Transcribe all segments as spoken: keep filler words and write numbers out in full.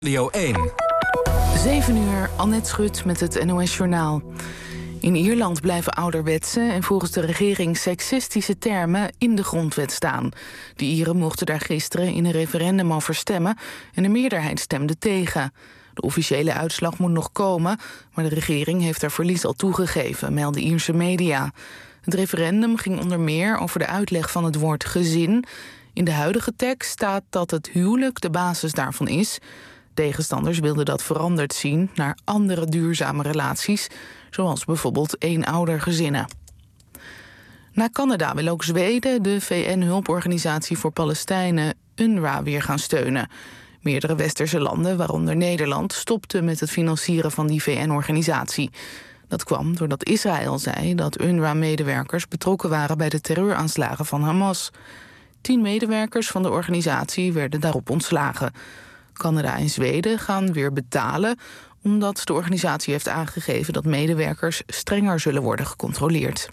Radio één. zeven uur, Annette Schut met het N O S Journaal. In Ierland blijven ouderwetse en volgens de regering seksistische termen in de grondwet staan. De Ieren mochten daar gisteren in een referendum over stemmen en de meerderheid stemde tegen. De officiële uitslag moet nog komen, maar de regering heeft haar verlies al toegegeven, melden Ierse media. Het referendum ging onder meer over de uitleg van het woord gezin. In de huidige tekst staat dat het huwelijk de basis daarvan is. Tegenstanders wilden dat veranderd zien naar andere duurzame relaties, zoals bijvoorbeeld eenoudergezinnen. Na Canada wil ook Zweden de V N-hulporganisatie voor Palestijnen U N R W A weer gaan steunen. Meerdere westerse landen, waaronder Nederland, stopten met het financieren van die V N-organisatie. Dat kwam doordat Israël zei dat U N R W A-medewerkers betrokken waren bij de terreuraanslagen van Hamas. Tien medewerkers van de organisatie werden daarop ontslagen. Canada en Zweden gaan weer betalen, omdat de organisatie heeft aangegeven dat medewerkers strenger zullen worden gecontroleerd.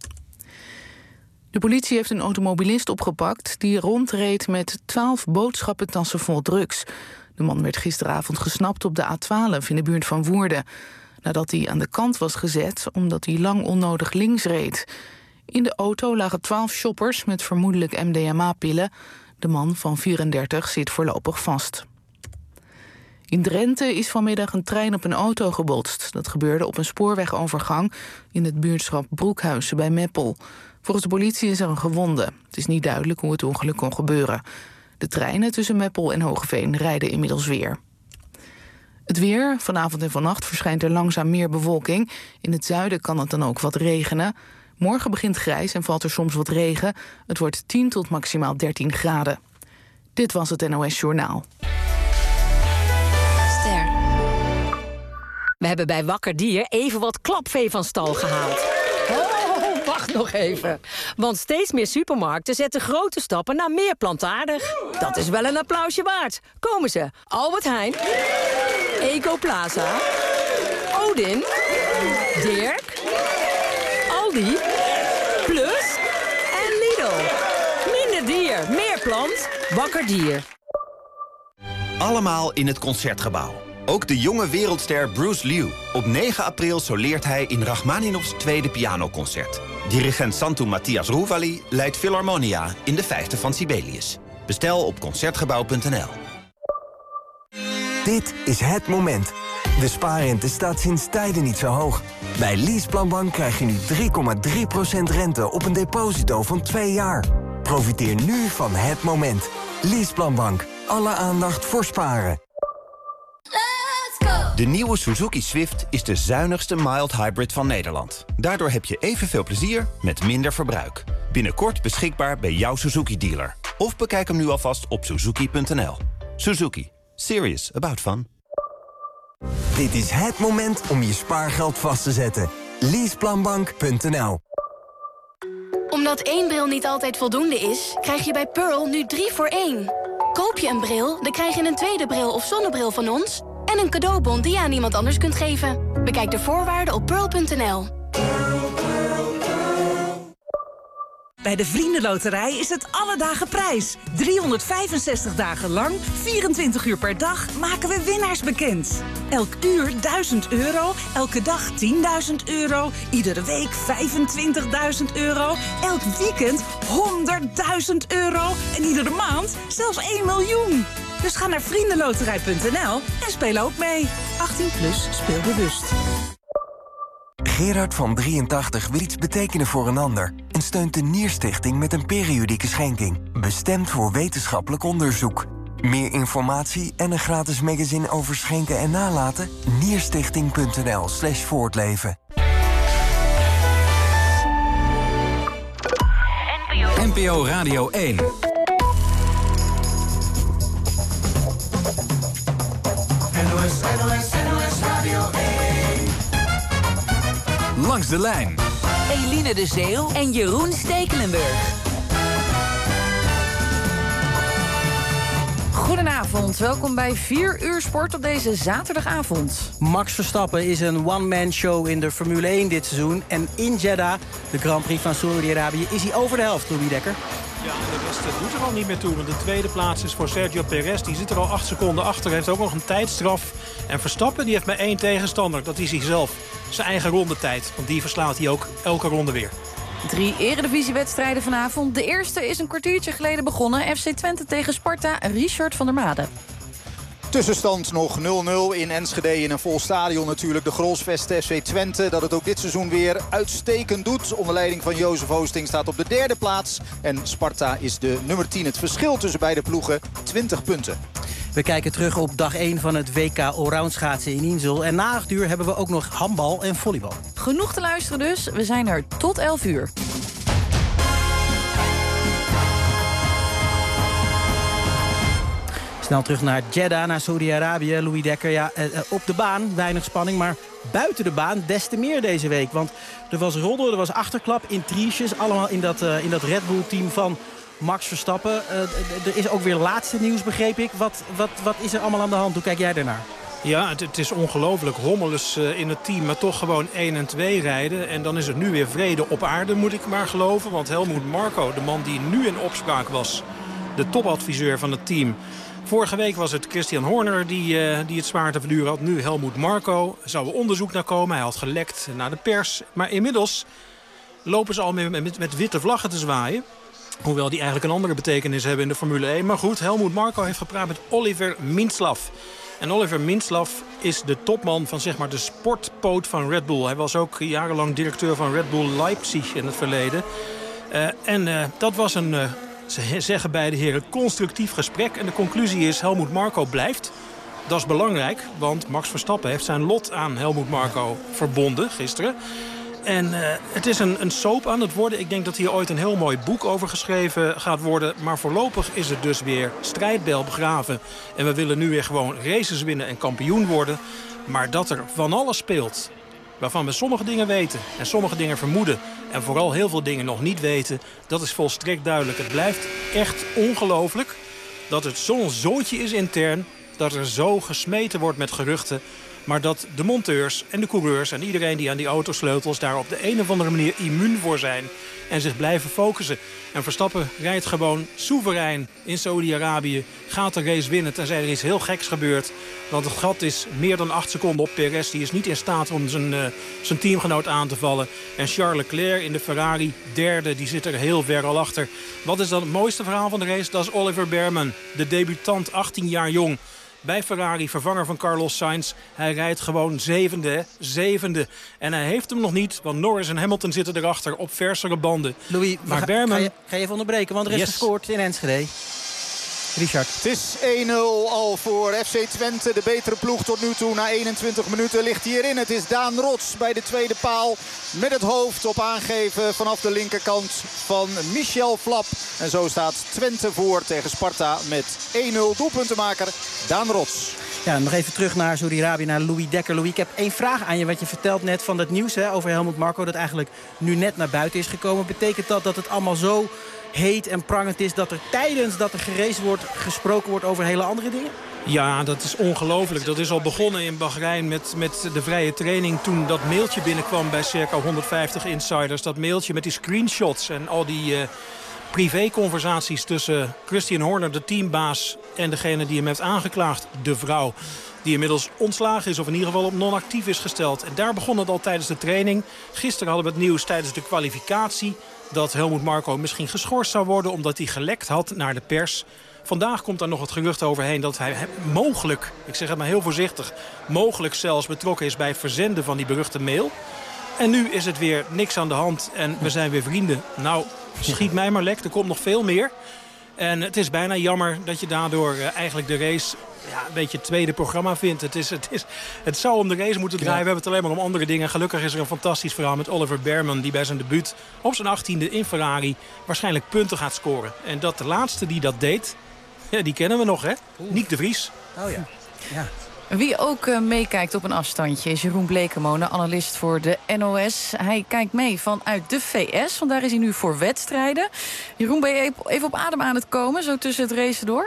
De politie heeft een automobilist opgepakt die rondreed met twaalf boodschappentassen vol drugs. De man werd gisteravond gesnapt op de A twaalf in de buurt van Woerden, nadat hij aan de kant was gezet omdat hij lang onnodig links reed. In de auto lagen twaalf shoppers met vermoedelijk M D M A-pillen. De man van vierendertig zit voorlopig vast. In Drenthe is vanmiddag een trein op een auto gebotst. Dat gebeurde op een spoorwegovergang in het buurtschap Broekhuizen bij Meppel. Volgens de politie is er een gewonde. Het is niet duidelijk hoe het ongeluk kon gebeuren. De treinen tussen Meppel en Hoogeveen rijden inmiddels weer. Het weer. Vanavond en vannacht verschijnt er langzaam meer bewolking. In het zuiden kan het dan ook wat regenen. Morgen begint grijs en valt er soms wat regen. Het wordt tien tot maximaal dertien graden. Dit was het N O S Journaal. Ster. We hebben bij Wakker Dier even wat klapvee van stal gehaald. Oh, wacht nog even. Want steeds meer supermarkten zetten grote stappen naar meer plantaardig. Dat is wel een applausje waard. Komen ze. Albert Heijn, Ecoplaza, Odin, Dirk, Aldi, Plus en Lidl. Minder dier, meer plant. Wakker Dier. Allemaal in het Concertgebouw. Ook de jonge wereldster Bruce Liu. Op negen april soleert hij in Rachmaninovs tweede pianoconcert. Dirigent Santu Matthias Rouvali leidt Philharmonia in de vijfde van Sibelius. Bestel op concertgebouw punt n l. Dit is het moment. De spaarrente staat sinds tijden niet zo hoog. Bij Leaseplanbank krijg je nu drie komma drie procent rente op een deposito van twee jaar. Profiteer nu van het moment. Leaseplanbank. Alle aandacht voor sparen. De nieuwe Suzuki Swift is de zuinigste mild hybrid van Nederland. Daardoor heb je evenveel plezier met minder verbruik. Binnenkort beschikbaar bij jouw Suzuki-dealer. Of bekijk hem nu alvast op suzuki punt n l. Suzuki. Serious about fun. Dit is het moment om je spaargeld vast te zetten. Leaseplanbank punt n l. Omdat één bril niet altijd voldoende is, krijg je bij Pearl nu drie voor één. Koop je een bril, dan krijg je een tweede bril of zonnebril van ons en een cadeaubon die je aan iemand anders kunt geven. Bekijk de voorwaarden op pearl punt n l. Bij de Vriendenloterij is het alle dagen prijs. driehonderdvijfenzestig dagen lang, vierentwintig uur per dag, maken we winnaars bekend. Elk uur duizend euro, elke dag tienduizend euro, iedere week vijfentwintigduizend euro, elk weekend honderdduizend euro en iedere maand zelfs één miljoen. Dus ga naar vriendenloterij punt n l en speel ook mee. achttien plus, speel bewust. Gerard van drieëntachtig wil iets betekenen voor een ander en steunt de Nierstichting met een periodieke schenking, bestemd voor wetenschappelijk onderzoek. Meer informatie en een gratis magazine over schenken en nalaten? nierstichting punt n l slash voortleven. N P O Radio één. N O S, N O S, N O S Radio één. Langs de lijn. Eline de Zeeuw en Jeroen Stekelenburg. Goedenavond, welkom bij vier uur sport op deze zaterdagavond. Max Verstappen is een one-man show in de Formule één dit seizoen. En in Jeddah, de Grand Prix van Saudi-Arabië, is hij over de helft, Louis Dekker. Ja, en de rest doet er al niet meer toe. Want de tweede plaats is voor Sergio Perez. Die zit er al acht seconden achter. Heeft ook nog een tijdstraf. En Verstappen die heeft maar één tegenstander. Dat is hij zelf. Zijn eigen rondetijd. Want die verslaat hij ook elke ronde weer. Drie eredivisiewedstrijden vanavond. De eerste is een kwartiertje geleden begonnen. F C Twente tegen Sparta. Richard van der Made. Tussenstand nog nul nul in Enschede in een vol stadion natuurlijk. De Grolsvesten F C Twente dat het ook dit seizoen weer uitstekend doet. Onder leiding van Jozef Oosting staat op de derde plaats. En Sparta is de nummer tien. Het verschil tussen beide ploegen twintig punten. We kijken terug op dag één van het W K Allround schaatsen in Insel. En na acht uur hebben we ook nog handbal en volleybal. Genoeg te luisteren dus. We zijn er tot elf uur. Snel terug naar Jeddah, naar Saudi-Arabië. Louis Dekker, ja, eh, op de baan weinig spanning, maar buiten de baan des te meer deze week. Want er was roddel, er was achterklap, intriges, allemaal in dat, uh, in dat Red Bull-team van Max Verstappen. Uh, er is ook weer laatste nieuws, begreep ik. Wat, wat, wat is er allemaal aan de hand? Hoe kijk jij daarnaar? Ja, het, het is ongelooflijk. Hommeles uh, in het team, maar toch gewoon één en twee rijden. En dan is het nu weer vrede op aarde, moet ik maar geloven. Want Helmut Marko, de man die nu in opspraak was, de topadviseur van het team. Vorige week was het Christian Horner die, uh, die het zwaar te verduren had. Nu Helmut Marko. Er zou onderzoek naar komen. Hij had gelekt naar de pers. Maar inmiddels lopen ze al met, met, met witte vlaggen te zwaaien. Hoewel die eigenlijk een andere betekenis hebben in de Formule één. Maar goed, Helmut Marko heeft gepraat met Oliver Mintzlaff. En Oliver Mintzlaff is de topman van zeg maar de sportpoot van Red Bull. Hij was ook jarenlang directeur van Red Bull Leipzig in het verleden. Uh, en uh, dat was een... Uh, Ze zeggen beide heren constructief gesprek. En de conclusie is Helmut Marko blijft. Dat is belangrijk, want Max Verstappen heeft zijn lot aan Helmut Marko verbonden gisteren. En uh, het is een, een soap aan het worden. Ik denk dat hier ooit een heel mooi boek over geschreven gaat worden. Maar voorlopig is het dus weer strijdbel begraven. En we willen nu weer gewoon races winnen en kampioen worden. Maar dat er van alles speelt, waarvan we sommige dingen weten en sommige dingen vermoeden en vooral heel veel dingen nog niet weten, dat is volstrekt duidelijk. Het blijft echt ongelooflijk dat het zo'n zootje is intern, dat er zo gesmeten wordt met geruchten, maar dat de monteurs en de coureurs en iedereen die aan die autosleutels daar op de een of andere manier immuun voor zijn en zich blijven focussen. En Verstappen rijdt gewoon soeverein in Saudi-Arabië, gaat de race winnen tenzij er iets heel geks gebeurt. Want het gat is meer dan acht seconden op Perez. Die is niet in staat om zijn, uh, zijn teamgenoot aan te vallen. En Charles Leclerc in de Ferrari, derde, die zit er heel ver al achter. Wat is dan het mooiste verhaal van de race? Dat is Oliver Bearman, de debutant, achttien jaar jong. Bij Ferrari, vervanger van Carlos Sainz. Hij rijdt gewoon zevende, hè? zevende. En hij heeft hem nog niet, want Norris en Hamilton zitten erachter op versere banden. Louis, maar ga, Bearman... ga, je, ga je even onderbreken, want er is yes. gescoord in Enschede. Richard. Het is één nul al voor F C Twente. De betere ploeg tot nu toe. Na eenentwintig minuten ligt hierin. Het is Daan Rots bij de tweede paal. Met het hoofd op aangeven vanaf de linkerkant van Michel Flap. En zo staat Twente voor tegen Sparta met één nul. Doelpuntenmaker Daan Rots. Ja, nog even terug naar Saudi-Arabië, naar Louis Dekker. Louis, ik heb één vraag aan je. Wat je vertelt net van dat nieuws hè, over Helmut Marko, dat eigenlijk nu net naar buiten is gekomen. Betekent dat dat het allemaal zo heet en prangend is dat er tijdens dat er geraced wordt gesproken wordt over hele andere dingen? Ja, dat is ongelooflijk. Dat is al begonnen in Bahrein met, met de vrije training. Toen dat mailtje binnenkwam bij circa honderdvijftig insiders. Dat mailtje met die screenshots en al die uh, privéconversaties tussen Christian Horner, de teambaas, en degene die hem heeft aangeklaagd, de vrouw. Die inmiddels ontslagen is of in ieder geval op non-actief is gesteld. En daar begon het al tijdens de training. Gisteren hadden we het nieuws tijdens de kwalificatie dat Helmut Marko misschien geschorst zou worden omdat hij gelekt had naar de pers. Vandaag komt daar nog het gerucht overheen dat hij mogelijk, ik zeg het maar heel voorzichtig, mogelijk zelfs betrokken is bij het verzenden van die beruchte mail. En nu is het weer niks aan de hand en we zijn weer vrienden. Nou, schiet mij maar lek, er komt nog veel meer. En het is bijna jammer dat je daardoor uh, eigenlijk de race ja, een beetje het tweede programma vindt. Het, is, het, is, het zou om de race moeten draaien. Ja. We hebben het alleen maar om andere dingen. Gelukkig is er een fantastisch verhaal met Oliver Bearman, die bij zijn debuut op zijn achttiende in Ferrari waarschijnlijk punten gaat scoren. En dat de laatste die dat deed, ja, die kennen we nog, hè? Niek de Vries. Oh ja. Ja. Wie ook uh, meekijkt op een afstandje is Jeroen Blekemolen, analist voor de N O S. Hij kijkt mee vanuit de V S, want daar is hij nu voor wedstrijden. Jeroen, ben je even op adem aan het komen, zo tussen het racen door?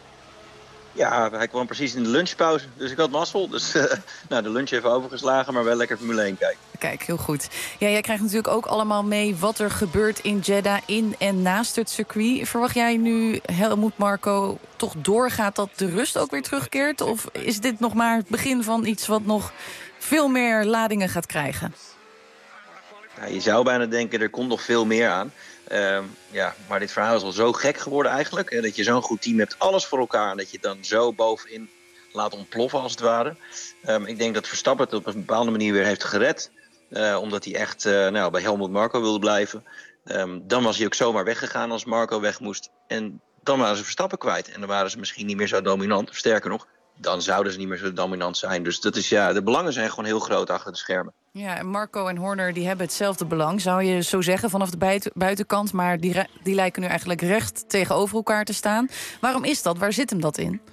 Ja, hij kwam precies in de lunchpauze, dus ik had mazzel. Dus uh, nou, de lunch even overgeslagen, maar wel lekker Formule één kijken. kijk, heel goed. Ja, jij krijgt natuurlijk ook allemaal mee wat er gebeurt in Jeddah, in en naast het circuit. Verwacht jij nu, Helmut Marko, toch doorgaat dat de rust ook weer terugkeert? Of is dit nog maar het begin van iets wat nog veel meer ladingen gaat krijgen? Ja, je zou bijna denken, er komt nog veel meer aan. Uh, ja, maar dit verhaal is al zo gek geworden eigenlijk. Hè, dat je zo'n goed team hebt, alles voor elkaar. En dat je het dan zo bovenin laat ontploffen als het ware. Um, ik denk dat Verstappen het op een bepaalde manier weer heeft gered. Uh, omdat hij echt uh, nou, bij Helmut Marko wilde blijven. Um, dan was hij ook zomaar weggegaan als Marko weg moest. En dan waren ze Verstappen kwijt. En dan waren ze misschien niet meer zo dominant. Of sterker nog, dan zouden ze niet meer zo dominant zijn. Dus dat is, ja, de belangen zijn gewoon heel groot achter de schermen. Ja, en Marko en Horner die hebben hetzelfde belang, zou je zo zeggen, vanaf de buiten, buitenkant. Maar die, die lijken nu eigenlijk recht tegenover elkaar te staan. Waarom is dat? Waar zit hem dat in?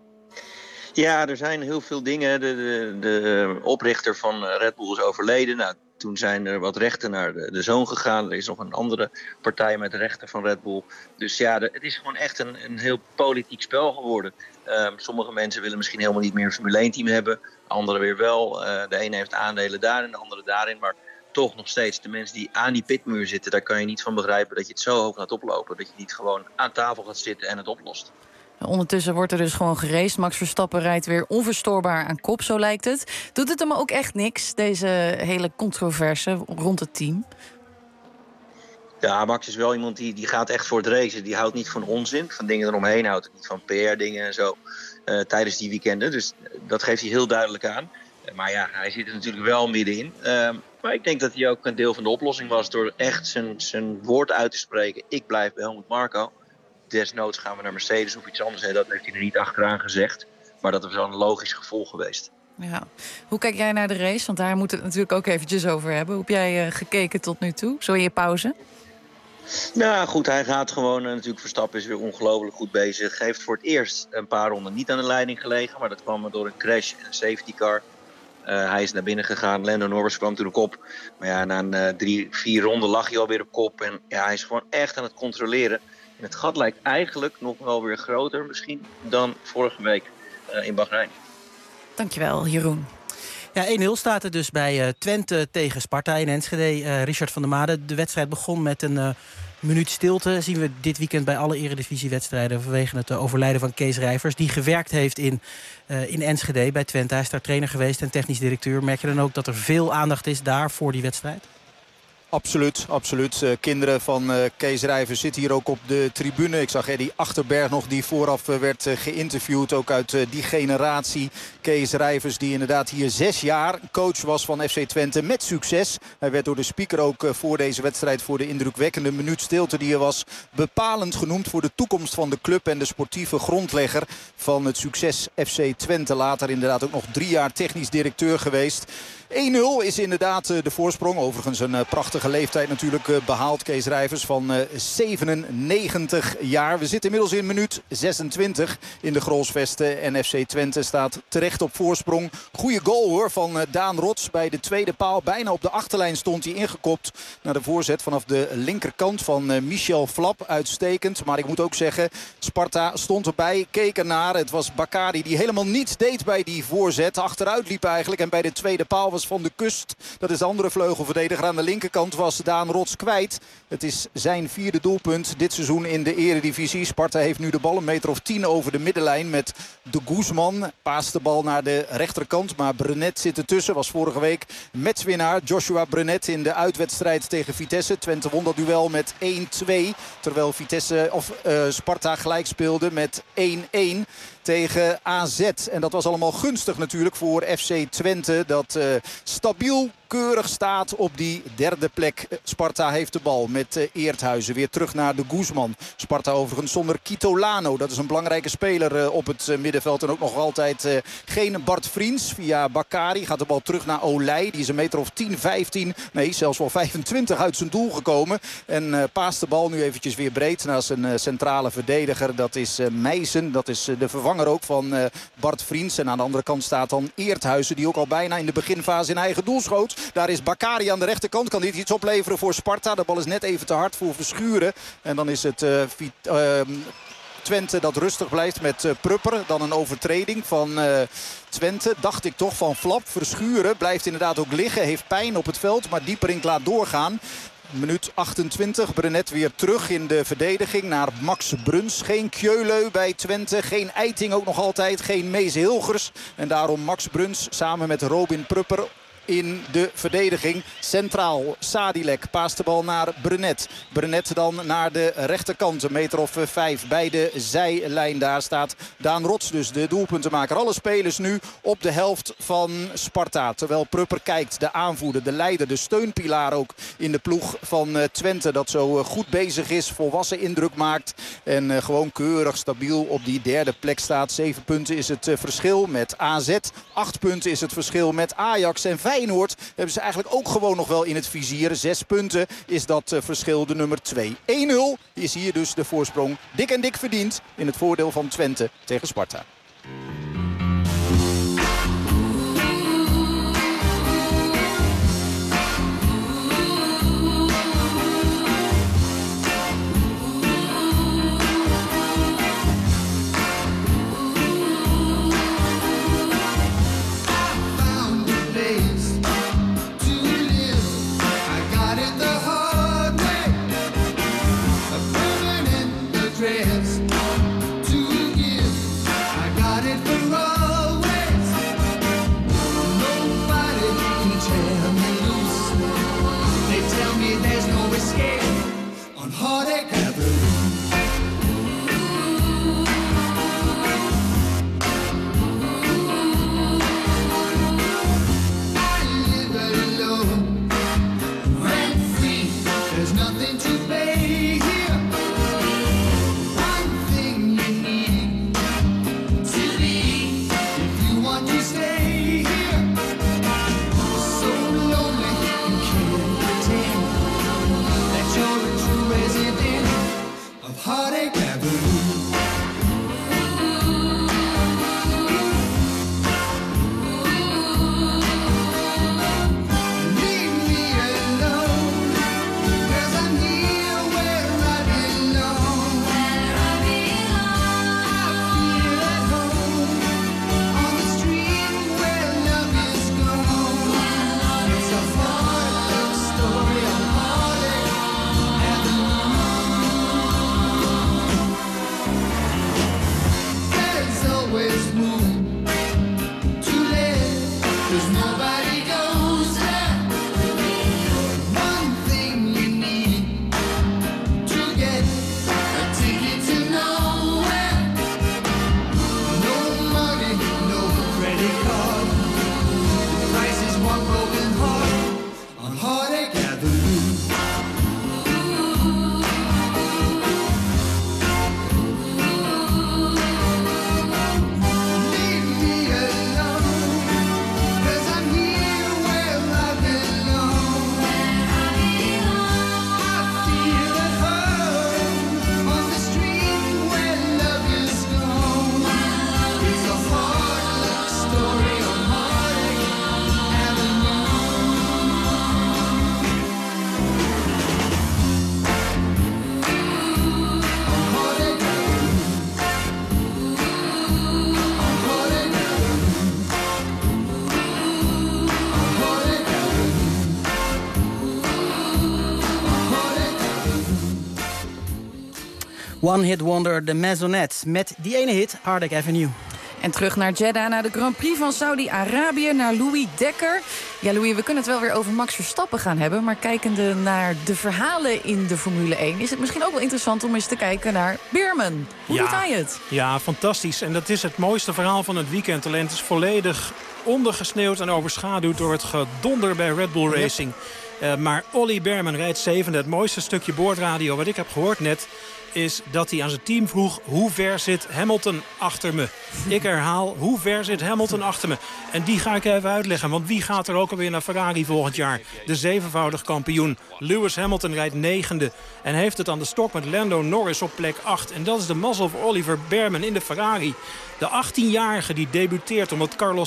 Ja, er zijn heel veel dingen. De, de, de oprichter van Red Bull is overleden. Nou, toen zijn er wat rechten naar de, de zoon gegaan. Er is nog een andere partij met rechten van Red Bull. Dus ja, de, het is gewoon echt een, een heel politiek spel geworden. Um, sommige mensen willen misschien helemaal niet meer een Formule één team hebben. Anderen weer wel. Uh, de ene heeft aandelen daarin, de andere daarin. Maar toch nog steeds, de mensen die aan die pitmuur zitten, daar kan je niet van begrijpen dat je het zo hoog laat oplopen. Dat je niet gewoon aan tafel gaat zitten en het oplost. Ondertussen wordt er dus gewoon geraced. Max Verstappen rijdt weer onverstoorbaar aan kop, zo lijkt het. Doet het hem ook echt niks, deze hele controverse rond het team? Ja, Max is wel iemand die, die gaat echt voor het racen. Die houdt niet van onzin, van dingen eromheen. Houdt niet van P R-dingen en zo uh, tijdens die weekenden. Dus dat geeft hij heel duidelijk aan. Uh, maar ja, hij zit er natuurlijk wel middenin. Uh, maar ik denk dat hij ook een deel van de oplossing was door echt zijn, zijn woord uit te spreken. Ik blijf bij Helmut Marko. Desnoods gaan we naar Mercedes of iets anders. En dat heeft hij er niet achteraan gezegd. Maar dat is wel een logisch gevolg geweest. Ja. Hoe kijk jij naar de race? Want daar moeten we het natuurlijk ook eventjes over hebben. Hoe heb jij uh, gekeken tot nu toe? Zo in je pauze? Nou goed, hij gaat gewoon, uh, natuurlijk Verstappen is weer ongelooflijk goed bezig. Heeft voor het eerst een paar ronden niet aan de leiding gelegen. Maar dat kwam door een crash en een safety car. Uh, hij is naar binnen gegaan. Lando Norris kwam toen op kop. Maar ja, na een, uh, drie, vier ronden lag hij alweer op kop. En ja, hij is gewoon echt aan het controleren. En het gat lijkt eigenlijk nog wel weer groter misschien dan vorige week uh, in Bahrein. Dankjewel, Jeroen. Ja, één nul staat er dus bij uh, Twente tegen Sparta in Enschede. Uh, Richard van der Made, de wedstrijd begon met een uh, minuut stilte. Zien we dit weekend bij alle eredivisiewedstrijden vanwege het uh, overlijden van Kees Rijvers. Die gewerkt heeft in, uh, in Enschede bij Twente. Hij is daar trainer geweest en technisch directeur. Merk je dan ook dat er veel aandacht is daar voor die wedstrijd? Absoluut, absoluut. Uh, kinderen van uh, Kees Rijvers zitten hier ook op de tribune. Ik zag Eddie Achterberg nog die vooraf uh, werd uh, geïnterviewd. Ook uit uh, die generatie. Kees Rijvers die inderdaad hier zes jaar coach was van F C Twente met succes. Hij werd door de speaker ook uh, voor deze wedstrijd voor de indrukwekkende minuut stilte die er was bepalend genoemd voor de toekomst van de club en de sportieve grondlegger van het succes F C Twente. Later inderdaad ook nog drie jaar technisch directeur geweest. één nul is inderdaad de voorsprong. Overigens een prachtige leeftijd natuurlijk behaald. Kees Rijvers van zevenennegentig jaar. We zitten inmiddels in minuut zesentwintig in de Grolsvesten. En F C Twente staat terecht op voorsprong. Goeie goal hoor van Daan Rots bij de tweede paal. Bijna op de achterlijn stond hij ingekopt naar de voorzet vanaf de linkerkant van Michel Flap. Uitstekend. Maar ik moet ook zeggen, Sparta stond erbij, keek ernaar. Het was Bakari die helemaal niets deed bij die voorzet. Achteruit liep eigenlijk en bij de tweede paal was Van de Kust. Dat is de andere vleugelverdediger. Aan de linkerkant was Daan Rots kwijt. Het is zijn vierde doelpunt dit seizoen in de eredivisie. Sparta heeft nu de bal een meter of tien over de middenlijn met de Guzman. Paast de bal naar de rechterkant. Maar Brenet zit ertussen. Was vorige week matchwinnaar Joshua Brenet in de uitwedstrijd tegen Vitesse. Twente won dat duel met één twee. Terwijl Vitesse of uh, Sparta gelijk speelde met één één. Tegen A Z. En dat was allemaal gunstig natuurlijk voor F C Twente. Dat uh, stabiel, keurig staat op die derde plek. Sparta heeft de bal met uh, Eerthuizen. Weer terug naar de Guzman. Sparta overigens zonder Kitolano. Dat is een belangrijke speler uh, op het uh, middenveld. En ook nog altijd uh, geen Bart Vriends. Via Bakari gaat de bal terug naar Olij. Die is een meter of tien, vijftien. Nee, zelfs wel vijfentwintig uit zijn doel gekomen. En uh, paast de bal nu eventjes weer breed naar zijn uh, centrale verdediger. Dat is uh, Meijsen. Dat is uh, de vervanger ook van uh, Bart Vriends. En aan de andere kant staat dan Eerthuizen. Die ook al bijna in de beginfase in eigen doel schoot. Daar is Bakari aan de rechterkant. Kan dit iets opleveren voor Sparta. De bal is net even te hard voor Verschuren. En dan is het uh, uh, Twente dat rustig blijft met uh, Prupper. Dan een overtreding van uh, Twente. Dacht ik toch van Flap. Verschuren blijft inderdaad ook liggen. Heeft pijn op het veld. Maar Dieperink laat doorgaan. Minuut achtentwintig. Brenet weer terug in de verdediging naar Max Bruns. Geen Kjeuleu bij Twente. Geen Eiting ook nog altijd. Geen Mees Hilgers. En daarom Max Bruns samen met Robin Prupper in de verdediging. Centraal Sadilek paast de bal naar Brenet. Brenet dan naar de rechterkant. Een meter of vijf bij de zijlijn. Daar staat Daan Rots dus de doelpuntenmaker. Alle spelers nu op de helft van Sparta. Terwijl Prupper kijkt, de aanvoerder, de leider, de steunpilaar ook in de ploeg van Twente. Dat zo goed bezig is, volwassen indruk maakt. En gewoon keurig stabiel op die derde plek staat. Zeven punten is het verschil met A Z. Acht punten is het verschil met Ajax. En Feyenoord hebben ze eigenlijk ook gewoon nog wel in het vizier. Zes punten is dat uh, verschil de nummer twee. één nul is hier dus de voorsprong dik en dik verdiend in het voordeel van Twente tegen Sparta. One Hit Wonder, de Maisonette. Met die ene hit, Heartache Avenue. En terug naar Jeddah, naar de Grand Prix van Saudi-Arabië, naar Louis Dekker. Ja, Louis, we kunnen het wel weer over Max Verstappen gaan hebben, maar kijkende naar de verhalen in de Formule één... is het misschien ook wel interessant om eens te kijken naar Beerman. Hoe ja, doet hij het? Ja, fantastisch. En dat is het mooiste verhaal van het weekend. Het is volledig ondergesneeuwd en overschaduwd door het gedonder bij Red Bull Racing. Yep. Uh, maar Ollie Beerman rijdt zevende. Het mooiste stukje boordradio wat ik heb gehoord net is dat hij aan zijn team vroeg: hoe ver zit Hamilton achter me? Ik herhaal, hoe ver zit Hamilton achter me? En die ga ik even uitleggen, want wie gaat er ook alweer naar Ferrari volgend jaar? De zevenvoudig kampioen. Lewis Hamilton rijdt negende en heeft het aan de stok met Lando Norris op plek acht. En dat is de mazzel voor Oliver Beerman in de Ferrari. De achttienjarige die debuteert omdat Carlos Sainz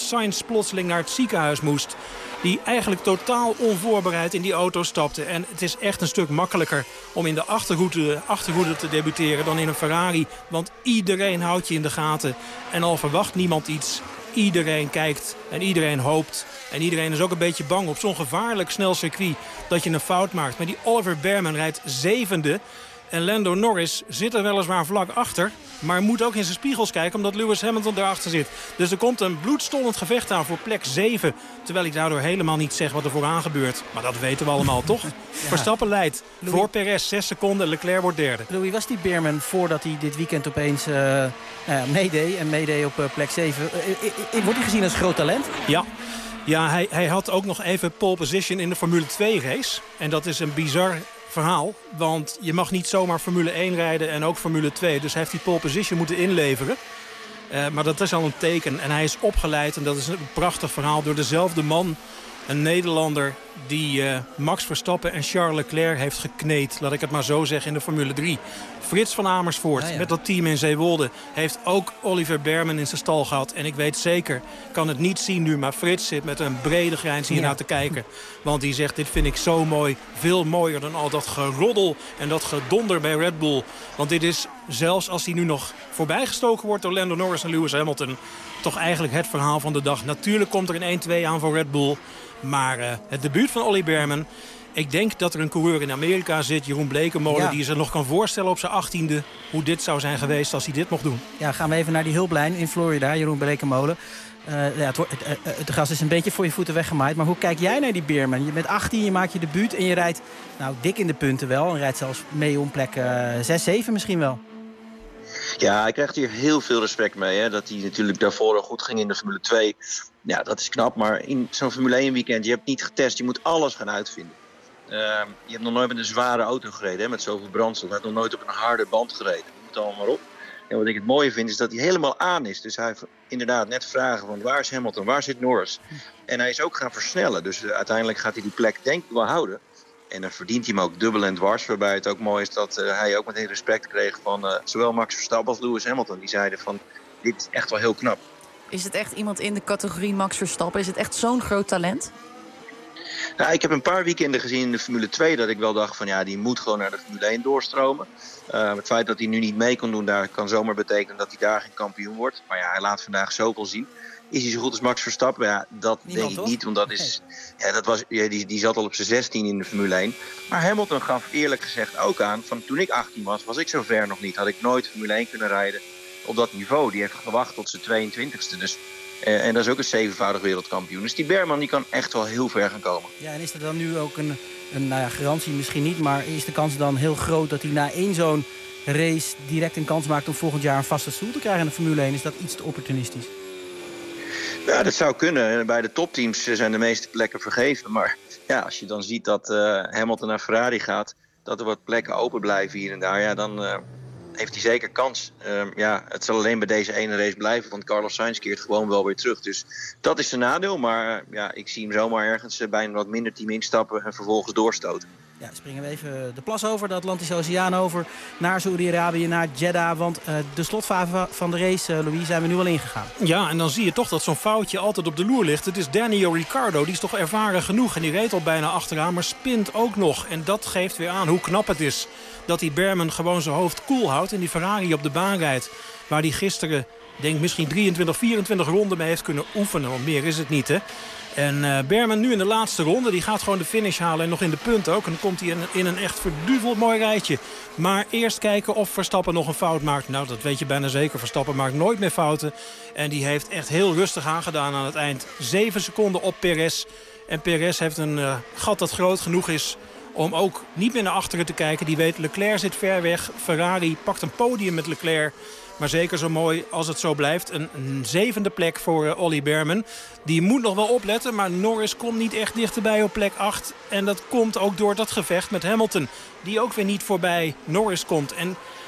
plotseling naar het ziekenhuis moest. Die eigenlijk totaal onvoorbereid in die auto stapte. En het is echt een stuk makkelijker om in de achterhoede, achterhoede te debuteren dan in een Ferrari. Want iedereen houdt je in de gaten. En al verwacht niemand iets, iedereen kijkt en iedereen hoopt. En iedereen is ook een beetje bang op zo'n gevaarlijk snel circuit dat je een fout maakt. Maar die Oliver Bearman rijdt zevende. En Lando Norris zit er weliswaar vlak achter, maar moet ook in zijn spiegels kijken omdat Lewis Hamilton daarachter zit. Dus er komt een bloedstollend gevecht aan voor plek zeven. Terwijl ik daardoor helemaal niet zeg wat er vooraan gebeurt. Maar dat weten we allemaal, toch? Ja. Verstappen leidt Louis... voor Perez zes seconden. Leclerc wordt derde. Louis, was die Bearman voordat hij dit weekend opeens uh, uh, meedeed en meedeed op uh, plek zeven? Uh, uh, uh, wordt hij gezien als groot talent? Ja. Ja, hij, hij had ook nog even pole position in de Formule twee race. En dat is een bizar verhaal. Want je mag niet zomaar Formule één rijden en ook Formule twee. Dus hij heeft die pole position moeten inleveren. Uh, maar dat is al een teken. En hij is opgeleid, en dat is een prachtig verhaal, door dezelfde man. Een Nederlander die uh, Max Verstappen en Charles Leclerc heeft gekneed. Laat ik het maar zo zeggen in de Formule drie. Frits van Amersfoort ja, ja. met dat team in Zeewolde heeft ook Oliver Bearman in zijn stal gehad. En ik weet zeker, kan het niet zien nu, maar Frits zit met een brede grijns hiernaar ja. te kijken. Want die zegt, dit vind ik zo mooi. Veel mooier dan al dat geroddel en dat gedonder bij Red Bull. Want dit is, zelfs als hij nu nog voorbijgestoken wordt door Lando Norris en Lewis Hamilton, toch eigenlijk het verhaal van de dag. Natuurlijk komt er een één twee aan voor Red Bull. Maar uh, het debuut van Ollie Bearman. Ik denk dat er een coureur in Amerika zit, Jeroen Blekemolen, ja. die zich nog kan voorstellen op zijn achttiende hoe dit zou zijn geweest als hij dit mocht doen. Ja, gaan we even naar die hulplijn in Florida, Jeroen Blekemolen. Uh, ja, het, het, het, het gras is een beetje voor je voeten weggemaaid. Maar hoe kijk jij naar die Bearman? Je bent achttien, je maakt je debuut en je rijdt nou, dik in de punten wel. En rijdt zelfs mee om plek uh, zes, zeven misschien wel. Ja, hij krijgt hier heel veel respect mee. Hè? Dat hij natuurlijk daarvoor al goed ging in de Formule twee. Ja, dat is knap. Maar in zo'n Formule één weekend, je hebt niet getest. Je moet alles gaan uitvinden. Uh, je hebt nog nooit met een zware auto gereden, hè, met zoveel brandstof. Hij heeft nog nooit op een harde band gereden. Dat moet allemaal maar op. En wat ik het mooie vind, is dat hij helemaal aan is. Dus hij heeft inderdaad net vragen van waar is Hamilton, waar zit Norris? En hij is ook gaan versnellen. Dus uh, uiteindelijk gaat hij die plek denk ik wel houden. En dan verdient hij hem ook dubbel en dwars. Waarbij het ook mooi is dat uh, hij ook meteen respect kreeg van uh, zowel Max Verstappen als Lewis Hamilton. Die zeiden van, dit is echt wel heel knap. Is het echt iemand in de categorie Max Verstappen? Is het echt zo'n groot talent? Nou, ik heb een paar weekenden gezien in de Formule twee dat ik wel dacht van ja, die moet gewoon naar de Formule één doorstromen. Uh, het feit dat hij nu niet mee kon doen daar kan zomaar betekenen dat hij daar geen kampioen wordt. Maar ja, hij laat vandaag zoveel zien. Is hij zo goed als Max Verstappen? Ja, dat Niemand, denk ik toch? niet, want dat is, ja, dat was, ja, die, die zat al op zijn zestien in de Formule één. Maar Hamilton gaf eerlijk gezegd ook aan, van toen ik achttien was, was ik zo ver nog niet. Had ik nooit Formule één kunnen rijden op dat niveau. Die heeft gewacht tot zijn tweeëntwintigste. Dus Uh, en dat is ook een zevenvoudig wereldkampioen. Dus die Bearman die kan echt wel heel ver gaan komen. Ja, en is er dan nu ook een, een nou ja, garantie misschien niet, maar is de kans dan heel groot dat hij na één zo'n race direct een kans maakt om volgend jaar een vaste stoel te krijgen in de Formule één? Is dat iets te opportunistisch? Ja, dat zou kunnen. Bij de topteams zijn de meeste plekken vergeven. Maar ja, als je dan ziet dat uh, Hamilton naar Ferrari gaat, dat er wat plekken open blijven hier en daar, ja, dan Uh, heeft hij zeker kans. Uh, ja, het zal alleen bij deze ene race blijven, want Carlos Sainz keert gewoon wel weer terug. Dus dat is zijn nadeel, maar uh, ja, ik zie hem zomaar ergens uh, bij een wat minder team instappen en vervolgens doorstoten. Ja, springen we even de plas over, de Atlantische Oceaan over, naar Saoedi-Arabië, naar Jeddah. Want uh, de slotfase van de race, uh, Louis, zijn we nu al ingegaan. Ja, en dan zie je toch dat zo'n foutje altijd op de loer ligt. Het is Daniel Ricciardo, die is toch ervaren genoeg en die reed al bijna achteraan, maar spint ook nog. En dat geeft weer aan hoe knap het is dat die Bearman gewoon zijn hoofd koel houdt en die Ferrari op de baan rijdt. Waar die gisteren, denk misschien drieëntwintig, vierentwintig ronden mee heeft kunnen oefenen. Want meer is het niet, hè. En uh, Bearman nu in de laatste ronde, die gaat gewoon de finish halen en nog in de punten ook. En dan komt hij in, in een echt verduveld mooi rijtje. Maar eerst kijken of Verstappen nog een fout maakt. Nou, dat weet je bijna zeker. Verstappen maakt nooit meer fouten. En die heeft echt heel rustig aangedaan aan het eind. Zeven seconden op Perez. En Perez heeft een uh, gat dat groot genoeg is om ook niet meer naar achteren te kijken. Die weet, Leclerc zit ver weg. Ferrari pakt een podium met Leclerc. Maar zeker zo mooi als het zo blijft. Een, een zevende plek voor uh, Ollie Bearman. Die moet nog wel opletten, maar Norris komt niet echt dichterbij op plek acht. En dat komt ook door dat gevecht met Hamilton. Die ook weer niet voorbij Norris komt. En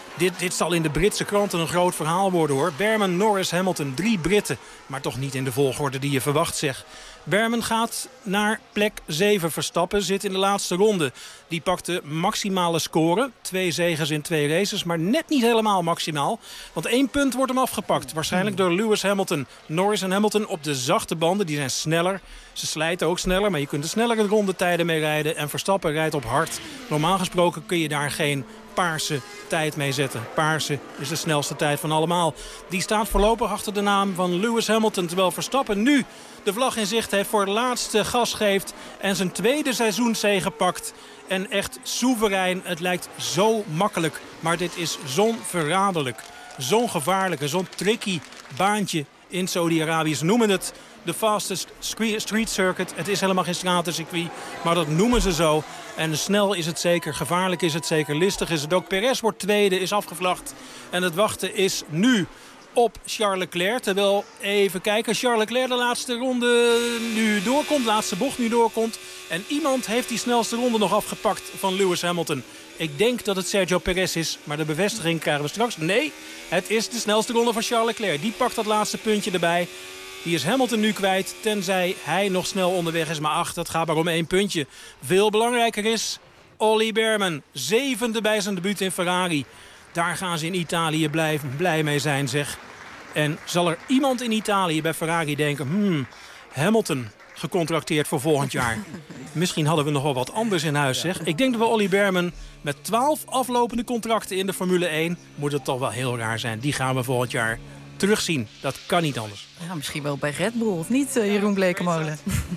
Dit, dit zal in de Britse kranten een groot verhaal worden, hoor. Behrman, Norris, Hamilton, drie Britten. Maar toch niet in de volgorde die je verwacht, zeg. Behrman gaat naar plek zeven. Verstappen zit in de laatste ronde. Die pakt de maximale score. Twee zeges in twee races, maar net niet helemaal maximaal. Want één punt wordt hem afgepakt. Waarschijnlijk door Lewis Hamilton. Norris en Hamilton op de zachte banden. Die zijn sneller. Ze slijten ook sneller, maar je kunt er snellere rondetijden mee rijden. En Verstappen rijdt op hard. Normaal gesproken kun je daar geen paarse tijd mee zetten. Paarse is de snelste tijd van allemaal. Die staat voorlopig achter de naam van Lewis Hamilton. Terwijl Verstappen nu de vlag in zicht heeft, voor het laatste gas geeft en zijn tweede seizoenszege pakt. En echt soeverein. Het lijkt zo makkelijk, maar dit is zo'n verraderlijk, zo'n gevaarlijke, zo'n tricky baantje in Saudi-Arabië. Ze noemen het de fastest street circuit. Het is helemaal geen stratencircuit, maar dat noemen ze zo. En snel is het zeker, gevaarlijk is het zeker, listig is het ook. Perez wordt tweede, is afgevlacht. En het wachten is nu op Charles Leclerc. Terwijl, even kijken, Charles Leclerc de laatste ronde nu doorkomt. De laatste bocht nu doorkomt. En iemand heeft die snelste ronde nog afgepakt van Lewis Hamilton. Ik denk dat het Sergio Perez is, maar de bevestiging krijgen we straks. Nee, het is de snelste ronde van Charles Leclerc. Die pakt dat laatste puntje erbij. Die is Hamilton nu kwijt, tenzij hij nog snel onderweg is. Maar ach, dat gaat maar om één puntje. Veel belangrijker is Ollie Behrman. Zevende bij zijn debuut in Ferrari. Daar gaan ze in Italië blij, blij mee zijn, zeg. En zal er iemand in Italië bij Ferrari denken, Hmm, Hamilton gecontracteerd voor volgend jaar. Misschien hadden we nog wel wat anders in huis, zeg. Ik denk dat we Ollie Behrman met twaalf aflopende contracten in de Formule één... moet het toch wel heel raar zijn. Die gaan we volgend jaar terugzien. Dat kan niet anders. Ja, misschien wel bij Red Bull, of niet, uh, Jeroen Blekemolen?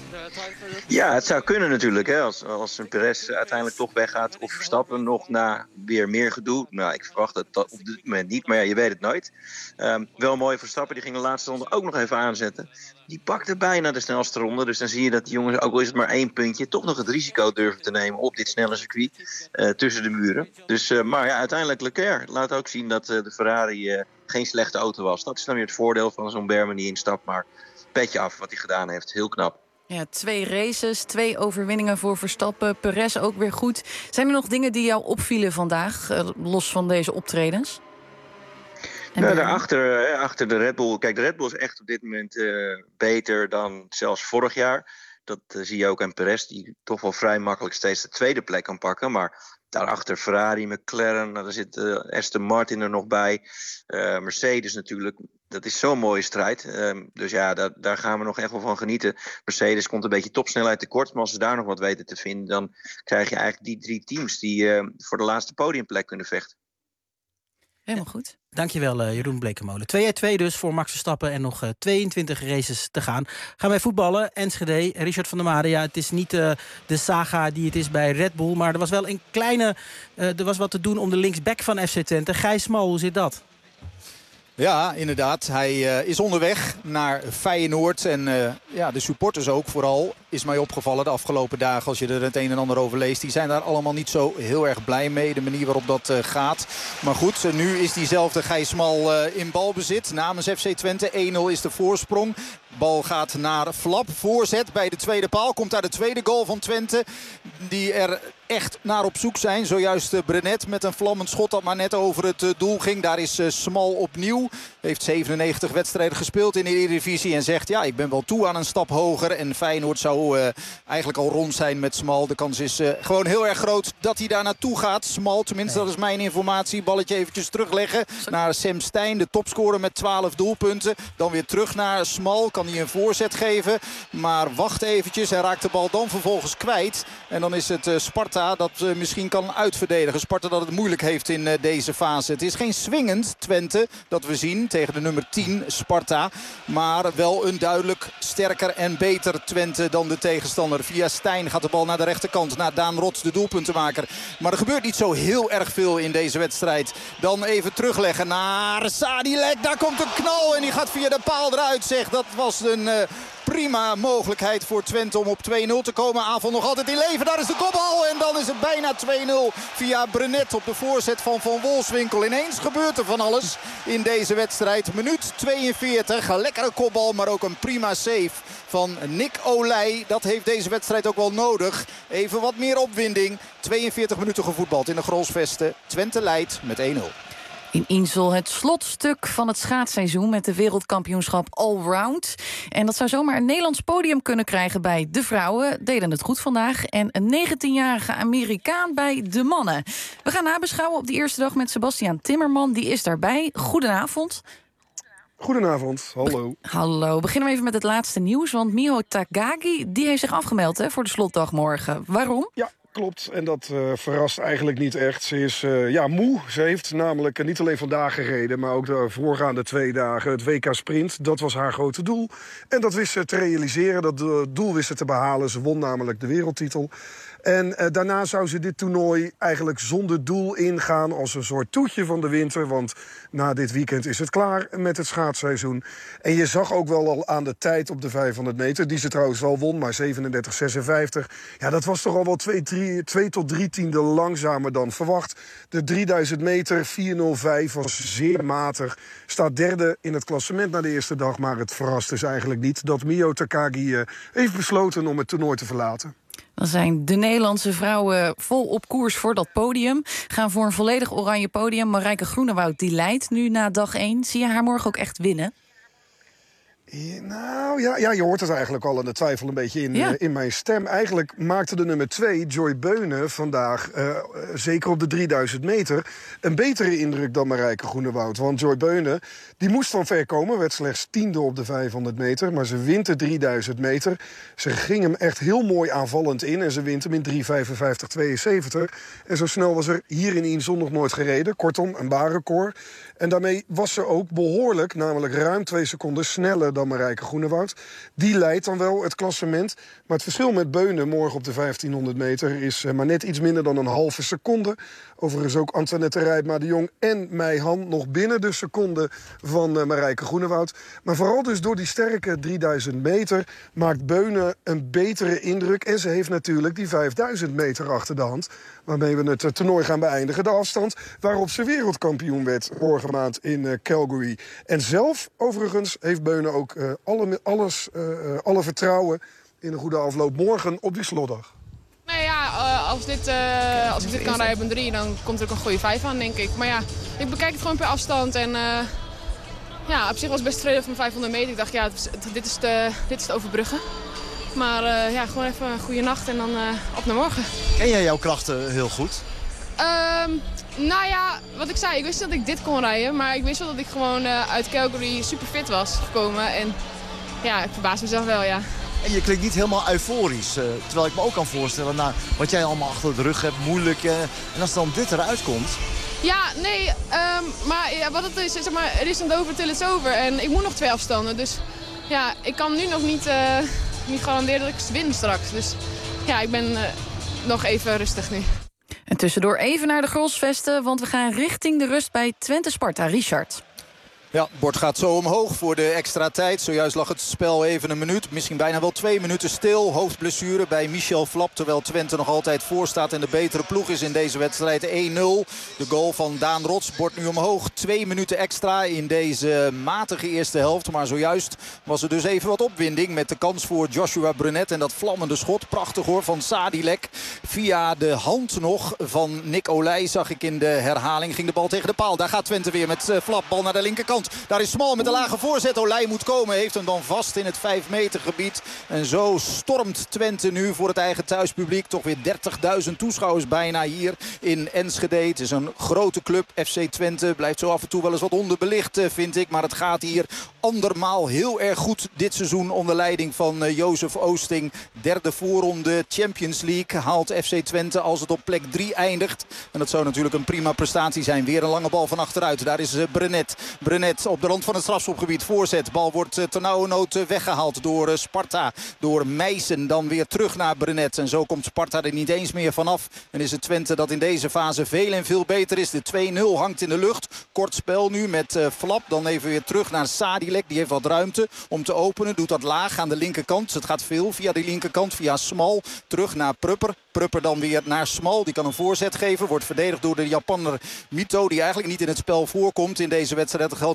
Ja, het zou kunnen natuurlijk. Hè, als, als een Perez uiteindelijk toch weggaat of Verstappen nog na weer meer gedoe. Nou, ik verwacht het op dit moment niet, maar ja, je weet het nooit. Um, wel mooi Verstappen, die ging de laatste ronde ook nog even aanzetten. Die pakte bijna de snelste ronde. Dus dan zie je dat die jongens, ook al is het maar één puntje, toch nog het risico durven te nemen op dit snelle circuit uh, tussen de muren. Dus, uh, maar ja, uiteindelijk Leclerc laat ook zien dat uh, de Ferrari uh, geen slechte auto was. Dat is dan weer het voordeel van zo'n Behrman die instapt. Maar petje af wat hij gedaan heeft. Heel knap. Ja, twee races, twee overwinningen voor Verstappen. Perez ook weer goed. Zijn er nog dingen die jou opvielen vandaag, uh, los van deze optredens? Nou, daarachter, achter de Red Bull. Kijk, de Red Bull is echt op dit moment uh, beter dan zelfs vorig jaar. Dat uh, zie je ook aan Perez, die toch wel vrij makkelijk steeds de tweede plek kan pakken. Maar daarachter Ferrari, McLaren, nou, daar zit uh, Aston Martin er nog bij. Uh, Mercedes natuurlijk, dat is zo'n mooie strijd. Um, dus ja, daar, daar gaan we nog echt wel van genieten. Mercedes komt een beetje topsnelheid tekort. Maar als ze daar nog wat weten te vinden, dan krijg je eigenlijk die drie teams die uh, voor de laatste podiumplek kunnen vechten. Helemaal goed. Dankjewel, uh, Jeroen Blekemolen. twee uit twee dus voor Max Verstappen en nog uh, tweeëntwintig races te gaan. Gaan wij voetballen. Enschede, Richard van der Made. Ja, het is niet uh, de saga die het is bij Red Bull. Maar er was wel een kleine... Uh, er was wat te doen om de linksback van F C Twente. Gijs Smal, hoe zit dat? Ja, inderdaad. Hij uh, is onderweg naar Feyenoord. En uh, ja, de supporters ook vooral. Is mij opgevallen de afgelopen dagen als je er het een en ander over leest. Die zijn daar allemaal niet zo heel erg blij mee. De manier waarop dat uh, gaat. Maar goed, uh, nu is diezelfde Gijs Smal uh, in balbezit. Namens F C Twente. één nul is de voorsprong. Bal gaat naar Flap. Voorzet bij de tweede paal. Komt daar de tweede goal van Twente. Die er echt naar op zoek zijn. Zojuist uh, Brenet met een vlammend schot dat maar net over het uh, doel ging. Daar is uh, Smal opnieuw. Heeft zevenennegentig wedstrijden gespeeld in de Eredivisie. En zegt ja, ik ben wel toe aan een stap hoger. En Feyenoord zou uh, eigenlijk al rond zijn met Smal. De kans is uh, gewoon heel erg groot dat hij daar naartoe gaat. Smal, tenminste dat is mijn informatie. Balletje eventjes terugleggen naar Sam Stein. De topscorer met twaalf doelpunten. Dan weer terug naar Smal. Kan hij een voorzet geven. Maar wacht eventjes. Hij raakt de bal dan vervolgens kwijt. En dan is het uh, Sparta dat uh, misschien kan uitverdedigen. Sparta dat het moeilijk heeft in uh, deze fase. Het is geen swingend Twente dat we zien tegen de nummer tien Sparta. Maar wel een duidelijk sterker en beter Twente dan de tegenstander. Via Stijn gaat de bal naar de rechterkant. Naar Daan Rots, de doelpuntenmaker. Maar er gebeurt niet zo heel erg veel in deze wedstrijd. Dan even terugleggen naar Sadilek. Daar komt een knal en die gaat via de paal eruit. Zeg, dat was een uh, prima mogelijkheid voor Twente om op twee nul te komen. Aanval nog altijd in leven. Daar is de kopbal en dan is het bijna twee nul via Brenet op de voorzet van Van Wolfswinkel. Ineens gebeurt er van alles in deze wedstrijd. Minuut tweeënveertig. Een lekkere kopbal, maar ook een prima save van Nick Olij. Dat heeft deze wedstrijd ook wel nodig. Even wat meer opwinding. tweeënveertig minuten gevoetbald in de Grolsvesten. Twente leidt met één nul. In Insel het slotstuk van het schaatsseizoen met de wereldkampioenschap Allround. En dat zou zomaar een Nederlands podium kunnen krijgen bij de vrouwen. Deden het goed vandaag. En een negentienjarige Amerikaan bij de mannen. We gaan nabeschouwen op die eerste dag met Sebastiaan Timmerman. Die is daarbij. Goedenavond. Goedenavond, hallo. Hallo, beginnen we even met het laatste nieuws. Want Miho Takagi die heeft zich afgemeld hè, voor de slotdag morgen. Waarom? Ja, klopt. En dat uh, verrast eigenlijk niet echt. Ze is uh, ja, moe. Ze heeft namelijk uh, niet alleen vandaag gereden, maar ook de voorgaande twee dagen het W K Sprint. Dat was haar grote doel. En dat wist ze te realiseren. Dat uh, doel wist ze te behalen. Ze won namelijk de wereldtitel. En uh, daarna zou ze dit toernooi eigenlijk zonder doel ingaan als een soort toetje van de winter. Want na dit weekend is het klaar met het schaatsseizoen. En je zag ook wel al aan de tijd op de vijfhonderd meter, die ze trouwens wel won, maar zevenendertig zesenvijftig. Ja, dat was toch al wel twee, drie, twee tot drie tiende langzamer dan verwacht. De drieduizend meter, vier nul vijf, was zeer matig. Staat derde in het klassement na de eerste dag, maar het verrast dus eigenlijk niet dat Miho Takagi uh, heeft besloten om het toernooi te verlaten. Dan zijn de Nederlandse vrouwen vol op koers voor dat podium. Gaan voor een volledig oranje podium. Marijke Groenewoud die leidt nu na dag één. Zie je haar morgen ook echt winnen? Ja, nou ja, ja, je hoort het eigenlijk al en de twijfel een beetje in, ja. uh, in mijn stem. Eigenlijk maakte de nummer twee, Joy Beunen, vandaag, uh, uh, zeker op de drieduizend meter, een betere indruk dan Marijke Groenewoud. Want Joy Beunen, die moest van ver komen, werd slechts tiende op de vijfhonderd meter. Maar ze wint de drieduizend meter. Ze ging hem echt heel mooi aanvallend in en ze wint hem in drie vijfenvijftig tweeënzeventig. En zo snel was er hier in Insel nog nooit gereden. Kortom, een baanrecord. En daarmee was ze ook behoorlijk, namelijk ruim twee seconden sneller dan Marijke Groenewoud. Die leidt dan wel het klassement. Maar het verschil met Beunen morgen op de vijftienhonderd meter is maar net iets minder dan een halve seconde. Overigens ook Antoinette Rijpma de Jong en Meihan nog binnen de seconde van uh, Marijke Groenewoud. Maar vooral dus door die sterke drieduizend meter maakt Beunen een betere indruk. En ze heeft natuurlijk die vijfduizend meter achter de hand, waarmee we het uh, toernooi gaan beëindigen. De afstand waarop ze wereldkampioen werd vorige maand in uh, Calgary. En zelf, overigens, heeft Beunen ook uh, alle, alles, uh, alle vertrouwen in een goede afloop morgen op die slotdag. Nee, ja, uh, als, dit, uh, als ik dit kan rijden op een drie, dan komt er ook een goede vijf aan, denk ik. Maar ja, ik bekijk het gewoon per afstand. En uh, ja, op zich was ik best tevreden van vijfhonderd meter. Ik dacht, ja, dit is te, dit is te overbruggen. Maar uh, ja, gewoon even een goede nacht en dan uh, op naar morgen. Ken jij jouw krachten heel goed? Um, nou ja, wat ik zei, ik wist dat ik dit kon rijden. Maar ik wist wel dat ik gewoon uh, uit Calgary super fit was gekomen. En ja, ik verbaas mezelf wel, ja. En je klinkt niet helemaal euforisch. Uh, terwijl ik me ook kan voorstellen, nou, wat jij allemaal achter de rug hebt, moeilijk. Uh, en als dan dit eruit komt... Ja, nee, um, maar ja, wat het is, zeg maar, er is een over till it's over. En ik moet nog twee afstanden. Dus ja, ik kan nu nog niet, uh, niet garanderen dat ik win straks. Dus ja, ik ben uh, nog even rustig nu. En tussendoor even naar de Grolsvesten, want we gaan richting de rust bij Twente Sparta. Richard. Ja, het bord gaat zo omhoog voor de extra tijd. Zojuist lag het spel even een minuut, misschien bijna wel twee minuten stil. Hoofdblessure bij Michel Flap, terwijl Twente nog altijd voor staat en de betere ploeg is in deze wedstrijd. één nul. De goal van Daan Rots, bord nu omhoog. Twee minuten extra in deze matige eerste helft. Maar zojuist was er dus even wat opwinding met de kans voor Joshua Brunet. En dat vlammende schot, prachtig hoor, van Sadilek. Via de hand nog van Nick Olij zag ik in de herhaling. Ging de bal tegen de paal. Daar gaat Twente weer met Flap, bal naar de linkerkant. Daar is Smal met de lage voorzet. Olij moet komen. Heeft hem dan vast in het vijf meter gebied. En zo stormt Twente nu voor het eigen thuispubliek. Toch weer dertigduizend toeschouwers bijna hier in Enschede. Het is een grote club. F C Twente blijft zo af en toe wel eens wat onderbelicht, vind ik. Maar het gaat hier andermaal heel erg goed dit seizoen onder leiding van uh, Jozef Oosting. Derde voorronde Champions League haalt F C Twente als het op plek drie eindigt. En dat zou natuurlijk een prima prestatie zijn. Weer een lange bal van achteruit. Daar is uh, Brenet. Brenet op de rand van het strafschopgebied. Voorzet. Bal wordt uh, ternauwernood uh, weggehaald door uh, Sparta. Door Meijsen. Dan weer terug naar Brenet. En zo komt Sparta er niet eens meer vanaf. En is het Twente dat in deze fase veel en veel beter is. De twee nul hangt in de lucht. Kort spel nu met uh, Flap. Dan even weer terug naar Sadilek. Die heeft wat ruimte om te openen. Doet dat laag aan de linkerkant. Het gaat veel via de linkerkant. Via Smal. Terug naar Prupper. Prupper dan weer naar Smal. Die kan een voorzet geven. Wordt verdedigd door de Japanner Mito. Die eigenlijk niet in het spel voorkomt in deze wedstrijd. Dat geldt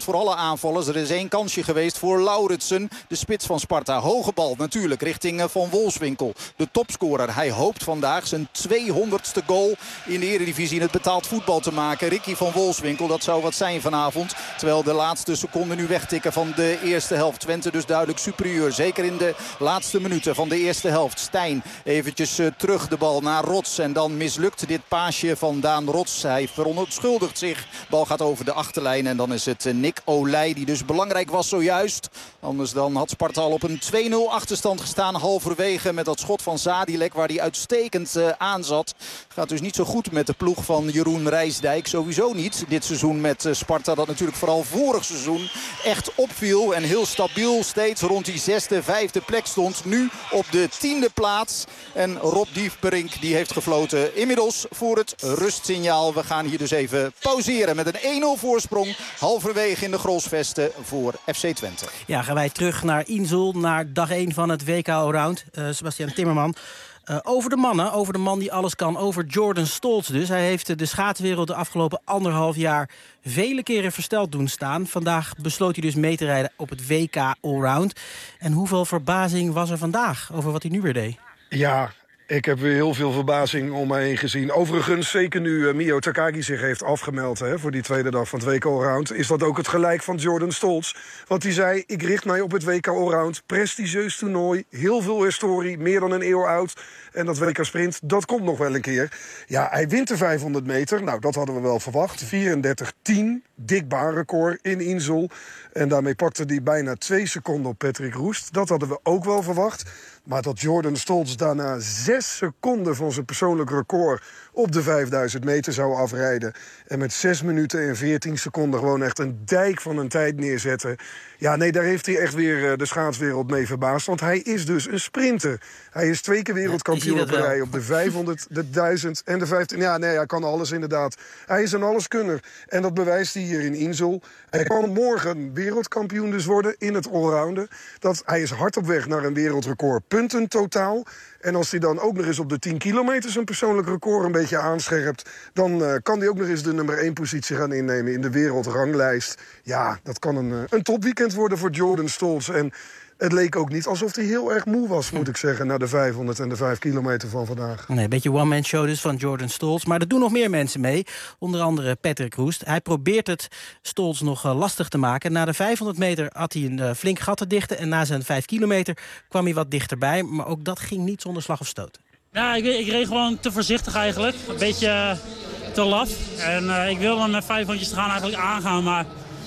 voor alle aanvallers. Er is één kansje geweest voor Lauritsen, de spits van Sparta. Hoge bal natuurlijk richting Van Wolfswinkel. De topscorer. Hij hoopt vandaag zijn tweehonderdste goal in de Eredivisie in het betaald voetbal te maken. Ricky van Wolfswinkel, dat zou wat zijn vanavond. Terwijl de laatste seconden nu wegtikken van de eerste helft. Twente dus duidelijk superieur. Zeker in de laatste minuten van de eerste helft. Stijn eventjes uh, terug de bal naar Rots. En dan mislukt dit paasje van Daan Rots. Hij verontschuldigt zich. Bal gaat over de achterlijn. En dan is het uh, Nick Olij die dus belangrijk was zojuist. Anders dan had Sparta al op een twee nul achterstand gestaan. Halverwege met dat schot van Zadilek waar hij uitstekend uh, aanzat. Gaat dus niet zo goed met de ploeg van Jeroen Rijsdijk. Sowieso niet dit seizoen met uh, Sparta. Dat natuurlijk vooral vorig seizoen echt opviel. En heel stabiel steeds rond die zesde, vijfde plek stond. Nu op de tiende plaats. En Rob Diefperink die heeft gefloten inmiddels voor het rustsignaal. We gaan hier dus even pauzeren met een één nul voorsprong. Halverwege in de Grolsvesten voor F C Twente. Ja, gaan wij terug naar Insel, naar dag één van het W K Allround. Uh, Sebastian Timmerman. Uh, over de mannen, over de man die alles kan, over Jordan Stolz dus. Hij heeft de schaatswereld de afgelopen anderhalf jaar vele keren versteld doen staan. Vandaag besloot hij dus mee te rijden op het W K Allround. En hoeveel verbazing was er vandaag over wat hij nu weer deed? Ja, ik heb weer heel veel verbazing om mij heen gezien. Overigens, zeker nu uh, Mio Takagi zich heeft afgemeld hè, voor die tweede dag van het W K Allround, is dat ook het gelijk van Jordan Stolz. Want hij zei, ik richt mij op het W K Allround. Prestigieus toernooi, heel veel historie, meer dan een eeuw oud. En dat W K Sprint, dat komt nog wel een keer. Ja, hij wint de vijfhonderd meter. Nou, dat hadden we wel verwacht. vierendertig tien, dik baanrecord in Insel. En daarmee pakte hij bijna twee seconden op Patrick Roest. Dat hadden we ook wel verwacht. Maar dat Jordan Stolz daarna zes seconden van zijn persoonlijk record op de vijfduizend meter zou afrijden. En met zes minuten en veertien seconden gewoon echt een dijk van een tijd neerzetten. Ja, nee, daar heeft hij echt weer de schaatswereld mee verbaasd. Want hij is dus een sprinter. Hij is twee keer wereldkampioen op de rij op de vijfhonderd, de duizend en de vijftien. Ja, nee, hij kan alles inderdaad. Hij is een alleskunner. En dat bewijst hij hier in Insel. Hij kan morgen wereldkampioen dus worden in het allrounden. Dat, hij is hard op weg naar een wereldrecord punten totaal. En als hij dan ook nog eens op de tien kilometer zijn persoonlijk record een beetje aanscherpt, dan uh, kan hij ook nog eens de nummer één positie gaan innemen in de wereldranglijst. Ja, dat kan een, uh, een topweekend worden voor Jordan Stolz. En het leek ook niet alsof hij heel erg moe was, moet ik zeggen, na de vijfhonderd en de vijf kilometer van vandaag. Nee, een beetje one-man show dus van Jordan Stolz. Maar er doen nog meer mensen mee. Onder andere Patrick Roest. Hij probeert het Stolz nog uh, lastig te maken. Na de vijfhonderd meter had hij een uh, flink gat te dichten. En na zijn vijf kilometer kwam hij wat dichterbij. Maar ook dat ging niet zonder slag of stoot. Ja, ik, ik reed gewoon te voorzichtig eigenlijk. Een beetje uh, te laf. En uh, ik wilde met vijf hondjes te gaan eigenlijk aangaan, maar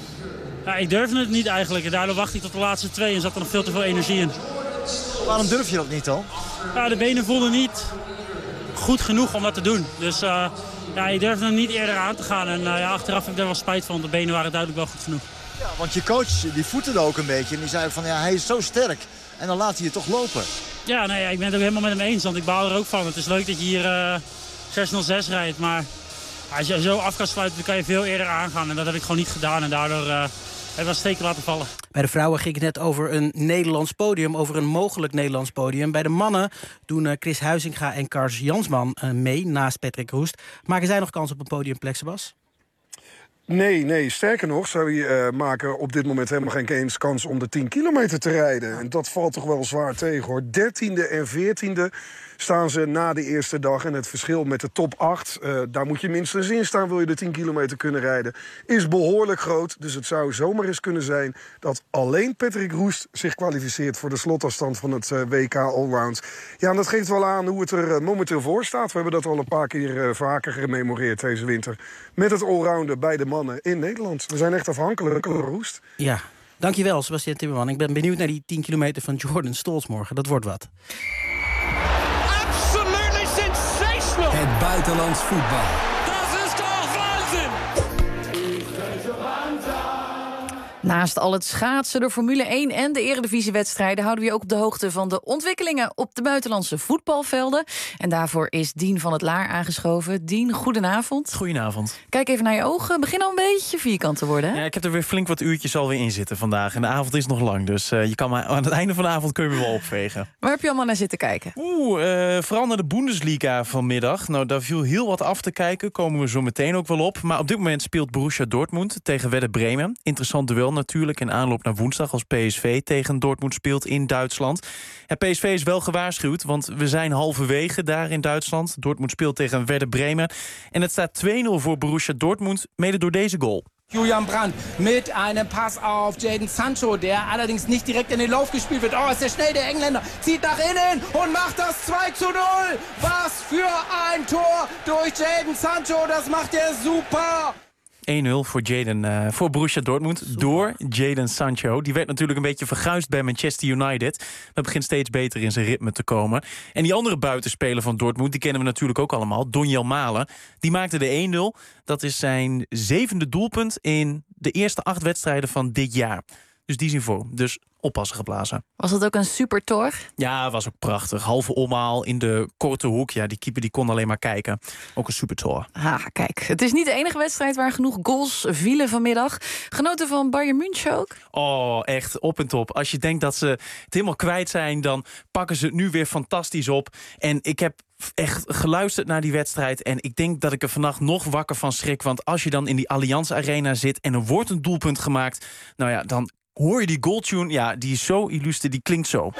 ja, ik durfde het niet eigenlijk. En daardoor wachtte ik tot de laatste twee en zat er nog veel te veel energie in. Waarom durf je dat niet dan? Ja, de benen voelden niet goed genoeg om dat te doen. Dus uh, ja, ik durfde er niet eerder aan te gaan. En uh, ja, achteraf heb ik daar wel spijt van. De benen waren duidelijk wel goed genoeg. Ja, want je coach die voeterde ook een beetje. En die zei van ja, hij is zo sterk. En dan laat hij je toch lopen. Ja, nee, ik ben het ook helemaal met hem eens. Want ik baal er ook van. Het is leuk dat je hier uh, zes nul zes rijdt. Maar als je zo af kan sluiten, dan kan je veel eerder aangaan. En dat heb ik gewoon niet gedaan. En daardoor uh, heb ik wel steken laten vallen. Bij de vrouwen ging het net over een Nederlands podium. Over een mogelijk Nederlands podium. Bij de mannen doen uh, Chris Huizinga en Kars Jansman uh, mee. Naast Patrick Roest. Maken zij nog kans op een podiumplek, Sebas? Nee, nee, sterker nog zou je uh, maken op dit moment helemaal geen eens kans om de tien kilometer te rijden. En dat valt toch wel zwaar tegen, hoor. dertiende en veertiende staan ze na de eerste dag. En het verschil met de top acht, uh, daar moet je minstens in staan, wil je de tien kilometer kunnen rijden, is behoorlijk groot. Dus het zou zomaar eens kunnen zijn dat alleen Patrick Roest zich kwalificeert voor de slotafstand van het uh, W K Allround. Ja, en dat geeft wel aan hoe het er uh, momenteel voor staat. We hebben dat al een paar keer uh, vaker gememoreerd deze winter. Met het allrounden bij de mannen in Nederland. We zijn echt afhankelijk van Roest. Ja, dankjewel Sebastian Timmerman. Ik ben benieuwd naar die tien kilometer van Jordan Stolz morgen. Dat wordt wat. Absolutely sensational. Het buitenlands voetbal. Dat is toch waanzin. Naast al het schaatsen, de Formule één en de Eredivisiewedstrijden houden we je ook op de hoogte van de ontwikkelingen op de buitenlandse voetbalvelden. En daarvoor is Dien van het Laar aangeschoven. Dien, goedenavond. Goedenavond. Kijk even naar je ogen. Begin al een beetje vierkant te worden, hè? Ja, ik heb er weer flink wat uurtjes alweer in zitten vandaag. En de avond is nog lang, dus uh, je kan maar, aan het einde van de avond kun je me wel opvegen. Waar heb je allemaal naar zitten kijken? Oeh, uh, vooral naar de Bundesliga vanmiddag. Nou, daar viel heel wat af te kijken. Komen we zo meteen ook wel op. Maar op dit moment speelt Borussia Dortmund tegen Werder Bremen. Interessant duel natuurlijk in aanloop naar woensdag als P S V tegen Dortmund speelt in Duitsland. En P S V is wel gewaarschuwd, want we zijn halverwege daar in Duitsland. Dortmund speelt tegen Werder Bremen. En het staat twee nul voor Borussia Dortmund, mede door deze goal. Julian Brandt mit einem Pass auf Jadon Sancho, der allerdings nicht direkt in den Lauf gespielt wird. Oh, ist der schnell, der Engländer zieht nach innen und macht das zwei zu null. Was für ein Tor durch Jadon Sancho, das macht er super. één nul voor, Jadon, uh, voor Borussia Dortmund Super. door Jadon Sancho. Die werd natuurlijk een beetje verguisd bij Manchester United. Dat begint steeds beter in zijn ritme te komen. En die andere buitenspeler van Dortmund, die kennen we natuurlijk ook allemaal. Donyell Malen. Die maakte de één nul. Dat is zijn zevende doelpunt in de eerste acht wedstrijden van dit jaar. Dus die is in vorm. Dus oppassen geblazen. Was dat ook een supertor? Ja, was ook prachtig. Halve omhaal in de korte hoek. Ja, die keeper die kon alleen maar kijken. Ook een supertor. Ah, kijk. Het is niet de enige wedstrijd waar genoeg goals vielen vanmiddag. Genoten van Bayern München ook? Oh, echt op en top. Als je denkt dat ze het helemaal kwijt zijn, dan pakken ze het nu weer fantastisch op. En ik heb echt geluisterd naar die wedstrijd. En ik denk dat ik er vannacht nog wakker van schrik. Want als je dan in die Allianz Arena zit en er wordt een doelpunt gemaakt, nou ja, dan hoor je die goaltune, ja, die is zo illuster, die klinkt zo.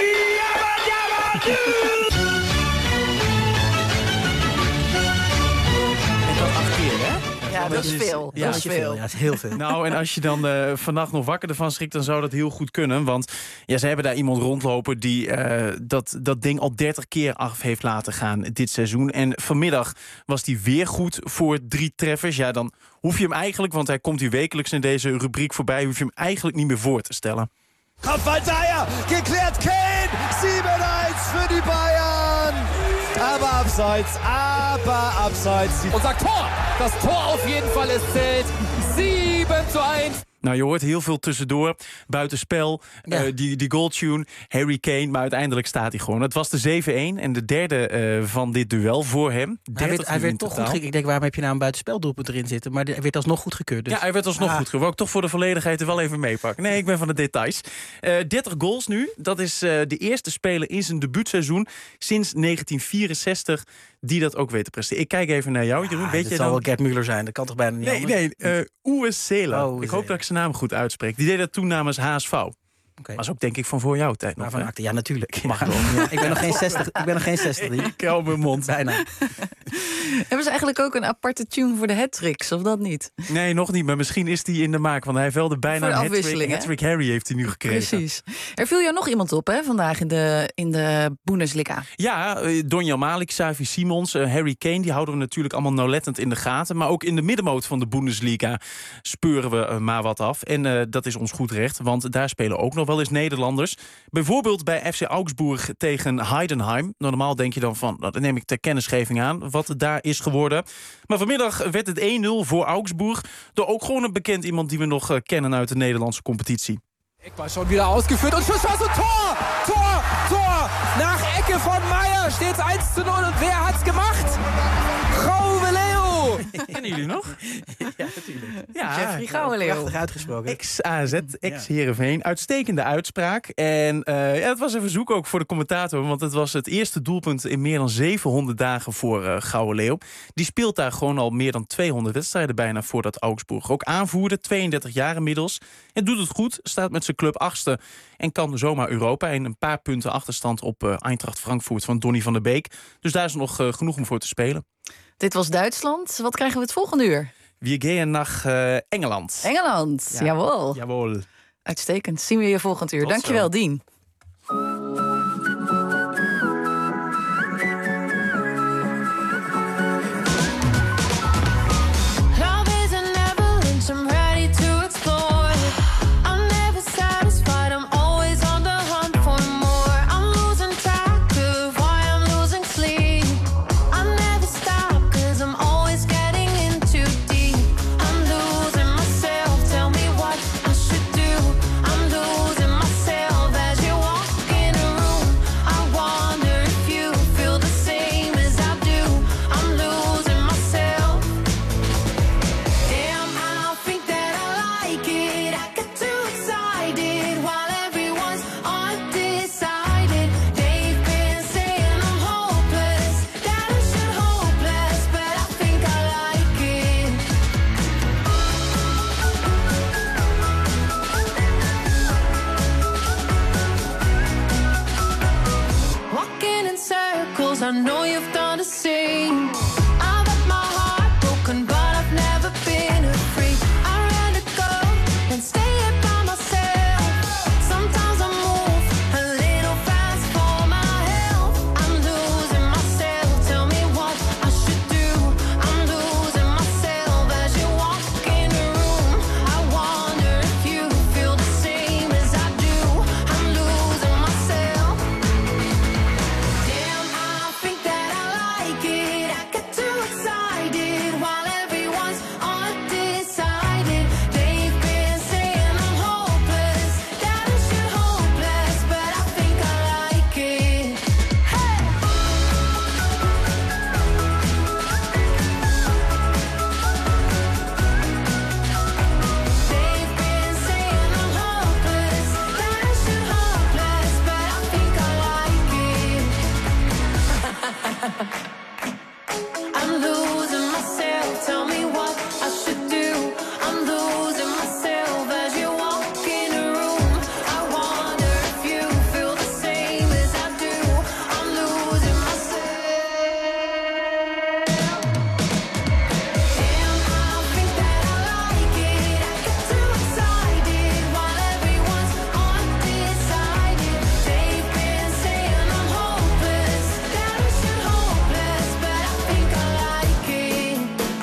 Ja, dat is veel. Ja, dat is veel. Ja, dat is heel veel. Nou, en als je dan uh, vannacht nog wakker ervan schrikt, dan zou dat heel goed kunnen. Want ja, ze hebben daar iemand rondlopen die uh, dat, dat ding al dertig keer af heeft laten gaan dit seizoen. En vanmiddag was die weer goed voor drie treffers. Ja, dan hoef je hem eigenlijk, want hij komt hier wekelijks in deze rubriek voorbij, hoef je hem eigenlijk niet meer voor te stellen. Kopfball geklärt, Kane, sieben eins für die Bayern. Aber abseits, aber abseits. Unser Tor, das Tor auf jeden Fall, es zählt sieben zu eins. Nou, je hoort heel veel tussendoor. Buitenspel, ja. uh, die, die goaltune, Harry Kane. Maar uiteindelijk staat hij gewoon. Het was de zeven één en de derde uh, van dit duel voor hem. Hij werd, hij werd toch goed gekeurd. Ik denk, waarom heb je nou een buitenspeldoelpunt erin zitten? Maar hij werd alsnog goed gekeurd. Dus. Ja, hij werd alsnog ah. goed gekeurd. Wou ik toch voor de volledigheid er wel even meepakken. Nee, ik ben van de details. Uh, dertig goals nu. Dat is uh, de eerste speler in zijn debuutseizoen sinds negentien vierenzestig... die dat ook weet te presteren. Ik kijk even naar jou, Jeroen. Ja, weet dat je zal dan? wel Gerd Müller zijn, dat kan toch bijna niet Nee, anders? nee, uh, Uwe Seeler. Oh, ik hoop dat ik zijn naam goed uitspreek. Die deed dat toen namens H S V. Okay. Was ook denk ik van voor jouw tijd nog. Van acte, ja, natuurlijk. Mag ja. Ja, ik ben nog geen zestig. Ik ben nog geen zestig. Ik hou mijn mond. Bijna. Hebben ze eigenlijk ook een aparte tune voor de hat-tricks, of dat niet? Nee, nog niet, maar misschien is die in de maak. Want hij heeft wel de bijna hat-trick. Hat-trick Harry heeft hij nu gekregen. Precies. Er viel jou nog iemand op, hè, vandaag in de, in de Bundesliga. Ja, uh, Donyell Malen, Xavi Simons, uh, Harry Kane, die houden we natuurlijk allemaal nauwlettend in de gaten. Maar ook in de middenmoot van de Bundesliga speuren we uh, maar wat af. En uh, dat is ons goed recht, want daar spelen ook nog wel eens Nederlanders. Bijvoorbeeld bij F C Augsburg tegen Heidenheim. Normaal denk je dan van, nou, dat neem ik ter kennisgeving aan, wat daar is geworden. Maar vanmiddag werd het één nul voor Augsburg. Door ook gewoon een bekend iemand die we nog uh, kennen uit de Nederlandse competitie. Eckball schon wieder ausgeführt und Schuss war so Tor! Tor! Tor! Nach Ecke von Meier steht eins zu null und wer hat's gemacht? Gouweleo! Kennen jullie nog? Ja, natuurlijk. Ja, Jeffrey Gouweleo. Prachtig uitgesproken. Ex-A Z, ex-Heerenveen. Uitstekende uitspraak. En uh, ja, het was even zoek ook voor de commentator, want het was het eerste doelpunt in meer dan zevenhonderd dagen voor uh, Gouweleo. Die speelt daar gewoon al meer dan tweehonderd wedstrijden bijna voordat Augsburg ook aanvoerde. tweeëndertig jaar inmiddels. En doet het goed, staat met zijn club achtste en kan zomaar Europa in een paar punten achterstand op uh, Eintracht Frankfurt van Donny van der Beek. Dus daar is nog uh, genoeg om voor te spelen. Dit was Duitsland. Wat krijgen we het volgende uur? We gaan naar uh, Engeland. Engeland, ja. Jawel. Jawel. Uitstekend. Zien we je volgend uur. Tot Dankjewel, zo. Dien. I should feels, I know you've done the same. I've had my heart broken, but I've never been free. I rather go than stay here by myself. Sometimes I move a little fast for my health. I'm losing myself, tell me what I should do. I'm losing myself as you walk in the room. I wonder if you feel the same as I do. I'm losing myself. Damn, I think that I like it. I get too excited while everyone's undecided. They've been saying I'm hopeless, that I should hopeless, but I think I like it. Hey! They've been saying I'm hopeless, that I should hopeless, but I think I like it. I'm losing myself, tell me what I should do. I'm losing myself as you walk in the room. I wonder if you feel the same as I do. I'm losing myself. Damn, I think that I like it. I get too excited while everyone's undecided. They've been saying I'm hopeless, that I should hopeless, but I think I like it.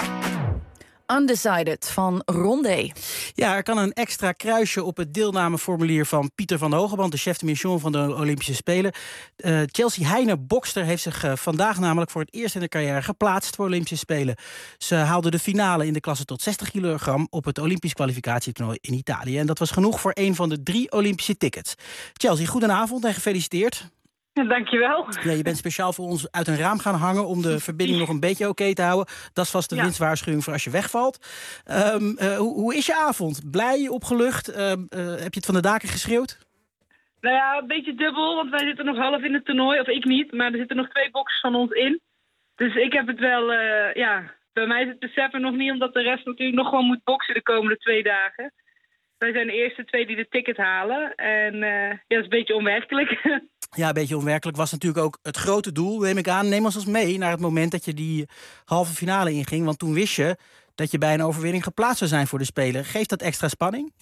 Undecided van Rondé. Ja, er kan een extra kruisje op het deelnameformulier van Pieter van der Hogeband, de chef de mission van de Olympische Spelen. Uh, Chelsea Heine, bokster, heeft zich uh, vandaag namelijk voor het eerst in de carrière geplaatst voor Olympische Spelen. Ze haalde de finale in de klasse tot zestig kilogram op het Olympisch kwalificatietoernooi in Italië. En dat was genoeg voor een van de drie Olympische tickets. Chelsea, goedenavond en gefeliciteerd. Ja, dankjewel. Ja, je bent speciaal voor ons uit een raam gaan hangen om de verbinding nog een beetje oké te houden. Dat is vast de Ja. winstwaarschuwing voor als je wegvalt. Um, uh, hoe, hoe is je avond? Blij, opgelucht? Um, uh, heb je het van de daken geschreeuwd? Nou ja, een beetje dubbel, want wij zitten nog half in het toernooi. Of ik niet, maar er zitten nog twee boxers van ons in. Dus ik heb het wel, uh, ja... Bij mij is het beseffen nog niet, omdat de rest natuurlijk nog gewoon moet boksen de komende twee dagen. Wij zijn de eerste twee die de ticket halen. En uh, ja, dat is een beetje onwerkelijk. Ja, een beetje onwerkelijk was natuurlijk ook het grote doel, neem ik aan. Neem ons eens mee naar het moment dat je die halve finale inging. Want toen wist je dat je bij een overwinning geplaatst zou zijn voor de Spelen. Geeft dat extra spanning?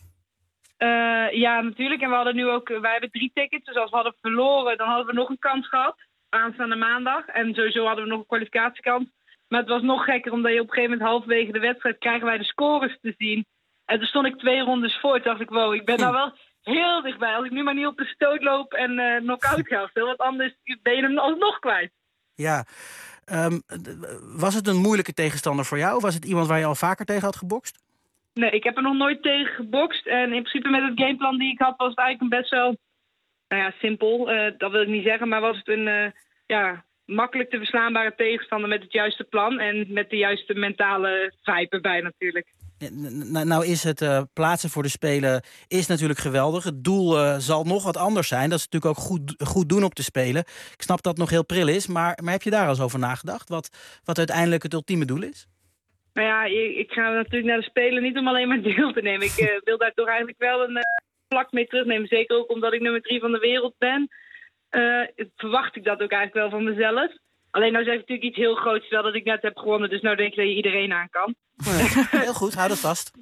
Uh, ja, natuurlijk. En we hadden nu ook... Wij hebben drie tickets, dus als we hadden verloren, dan hadden we nog een kans gehad. Aanstaande maandag. En sowieso hadden we nog een kwalificatiekans. Maar het was nog gekker, omdat je op een gegeven moment halverwege de wedstrijd krijgen wij de scores te zien. En toen stond ik twee rondes voor. Toen dacht ik, wow, ik ben nou wel heel dichtbij. Als ik nu maar niet op de stoot loop en uh, knock-out ga of zo, want anders ben je hem alsnog kwijt. Ja. Um, was het een moeilijke tegenstander voor jou? Of was het iemand waar je al vaker tegen had gebokst? Nee, ik heb er nog nooit tegen gebokst. En in principe met het gameplan die ik had, was het eigenlijk een best wel, nou ja, simpel. Uh, dat wil ik niet zeggen, maar was het een, uh, ja, makkelijk te verslaanbare tegenstander met het juiste plan. En met de juiste mentale vibe erbij natuurlijk. Nou, nou is het uh, plaatsen voor de Spelen is natuurlijk geweldig. Het doel uh, zal nog wat anders zijn. Dat is natuurlijk ook goed, goed doen op de Spelen. Ik snap dat het nog heel pril is, maar, maar heb je daar al eens over nagedacht? Wat, wat uiteindelijk het ultieme doel is? Nou ja, ik ga natuurlijk naar de Spelen niet om alleen maar deel te nemen. Ik uh, wil daar toch eigenlijk wel een uh, plak mee terugnemen. Zeker ook omdat ik nummer drie van de wereld ben. Uh, verwacht ik dat ook eigenlijk wel van mezelf. Alleen nou zeg ik natuurlijk iets heel groots, terwijl dat ik net heb gewonnen. Dus nou denk ik dat je iedereen aan kan. Heel goed, hou dat vast.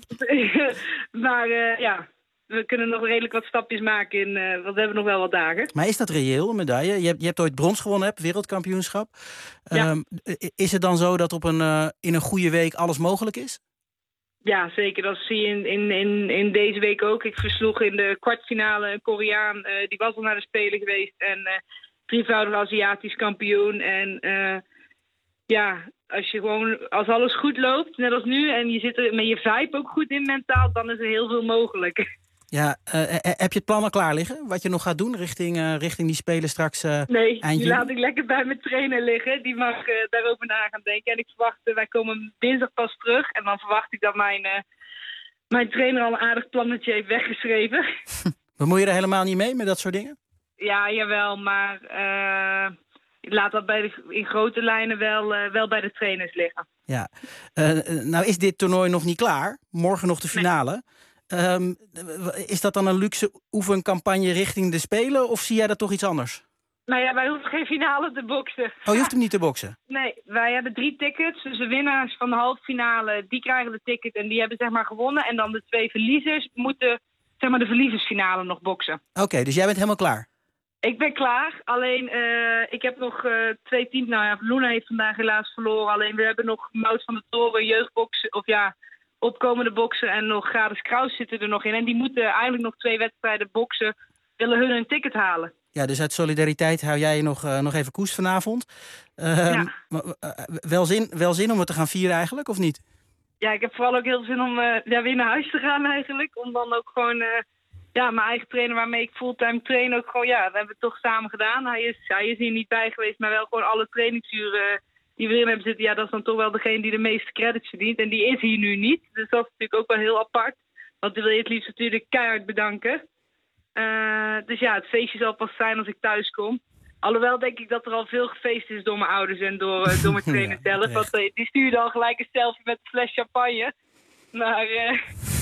Maar uh, ja, we kunnen nog redelijk wat stapjes maken, in, uh, want we hebben nog wel wat dagen. Maar is dat reëel, een medaille? Je hebt, je hebt ooit brons gewonnen, hebt, wereldkampioenschap. Ja. Um, is het dan zo dat op een, uh, in een goede week alles mogelijk is? Ja, zeker. Dat zie je in, in, in, in deze week ook. Ik versloeg in de kwartfinale een Koreaan. Uh, die was al naar de Spelen geweest. En uh, drievoudig Aziatisch kampioen. En uh, ja, als je gewoon, als alles goed loopt, net als nu, en je zit er met je vibe ook goed in mentaal, dan is er heel veel mogelijk. Ja, uh, heb je het plan al klaar liggen? Wat je nog gaat doen richting, uh, richting die Spelen straks uh, Nee, eind die juni? laat ik lekker bij mijn trainer liggen. Die mag uh, daarover na gaan denken. En ik verwacht, uh, wij komen dinsdag pas terug. En dan verwacht ik dat mijn, uh, mijn trainer al een aardig plannetje heeft weggeschreven. Bemoei je er helemaal niet mee met dat soort dingen? Ja, jawel, maar uh, ik laat dat bij de, in grote lijnen wel, uh, wel bij de trainers liggen. Ja, uh, nou is dit toernooi nog niet klaar. Morgen nog de finale. Nee. Um, is dat dan een luxe oefencampagne richting de Spelen of zie jij dat toch iets anders? Maar ja, wij hoeven geen finale te boksen. Oh, je hoeft hem niet te boksen? Nee, wij hebben drie tickets. Dus de winnaars van de halve finale, die krijgen de ticket en die hebben zeg maar gewonnen. En dan de twee verliezers moeten zeg maar de verliezersfinale nog boksen. Oké, okay, dus jij bent helemaal klaar? Ik ben klaar. Alleen, uh, ik heb nog uh, twee teams. Nou ja, Luna heeft vandaag helaas verloren. Alleen, we hebben nog Mout van de Toren, jeugdboksen, of ja, opkomende boksen. En nog Gades Kraus zitten er nog in. En die moeten eigenlijk nog twee wedstrijden boksen. Willen hun een ticket halen. Ja, dus uit solidariteit hou jij je nog, uh, nog even koest vanavond. Uh, ja. uh, wel, zin, wel zin om het te gaan vieren eigenlijk, of niet? Ja, ik heb vooral ook heel veel zin om uh, ja, weer naar huis te gaan eigenlijk. Om dan ook gewoon... Uh, Ja, mijn eigen trainer waarmee ik fulltime train ook gewoon, ja, dat hebben we toch samen gedaan. Hij is, hij is hier niet bij geweest, maar wel gewoon alle trainingsuren die we erin hebben zitten. Ja, dat is dan toch wel degene die de meeste credits verdient. En die is hier nu niet. Dus dat is natuurlijk ook wel heel apart. Want dan wil je het liefst natuurlijk keihard bedanken. Uh, dus ja, het feestje zal pas zijn als ik thuis kom. Alhoewel denk ik dat er al veel gefeest is door mijn ouders en door, uh, door mijn trainer ja, zelf. Want uh, die stuurde al gelijk een selfie met een fles champagne. Maar uh,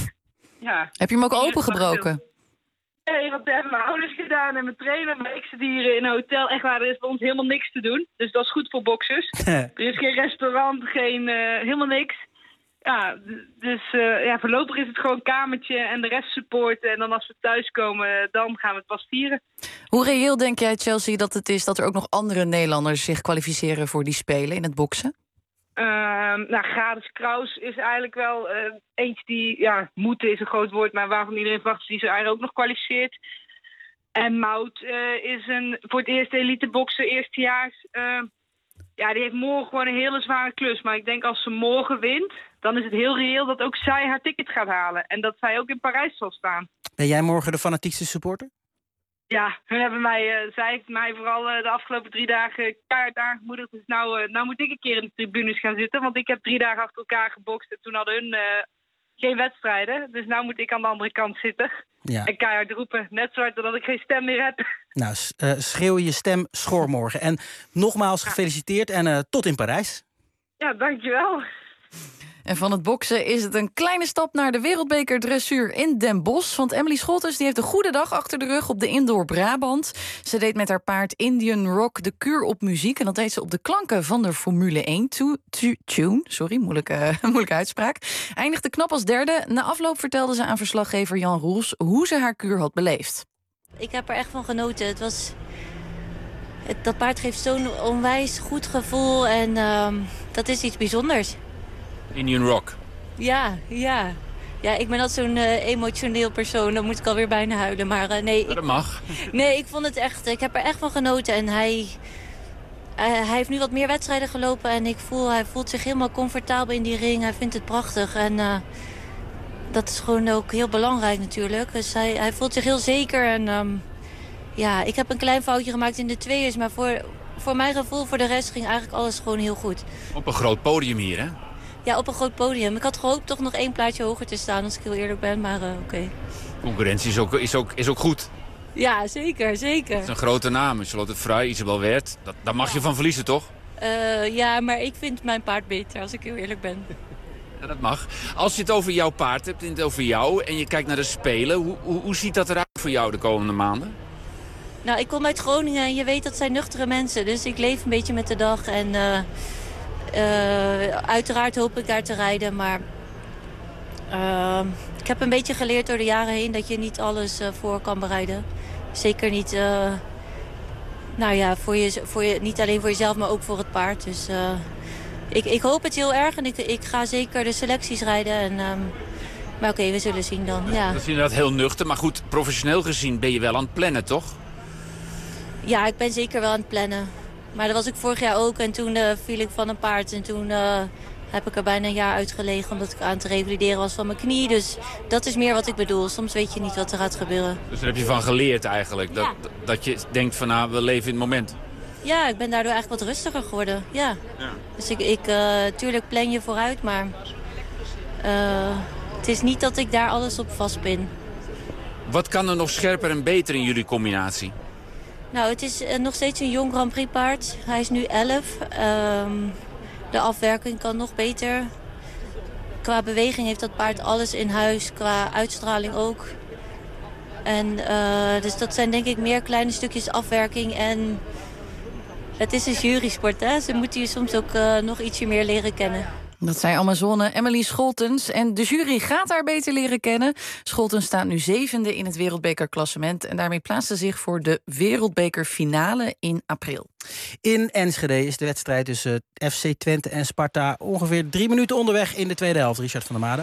ja. Heb je hem ook opengebroken? Nee, want dat hebben mijn ouders gedaan en mijn trainer. Maar ik zit hier in een hotel. Echt waar, er is bij ons helemaal niks te doen. Dus dat is goed voor boksers. Er is geen restaurant, geen, uh, helemaal niks. Ja, dus uh, ja, voorlopig is het gewoon een kamertje en de rest supporten. En dan als we thuiskomen, dan gaan we het pas vieren. Hoe reëel denk jij, Chelsea, dat het is dat er ook nog andere Nederlanders zich kwalificeren voor die Spelen in het boksen? Uh, nou, Gades Kraus is eigenlijk wel uh, eentje die, ja, moeten is een groot woord, maar waarvan iedereen verwacht dat hij zich eigenlijk ook nog kwalificeert. En Mout uh, is een, voor het eerst eliteboksen, eerstejaars. Uh, ja, die heeft morgen gewoon een hele zware klus. Maar ik denk als ze morgen wint, dan is het heel reëel dat ook zij haar ticket gaat halen. En dat zij ook in Parijs zal staan. Ben jij morgen de fanatiekste supporter? Ja, hun hebben mij, uh, zij heeft mij vooral uh, de afgelopen drie dagen kaart aangemoedigd. Dus nou, uh, nou moet ik een keer in de tribunes gaan zitten. Want ik heb drie dagen achter elkaar gebokst en toen hadden hun uh, geen wedstrijden. Dus nou moet ik aan de andere kant zitten. Ja. En keihard roepen, net zo hard dat ik geen stem meer heb. Nou, uh, schreeuw je stem schor morgen. En nogmaals gefeliciteerd en uh, tot in Parijs. Ja, dankjewel. En van het boksen is het een kleine stap naar de wereldbeker dressuur in Den Bosch. Want Emily Scholtes die heeft een goede dag achter de rug op de Indoor Brabant. Ze deed met haar paard Indian Rock de kuur op muziek. En dat deed ze op de klanken van de Formule één to, to, tune. Sorry, moeilijke, moeilijke uitspraak. Eindigde knap als derde. Na afloop vertelde ze aan verslaggever Jan Roels hoe ze haar kuur had beleefd. Ik heb er echt van genoten. Het was... Het, dat paard geeft zo'n onwijs goed gevoel en uh, dat is iets bijzonders. Indian Rock. Ja, ja. Ja, ik ben altijd zo'n uh, emotioneel persoon. Dan moet ik alweer bijna huilen. Maar uh, nee. Maar dat mag. Ik, nee, ik vond het echt... Ik heb er echt van genoten. En hij, uh, hij heeft nu wat meer wedstrijden gelopen. En ik voel, hij voelt zich helemaal comfortabel in die ring. Hij vindt het prachtig. En uh, dat is gewoon ook heel belangrijk natuurlijk. Dus hij, hij voelt zich heel zeker. En um, ja, ik heb een klein foutje gemaakt in de tweeërs. Maar voor, voor mijn gevoel, voor de rest ging eigenlijk alles gewoon heel goed. Op een groot podium hier, hè? Ja, op een groot podium. Ik had gehoopt toch nog één plaatje hoger te staan, als ik heel eerlijk ben, maar uh, oké. Okay. Concurrentie is ook, is, ook, is ook goed. Ja, zeker, zeker. Het is een grote naam. Charlotte Frey, Isabel Wert. Dat, daar mag ja. je van verliezen, toch? Uh, ja, maar ik vind mijn paard beter, als ik heel eerlijk ben. Ja, dat mag. Als je het over jouw paard hebt en het over jou en je kijkt naar de Spelen, hoe, hoe, hoe ziet dat eruit voor jou de komende maanden? Nou, ik kom uit Groningen en je weet dat zijn nuchtere mensen, dus ik leef een beetje met de dag en... Uh, Uh, uiteraard hoop ik daar te rijden, maar uh, ik heb een beetje geleerd door de jaren heen dat je niet alles uh, voor kan bereiden. Zeker niet, uh, nou ja, voor je, voor je, niet alleen voor jezelf, maar ook voor het paard. Dus uh, ik, ik hoop het heel erg en ik, ik ga zeker de selecties rijden. En, um, maar oké, okay, we zullen zien dan. Ja. Dat is inderdaad heel nuchter, maar goed, professioneel gezien ben je wel aan het plannen, toch? Ja, ik ben zeker wel aan het plannen. Maar dat was ik vorig jaar ook en toen uh, viel ik van een paard. En toen uh, heb ik er bijna een jaar uitgelegen omdat ik aan het revalideren was van mijn knie. Dus dat is meer wat ik bedoel. Soms weet je niet wat er gaat gebeuren. Dus daar heb je van geleerd eigenlijk? Ja. Dat, dat je denkt van nou, we leven in het moment? Ja, ik ben daardoor eigenlijk wat rustiger geworden. Ja. Ja. Dus ik, ik uh, tuurlijk plan je vooruit, maar uh, het is niet dat ik daar alles op vast ben. Wat kan er nog scherper en beter in jullie combinatie? Nou, het is uh, nog steeds een jong Grand Prix paard. Hij is nu elf. Um, de afwerking kan nog beter. Qua beweging heeft dat paard alles in huis. Qua uitstraling ook. En uh, dus dat zijn denk ik meer kleine stukjes afwerking. En het is een jurysport, hè. Ze moeten je soms ook uh, nog ietsje meer leren kennen. Dat zei Amazone Emily Scholtens. En de jury gaat haar beter leren kennen. Scholtens staat nu zevende in het wereldbekerklassement. En daarmee plaatst ze zich voor de wereldbekerfinale in april. In Enschede is de wedstrijd tussen F C Twente en Sparta ongeveer drie minuten onderweg in de tweede helft. Richard van der Made.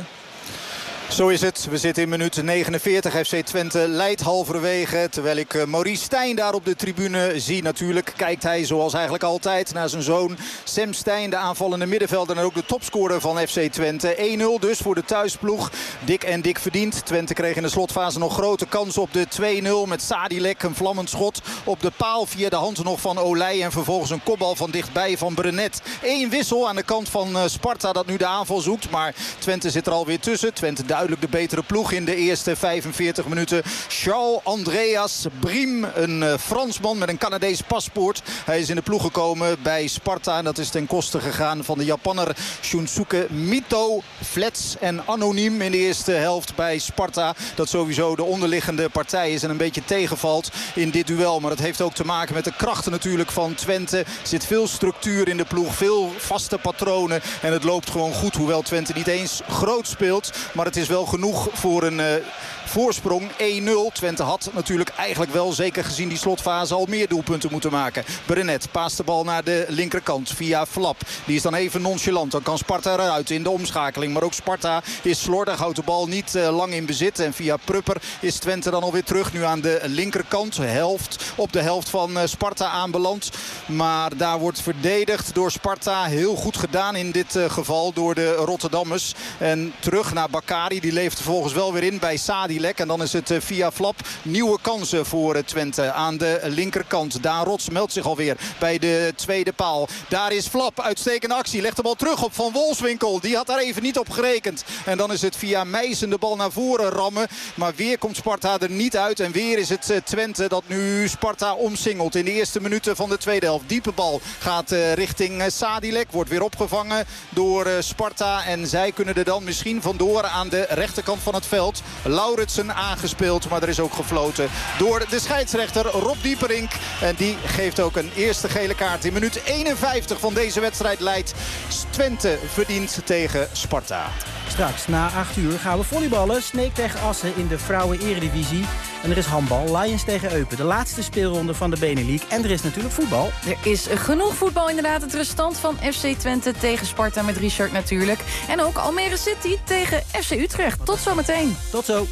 Zo is het. We zitten in minuut negenenveertig. F C Twente leidt halverwege. Terwijl ik Maurice Stijn daar op de tribune zie. Natuurlijk kijkt hij zoals eigenlijk altijd naar zijn zoon Sam Stijn. De aanvallende middenvelder en ook de topscorer van F C Twente. één nul dus voor de thuisploeg. Dik en dik verdiend. Twente kreeg in de slotfase nog grote kans op de twee nul. Met Sadilek een vlammend schot op de paal. Via de hand nog van Olij. En vervolgens een kopbal van dichtbij van Brenet. Eén wissel aan de kant van Sparta dat nu de aanval zoekt. Maar Twente zit er alweer tussen. Twente duidelijk de betere ploeg in de eerste vijfenveertig minuten. Charles Andreas Briem, een Fransman met een Canadees paspoort. Hij is in de ploeg gekomen bij Sparta. En dat is ten koste gegaan van de Japanner Shunsuke Mito. Flats en anoniem in de eerste helft bij Sparta. Dat sowieso de onderliggende partij is en een beetje tegenvalt in dit duel. Maar dat heeft ook te maken met de krachten natuurlijk van Twente. Er zit veel structuur in de ploeg. Veel vaste patronen. En het loopt gewoon goed. Hoewel Twente niet eens groot speelt. Maar het is wel genoeg voor een uh, voorsprong. één nul. Twente had natuurlijk eigenlijk wel, zeker gezien die slotfase, al meer doelpunten moeten maken. Brenet paast de bal naar de linkerkant via Flap. Die is dan even nonchalant. Dan kan Sparta eruit in de omschakeling. Maar ook Sparta is slordig. Houdt de bal niet uh, lang in bezit. En via Prupper is Twente dan alweer terug. Nu aan de linkerkant. Helft op de helft van uh, Sparta aanbeland. Maar daar wordt verdedigd door Sparta. Heel goed gedaan in dit uh, geval door de Rotterdammers. En terug naar Bakari. Die leeft vervolgens wel weer in bij Sadilek. En dan is het uh, via Flap nieuwe kansen voor uh, Twente aan de linkerkant. Daan Rots meldt zich alweer bij de tweede paal. Daar is Flap. Uitstekende actie. Legt de bal terug op Van Wolfswinkel. Die had daar even niet op gerekend. En dan is het via Meijsen de bal naar voren rammen. Maar weer komt Sparta er niet uit. En weer is het uh, Twente dat nu Sparta omsingelt in de eerste minuten van de tweede helft. Diepe bal gaat uh, richting uh, Sadilek. Wordt weer opgevangen door uh, Sparta. En zij kunnen er dan misschien vandoor aan de rechterkant van het veld. Lauritsen aangespeeld, maar er is ook gefloten door de scheidsrechter Rob Dieperink. En die geeft ook een eerste gele kaart. In minuut eenenvijftig van deze wedstrijd leidt Twente verdiend tegen Sparta. Straks na acht uur gaan we volleyballen. Sneek tegen Assen in de vrouwen-eredivisie. En er is handbal, Lions tegen Eupen. De laatste speelronde van de Benelink. En er is natuurlijk voetbal. Er is genoeg voetbal inderdaad. Het restant van F C Twente tegen Sparta met Richard natuurlijk. En ook Almere City tegen F C Utrecht. Tot zometeen. Tot zo.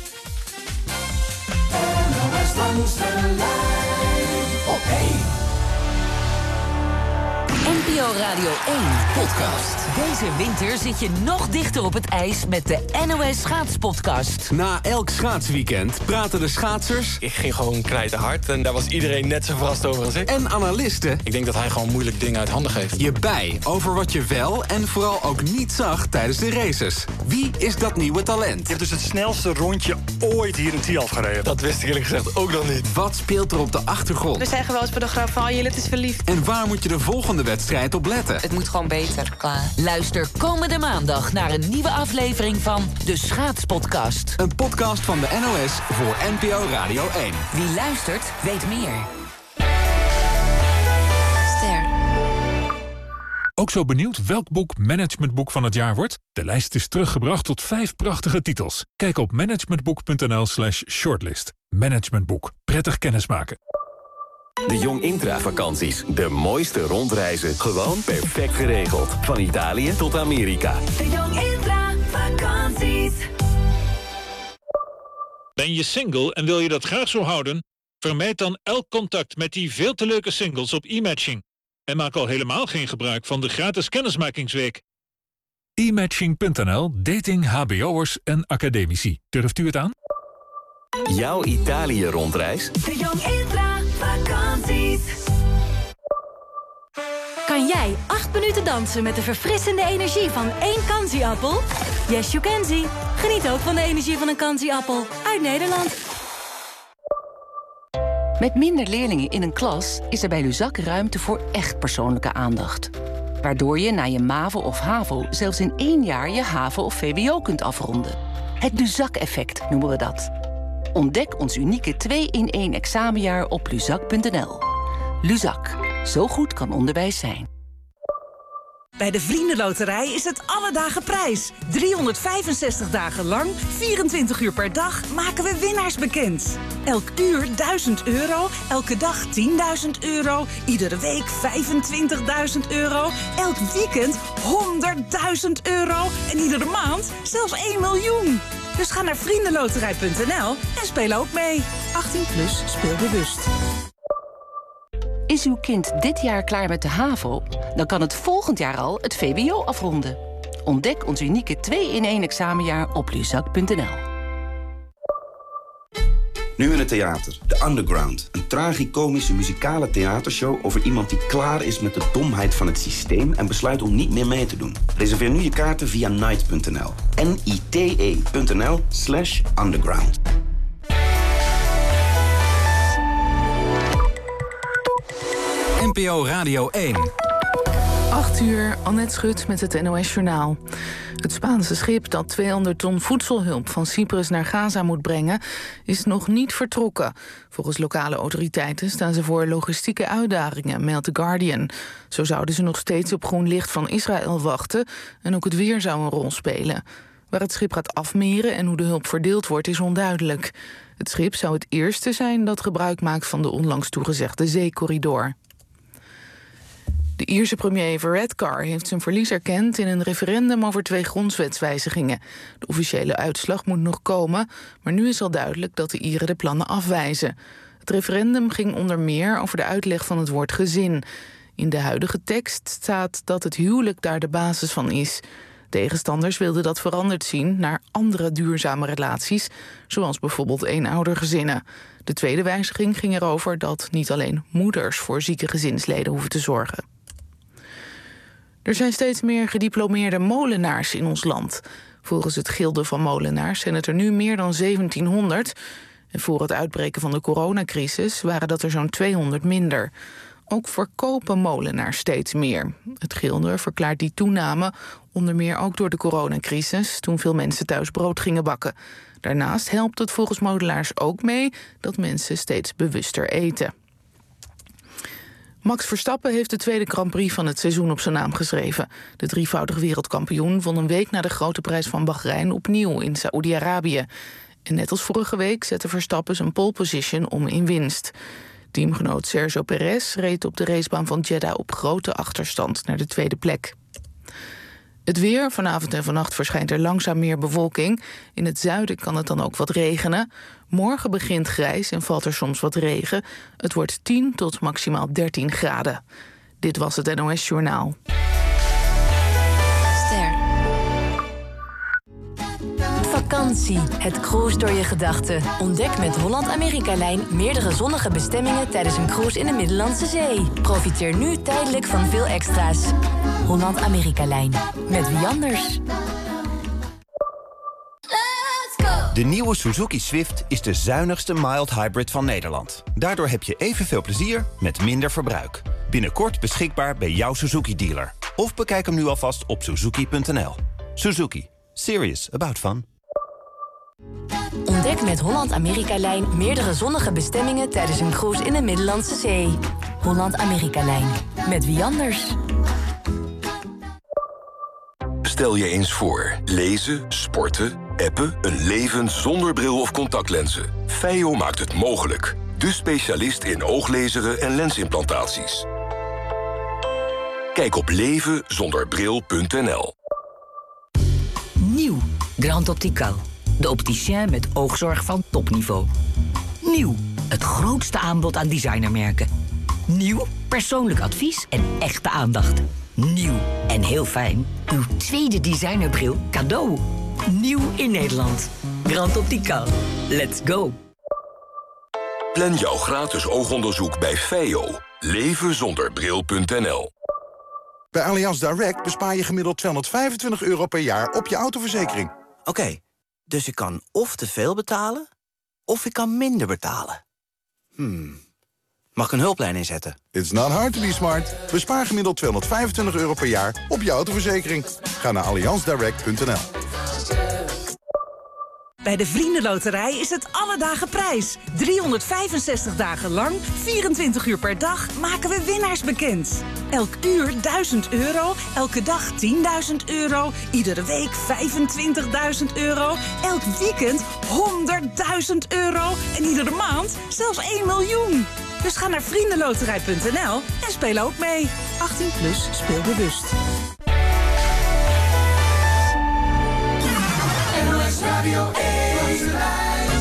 N P O Radio één podcast. Deze winter zit je nog dichter op het ijs met de N O S Schaatspodcast. Na elk schaatsweekend praten de schaatsers... Ik ging gewoon knijterhard en daar was iedereen net zo verrast over als ik. En analisten... Ik denk dat hij gewoon moeilijke dingen uit handen geeft. Je bij over wat je wel en vooral ook niet zag tijdens de races. Wie is dat nieuwe talent? Je hebt dus het snelste rondje ooit hier in Tialf gereden. Dat wist ik eerlijk gezegd ook nog niet. Wat speelt er op de achtergrond? We zeggen wel eens bij de grap van, Jillet is verliefd. En waar moet je de volgende wedstrijd op letten? Het moet gewoon beter, klaar. Luister komende maandag naar een nieuwe aflevering van de Schaatspodcast. Een podcast van de N O S voor N P O Radio één. Wie luistert, weet meer. Ster. Ook zo benieuwd welk boek managementboek van het jaar wordt? De lijst is teruggebracht tot vijf prachtige titels. Kijk op managementboek.nl slash shortlist. Managementboek. Prettig kennismaken. De Jong Intra vakanties. De mooiste rondreizen. Gewoon perfect geregeld. Van Italië tot Amerika. De Jong Intra vakanties. Ben je single en wil je dat graag zo houden? Vermijd dan elk contact met die veel te leuke singles op e-matching. En maak al helemaal geen gebruik van de gratis kennismakingsweek. e matching punt n l, dating, hbo'ers en academici. Durft u het aan? Jouw Italië-rondreis? De Jong Intra vakanties. Kan jij acht minuten dansen met de verfrissende energie van één Kanzi-appel? Yes, you can see. Geniet ook van de energie van een Kanzi-appel uit Nederland. Met minder leerlingen in een klas is er bij Luzak ruimte voor echt persoonlijke aandacht. Waardoor je na je MAVO of HAVO zelfs in één jaar je HAVO of V W O kunt afronden. Het Luzak-effect noemen we dat. Ontdek ons unieke twee in één examenjaar op luzak punt n l. Luzak. Zo goed kan onderwijs zijn. Bij de Vriendenloterij is het alle dagen prijs. driehonderdvijfenzestig dagen lang, vierentwintig uur per dag, maken we winnaars bekend. Elk uur duizend euro, elke dag tienduizend euro, iedere week vijfentwintigduizend euro, elk weekend honderdduizend euro en iedere maand zelfs één miljoen. Dus ga naar vriendenloterij punt n l en speel ook mee. achttien plus, speel bewust. Is uw kind dit jaar klaar met de HAVO? Dan kan het volgend jaar al het V W O afronden. Ontdek ons unieke twee in één examenjaar op luzak punt n l. Nu in het theater, The Underground. Een tragicomische muzikale theatershow over iemand die klaar is met de domheid van het systeem en besluit om niet meer mee te doen. Reserveer nu je kaarten via night punt n l. N I T E punt n l slash underground. N P O Radio één. acht uur, Annette Schut met het N O S-journaal. Het Spaanse schip dat tweehonderd ton voedselhulp van Cyprus naar Gaza moet brengen, is nog niet vertrokken. Volgens lokale autoriteiten staan ze voor logistieke uitdagingen, meldt The Guardian. Zo zouden ze nog steeds op groen licht van Israël wachten en ook het weer zou een rol spelen. Waar het schip gaat afmeren en hoe de hulp verdeeld wordt is onduidelijk. Het schip zou het eerste zijn dat gebruik maakt van de onlangs toegezegde zeecorridor. De Ierse premier Varadkar heeft zijn verlies erkend in een referendum over twee grondwetswijzigingen. De officiële uitslag moet nog komen, maar nu is al duidelijk dat de Ieren de plannen afwijzen. Het referendum ging onder meer over de uitleg van het woord gezin. In de huidige tekst staat dat het huwelijk daar de basis van is. Tegenstanders wilden dat veranderd zien naar andere duurzame relaties, zoals bijvoorbeeld eenoudergezinnen. De tweede wijziging ging erover dat niet alleen moeders voor zieke gezinsleden hoeven te zorgen. Er zijn steeds meer gediplomeerde molenaars in ons land. Volgens het Gilde van Molenaars zijn het er nu meer dan zeventienhonderd. En voor het uitbreken van de coronacrisis waren dat er zo'n tweehonderd minder. Ook verkopen molenaars steeds meer. Het Gilde verklaart die toename onder meer ook door de coronacrisis, toen veel mensen thuis brood gingen bakken. Daarnaast helpt het volgens modelaars ook mee dat mensen steeds bewuster eten. Max Verstappen heeft de tweede Grand Prix van het seizoen op zijn naam geschreven. De drievoudig wereldkampioen won een week na de grote prijs van Bahrein opnieuw in Saoedi-Arabië. En net als vorige week zette Verstappen zijn pole position om in winst. Teamgenoot Sergio Perez reed op de racebaan van Jeddah op grote achterstand naar de tweede plek. Het weer, vanavond en vannacht verschijnt er langzaam meer bewolking. In het zuiden kan het dan ook wat regenen. Morgen begint grijs en valt er soms wat regen. Het wordt tien tot maximaal dertien graden. Dit was het N O S-journaal. Ster. Vakantie. Het cruise door je gedachten. Ontdek met Holland-Amerika-lijn meerdere zonnige bestemmingen tijdens een cruise in de Middellandse Zee. Profiteer nu tijdelijk van veel extra's. Holland-Amerika-lijn. Met wie anders? De nieuwe Suzuki Swift is de zuinigste mild hybrid van Nederland. Daardoor heb je evenveel plezier met minder verbruik. Binnenkort beschikbaar bij jouw Suzuki-dealer. Of bekijk hem nu alvast op suzuki punt n l. Suzuki. Serious about fun. Ontdek met Holland-Amerika-lijn meerdere zonnige bestemmingen tijdens een cruise in de Middellandse Zee. Holland-Amerika-lijn. Met wie anders? Stel je eens voor. Lezen, sporten, appen, een leven zonder bril of contactlenzen. Feio maakt het mogelijk. De specialist in ooglezeren en lensimplantaties. Kijk op leven zonder bril punt n l. Nieuw. Grand Optical. De opticien met oogzorg van topniveau. Nieuw. Het grootste aanbod aan designermerken. Nieuw. Persoonlijk advies en echte aandacht. Nieuw. En heel fijn. Uw tweede designerbril cadeau. Nieuw in Nederland. Grand Optical. Let's go. Plan jouw gratis oogonderzoek bij Feio. leven zonder bril punt n l. Bij Allianz Direct bespaar je gemiddeld tweehonderdvijfentwintig euro per jaar op je autoverzekering. Oké, okay, dus ik kan of te veel betalen, of ik kan minder betalen. Hmm, mag ik een hulplijn inzetten? It's not hard to be smart. Bespaar gemiddeld tweehonderdvijfentwintig euro per jaar op je autoverzekering. Ga naar allianz direct punt n l. Bij de Vriendenloterij is het alle dagen prijs. driehonderdvijfenzestig dagen lang, vierentwintig uur per dag maken we winnaars bekend. Elk uur duizend euro, elke dag tienduizend euro, iedere week vijfentwintigduizend euro, elk weekend honderdduizend euro en iedere maand zelfs één miljoen. Dus ga naar vriendenloterij punt n l en speel ook mee. achttien plus, speel bewust. N O S Radio één, Langs de Lijn.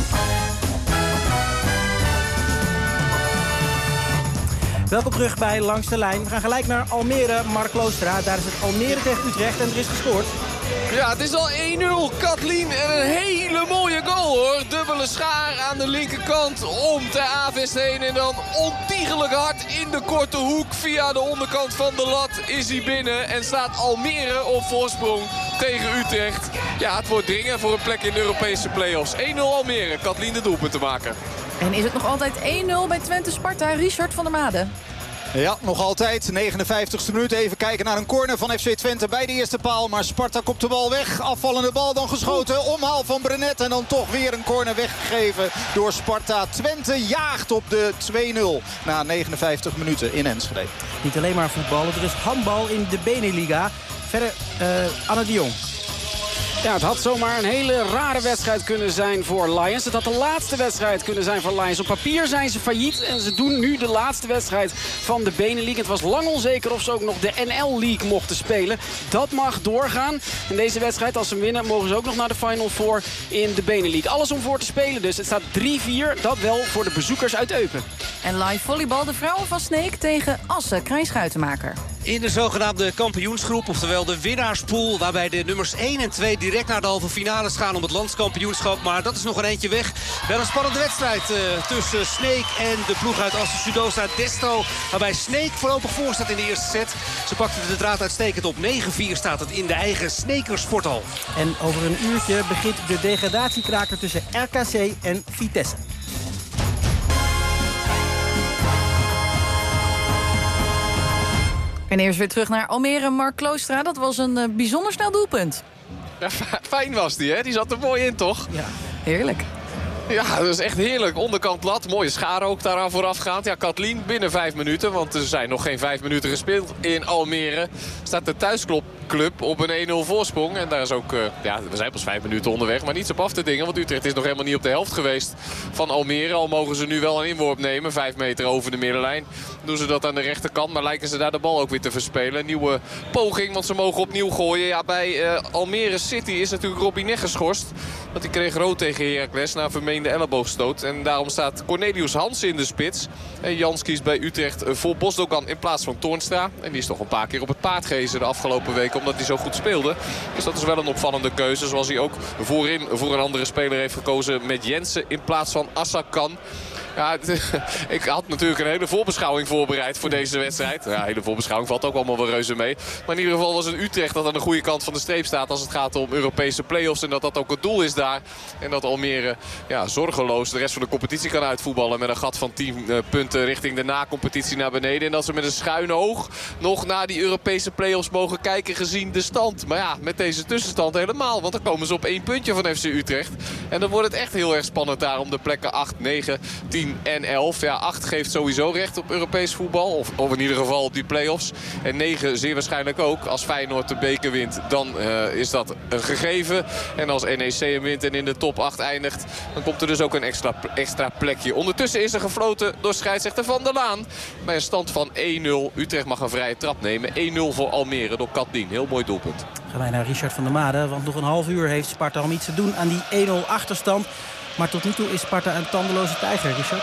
Welkom terug bij Langs de Lijn. We gaan gelijk naar Almere, Mark Kloostra. Daar is het Almere tegen Utrecht en er is gescoord. Ja, het is al één nul. Katlien en een hele mooie goal hoor. Dubbele schaar aan de linkerkant om ter Avest heen. En dan ontiegelijk hard in de korte hoek. Via de onderkant van de lat is hij binnen. En staat Almere op voorsprong tegen Utrecht. Ja, het wordt dringen voor een plek in de Europese play-offs. één nul Almere. Katlien de doelpunt te maken. En is het nog altijd één nul bij Twente Sparta? Richard van der Made. Ja, nog altijd. negenenvijftigste minuut. Even kijken naar een corner van F C Twente bij de eerste paal. Maar Sparta kopt de bal weg. Afvallende bal dan geschoten. Omhaal van Brenet. En dan toch weer een corner weggegeven door Sparta. Twente jaagt op de twee nul na negenenvijftig minuten in Enschede. Niet alleen maar voetballen. Er is handbal in de Beneliga. Verder uh, Anne de Jong. Ja, het had zomaar een hele rare wedstrijd kunnen zijn voor Lions. Het had de laatste wedstrijd kunnen zijn voor Lions. Op papier zijn ze failliet en ze doen nu de laatste wedstrijd van de Benelink. Het was lang onzeker of ze ook nog de N L League mochten spelen. Dat mag doorgaan. In deze wedstrijd, als ze winnen, mogen ze ook nog naar de Final Four in de Benelink. Alles om voor te spelen dus. Het staat drie vier, dat wel voor de bezoekers uit Eupen. En live volleybal, de vrouwen van Sneek tegen Assen, Krijn Schuitenmaker. In de zogenaamde kampioensgroep, oftewel de winnaarspool, waarbij de nummers één en twee direct naar de halve finales gaan om het landskampioenschap. Maar dat is nog een eentje weg. Wel een spannende wedstrijd uh, tussen Sneek en de ploeg uit Assen Sudosa Destro. Waarbij Sneek voorlopig voor staat in de eerste set. Ze pakte de draad uitstekend op. negen vier staat het in de eigen Sneker Sporthal. En over een uurtje begint de degradatiekraker tussen R K C en Vitesse. En eerst weer terug naar Almere, Mark Kloostra. Dat was een uh, bijzonder snel doelpunt. Ja, fijn was die, hè? Die zat er mooi in, toch? Ja, heerlijk. Ja, dat is echt heerlijk. Onderkant lat, mooie schaar ook daaraan voorafgaand. Ja, Katlien binnen vijf minuten, want er zijn nog geen vijf minuten gespeeld in Almere. Staat de thuisclub op een één nul voorsprong. En daar is ook, uh, ja, we zijn pas vijf minuten onderweg, maar niets op af te dingen. Want Utrecht is nog helemaal niet op de helft geweest van Almere. Al mogen ze nu wel een inworp nemen, vijf meter over de middenlijn. Doen ze dat aan de rechterkant, maar lijken ze daar de bal ook weer te verspelen. Nieuwe poging, want ze mogen opnieuw gooien. Ja, bij uh, Almere City is natuurlijk Robinet geschorst. Want die kreeg rood tegen Heracles na vermeende elleboogstoot. En daarom staat Cornelius Hansen in de spits. En Jans kiest bij Utrecht voor Bosdogan in plaats van Toornstra. En die is toch een paar keer op het paard gehezen de afgelopen weken, omdat hij zo goed speelde. Dus dat is wel een opvallende keuze. Zoals hij ook voorin voor een andere speler heeft gekozen met Jensen in plaats van Assakan. Ja, ik had natuurlijk een hele voorbeschouwing voorbereid voor deze wedstrijd. Ja, hele voorbeschouwing valt ook allemaal wel reuze mee. Maar in ieder geval was het Utrecht dat aan de goede kant van de streep staat als het gaat om Europese play-offs. En dat dat ook het doel is daar. En dat Almere ja, zorgeloos de rest van de competitie kan uitvoetballen. Met een gat van tien uh, punten richting de na-competitie naar beneden. En dat ze met een schuine oog nog naar die Europese play-offs mogen kijken gezien de stand. Maar ja, met deze tussenstand helemaal. Want dan komen ze op één puntje van F C Utrecht. En dan wordt het echt heel erg spannend daar om de plekken acht, negen, tien en elf. Ja, acht geeft sowieso recht op Europees voetbal. Of, of in ieder geval op die play-offs. En negen zeer waarschijnlijk ook. Als Feyenoord de beker wint, dan uh, is dat een gegeven. En als N E C hem wint en in de top acht eindigt, dan komt er dus ook een extra, extra plekje. Ondertussen is er gefloten door scheidsrechter Van der Laan. Bij een stand van één nul. Utrecht mag een vrije trap nemen. één nul voor Almere door Katlien. Heel mooi doelpunt. Gaan wij naar Richard van der Made. Want nog een half uur heeft Sparta om iets te doen aan die één nul achterstand. Maar tot nu toe is Sparta een tandeloze tijger, Richard.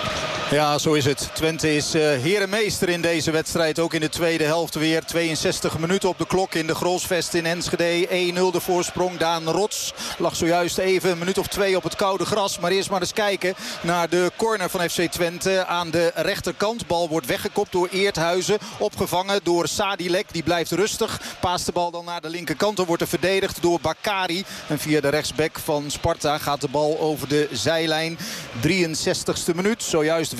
Ja, zo is het. Twente is uh, herenmeester in deze wedstrijd. Ook in de tweede helft weer. tweeënzestig minuten op de klok in de Grolsvest in Enschede. één nul de voorsprong. Daan Rots lag zojuist even een minuut of twee op het koude gras. Maar eerst maar eens kijken naar de corner van F C Twente aan de rechterkant. Bal wordt weggekopt door Eerthuizen. Opgevangen door Sadilek. Die blijft rustig. Paast de bal dan naar de linkerkant. Dan wordt er verdedigd door Bakari. En via de rechtsback van Sparta gaat de bal over de zijlijn. drieënzestigste minuut. Zojuist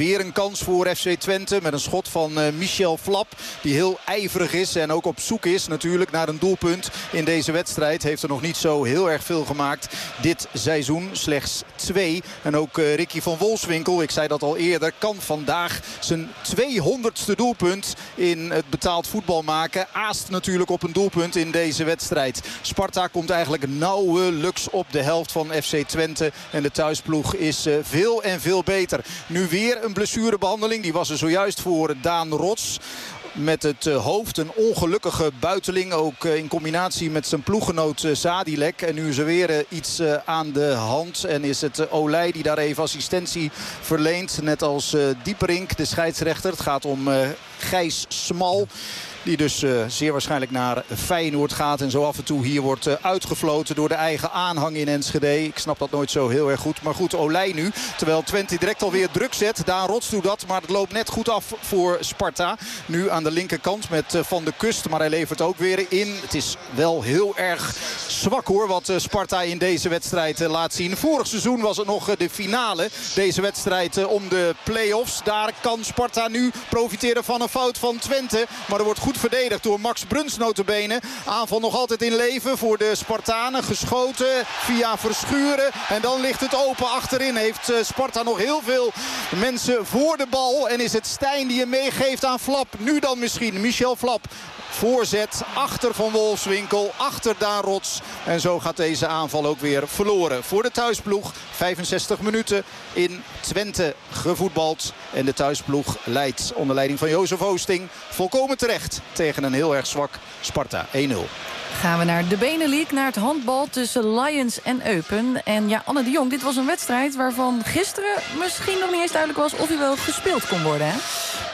weer een kans voor F C Twente met een schot van uh, Michel Flap. Die heel ijverig is en ook op zoek is natuurlijk naar een doelpunt in deze wedstrijd. Heeft er nog niet zo heel erg veel gemaakt dit seizoen. Slechts twee. En ook uh, Ricky van Wolfswinkel, ik zei dat al eerder, kan vandaag zijn tweehonderdste doelpunt in het betaald voetbal maken. Aast natuurlijk op een doelpunt in deze wedstrijd. Sparta komt eigenlijk nauwelijks op de helft van F C Twente. En de thuisploeg is uh, veel en veel beter. Nu weer een blessurebehandeling. Die was er zojuist voor Daan Rots. Met het uh, hoofd een ongelukkige buiteling. Ook uh, in combinatie met zijn ploeggenoot uh, Zadilek. En nu is er weer uh, iets uh, aan de hand. En is het uh, Olij die daar even assistentie verleent. Net als uh, Dieperink, de scheidsrechter. Het gaat om uh, Gijs Smal. Die dus uh, zeer waarschijnlijk naar Feyenoord gaat. En zo af en toe hier wordt uh, uitgefloten door de eigen aanhang in Enschede. Ik snap dat nooit zo heel erg goed. Maar goed, Olij nu. Terwijl Twente direct alweer druk zet. Daan Rots doet dat. Maar het loopt net goed af voor Sparta. Nu aan de linkerkant met uh, Van de Kust. Maar hij levert ook weer in. Het is wel heel erg zwak hoor. Wat uh, Sparta in deze wedstrijd uh, laat zien. Vorig seizoen was het nog uh, de finale. Deze wedstrijd uh, om de play-offs. Daar kan Sparta nu profiteren van een fout van Twente. Maar er wordt goed verdedigd door Max Bruns notabene. Aanval nog altijd in leven voor de Spartanen. Geschoten via Verschuren. En dan ligt het open. Achterin heeft Sparta nog heel veel mensen voor de bal. En is het Stijn die hem meegeeft aan Flap. Nu dan misschien Michel Flap. Voorzet achter Van Wolfswinkel, achter Daan Rots. En zo gaat deze aanval ook weer verloren. Voor de thuisploeg, vijfenzestig minuten in Twente gevoetbald. En de thuisploeg leidt onder leiding van Jozef Oosting volkomen terecht tegen een heel erg zwak Sparta. één nul. Gaan we naar de Benelux, naar het handbal tussen Lions en Eupen. En ja, Anne de Jong, dit was een wedstrijd waarvan gisteren misschien nog niet eens duidelijk was of hij wel gespeeld kon worden, hè?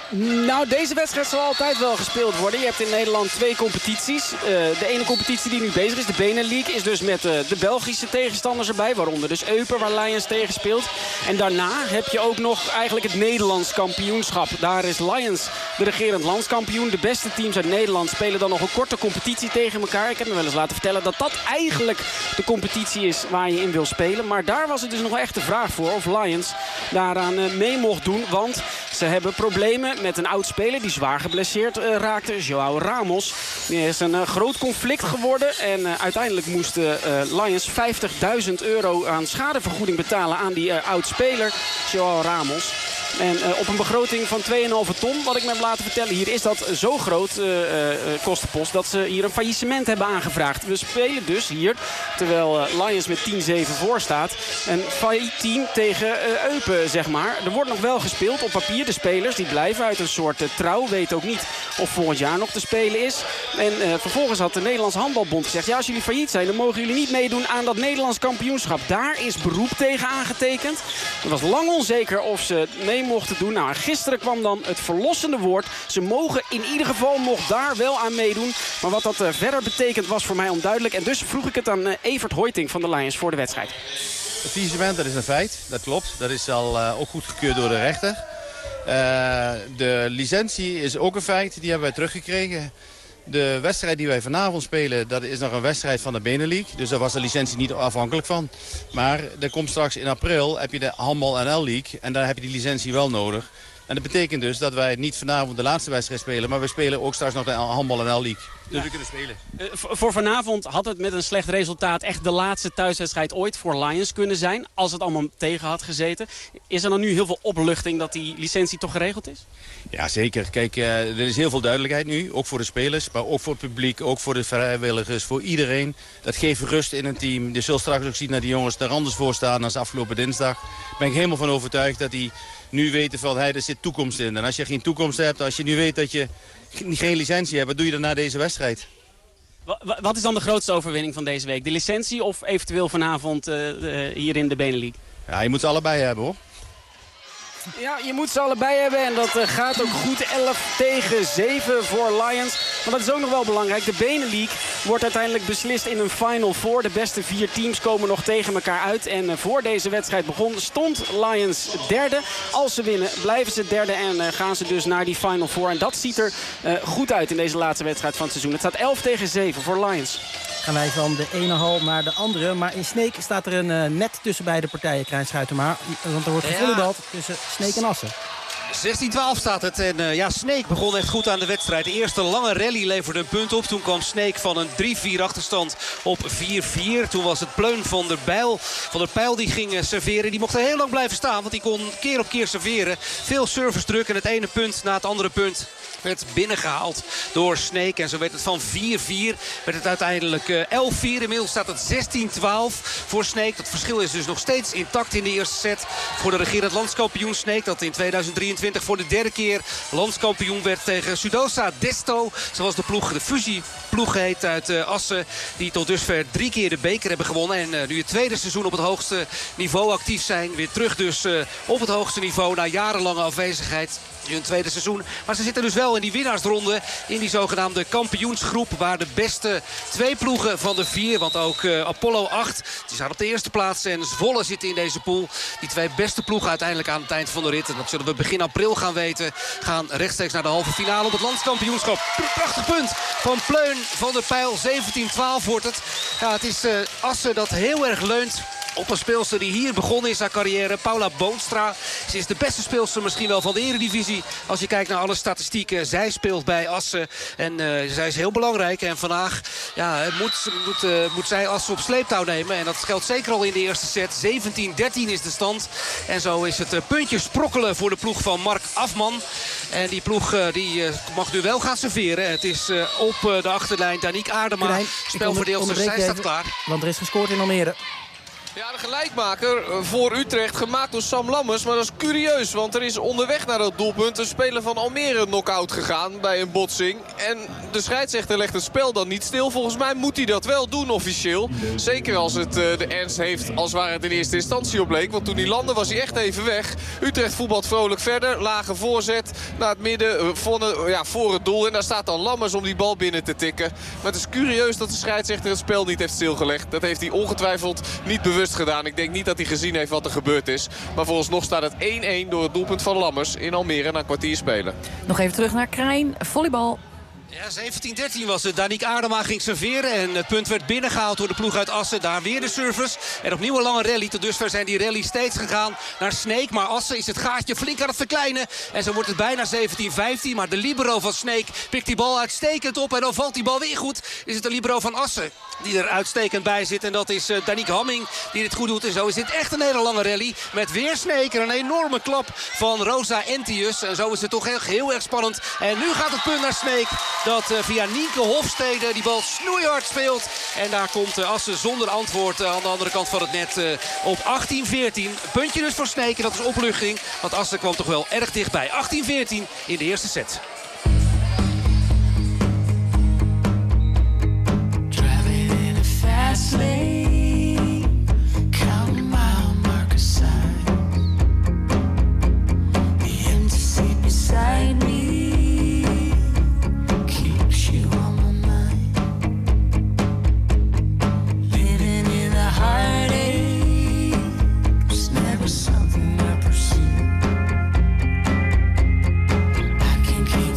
Nou, deze wedstrijd zal altijd wel gespeeld worden. Je hebt in Nederland twee competities. Uh, de ene competitie die nu bezig is, de Benelux, is dus met uh, de Belgische tegenstanders erbij. Waaronder dus Eupen, waar Lions tegen speelt. En daarna heb je ook nog eigenlijk het Nederlands kampioenschap. Daar is Lions de regerend landskampioen. De beste teams uit Nederland spelen dan nog een korte competitie tegen elkaar. Ik heb me wel eens laten vertellen dat dat eigenlijk de competitie is waar je in wil spelen. Maar daar was het dus nog wel echt de vraag voor of Lions daaraan uh, mee mocht doen. Want ze hebben problemen met een oud-speler die zwaar geblesseerd uh, raakte. João Ramos. Die is een uh, groot conflict geworden. En uh, uiteindelijk moesten uh, Lions vijftigduizend euro aan schadevergoeding betalen aan die uh, oud-speler João Ramos. En uh, op een begroting van twee komma vijf ton, wat ik me heb laten vertellen, hier is dat zo groot, uh, uh, kostenpost, dat ze hier een faillissement hebben aangevraagd. We spelen dus hier, terwijl uh, Lions met tien zeven voor staat, een failliet team tegen uh, Eupen, zeg maar. Er wordt nog wel gespeeld op papier. De spelers die blijven uit een soort uh, trouw, weten ook niet of volgend jaar nog te spelen is. En uh, vervolgens had de Nederlandse Handbalbond gezegd, ja, als jullie failliet zijn, dan mogen jullie niet meedoen aan dat Nederlands kampioenschap. Daar is beroep tegen aangetekend. Het was lang onzeker of ze mee mochten doen. Nou, gisteren kwam dan het verlossende woord. Ze mogen in ieder geval nog daar wel aan meedoen. Maar wat dat uh, verder betekent was voor mij onduidelijk. En dus vroeg ik het aan uh, Evert Hoiting van de Lions voor de wedstrijd. Het faillissement, dat is een feit. Dat klopt. Dat is al uh, ook goedgekeurd door de rechter. Uh, de licentie is ook een feit. Die hebben wij teruggekregen. De wedstrijd die wij vanavond spelen, dat is nog een wedstrijd van de Benelux. Dus daar was de licentie niet afhankelijk van. Maar er komt straks in april heb je de Handbal N L League. En daar heb je die licentie wel nodig. En dat betekent dus dat wij niet vanavond de laatste wedstrijd spelen. Maar we spelen ook straks nog de Handbal N L League. Dus ja. We kunnen spelen. Uh, voor vanavond had het met een slecht resultaat echt de laatste thuiswedstrijd ooit voor Lions kunnen zijn. Als het allemaal tegen had gezeten. Is er dan nu heel veel opluchting dat die licentie toch geregeld is? Ja, zeker. Kijk, uh, er is heel veel duidelijkheid nu. Ook voor de spelers, maar ook voor het publiek. Ook voor de vrijwilligers, voor iedereen. Dat geeft rust in een team. Je zult straks ook zien dat die jongens er anders voor staan als afgelopen dinsdag. Daar ben ik helemaal van overtuigd dat die nu weten van, hey, er zit toekomst in. En als je geen toekomst hebt, als je nu weet dat je geen licentie hebt, wat doe je dan na deze wedstrijd? Wat is dan de grootste overwinning van deze week? De licentie of eventueel vanavond uh, uh, hier in de Benelux? Ja, je moet ze allebei hebben, hoor. Ja, je moet ze allebei hebben en dat uh, gaat ook goed. elf tegen zeven voor Lions. Maar dat is ook nog wel belangrijk. De Benelux wordt uiteindelijk beslist in een Final Four. De beste vier teams komen nog tegen elkaar uit. En uh, voor deze wedstrijd begon stond Lions derde. Als ze winnen blijven ze derde en uh, gaan ze dus naar die Final Four. En dat ziet er uh, goed uit in deze laatste wedstrijd van het seizoen. Het staat elf tegen zeven voor Lions. Gaan wij van de ene hal naar de andere. Maar in Sneek staat er een uh, net tussen beide partijen, Krijn Schuitenmaar. Want er wordt gevoetbald tussen Sneek en Assen. zestien twaalf staat het. En uh, ja, Sneek begon echt goed aan de wedstrijd. De eerste lange rally leverde een punt op. Toen kwam Sneek van een drie vier achterstand op vier vier. Toen was het Pleun van der Bijl. Van der Pijl die ging uh, serveren. Die mocht er heel lang blijven staan. Want die kon keer op keer serveren. Veel service druk. En het ene punt na het andere punt werd binnengehaald door Sneek. En zo werd het van vier vier. Werd het uiteindelijk uh, elf vier. Inmiddels staat het zestien twaalf voor Sneek. Dat verschil is dus nog steeds intact in de eerste set. Voor de regerend landskampioen Sneek. Dat in tweeduizend drieëntwintig voor de derde keer landskampioen werd tegen Sudosa Desto. Zoals de ploeg, de fusieploeg heet uit uh, Assen. Die tot dusver drie keer de beker hebben gewonnen. En uh, nu het tweede seizoen op het hoogste niveau actief zijn. Weer terug dus uh, op het hoogste niveau na jarenlange afwezigheid. Nu een tweede seizoen. Maar ze zitten dus wel in die winnaarsronde. In die zogenaamde kampioensgroep. Waar de beste twee ploegen van de vier. Want ook uh, Apollo acht. Die staan op de eerste plaats. En Zwolle zitten in deze pool. Die twee beste ploegen uiteindelijk aan het eind van de rit. En dat zullen we begin april gaan weten. Gaan rechtstreeks naar de halve finale op het landskampioenschap. Prachtig punt van Pleun van der Pijl. zeventien twaalf wordt het. Ja, het is uh, Assen dat heel erg leunt op een speelster die hier begonnen is haar carrière. Paula Boonstra. Ze is de beste speelster misschien wel van de Eredivisie. Als je kijkt naar alle statistieken. Zij speelt bij Assen. En uh, zij is heel belangrijk. En vandaag ja, moet, moet, uh, moet zij Assen op sleeptouw nemen. En dat geldt zeker al in de eerste set. zeventien dertien is de stand. En zo is het uh, puntje sprokkelen voor de ploeg van Mark Afman. En die ploeg uh, die, uh, mag nu wel gaan serveren. Het is uh, op uh, de achterlijn Danique Aardema. Spelverdeelster, zij staat klaar. Want er is gescoord in Almere. Ja, de gelijkmaker voor Utrecht gemaakt door Sam Lammers. Maar dat is curieus, want er is onderweg naar dat doelpunt een speler van Almere knock-out gegaan bij een botsing. En de scheidsrechter legt het spel dan niet stil. Volgens mij moet hij dat wel doen officieel. Zeker als het uh, de ernst heeft als waar het in eerste instantie op leek. Want toen hij landde was hij echt even weg. Utrecht voetbalt vrolijk verder. Lage voorzet naar het midden uh, voor, ja, voor het doel. En daar staat dan Lammers om die bal binnen te tikken. Maar het is curieus dat de scheidsrechter het spel niet heeft stilgelegd. Dat heeft hij ongetwijfeld niet bewust gedaan. Ik denk niet dat hij gezien heeft wat er gebeurd is. Maar vooralsnog staat het één één door het doelpunt van Lammers in Almere na een kwartier spelen. Nog even terug naar Krijn. Volleybal. Ja, zeventien dertien was het. Danique Aardema ging serveren. En het punt werd binnengehaald door de ploeg uit Assen. Daar weer de service. En opnieuw een lange rally. Tot dusver zijn die rally steeds gegaan naar Sneek. Maar Assen is het gaatje flink aan het verkleinen. En zo wordt het bijna zeventien vijftien. Maar de libero van Sneek pikt die bal uitstekend op. En dan valt die bal weer goed. Is het de libero van Assen die er uitstekend bij zit. En dat is uh, Danique Hamming die dit goed doet. En zo is dit echt een hele lange rally. Met weer Sneek en een enorme klap van Rosa Entius. En zo is het toch echt heel erg spannend. En nu gaat het punt naar Sneek. Dat uh, via Nienke Hofstede die bal snoeihard speelt. En daar komt uh, Assen zonder antwoord uh, aan de andere kant van het net uh, op achttien veertien. Puntje dus voor Sneek en dat is opluchting. Want Assen kwam toch wel erg dichtbij. achttien veertien in de eerste set. Fast lane, counting mile marker signs. The empty seat beside me keeps you on my mind. Living in the heartache was never something I pursued. I can keep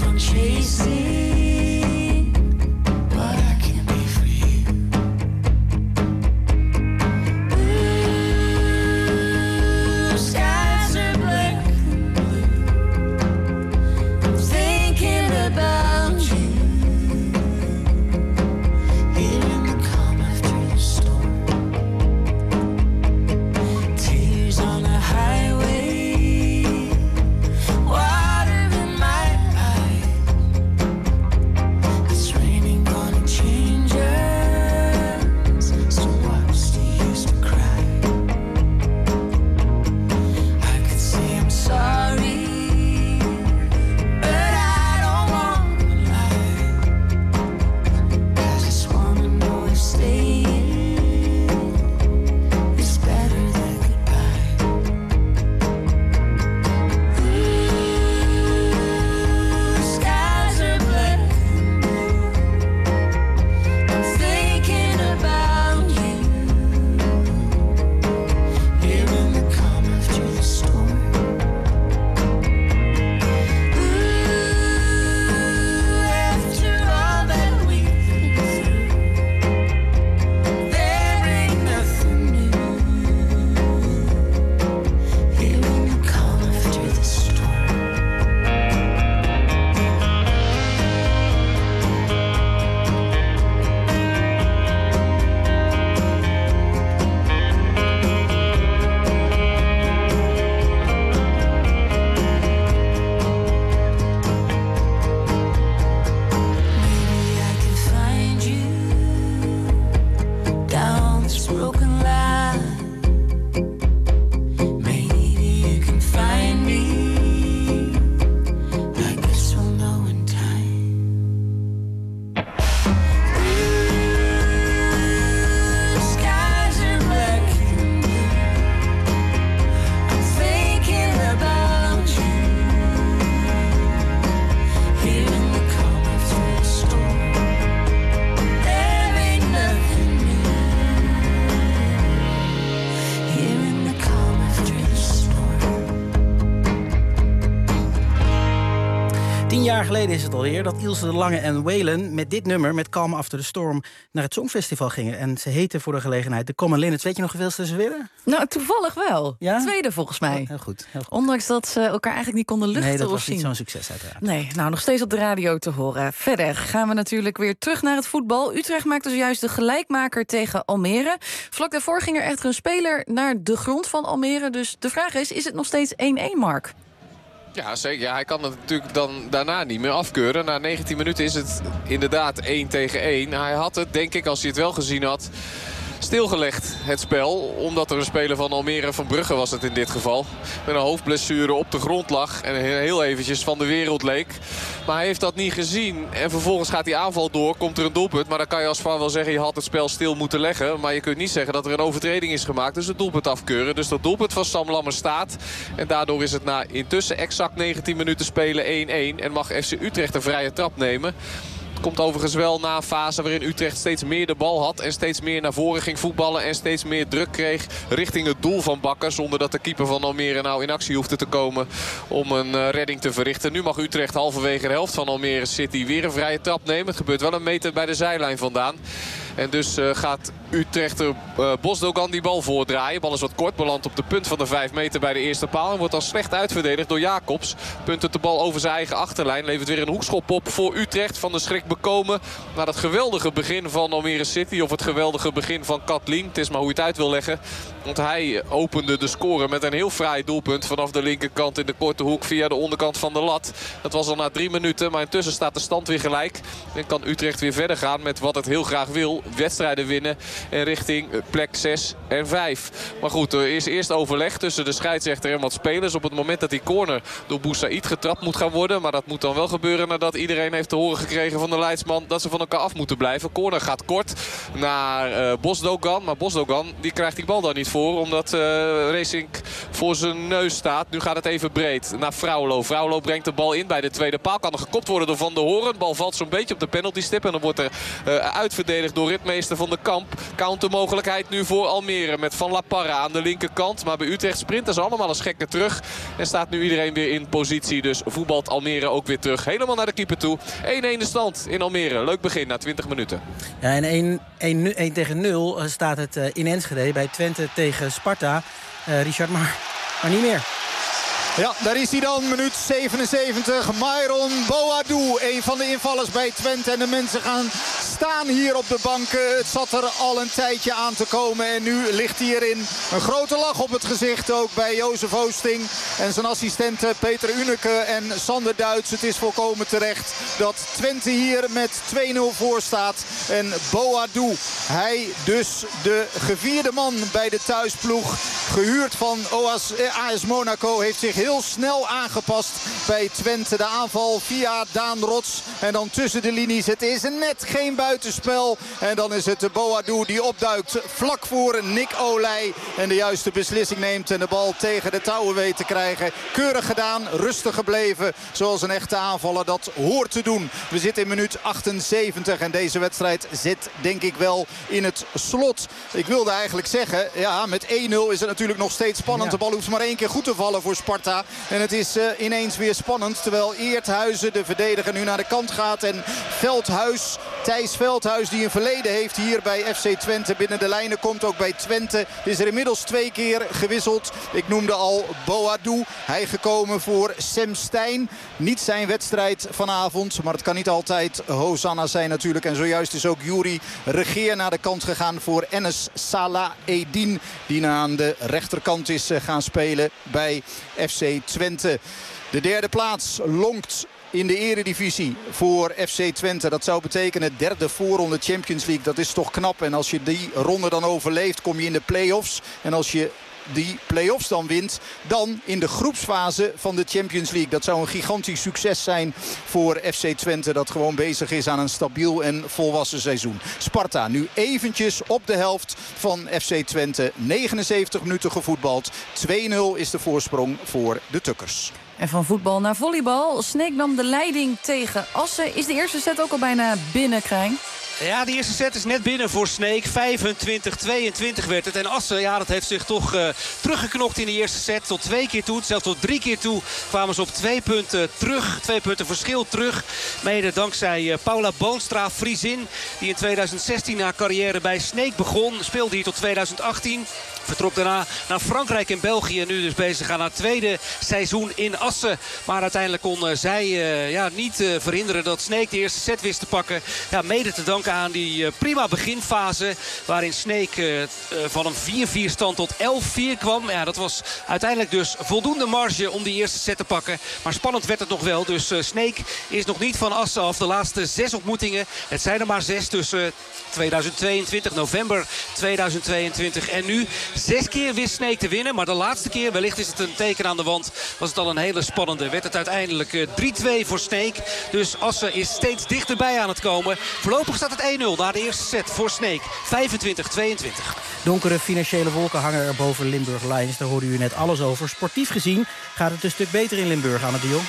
geleden is het alweer dat Ilse de Lange en Waylon met dit nummer, met Calm After the Storm, naar het Songfestival gingen. En ze heten voor de gelegenheid de Common Linnets. Weet je nog hoeveel ze werden? Nou, toevallig wel. Ja? Tweede volgens mij. Oh, heel goed, heel goed. Ondanks dat ze elkaar eigenlijk niet konden luchten Nee, dat of was zien. niet zo'n succes uiteraard. Nee, nou nog steeds op de radio te horen. Verder gaan we natuurlijk weer terug naar het voetbal. Utrecht maakte zojuist de gelijkmaker tegen Almere. Vlak daarvoor ging er echter een speler naar de grond van Almere. Dus de vraag is, is het nog steeds één-één, Mark? Ja, zeker. Ja, hij kan het natuurlijk dan daarna niet meer afkeuren. Na negentien minuten is het inderdaad één tegen één. Hij had het, denk ik, als hij het wel gezien had, stilgelegd, het spel. Omdat er een speler van Almere, Van Brugge was het in dit geval, met een hoofdblessure op de grond lag en heel eventjes van de wereld leek. Maar hij heeft dat niet gezien. En vervolgens gaat die aanval door, komt er een doelpunt. Maar dan kan je als V A R wel zeggen, je had het spel stil moeten leggen. Maar je kunt niet zeggen dat er een overtreding is gemaakt. Dus het doelpunt afkeuren. Dus dat doelpunt van Sam Lammers staat. En daardoor is het na intussen exact negentien minuten spelen één-één. En mag F C Utrecht een vrije trap nemen. Komt overigens wel na een fase waarin Utrecht steeds meer de bal had. En steeds meer naar voren ging voetballen. En steeds meer druk kreeg richting het doel van Bakker. Zonder dat de keeper van Almere nou in actie hoefde te komen om een uh, redding te verrichten. Nu mag Utrecht halverwege de helft van Almere City weer een vrije trap nemen. Het gebeurt wel een meter bij de zijlijn vandaan. En dus uh, gaat Utrechter uh, Bosdogan die bal voordraaien. De bal is wat kort, belandt op de punt van de vijf meter bij de eerste paal. En wordt dan slecht uitverdedigd door Jacobs. Punt de bal over zijn eigen achterlijn. Levert weer een hoekschop op voor Utrecht. Van de schrik bekomen naar dat geweldige begin van Almere City. Of het geweldige begin van Katlien. Het is maar hoe je het uit wil leggen. Want hij opende de score met een heel fraai doelpunt vanaf de linkerkant in de korte hoek via de onderkant van de lat. Dat was al na drie minuten. Maar intussen staat de stand weer gelijk. En kan Utrecht weer verder gaan met wat het heel graag wil. Wedstrijden winnen en richting plek zes en vijf. Maar goed, er is eerst overleg tussen de scheidsrechter en wat spelers op het moment dat die corner door Boussaïd getrapt moet gaan worden. Maar dat moet dan wel gebeuren nadat iedereen heeft te horen gekregen van de leidsman dat ze van elkaar af moeten blijven. Corner gaat kort naar uh, Bosdogan. Maar Bosdogan die krijgt die bal dan niet voor omdat uh, Racing voor zijn neus staat. Nu gaat het even breed naar Fraulo. Fraulo brengt de bal in bij de tweede paal. Kan er gekopt worden door Van der Hoorn. De bal valt zo'n beetje op de penaltystip. En dan wordt er uh, uitverdedigd door ritmeester Van de Kamp. Countermogelijkheid nu voor Almere met Van La Parra aan de linkerkant. Maar bij Utrecht sprinten ze allemaal als gekken terug. En staat nu iedereen weer in positie. Dus voetbalt Almere ook weer terug. Helemaal naar de keeper toe. één-één de stand in Almere. Leuk begin na twintig minuten. Ja, en één tegen nul staat het in Enschede bij Twente tegen Sparta. Uh, Richard, maar, maar niet meer. Ja, daar is hij dan, minuut zevenenzeventig. Myron Boadou, een van de invallers bij Twente. En de mensen gaan staan hier op de banken. Het zat er al een tijdje aan te komen. En nu ligt hij erin. Een grote lach op het gezicht ook bij Jozef Oosting. En zijn assistenten Peter Uneke en Sander Duits. Het is volkomen terecht dat Twente hier met twee nul voor staat. En Boadou, hij dus de gevierde man bij de thuisploeg. Gehuurd van A S Monaco, heeft zich heel snel aangepast bij Twente. De aanval via Daan Rots. En dan tussen de linies. Het is net geen buitenspel. En dan is het de Boadou die opduikt vlak voor Nick Olij. En de juiste beslissing neemt en de bal tegen de touwen weet te krijgen. Keurig gedaan, rustig gebleven. Zoals een echte aanvaller dat hoort te doen. We zitten in minuut achtenzeventig. En deze wedstrijd zit denk ik wel in het slot. Ik wilde eigenlijk zeggen, ja, met één nul is het natuurlijk nog steeds spannend. Ja. De bal hoeft maar één keer goed te vallen voor Sparta. En het is uh, ineens weer spannend. Terwijl Eerthuizen, de verdediger, nu naar de kant gaat. En Veldhuis, Thijs Veldhuis, die een verleden heeft hier bij F C Twente, binnen de lijnen komt ook bij Twente. Is er inmiddels twee keer gewisseld. Ik noemde al Boadou. Hij gekomen voor Sem Stein. Niet zijn wedstrijd vanavond. Maar het kan niet altijd Hosanna zijn natuurlijk. En zojuist is ook Yuri Regeer naar de kant gegaan voor Enes Salah Eddin. Die aan de rechterkant is gaan spelen bij F C Twente. De derde plaats lonkt in de eredivisie voor F C Twente. Dat zou betekenen derde voorronde Champions League. Dat is toch knap. En als je die ronde dan overleeft, kom je in de play-offs. En als je die play-offs dan wint, dan in de groepsfase van de Champions League. Dat zou een gigantisch succes zijn voor F C Twente, dat gewoon bezig is aan een stabiel en volwassen seizoen. Sparta nu eventjes op de helft van F C Twente. negenenzeventig minuten gevoetbald. twee nul is de voorsprong voor de Tukkers. En van voetbal naar volleybal. Sneek nam de leiding tegen Assen. Is de eerste set ook al bijna binnen, Krijn? Ja, de eerste set is net binnen voor Sneek. vijfentwintig tweeëntwintig werd het. En Assen, ja, dat heeft zich toch uh, teruggeknokt in de eerste set. Tot twee keer toe, zelfs tot drie keer toe kwamen ze op twee punten terug. Twee punten verschil terug. Mede dankzij uh, Paula Boonstra, Friesin. Die in tweeduizend zestien haar carrière bij Sneek begon. Speelde hier tot tweeduizend achttien. Vertrok daarna naar Frankrijk en België. Nu dus bezig aan haar tweede seizoen in Assen. Maar uiteindelijk kon uh, zij uh, ja, niet uh, verhinderen dat Sneek de eerste set wist te pakken. Ja, mede te danken aan die uh, prima beginfase. Waarin Sneek uh, uh, van een vier vier stand tot elf vier kwam. Ja, dat was uiteindelijk dus voldoende marge om die eerste set te pakken. Maar spannend werd het nog wel. Dus uh, Sneek is nog niet van Assen af. De laatste zes ontmoetingen. Het zijn er maar zes tussen tweeduizend tweeëntwintig, november tweeduizend tweeëntwintig. En nu zes keer wist Sneek te winnen. Maar de laatste keer, wellicht is het een teken aan de wand, was het al een hele spannende. Werd het uiteindelijk uh, drie twee voor Sneek. Dus Assen is steeds dichterbij aan het komen. Voorlopig staat het één nul na de eerste set voor Sneek. vijfentwintig tweeëntwintig. Donkere financiële wolken hangen er boven Limburg Lions. Daar hoorde u net alles over. Sportief gezien gaat het een stuk beter in Limburg, Anne de Jong.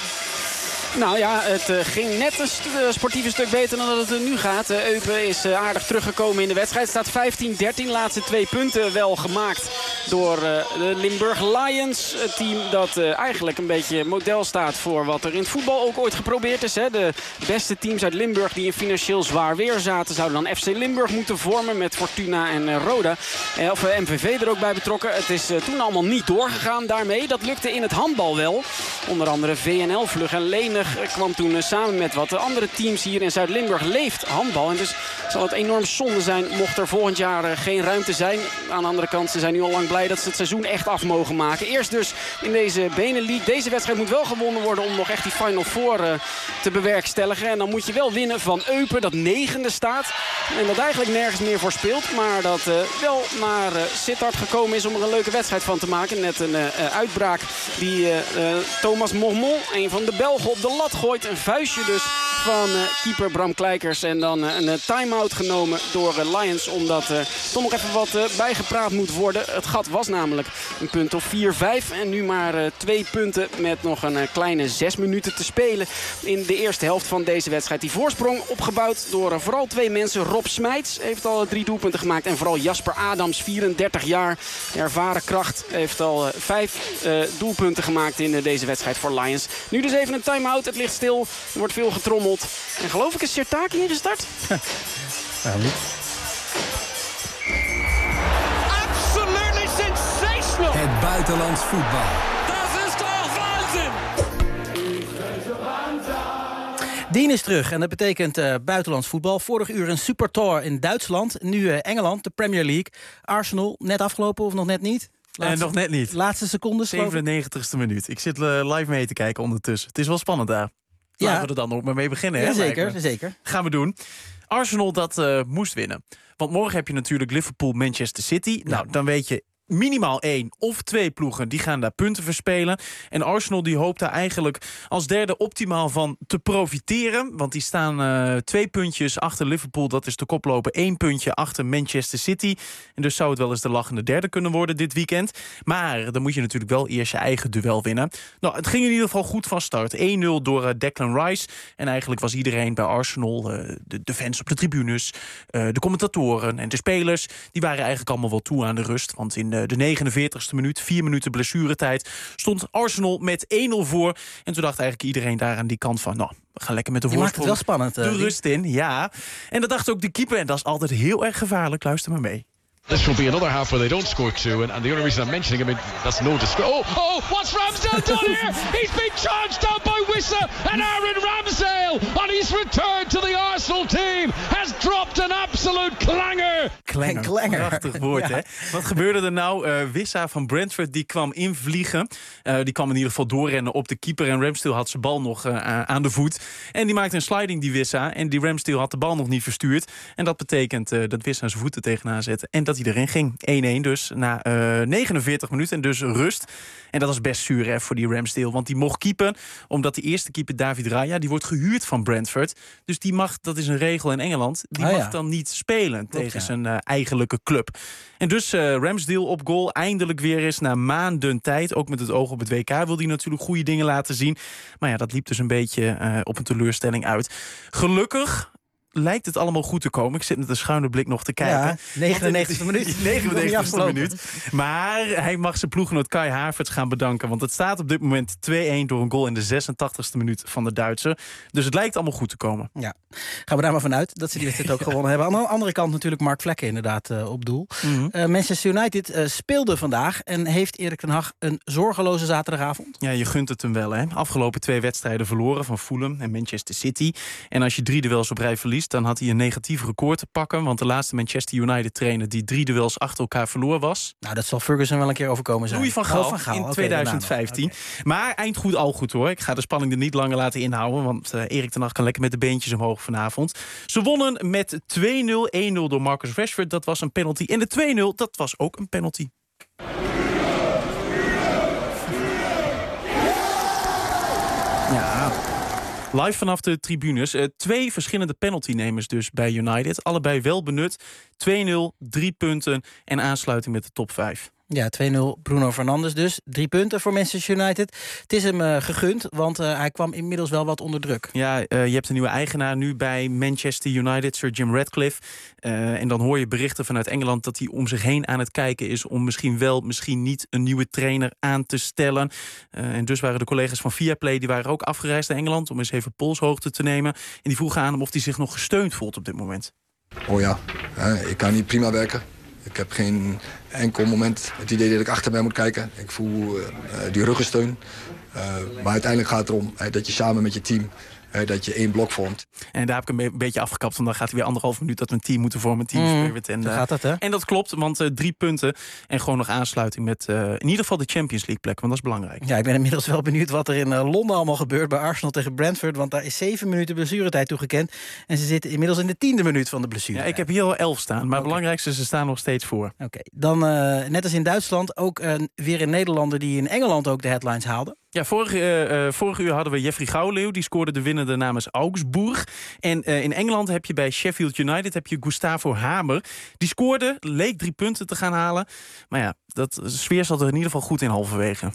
Nou ja, het uh, ging net een st- uh, sportief een stuk beter dan dat het er nu gaat. Uh, Eupen is uh, aardig teruggekomen in de wedstrijd. Het staat vijftien dertien. Laatste twee punten wel gemaakt door uh, de Limburg Lions. Het team dat uh, eigenlijk een beetje model staat voor wat er in het voetbal ook ooit geprobeerd is. Hè. De beste teams uit Limburg die in financieel zwaar weer zaten, zouden dan F C Limburg moeten vormen met Fortuna en uh, Roda. Uh, of uh, M V V er ook bij betrokken. Het is uh, toen allemaal niet doorgegaan daarmee. Dat lukte in het handbal wel. Onder andere V N L Vlug en Lenig kwam toen uh, samen met wat andere teams hier in Zuid-Limburg leeft handbal. En dus zal het enorm zonde zijn mocht er volgend jaar uh, geen ruimte zijn. Aan de andere kant, ze zijn nu al lang blij dat ze het seizoen echt af mogen maken. Eerst dus in deze Benelux. Deze wedstrijd moet wel gewonnen worden om nog echt die Final Four uh, te bewerkstelligen. En dan moet je wel winnen van Eupen, dat negende staat. En dat eigenlijk nergens meer voor speelt. Maar dat uh, wel naar uh, Sittard gekomen is om er een leuke wedstrijd van te maken. Net een uh, uitbraak die uh, uh, Thomas Mormont, een van de Belgen, op de lat gooit. Een vuistje dus van uh, keeper Bram Kleikers. En dan uh, een uh, time-out genomen door uh, Lions. Omdat er uh, toch nog even wat uh, bijgepraat moet worden. Het gat was namelijk een punt of vier vijf. En nu maar uh, twee punten met nog een uh, kleine zes minuten te spelen in de eerste helft van deze wedstrijd. Die voorsprong opgebouwd door uh, vooral twee mensen. Rob Smijts heeft al uh, drie doelpunten gemaakt. En vooral Jasper Adams, vierendertig jaar. Ervaren kracht heeft al uh, vijf uh, doelpunten gemaakt in uh, deze wedstrijd voor Lions. Nu dus even een time-out. Het ligt stil. Er wordt veel getrommeld. En geloof ik is Sirtaki ingestart? Nou, niet. Absolutely sensational. Het buitenlands voetbal. Dat is toch waanzin! Dien is terug en dat betekent uh, buitenlands voetbal. Vorig uur een supertour in Duitsland. Nu uh, Engeland, de Premier League. Arsenal, net afgelopen of nog net niet? Laatste, uh, nog net niet. Laatste secondes. zevenennegentigste minuut. Ik zit uh, live mee te kijken ondertussen. Het is wel spannend daar. Laten ja. we er dan ook maar mee beginnen. Ja, hè, zeker, zeker. Gaan we doen. Arsenal dat uh, moest winnen. Want morgen heb je natuurlijk Liverpool-Manchester City. Nou, dan weet je minimaal één of twee ploegen die gaan daar punten verspelen. En Arsenal die hoopt daar eigenlijk als derde optimaal van te profiteren. Want die staan uh, twee puntjes achter Liverpool. Dat is de koploper. Één puntje achter Manchester City. En dus zou het wel eens de lachende derde kunnen worden dit weekend. Maar dan moet je natuurlijk wel eerst je eigen duel winnen. Nou, het ging in ieder geval goed van start. één nul door uh, Declan Rice. En eigenlijk was iedereen bij Arsenal, uh, de, de fans op de tribunes, uh, de commentatoren en de spelers, die waren eigenlijk allemaal wel toe aan de rust. Want in uh, de negenenveertigste minuut, vier minuten blessuretijd, stond Arsenal met één nul voor. En toen dacht eigenlijk iedereen daar aan die kant van, nou, we gaan lekker met de voorsprong. Je maakt het wel spannend. Uh, de rust in, ja. En dat dacht ook de keeper. En dat is altijd heel erg gevaarlijk. Luister maar mee. This will be another half where they don't score two, and, and the only reason I'm mentioning him, that's no disgrace. Oh, oh, what's Ramsdale done here? He's been charged down by Wissa, and Aaron Ramsdale, on his return to the Arsenal team, has dropped an absolute clanger. Clanger, clanger. Prachtig woord, ja. Hè? Wat gebeurde er nou? Uh, Wissa van Brentford, die kwam invliegen. Uh, die kwam in ieder geval doorrennen op de keeper, en Ramsdale had zijn bal nog uh, aan de voet. En die maakte een sliding, die Wissa, en die Ramsdale had de bal nog niet verstuurd. En dat betekent uh, dat Wissa zijn voeten tegenaan zette en dat hij erin ging. één één dus na uh, negenenveertig minuten en dus rust. En dat was best zuur hè, voor die Ramsdale, want die mocht keepen omdat die eerste keeper David Raya, die wordt gehuurd van Brentford. Dus die mag, dat is een regel in Engeland, die ah, mag ja. dan niet spelen Klopt, tegen ja. zijn uh, eigenlijke club. En dus uh, Ramsdale op goal, eindelijk weer eens na maanden tijd. Ook met het oog op het W K wil hij natuurlijk goede dingen laten zien. Maar ja, dat liep dus een beetje uh, op een teleurstelling uit. Gelukkig lijkt het allemaal goed te komen. Ik zit met een schuine blik nog te kijken. Ja, negenennegentigste minuut. negenennegentigste minuut. Maar hij mag zijn ploeggenoot Kai Havertz gaan bedanken. Want het staat op dit moment twee-een door een goal in de zesentachtigste minuut van de Duitser. Dus het lijkt allemaal goed te komen. Ja, gaan we daar maar vanuit dat ze die wedstrijd ook gewonnen hebben. Aan de andere kant natuurlijk Mark Vlekken inderdaad uh, op doel. Mm-hmm. uh, Manchester United uh, speelde vandaag en heeft Erik ten Hag een zorgeloze zaterdagavond. Ja, je gunt het hem wel, hè. Afgelopen twee wedstrijden verloren van Fulham en Manchester City. En als je drie duels op rij verliest, dan had hij een negatief record te pakken. Want de laatste Manchester United trainer die drie duels achter elkaar verloren was. Nou, dat zal Ferguson wel een keer overkomen zijn. Louis van Gaal, van Gaal. in Okay, tweeduizend vijftien. Okay. Maar eind goed, al goed hoor. Ik ga de spanning er niet langer laten inhouden. Want uh, Erik ten Hag kan lekker met de beentjes omhoog vanavond. Ze wonnen met twee-nul. één-nul door Marcus Rashford. Dat was een penalty. En de twee-nul, dat was ook een penalty. Ja, live vanaf de tribunes. Uh, twee verschillende penaltynemers dus bij United. Allebei wel benut. twee-nul, drie punten en aansluiting met de top vijf. Ja, twee-nul Bruno Fernandes dus. Drie punten voor Manchester United. Het is hem uh, gegund, want uh, hij kwam inmiddels wel wat onder druk. Ja, uh, je hebt een nieuwe eigenaar nu bij Manchester United, Sir Jim Ratcliffe. Uh, en dan hoor je berichten vanuit Engeland dat hij om zich heen aan het kijken is om misschien wel, misschien niet een nieuwe trainer aan te stellen. Uh, en dus waren de collega's van Viaplay, die waren ook afgereisd naar Engeland om eens even polshoogte te nemen. En die vroegen aan hem of hij zich nog gesteund voelt op dit moment. Oh ja, uh, ik kan niet prima werken. Ik heb geen enkel moment het idee dat ik achter mij moet kijken. Ik voel uh, die ruggensteun. Uh, maar uiteindelijk gaat het erom uh, dat je samen met je team... Uh, dat je één blok vormt. En daar heb ik een beetje afgekapt. Want dan gaat hij weer anderhalf minuut dat we een team moeten vormen. Een team mm, spirit. En, uh, gaat dat, hè? En dat klopt, want uh, drie punten. En gewoon nog aansluiting met uh, in ieder geval de Champions League plek. Want dat is belangrijk. Ja, ik ben inmiddels wel benieuwd wat er in uh, Londen allemaal gebeurt. Bij Arsenal tegen Brentford. Want daar is zeven minuten blessuretijd toegekend. En ze zitten inmiddels in de tiende minuut van de blessure. Ja, ik heb hier al elf staan. Maar okay. Het belangrijkste, ze staan nog steeds voor. Oké, okay. Dan uh, net als in Duitsland ook uh, weer een Nederlander die in Engeland ook de headlines haalde. Ja, vorige, uh, uh, vorige uur hadden we Jeffrey Gouwleeuw. Die scoorde de winnende namens Augsburg. En uh, in Engeland heb je bij Sheffield United heb je Gustavo Hamer. Die scoorde, leek drie punten te gaan halen. Maar ja, dat, de sfeer zat er in ieder geval goed in halverwege.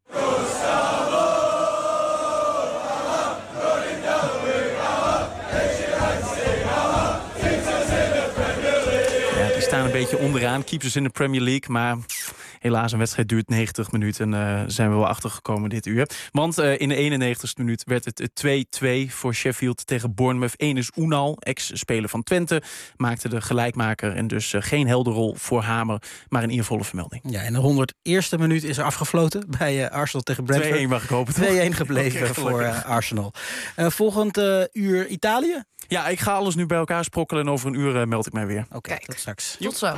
Ja, die staan een beetje onderaan. Keepers in de Premier League, maar... Helaas, een wedstrijd duurt negentig minuten en uh, zijn we wel achtergekomen dit uur. Want uh, in de eenennegentigste minuut werd het twee-twee voor Sheffield tegen Bournemouth. Enes Unal, ex-speler van Twente, maakte de gelijkmaker. En dus uh, geen helder rol voor Hamer, maar een eervolle vermelding. Ja, en de honderdeerste minuut is er afgefloten bij uh, Arsenal tegen Brentford. twee-een mag ik hopen. twee-een gebleven okay, voor uh, Arsenal. Uh, volgend uh, uur Italië? Ja, ik ga alles nu bij elkaar sprokkelen en over een uur uh, meld ik mij weer. Oké, okay, tot straks. Tot zo.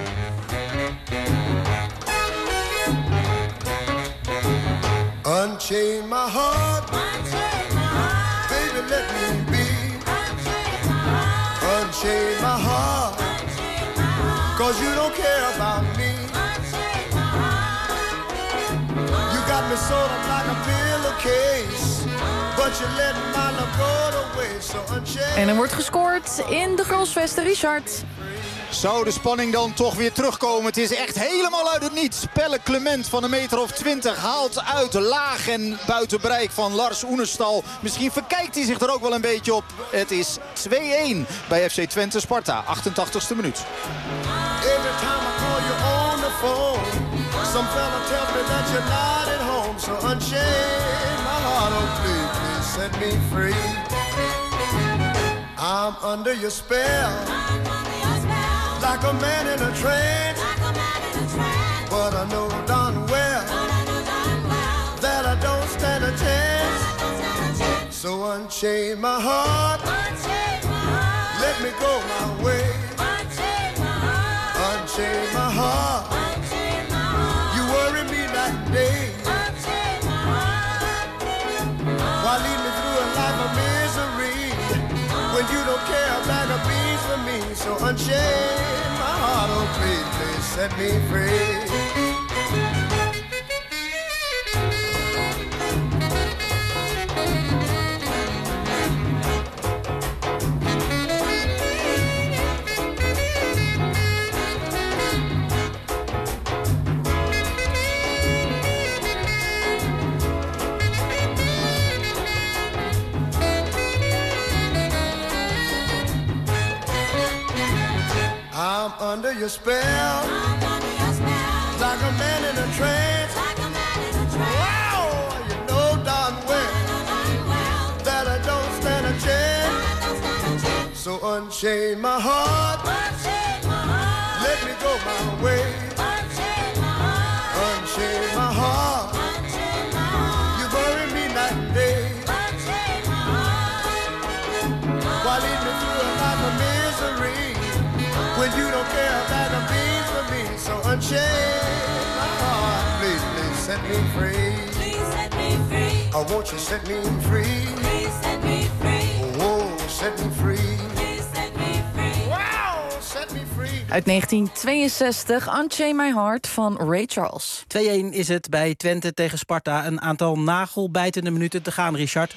Unchain my heart, unchain my heart, baby let me be. Unchain my heart, unchain my heart, unchain my heart, 'cause you don't care about me. Unchain my heart, you got me sort of like a pillowcase, but you let my love go to waste. So unchain. En er wordt gescoord in de Grosvesten, Richard. Zou de spanning dan toch weer terugkomen? Het is echt helemaal uit het niets. Pelle Clement van een meter of twintig haalt uit laag en buiten bereik van Lars Oenerstal. Misschien verkijkt hij zich er ook wel een beetje op. Het is twee-een bij F C Twente Sparta, achtentachtigste minuut. Every time I call you on the phone, some fella tells me that you're not at home. So unchain my heart, oh please, please set me free. I'm under your spell. Like a man in a trance, like a man in a trance. But I know darn well, but I know darn well that I don't stand a chance. Stand a chance. So unchain my heart, unchain my heart. Let me go my way, unchain my heart. Unchain my heart, unchain my heart. You worry me night and day, unchain my heart. Why lead me through a life of misery when you don't care a bag of beans for me? So unchain my heart, oh please, please set me free. I'm under your spell. I'm under your spell. Like a man in a trance. Like a man in a trance. Wow, you know darn well, well that I don't stand a chance. Don't stand a chance. So unchain my heart. Unchain my heart. Let me go my way. Unchain my heart. Unchain my heart. Unchain my heart. You bury me night and day. Unchain my heart. Why lead me through a life of misery when you don't care about the beans for me? So unchain my heart. Please, please set me free. Please set me free. Oh, won't you set me free? Please set me free. Oh, set me free. Please set me free. Wow, set me free. Uit negentien tweeënzestig, Unchain My Heart van Ray Charles. twee-een is het bij Twente tegen Sparta. Een aantal nagelbijtende minuten te gaan, Richard.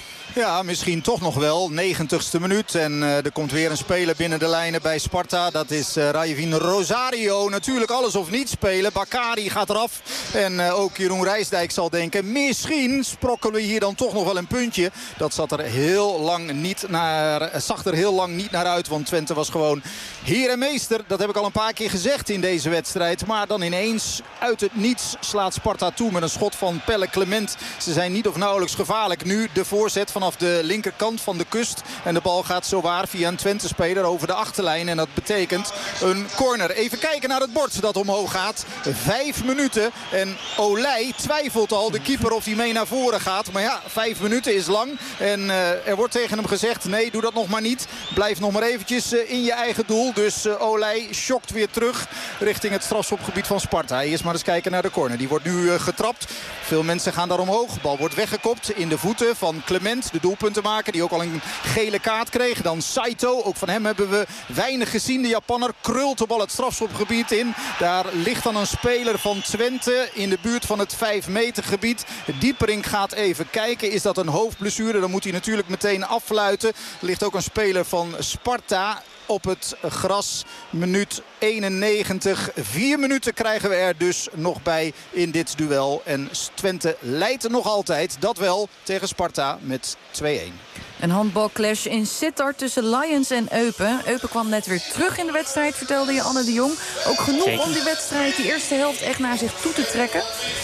Ja, misschien toch nog wel. negentigste minuut. En uh, er komt weer een speler binnen de lijnen bij Sparta. Dat is uh, Rayevin Rosario. Natuurlijk alles of niet spelen. Bakari gaat eraf. En uh, ook Jeroen Rijsdijk zal denken, misschien sprokkelen we hier dan toch nog wel een puntje. Dat zat er heel lang niet naar, zag er heel lang niet naar uit. Want Twente was gewoon heer en meester. Dat heb ik al een paar keer gezegd in deze wedstrijd. Maar dan ineens uit het niets slaat Sparta toe met een schot van Pelle Clement. Ze zijn niet of nauwelijks gevaarlijk. Nu de voorzet vanaf de linkerkant van de kust. En de bal gaat zowaar via een Twente-speler over de achterlijn. En dat betekent een corner. Even kijken naar het bord dat omhoog gaat. Vijf minuten. En Olij twijfelt al, de keeper, of hij mee naar voren gaat. Maar ja, vijf minuten is lang. En uh, er wordt tegen hem gezegd, nee, doe dat nog maar niet. Blijf nog maar eventjes uh, in je eigen doel. Dus uh, Olij schokt weer terug richting het strafschopgebied van Sparta. Eerst maar eens kijken naar de corner. Die wordt nu uh, getrapt. Veel mensen gaan daar omhoog. De bal wordt weggekopt in de voeten van Clement, de doelpuntenmaker, die ook al een gele kaart kreeg. Dan Saito, ook van hem hebben we weinig gezien. De Japanner krult de bal het strafschopgebied in. Daar ligt dan een speler van Twente in de buurt van het vijf meter gebied. Diepering gaat even kijken. Is dat een hoofdblessure? Dan moet hij natuurlijk meteen affluiten. Er ligt ook een speler van Sparta op het gras. Minuut eenennegentig. Vier minuten krijgen we er dus nog bij in dit duel. En Twente leidt nog altijd, dat wel, tegen Sparta met twee-een. Een handbalclash in Sittard tussen Lions en Eupen. Eupen kwam net weer terug in de wedstrijd, vertelde je Anne de Jong. Ook genoeg Zeker. om die wedstrijd, die eerste helft, echt naar zich toe te trekken?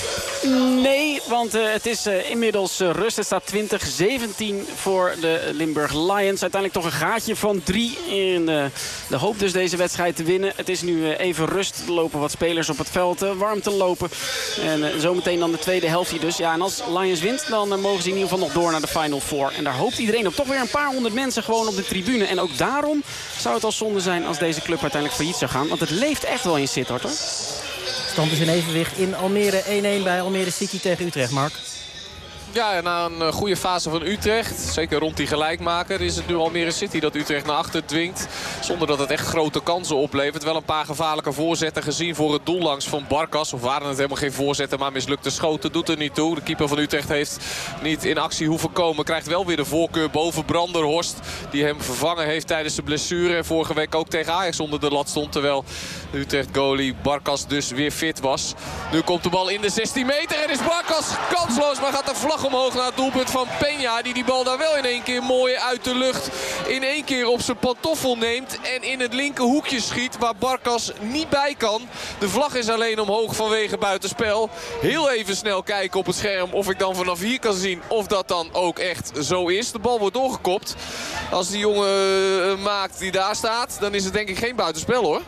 Nee, want uh, het is uh, inmiddels uh, rust. Het staat twintig zeventien voor de Limburg Lions. Uiteindelijk toch een gaatje van drie in uh, de hoop dus deze wedstrijd te winnen. Het is nu uh, even rust. Er lopen wat spelers op het veld uh, warm te lopen. En uh, zometeen dan de tweede helft hier dus. Ja, en als Lions wint, dan uh, mogen ze in ieder geval nog door naar de Final Four. En daar hoopt iedereen op. Toch weer een paar honderd mensen gewoon op de tribune. En ook daarom zou het al zonde zijn als deze club uiteindelijk failliet zou gaan. Want het leeft echt wel in Sittard, hoor. Stand is in evenwicht in Almere. één-één bij Almere City tegen Utrecht, Mark. Ja, na een goede fase van Utrecht, zeker rond die gelijkmaker, is het nu Almere City dat Utrecht naar achter dwingt. Zonder dat het echt grote kansen oplevert. Wel een paar gevaarlijke voorzetten gezien voor het doel langs van Barkas. Of waren het helemaal geen voorzetten, maar mislukte schoten. Doet er niet toe. De keeper van Utrecht heeft niet in actie hoeven komen. Krijgt wel weer de voorkeur boven Branderhorst. Die hem vervangen heeft tijdens de blessure. En vorige week ook tegen Ajax onder de lat stond. Terwijl de Utrecht goalie Barkas dus weer fit was. Nu komt de bal in de zestien meter en is Barkas kansloos. Maar gaat de vlag omhoog naar het doelpunt van Peña. Die die bal daar wel in één keer mooi uit de lucht in één keer op zijn pantoffel neemt. En in het linkerhoekje schiet waar Barkas niet bij kan. De vlag is alleen omhoog vanwege buitenspel. Heel even snel kijken op het scherm of ik dan vanaf hier kan zien of dat dan ook echt zo is. De bal wordt doorgekopt. Als die jongen maakt die daar staat, dan is het denk ik geen buitenspel, hoor.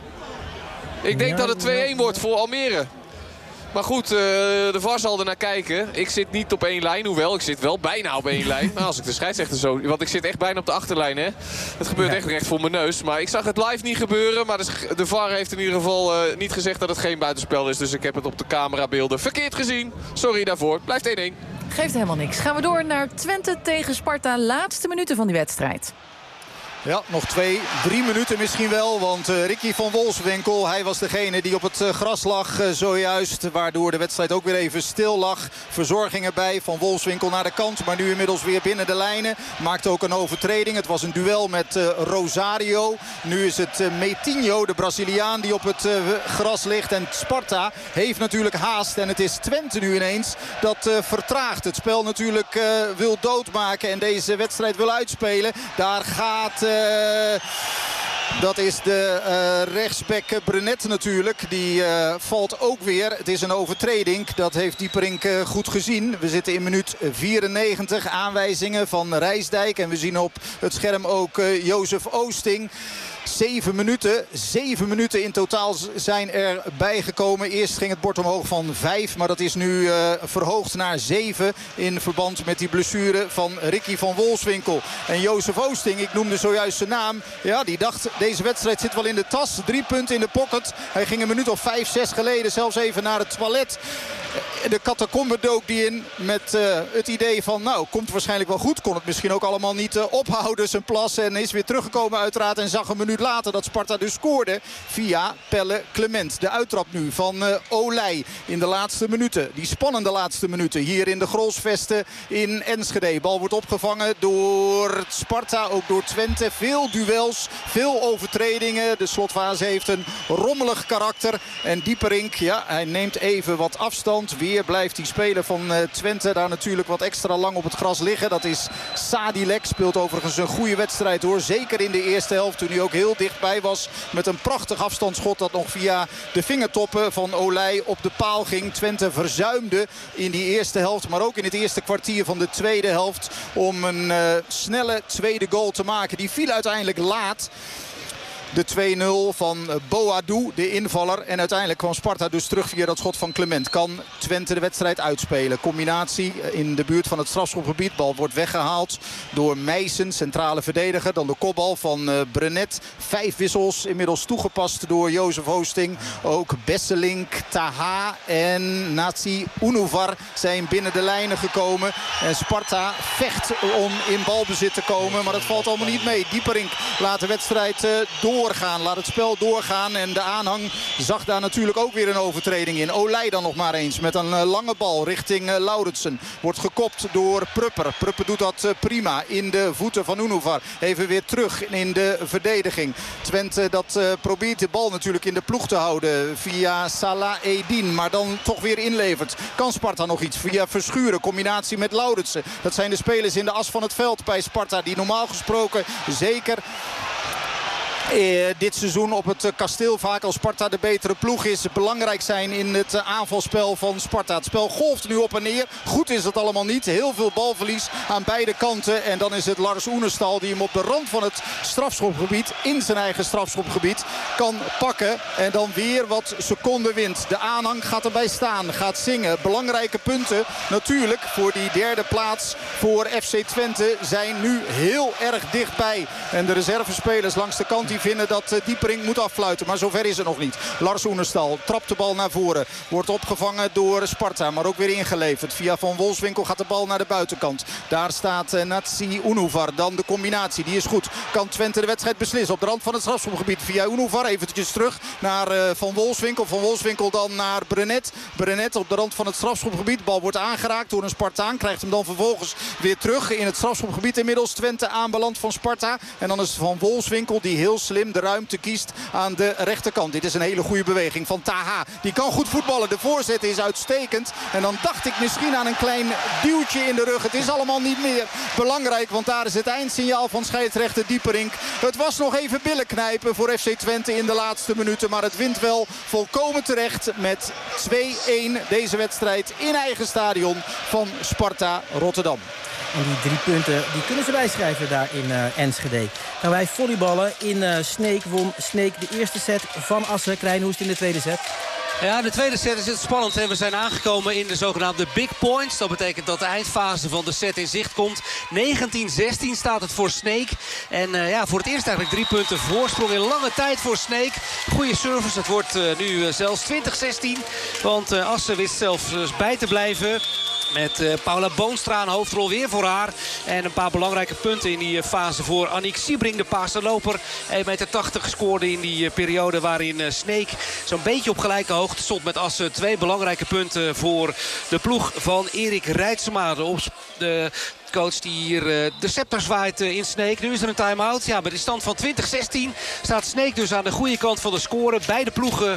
Ik denk ja, dat het twee-één wordt voor Almere. Maar goed, uh, de V A R zal er naar kijken. Ik zit niet op één lijn, hoewel ik zit wel bijna op één lijn. Nou, als ik de scheidsrechter zo... Want ik zit echt bijna op de achterlijn, hè. Het gebeurt echt recht voor mijn neus. Maar ik zag het live niet gebeuren. Maar de, de V A R heeft in ieder geval uh, niet gezegd dat het geen buitenspel is. Dus ik heb het op de camerabeelden verkeerd gezien. Sorry daarvoor. Blijft één-één. Geeft helemaal niks. Gaan we door naar Twente tegen Sparta. Laatste minuten van die wedstrijd. Ja, nog twee, drie minuten misschien wel. Want uh, Ricky van Wolfswinkel, hij was degene die op het uh, gras lag uh, zojuist. Waardoor de wedstrijd ook weer even stil lag. Verzorging erbij. Van Wolfswinkel naar de kant. Maar nu inmiddels weer binnen de lijnen. Maakt ook een overtreding. Het was een duel met uh, Rosario. Nu is het uh, Metinho, de Braziliaan, die op het uh, gras ligt. En Sparta heeft natuurlijk haast. En het is Twente nu ineens dat uh, vertraagt. Het spel natuurlijk uh, wil doodmaken. En deze wedstrijd wil uitspelen. Daar gaat... Uh, Dat is de uh, rechtsback Brenet natuurlijk. Die uh, valt ook weer. Het is een overtreding. Dat heeft Dieperink uh, goed gezien. We zitten in minuut vierennegentig. Aanwijzingen van Rijsdijk. En we zien op het scherm ook uh, Jozef Oosting. Zeven minuten. Zeven minuten in totaal zijn er bijgekomen. Eerst ging het bord omhoog van vijf. Maar dat is nu uh, verhoogd naar zeven. In verband met die blessure van Ricky van Wolfswinkel. En Jozef Oosting, ik noemde zojuist zijn naam. Ja, die dacht, deze wedstrijd zit wel in de tas. Drie punten in de pocket. Hij ging een minuut of vijf, zes geleden zelfs even naar het toilet. De catacombe dook die in met uh, het idee van, nou, komt waarschijnlijk wel goed. Kon het misschien ook allemaal niet uh, ophouden, zijn plas. En is weer teruggekomen uiteraard en zag een minuut later dat Sparta dus scoorde via Pelle Clement. De uittrap nu van uh, Olij in de laatste minuten. Die spannende laatste minuten hier in de Grolsvesten in Enschede. Bal wordt opgevangen door Sparta, ook door Twente. Veel duels, veel overtredingen. De slotfase heeft een rommelig karakter. En Dieperink, ja, hij neemt even wat afstand. Weer blijft die speler van uh, Twente daar natuurlijk wat extra lang op het gras liggen. Dat is Sadilek. Speelt overigens een goede wedstrijd hoor. Zeker in de eerste helft toen hij ook heel dichtbij was. Met een prachtig afstandsschot dat nog via de vingertoppen van Olij op de paal ging. Twente verzuimde in die eerste helft. Maar ook in het eerste kwartier van de tweede helft. Om een uh, snelle tweede goal te maken. Die viel uiteindelijk laat. De twee nul van Boadou, de invaller. En uiteindelijk kwam Sparta dus terug via dat schot van Clement. Kan Twente de wedstrijd uitspelen. Combinatie in de buurt van het strafschopgebied. Bal wordt weggehaald door Meijsen, centrale verdediger. Dan de kopbal van uh, Brenet. Vijf wissels inmiddels toegepast door Jozef Oosting. Ook Besselink, Taha en Nazi Unuvar zijn binnen de lijnen gekomen. En Sparta vecht om in balbezit te komen. Maar dat valt allemaal niet mee. Dieperink laat de wedstrijd uh, door. Doorgaan, laat het spel doorgaan. En de aanhang zag daar natuurlijk ook weer een overtreding in. Olij dan nog maar eens met een uh, lange bal richting uh, Lauritsen. Wordt gekopt door Prupper. Prupper doet dat uh, prima in de voeten van Unuvar. Even weer terug in de verdediging. Twente dat uh, probeert de bal natuurlijk in de ploeg te houden via Salah Eddin. Maar dan toch weer inlevert. Kan Sparta nog iets via Verschuren. Combinatie met Lauritsen. Dat zijn de spelers in de as van het veld bij Sparta. Die normaal gesproken zeker Eh, dit seizoen op het uh, kasteel vaak als Sparta de betere ploeg is. Belangrijk zijn in het uh, aanvalspel van Sparta. Het spel golft nu op en neer. Goed is het allemaal niet. Heel veel balverlies aan beide kanten. En dan is het Lars Oenestal die hem op de rand van het strafschopgebied, in zijn eigen strafschopgebied, kan pakken. En dan weer wat seconden wint. De aanhang gaat erbij staan. Gaat zingen. Belangrijke punten natuurlijk voor die derde plaats voor F C Twente zijn nu heel erg dichtbij. En de reservespelers langs de kant die vinden dat uh, Dieperink moet affluiten. Maar zover is het nog niet. Lars Oenestal trapt de bal naar voren. Wordt opgevangen door Sparta. Maar ook weer ingeleverd. Via Van Wolfswinkel gaat de bal naar de buitenkant. Daar staat uh, Nazi Unuvar. Dan de combinatie. Die is goed. Kan Twente de wedstrijd beslissen. Op de rand van het strafschopgebied via Unuvar. Eventjes terug naar uh, Van Wolfswinkel. Van Wolfswinkel dan naar Brenet. Brenet op de rand van het strafschopgebied. Bal wordt aangeraakt door een Spartaan. Krijgt hem dan vervolgens weer terug in het strafschopgebied. Inmiddels Twente aanbeland van Sparta. En dan is het Van Wolfswinkel die heel slim de ruimte kiest aan de rechterkant. Dit is een hele goede beweging van Taha. Die kan goed voetballen. De voorzet is uitstekend. En dan dacht ik misschien aan een klein duwtje in de rug. Het is allemaal niet meer belangrijk. Want daar is het eindsignaal van scheidsrechter Dieperink. Het was nog even billen knijpen voor F C Twente in de laatste minuten. Maar het wint wel volkomen terecht met twee een deze wedstrijd in eigen stadion van Sparta Rotterdam. En die drie punten die kunnen ze bijschrijven daar in uh, Enschede. Gaan wij volleyballen. In uh, Sneek won Sneek de eerste set van Assen. Krijnhoest in de tweede set. Ja, de tweede set is het spannend. En we zijn aangekomen in de zogenaamde big points. Dat betekent dat de eindfase van de set in zicht komt. negentien zestien staat het voor Sneek. En uh, ja, voor het eerst eigenlijk drie punten voorsprong in lange tijd voor Sneek. Goede service. Het wordt uh, nu uh, zelfs twintig zestien. Want uh, Assen wist zelfs uh, bij te blijven. Met uh, Paula Boonstra een hoofdrol weer voor haar. En een paar belangrijke punten in die uh, fase voor Aniek Siebring. De Paarse-loper. één meter tachtig scoorde in die uh, periode waarin uh, Sneek zo'n beetje op gelijke hoogte stond met Assen. Twee belangrijke punten voor de ploeg van Erik Reitsema. De, de coach die hier uh, de scepter zwaait uh, in Sneek. Nu is er een time-out. Ja, bij de stand van twintig zestien staat Sneek dus aan de goede kant van de score. Beide ploegen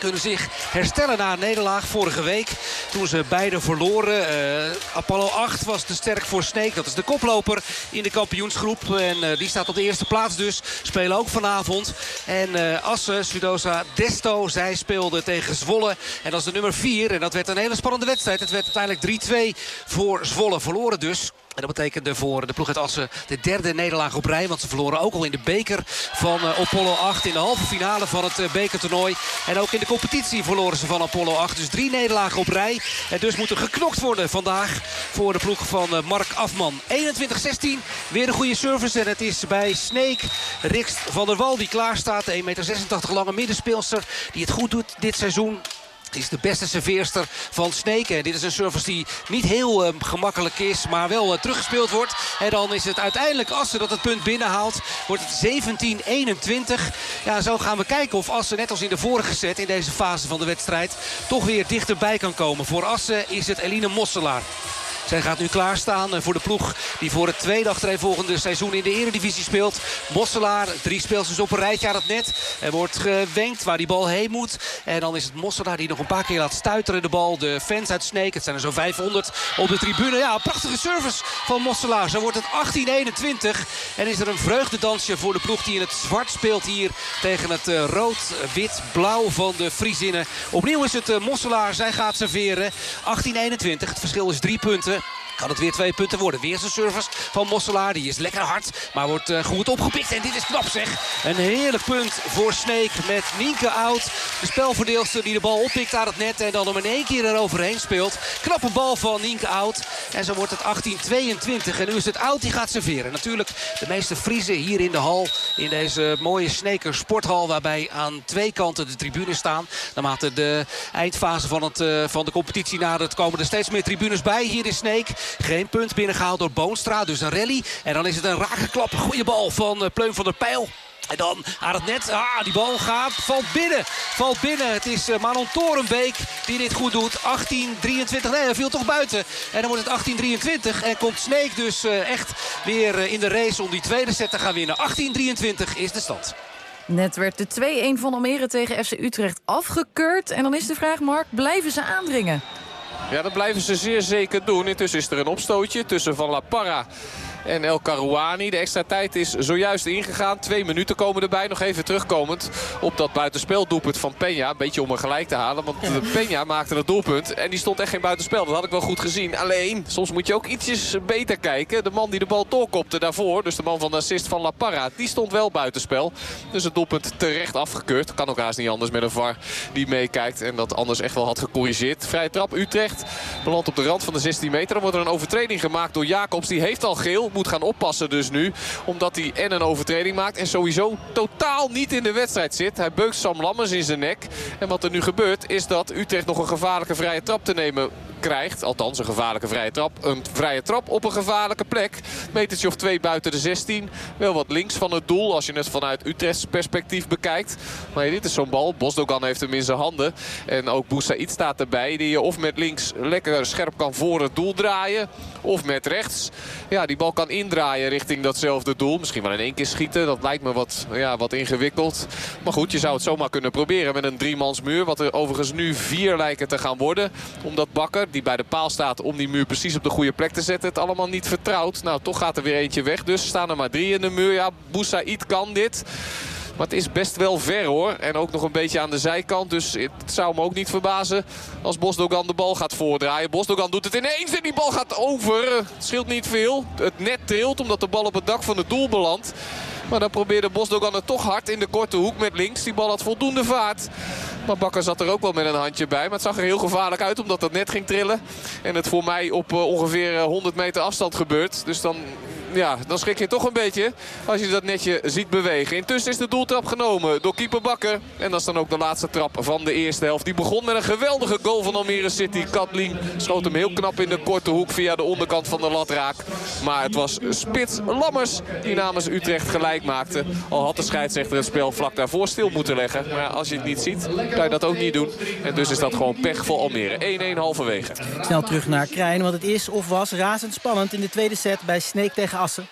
kunnen zich herstellen na een nederlaag vorige week. Toen ze beide verloren. Uh, Apollo acht was te sterk voor Sneek. Dat is de koploper in de kampioensgroep. En uh, die staat op de eerste plaats dus. Spelen ook vanavond. En uh, Assen, Sudosa Desto, zij speelde tegen Zwolle. En dat is de nummer vier. En dat werd een hele spannende wedstrijd. Het werd uiteindelijk drie twee voor Zwolle. Verloren dus. En dat betekende voor de ploeg uit Assen de derde nederlaag op rij. Want ze verloren ook al in de beker van uh, Apollo acht. In de halve finale van het uh, bekertoernooi. En ook in de competitie verloren ze van Apollo acht. Dus drie nederlagen op rij. En dus moet er geknokt worden vandaag voor de ploeg van uh, Mark Afman. eenentwintig zestien. Weer een goede service. En het is bij Sneek Rikst van der Wal die klaar staat. De één meter zesentachtig lange middenspeelster die het goed doet dit seizoen. Het is de beste serveerster van Sneek. En dit is een service die niet heel uh, gemakkelijk is, maar wel uh, teruggespeeld wordt. En dan is het uiteindelijk Assen dat het punt binnenhaalt. Wordt het zeventien eenentwintig. Ja, zo gaan we kijken of Assen, net als in de vorige set, in deze fase van de wedstrijd, toch weer dichterbij kan komen. Voor Assen is het Eline Mosselaar. Zij gaat nu klaarstaan voor de ploeg die voor het tweede achtereenvolgende seizoen in de Eredivisie speelt. Mosselaar, drie speelsters op een rijtje aan het net. Er wordt gewenkt waar die bal heen moet. En dan is het Mosselaar die nog een paar keer laat stuiteren de bal. De fans uit Sneek, het zijn er zo'n vijfhonderd op de tribune. Ja, een prachtige service van Mosselaar. Zo wordt het achttien eenentwintig. En is er een vreugdedansje voor de ploeg die in het zwart speelt hier tegen het uh, rood-wit-blauw van de Friezinnen. Opnieuw is het uh, Mosselaar, zij gaat serveren. achttien eenentwintig, het verschil is drie punten. Kan het weer twee punten worden. Weer zijn service van Mosselaar. Die is lekker hard, maar wordt uh, goed opgepikt. En dit is knap zeg. Een heerlijk punt voor Sneek met Nienke Oud. De spelverdeelster die de bal oppikt aan het net. En dan hem in één keer eroverheen speelt. Knappe bal van Nienke Oud. En zo wordt het achttien tweeëntwintig. En nu is het Oud die gaat serveren. Natuurlijk de meeste Friezen hier in de hal. In deze mooie Sneeker sporthal. Waarbij aan twee kanten de tribunes staan. Naarmate de eindfase van, het, uh, van de competitie nadert komen er steeds meer tribunes bij hier in Sneek. Geen punt binnengehaald door Boonstra. Dus een rally. En dan is het een rake klap. Goeie bal van uh, Pleum van der Pijl. En dan aan het net. Ah, die bal gaat. Valt binnen. Valt binnen. Het is uh, Manon Torenbeek die dit goed doet. achttien drieëntwintig. Nee, hij viel toch buiten. En dan wordt het achttien drieëntwintig. En komt Sneek dus uh, echt weer uh, in de race om die tweede set te gaan winnen. achttien drieëntwintig is de stand. Net werd de twee-een van Almere tegen F C Utrecht afgekeurd. En dan is de vraag, Mark, blijven ze aandringen? Ja, dat blijven ze zeer zeker doen. Intussen is er een opstootje tussen Van La Parra en El Karouani. De extra tijd is zojuist ingegaan. Twee minuten komen erbij. Nog even terugkomend op dat buitenspeldoelpunt van Peña. Een beetje om er gelijk te halen. Want Peña maakte het doelpunt. En die stond echt geen buitenspel. Dat had ik wel goed gezien. Alleen, soms moet je ook ietsjes beter kijken. De man die de bal doorkopte daarvoor. Dus de man van de assist van La Parra. Die stond wel buitenspel. Dus het doelpunt terecht afgekeurd. Kan ook haast niet anders met een V A R die meekijkt. En dat anders echt wel had gecorrigeerd. Vrije trap Utrecht. Belandt op de rand van de zestien meter. Dan wordt er een overtreding gemaakt door Jacobs. Die heeft al geel. Moet gaan oppassen dus nu. Omdat hij en een overtreding maakt. En sowieso totaal niet in de wedstrijd zit. Hij beukt Sam Lammers in zijn nek. En wat er nu gebeurt is dat Utrecht nog een gevaarlijke vrije trap te nemen krijgt. Althans een gevaarlijke vrije trap. Een vrije trap op een gevaarlijke plek. Metertje of twee buiten de zestien. Wel wat links van het doel. Als je het vanuit Utrechts perspectief bekijkt. Maar dit is zo'n bal. Bosdogan heeft hem in zijn handen. En ook Boussaïd staat erbij. Die je of met links lekker scherp kan voor het doel draaien. Of met rechts. Ja, die bal kan indraaien richting datzelfde doel. Misschien wel in één keer schieten. Dat lijkt me wat, ja, wat ingewikkeld. Maar goed, je zou het zomaar kunnen proberen met een driemansmuur. Wat er overigens nu vier lijken te gaan worden. Omdat Bakker, die bij de paal staat om die muur precies op de goede plek te zetten, het allemaal niet vertrouwt. Nou, toch gaat er weer eentje weg. Dus staan er maar drie in de muur. Ja, Boussaïd kan dit. Maar het is best wel ver hoor. En ook nog een beetje aan de zijkant. Dus het zou me ook niet verbazen als Bosdogan de bal gaat voordraaien. Bosdogan doet het ineens en die bal gaat over. Het scheelt niet veel. Het net trilt omdat de bal op het dak van het doel belandt. Maar dan probeerde Bosdogan het toch hard in de korte hoek met links. Die bal had voldoende vaart. Maar Bakker zat er ook wel met een handje bij. Maar het zag er heel gevaarlijk uit omdat het net ging trillen. En het voor mij op uh, ongeveer honderd meter afstand gebeurt. Dus dan... Ja, dan schrik je toch een beetje als je dat netje ziet bewegen. Intussen is de doeltrap genomen door keeper Bakker. En dat is dan ook de laatste trap van de eerste helft. Die begon met een geweldige goal van Almere City. Katlien schoot hem heel knap in de korte hoek via de onderkant van de lat raak. Maar het was Spits Lammers die namens Utrecht gelijk maakte. Al had de scheidsrechter het spel vlak daarvoor stil moeten leggen. Maar als je het niet ziet, kan je dat ook niet doen. En dus is dat gewoon pech voor Almere. één-één halverwege. Snel terug naar Krijn, want het is of was razendspannend in de tweede set bij Sneek tegen Assen.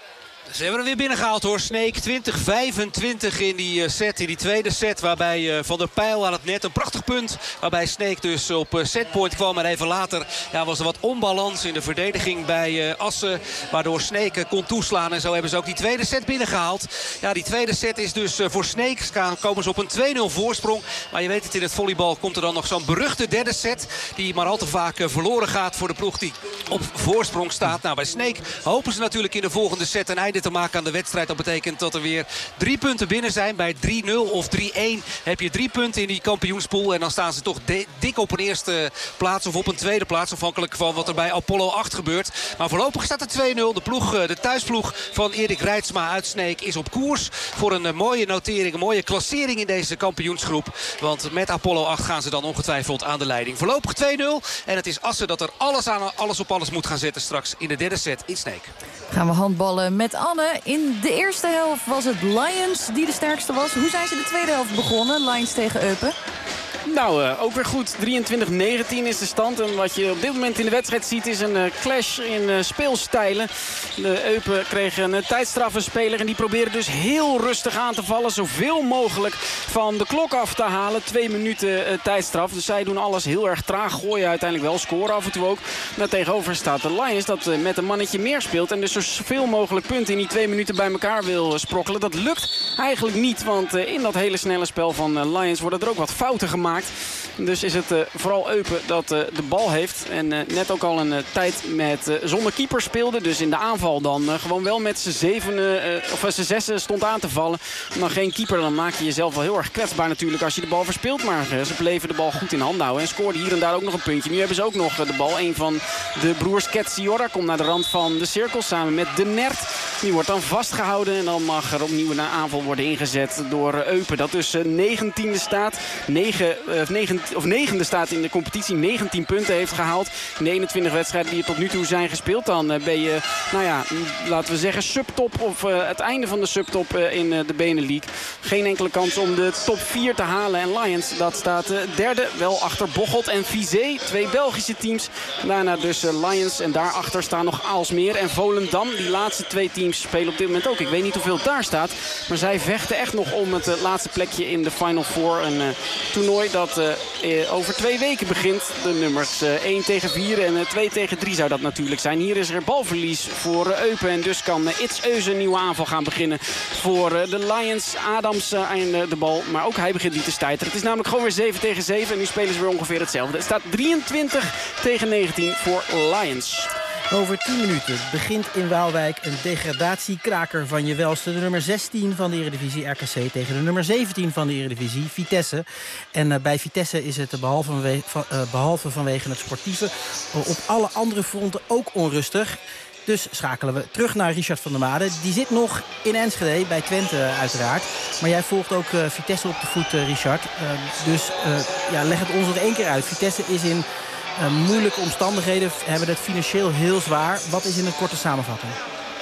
Ze hebben hem weer binnengehaald hoor. Sneek twintig vijfentwintig in die uh, set, in die tweede set. Waarbij uh, Van der Pijl aan het net een prachtig punt. Waarbij Sneek dus op uh, setpoint kwam. En even later ja, was er wat onbalans in de verdediging bij uh, Assen. Waardoor Sneek uh, kon toeslaan. En zo hebben ze ook die tweede set binnengehaald. Ja, die tweede set is dus uh, voor Sneek. Komen ze op een twee nul voorsprong. Maar je weet het, in het volleybal komt er dan nog zo'n beruchte derde set. Die maar al te vaak uh, verloren gaat voor de ploeg die op voorsprong staat. Nou, bij Sneek hopen ze natuurlijk in de volgende set een einde te maken aan de wedstrijd. Dat betekent dat er weer drie punten binnen zijn. Bij drie nul of drie-een heb je drie punten in die kampioenspool. En dan staan ze toch dik op een eerste plaats of op een tweede plaats. Afhankelijk van wat er bij Apollo acht gebeurt. Maar voorlopig staat er twee nul. De, ploeg, de thuisploeg van Erik Reitsma uit Sneek is op koers voor een mooie notering. Een mooie klassering in deze kampioensgroep. Want met Apollo acht gaan ze dan ongetwijfeld aan de leiding. Voorlopig twee nul. En het is Assen dat er alles, aan, alles op alles moet gaan zetten straks in de derde set in Sneek. Gaan we handballen met Anne. In de eerste helft was het Lions die de sterkste was. Hoe zijn ze de tweede helft begonnen? Lions tegen Eupen. Nou, uh, ook weer goed. drieëntwintig negentien is de stand. En wat je op dit moment in de wedstrijd ziet is een uh, clash in uh, speelstijlen. De Eupen kregen een uh, tijdstraffenspeler. En die proberen dus heel rustig aan te vallen. Zoveel mogelijk van de klok af te halen. Twee minuten uh, tijdstraf. Dus zij doen alles heel erg traag. Gooien uiteindelijk wel, scoren af en toe ook. Daartegenover staat de Lions dat uh, met een mannetje meer speelt. En dus zoveel mogelijk punten in die twee minuten bij elkaar wil uh, sprokkelen. Dat lukt eigenlijk niet. Want uh, in dat hele snelle spel van uh, Lions worden er ook wat fouten gemaakt. Dus is het uh, vooral Eupen dat uh, de bal heeft. En uh, net ook al een uh, tijd met, uh, zonder keeper speelde. Dus in de aanval dan uh, gewoon wel met z'n zeven uh, of uh, z'n zessen stond aan te vallen. En dan geen keeper, dan maak je jezelf wel heel erg kwetsbaar natuurlijk als je de bal verspeelt. Maar uh, ze bleven de bal goed in handen houden. En scoorden hier en daar ook nog een puntje. Nu hebben ze ook nog uh, de bal. Een van de broers Ketsiora komt naar de rand van de cirkel samen met De Nert. Die wordt dan vastgehouden. En dan mag er opnieuw een aanval worden ingezet door uh, Eupen. Dat dus uh, negentiende staat. negen Of, negentien, of negende staat in de competitie. negentien punten heeft gehaald. In de eenentwintig wedstrijden die er tot nu toe zijn gespeeld. Dan uh, ben je, nou ja, laten we zeggen subtop. Of uh, het einde van de subtop uh, in uh, de Benelux. Geen enkele kans om de top vier te halen. En Lions, dat staat uh, derde. Wel achter Bocholt en Vizé. Twee Belgische teams. Daarna dus uh, Lions. En daarachter staan nog Aalsmeer en Volendam. Die laatste twee teams spelen op dit moment ook. Ik weet niet hoeveel daar staat. Maar zij vechten echt nog om het uh, laatste plekje in de Final Four. Een uh, toernooi dat uh, over twee weken begint. De nummers uh, één tegen vier en uh, twee tegen drie zou dat natuurlijk zijn. Hier is er balverlies voor uh, Eupen. En dus kan uh, Its Euze een nieuwe aanval gaan beginnen voor uh, de Lions. Adams uh, aan uh, de bal. Maar ook hij begint niet te stijteren. Het is namelijk gewoon weer zeven tegen zeven. En nu spelen ze weer ongeveer hetzelfde. Het staat drieëntwintig tegen negentien voor Lions. Over tien minuten begint in Waalwijk een degradatiekraker van je welste. De nummer zestien van de Eredivisie R K C tegen de nummer zeventien van de Eredivisie Vitesse. En uh, bij Vitesse is het behalve, vanwe van, uh, behalve vanwege het sportieve uh, op alle andere fronten ook onrustig. Dus schakelen we terug naar Richard van der Made. Die zit nog in Enschede, bij Twente uh, uiteraard. Maar jij volgt ook uh, Vitesse op de voet, uh, Richard. Uh, dus uh, ja, leg het ons nog één keer uit. Vitesse is in uh, moeilijke omstandigheden, hebben het financieel heel zwaar. Wat is in een korte samenvatting?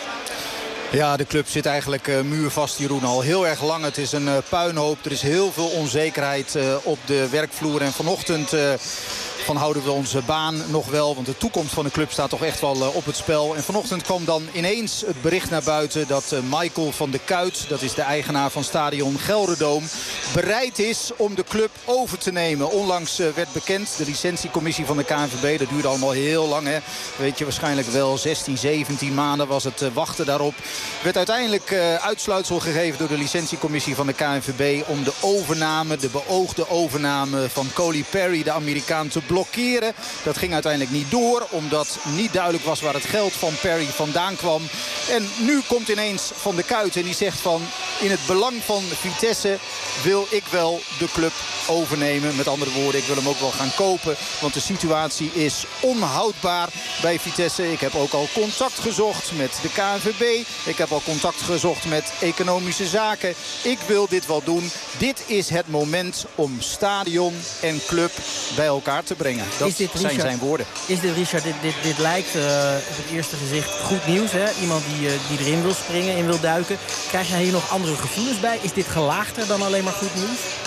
Ja, de club zit eigenlijk uh, muurvast, Jeroen, al heel erg lang. Het is een uh, puinhoop. Er is heel veel onzekerheid uh, op de werkvloer. En vanochtend uh, van houden we onze baan nog wel. Want de toekomst van de club staat toch echt wel uh, op het spel. En vanochtend kwam dan ineens het bericht naar buiten dat uh, Michael van de Kuit, dat is de eigenaar van stadion Gelderdoom, bereid is om de club over te nemen. Onlangs uh, werd bekend, de licentiecommissie van de K N V B, dat duurde allemaal heel lang. Hè. Weet je waarschijnlijk wel, zestien, zeventien maanden was het uh, wachten daarop. Werd uiteindelijk uh, uitsluitsel gegeven door de licentiecommissie van de K N V B om de overname, de beoogde overname van Coley Perry, de Amerikaan, te blokkeren. Dat ging uiteindelijk niet door, omdat niet duidelijk was waar het geld van Perry vandaan kwam. En nu komt ineens Van de Kuit en die zegt van, in het belang van Vitesse wil ik wel de club overnemen. Met andere woorden, ik wil hem ook wel gaan kopen, want de situatie is onhoudbaar bij Vitesse. Ik heb ook al contact gezocht met de K N V B. Ik heb al contact gezocht met economische zaken. Ik wil dit wel doen. Dit is het moment om stadion en club bij elkaar te brengen. Dat dit, zijn Richard, zijn woorden. Is dit, Richard, dit, dit, dit lijkt uh, op het eerste gezicht goed nieuws. Hè? Iemand die, uh, die erin wil springen, in wil duiken. Krijg je hier nog andere gevoelens bij? Is dit gelaagder dan alleen maar goed nieuws?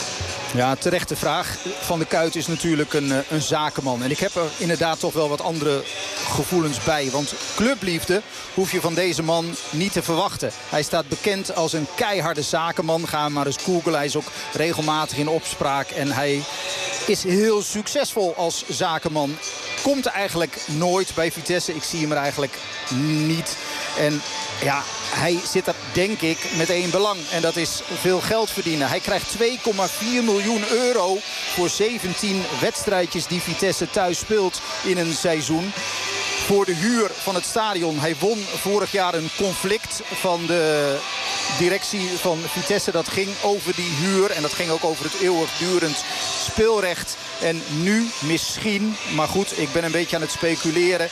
Ja, terechte vraag. Van der Kuit is natuurlijk een, een zakenman. En ik heb er inderdaad toch wel wat andere gevoelens bij. Want clubliefde hoef je van deze man niet te verwachten. Hij staat bekend als een keiharde zakenman. Ga maar eens googlen. Hij is ook regelmatig in opspraak. En hij is heel succesvol als zakenman. Komt eigenlijk nooit bij Vitesse. Ik zie hem er eigenlijk niet. En ja, hij zit er denk ik met één belang. En dat is veel geld verdienen. Hij krijgt twee komma vier miljoen euro voor zeventien wedstrijdjes die Vitesse thuis speelt in een seizoen. Voor de huur van het stadion. Hij won vorig jaar een conflict van de directie van Vitesse. Dat ging over die huur. En dat ging ook over het eeuwigdurend speelrecht. En nu misschien, maar goed, ik ben een beetje aan het speculeren.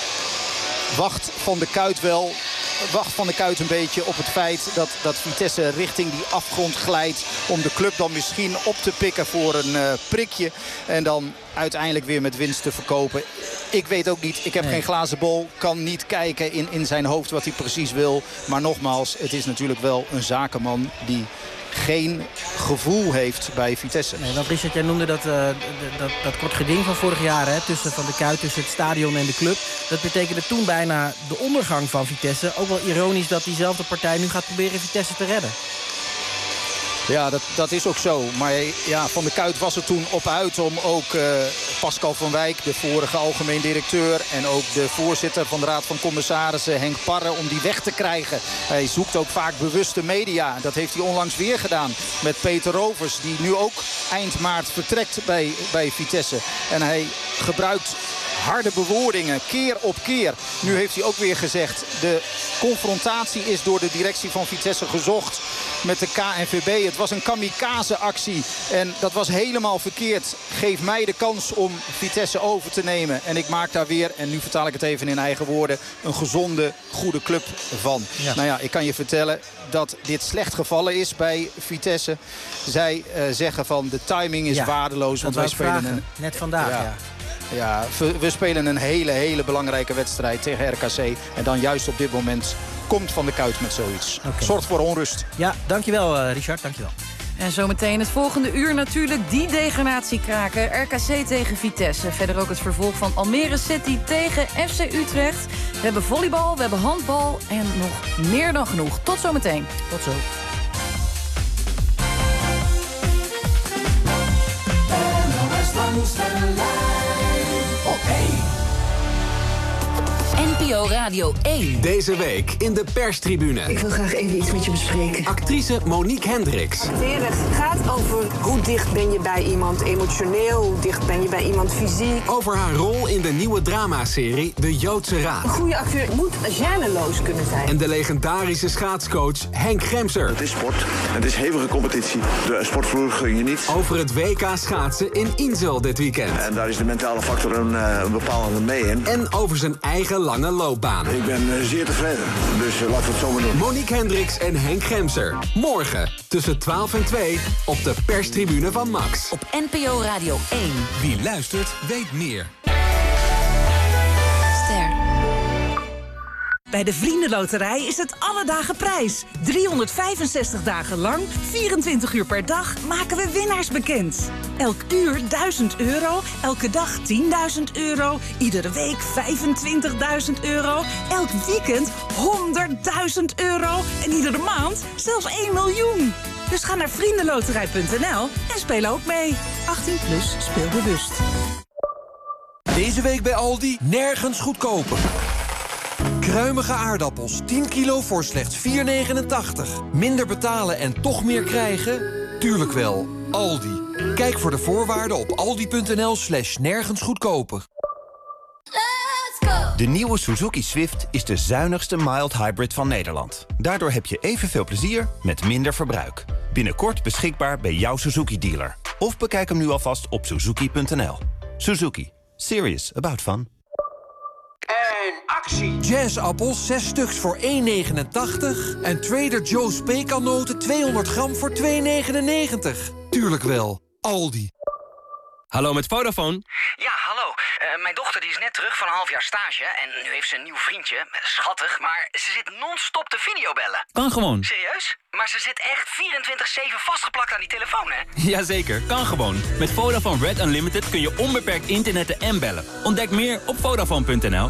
Wacht Van der Kuit wel... Wacht Van der Kuit een beetje op het feit dat, dat Vitesse richting die afgrond glijdt. Om de club dan misschien op te pikken voor een uh, prikje. En dan uiteindelijk weer met winst te verkopen. Ik weet ook niet. Ik heb nee. geen glazen bol. Kan niet kijken in, in zijn hoofd wat hij precies wil. Maar nogmaals, het is natuurlijk wel een zakenman die geen gevoel heeft bij Vitesse. Nee, want Richard, jij noemde dat, uh, dat, dat kort geding van vorig jaar, hè, tussen Van der Kuit, tussen het stadion en de club. Dat betekende toen bijna de ondergang van Vitesse. Ook wel ironisch dat diezelfde partij nu gaat proberen Vitesse te redden. Ja, dat, dat is ook zo. Maar ja, Van der Kuit was er toen op uit om ook uh, Pascal van Wijk, de vorige algemeen directeur, en ook de voorzitter van de Raad van Commissarissen, Henk Parre, om die weg te krijgen. Hij zoekt ook vaak bewuste media. Dat heeft hij onlangs weer gedaan met Peter Rovers, die nu ook eind maart vertrekt bij, bij Vitesse. En hij gebruikt harde bewoordingen, keer op keer. Nu heeft hij ook weer gezegd, de confrontatie is door de directie van Vitesse gezocht met de K N V B. Het was een kamikaze-actie en dat was helemaal verkeerd. Geef mij de kans om Vitesse over te nemen. En ik maak daar weer, en nu vertaal ik het even in eigen woorden, een gezonde, goede club van. Ja. Nou ja, ik kan je vertellen dat dit slecht gevallen is bij Vitesse. Zij uh, zeggen van de timing is ja, waardeloos. Want wij spelen een... net vandaag, ja. ja. Ja, we spelen een hele, hele belangrijke wedstrijd tegen R K C. En dan juist op dit moment komt Van der Kuit met zoiets. Okay. Zorgt voor onrust. Ja, dankjewel uh, Richard, dankjewel. En zometeen het volgende uur natuurlijk die degradatiekraker. R K C tegen Vitesse. Verder ook het vervolg van Almere City tegen F C Utrecht. We hebben volleybal, we hebben handbal en nog meer dan genoeg. Tot zometeen. Tot zo. N P O Radio één. Deze week in de perstribune. Ik wil graag even iets met je bespreken. Actrice Monique Hendricks. Acteren gaat over hoe dicht ben je bij iemand emotioneel, hoe dicht ben je bij iemand fysiek. Over haar rol in de nieuwe dramaserie De Joodse Raad. Een goede acteur moet gêneloos kunnen zijn. En de legendarische schaatscoach Henk Gemser. Het is sport. Het is hevige competitie. De sportvloer gun je niet. Over het W K schaatsen in Insel dit weekend. En daar is de mentale factor een, een bepalende mee in. En over zijn eigen lange loopbaan. Ik ben uh, zeer tevreden, dus uh, laten we het zo maar doen. Monique Hendricks en Henk Gemser. Morgen tussen twaalf en twee op de perstribune van Max. Op N P O Radio één. Wie luistert, weet meer. Ster. Bij de Vriendenloterij is het alle dagen prijs. driehonderdvijfenzestig dagen lang, vierentwintig uur per dag, maken we winnaars bekend. Elk uur duizend euro, elke dag tienduizend euro, iedere week vijfentwintigduizend euro, elk weekend honderdduizend euro en iedere maand zelfs één miljoen. Dus ga naar vriendenloterij punt n l en speel ook mee. achttien plus, speel bewust. Deze week bij Aldi nergens goedkoper. Kruimige aardappels, tien kilo voor slechts vier negenentachtig. Minder betalen en toch meer krijgen? Tuurlijk wel, Aldi. Kijk voor de voorwaarden op aldi.nl slash nergens goedkoper. De nieuwe Suzuki Swift is de zuinigste mild hybrid van Nederland. Daardoor heb je evenveel plezier met minder verbruik. Binnenkort beschikbaar bij jouw Suzuki-dealer. Of bekijk hem nu alvast op suzuki punt n l. Suzuki. Serious about fun. En actie! Jazzappels, zes stuks voor één negenentachtig. En Trader Joe's pekannoten tweehonderd gram voor twee negenennegentig. Tuurlijk wel, Aldi. Hallo met Vodafone. Ja, hallo. Uh, mijn dochter die is net terug van een half jaar stage en nu heeft ze een nieuw vriendje. Schattig, maar ze zit non-stop te videobellen. Kan gewoon. Serieus? Maar ze zit echt vierentwintig zeven vastgeplakt aan die telefoon, hè? Jazeker, kan gewoon. Met Vodafone Red Unlimited kun je onbeperkt internetten en bellen. Ontdek meer op vodafone punt n l.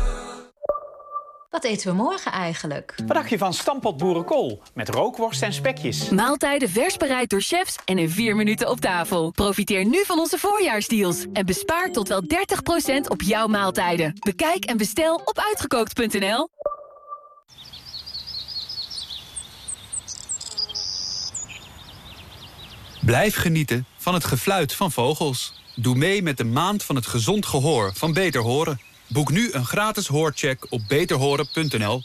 Wat eten we morgen eigenlijk? Wat dacht je van stampot boerenkool? Met rookworst en spekjes. Maaltijden vers bereid door chefs en in vier minuten op tafel. Profiteer nu van onze voorjaarsdeals. En bespaar tot wel dertig procent op jouw maaltijden. Bekijk en bestel op uitgekookt punt n l. Blijf genieten van het gefluit van vogels. Doe mee met de Maand van het Gezond Gehoor van Beter Horen. Boek nu een gratis hoorcheck op beter horen punt n l.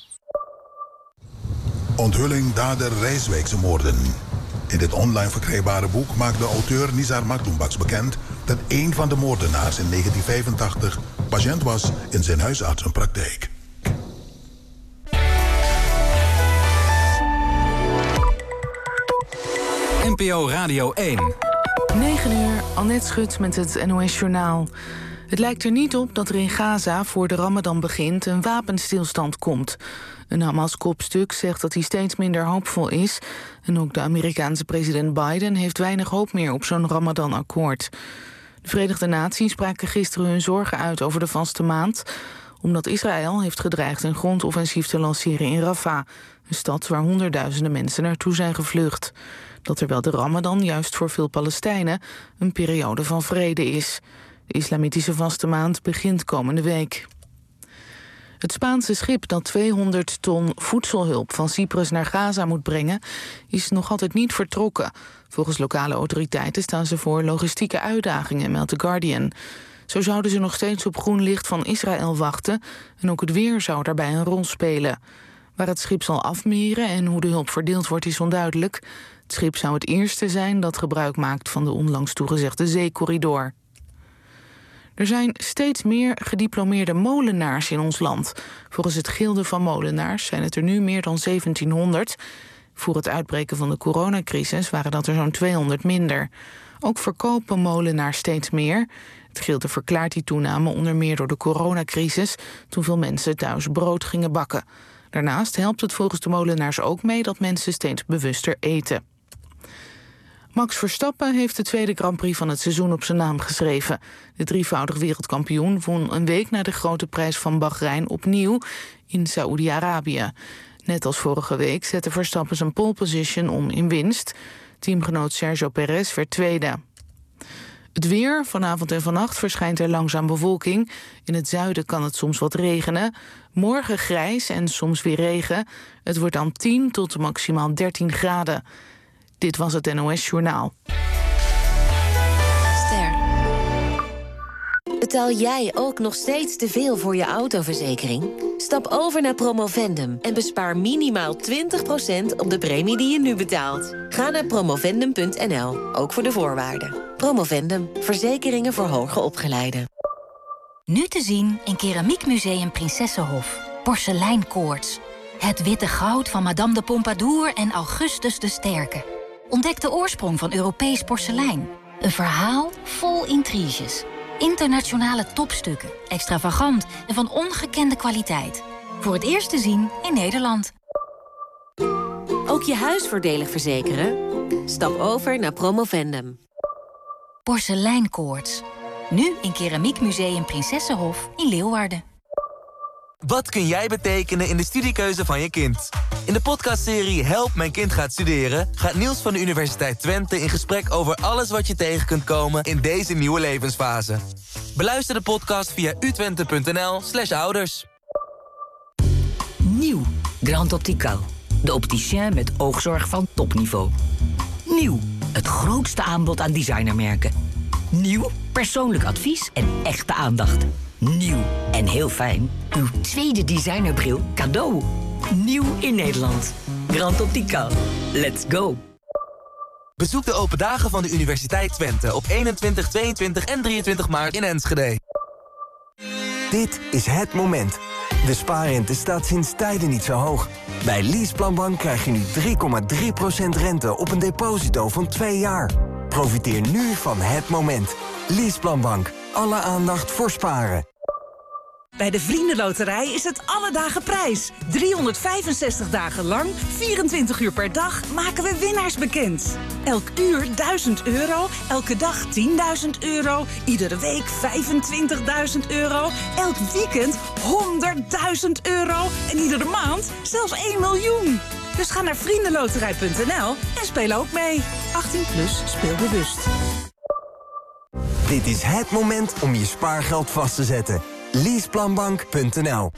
Onthulling dader Rijswijkse moorden. In dit online verkrijgbare boek maakt de auteur Nizar Makloumbaks bekend dat een van de moordenaars in negentien vijfentachtig patiënt was in zijn huisartsenpraktijk. N P O Radio één. negen uur, Annette Schut met het N O S Journaal. Het lijkt er niet op dat er in Gaza voor de Ramadan begint een wapenstilstand komt. Een Hamas-kopstuk zegt dat hij steeds minder hoopvol is. En ook de Amerikaanse president Biden heeft weinig hoop meer op zo'n Ramadan-akkoord. De Verenigde Naties spraken gisteren hun zorgen uit over de vaste maand, omdat Israël heeft gedreigd een grondoffensief te lanceren in Rafah, een stad waar honderdduizenden mensen naartoe zijn gevlucht. Dat terwijl de Ramadan juist voor veel Palestijnen een periode van vrede is. De islamitische vaste maand begint komende week. Het Spaanse schip dat tweehonderd ton voedselhulp van Cyprus naar Gaza moet brengen, is nog altijd niet vertrokken. Volgens lokale autoriteiten staan ze voor logistieke uitdagingen, meldt The Guardian. Zo zouden ze nog steeds op groen licht van Israël wachten en ook het weer zou daarbij een rol spelen. Waar het schip zal afmeren en hoe de hulp verdeeld wordt is onduidelijk. Het schip zou het eerste zijn dat gebruik maakt van de onlangs toegezegde zeecorridor. Er zijn steeds meer gediplomeerde molenaars in ons land. Volgens het Gilde van Molenaars zijn het er nu meer dan zeventienhonderd. Voor het uitbreken van de coronacrisis waren dat er zo'n tweehonderd minder. Ook verkopen molenaars steeds meer. Het Gilde verklaart die toename onder meer door de coronacrisis, toen veel mensen thuis brood gingen bakken. Daarnaast helpt het volgens de molenaars ook mee dat mensen steeds bewuster eten. Max Verstappen heeft de tweede Grand Prix van het seizoen op zijn naam geschreven. De drievoudig wereldkampioen won een week na de grote prijs van Bahrein opnieuw in Saoedi-Arabië. Net als vorige week zette Verstappen zijn pole position om in winst. Teamgenoot Sergio Perez werd tweede. Het weer, vanavond en vannacht verschijnt er langzaam bewolking. In het zuiden kan het soms wat regenen. Morgen grijs en soms weer regen. Het wordt dan tien tot maximaal dertien graden. Dit was het N O S Journaal. Ster. Betaal jij ook nog steeds te veel voor je autoverzekering? Stap over naar Promovendum en bespaar minimaal twintig procent op de premie die je nu betaalt. Ga naar promovendum punt n l, ook voor de voorwaarden. Promovendum, verzekeringen voor hoger opgeleiden. Nu te zien in Keramiekmuseum Prinsessenhof. Porseleinkoorts. Het witte goud van Madame de Pompadour en Augustus de Sterke. Ontdek de oorsprong van Europees porselein. Een verhaal vol intriges. Internationale topstukken, extravagant en van ongekende kwaliteit. Voor het eerst te zien in Nederland. Ook je huis voordelig verzekeren? Stap over naar Promovendum. Porseleinkoorts. Nu in Keramiekmuseum Prinsessenhof in Leeuwarden. Wat kun jij betekenen in de studiekeuze van je kind? In de podcastserie Help, mijn kind gaat studeren gaat Niels van de Universiteit Twente in gesprek over alles wat je tegen kunt komen in deze nieuwe levensfase. Beluister de podcast via utwente punt n l slash ouders. Nieuw, Grand Optical. De opticien met oogzorg van topniveau. Nieuw, het grootste aanbod aan designermerken. Nieuw, persoonlijk advies en echte aandacht. Nieuw en heel fijn, uw tweede designerbril cadeau. Nieuw in Nederland. Grand Optical. Let's go. Bezoek de open dagen van de Universiteit Twente op eenentwintig, tweeëntwintig en drieëntwintig maart in Enschede. Dit is het moment. De spaarrente staat sinds tijden niet zo hoog. Bij Leaseplanbank krijg je nu drie komma drie procent rente op een deposito van twee jaar. Profiteer nu van het moment. Leaseplanbank. alle aandacht voor sparen. Bij de Vriendenloterij is het alle dagen prijs. driehonderdvijfenzestig dagen lang, vierentwintig uur per dag, maken we winnaars bekend. Elk uur duizend euro, elke dag tienduizend euro, iedere week vijfentwintigduizend euro, elk weekend honderdduizend euro en iedere maand zelfs één miljoen. Dus ga naar vriendenloterij punt n l en speel ook mee. achttien plus, speel bewust. Dit is het moment om je spaargeld vast te zetten. leaseplanbank punt n l.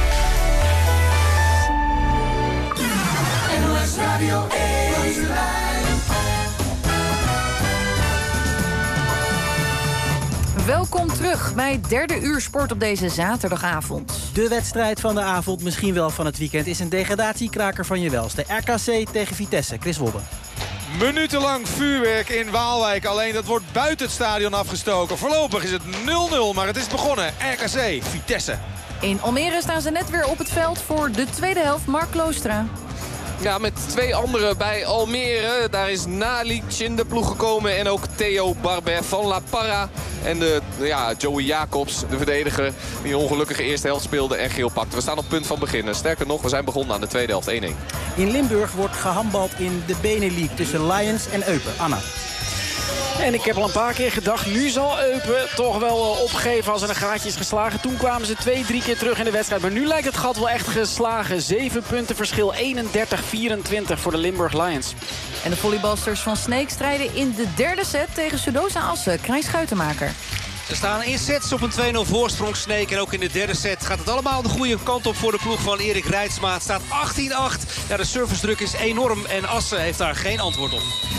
Welkom terug bij derde uur sport op deze zaterdagavond. De wedstrijd van de avond, misschien wel van het weekend, is een degradatiekraker van je welste. R K C tegen Vitesse. Chris Wobbe. Minutenlang vuurwerk in Waalwijk. Alleen dat wordt buiten het stadion afgestoken. Voorlopig is het nul nul, maar het is begonnen. R K C, Vitesse. In Almere staan ze net weer op het veld voor de tweede helft. Mark Kloostra. Ja, met twee anderen bij Almere. Daar is Nalic in de ploeg gekomen. En ook Theo Barber van La Parra. En de, ja, Joey Jacobs, de verdediger, die een ongelukkige eerste helft speelde en geel pakte. We staan op punt van beginnen. Sterker nog, we zijn begonnen aan de tweede helft één één. In Limburg wordt gehandbald in de Benelux tussen Lions en Eupen. Anna. En ik heb al een paar keer gedacht, nu zal Eupen toch wel opgeven als er een gaatje is geslagen. Toen kwamen ze twee, drie keer terug in de wedstrijd. Maar nu lijkt het gat wel echt geslagen. Zeven punten verschil, eenendertig vierentwintig voor de Limburg Lions. En de volleybalsters van Sneek strijden in de derde set tegen Sudosa Assen. Krijn Schuitenmaker. Ze staan in sets op een twee nul voorsprong, Sneek. En ook in de derde set gaat het allemaal de goede kant op voor de ploeg van Erik Reitsma. Het staat achttien acht. Ja, de servicedruk is enorm en Assen heeft daar geen antwoord op.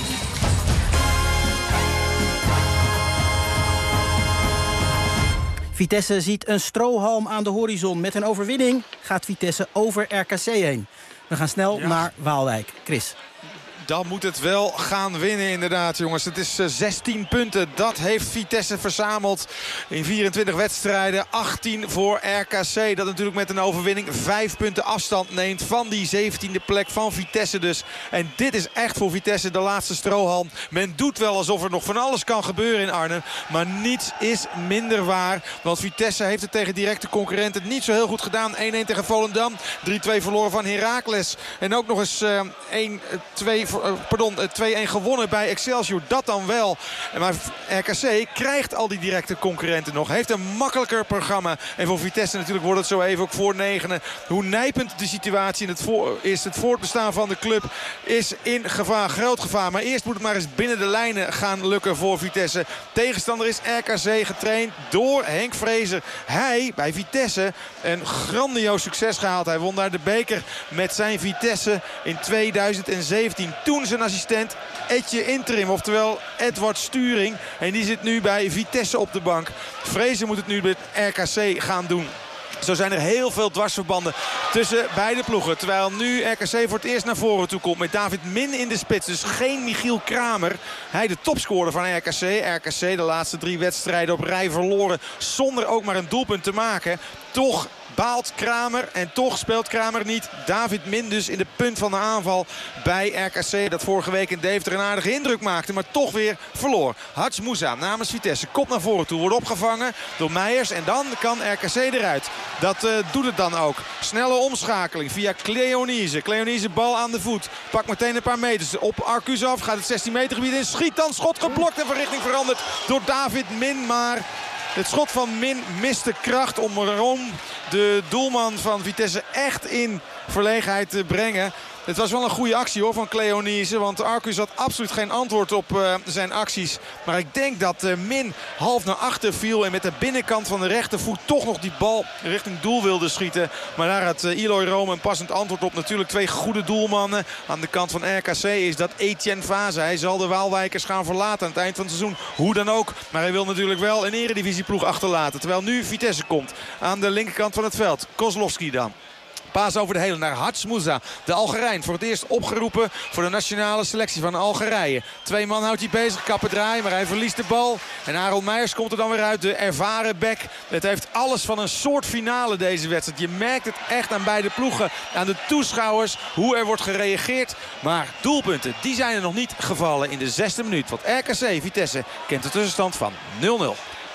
Vitesse ziet een strohalm aan de horizon. Met een overwinning gaat Vitesse over R K C heen. We gaan snel ja. naar Waalwijk. Chris. Dan moet het wel gaan winnen inderdaad, jongens. Het is zestien punten. Dat heeft Vitesse verzameld in vierentwintig wedstrijden. achttien voor R K C. Dat natuurlijk met een overwinning vijf punten afstand neemt van die zeventiende plek van Vitesse dus. En dit is echt voor Vitesse de laatste strohalm. Men doet wel alsof er nog van alles kan gebeuren in Arnhem. Maar niets is minder waar. Want Vitesse heeft het tegen directe concurrenten niet zo heel goed gedaan. één één tegen Volendam. drie twee verloren van Heracles. En ook nog eens uh, één twee... Pardon, twee één gewonnen bij Excelsior. Dat dan wel. Maar R K C krijgt al die directe concurrenten nog. Heeft een makkelijker programma. En voor Vitesse natuurlijk wordt het zo even ook voor negenen. Hoe nijpend de situatie in het voor, is. Het voortbestaan van de club is in gevaar. Groot gevaar. Maar eerst moet het maar eens binnen de lijnen gaan lukken voor Vitesse. Tegenstander is R K C getraind door Henk Vrezer. Hij bij Vitesse een grandioos succes gehaald. Hij won daar de beker met zijn Vitesse in tweeduizend zeventien. Toen zijn assistent Etje Interim, oftewel Edward Sturing. En die zit nu bij Vitesse op de bank. Vrezen moet het nu met R K C gaan doen. Zo zijn er heel veel dwarsverbanden tussen beide ploegen. Terwijl nu R K C voor het eerst naar voren toe komt met David Min in de spits. Dus geen Michiel Kramer. Hij de topscorer van R K C. R K C de laatste drie wedstrijden op rij verloren zonder ook maar een doelpunt te maken. Toch baalt Kramer en toch speelt Kramer niet. David Min dus in de punt van de aanval bij R K C. Dat vorige week in Deventer een aardige indruk maakte, maar toch weer verloor. Hats Moussa namens Vitesse komt naar voren toe. Wordt opgevangen door Meijers en dan kan R K C eruit. Dat uh, doet het dan ook. Snelle omschakeling via Cleonise. Cleonise bal aan de voet. Pakt meteen een paar meters op Arcuzov. Gaat het zestien meter gebied in. Schiet dan. Schot geblokt en van richting veranderd door David Min. Maar het schot van Min miste kracht om erom de doelman van Vitesse echt in verlegenheid te brengen. Het was wel een goede actie hoor van Cleonise. Want Arcus had absoluut geen antwoord op uh, zijn acties. Maar ik denk dat uh, Min half naar achter viel. En met de binnenkant van de rechtervoet toch nog die bal richting doel wilde schieten. Maar daar had uh, Eloy Rome een passend antwoord op. Natuurlijk twee goede doelmannen. Aan de kant van R K C is dat Etienne Vaze. Hij zal de Waalwijkers gaan verlaten aan het eind van het seizoen. Hoe dan ook. Maar hij wil natuurlijk wel een eredivisieploeg achterlaten. Terwijl nu Vitesse komt aan de linkerkant van het veld. Kozlowski dan. Paas over de hele naar Hats Moussa. De Algerijn voor het eerst opgeroepen voor de nationale selectie van Algerije. Twee man houdt hij bezig, kappen draaien, maar hij verliest de bal. En Harold Meijers komt er dan weer uit, de ervaren bek. Het heeft alles van een soort finale deze wedstrijd. Je merkt het echt aan beide ploegen, aan de toeschouwers, hoe er wordt gereageerd. Maar doelpunten, die zijn er nog niet gevallen in de zesde minuut. Want R K C Vitesse kent de tussenstand van nul nul.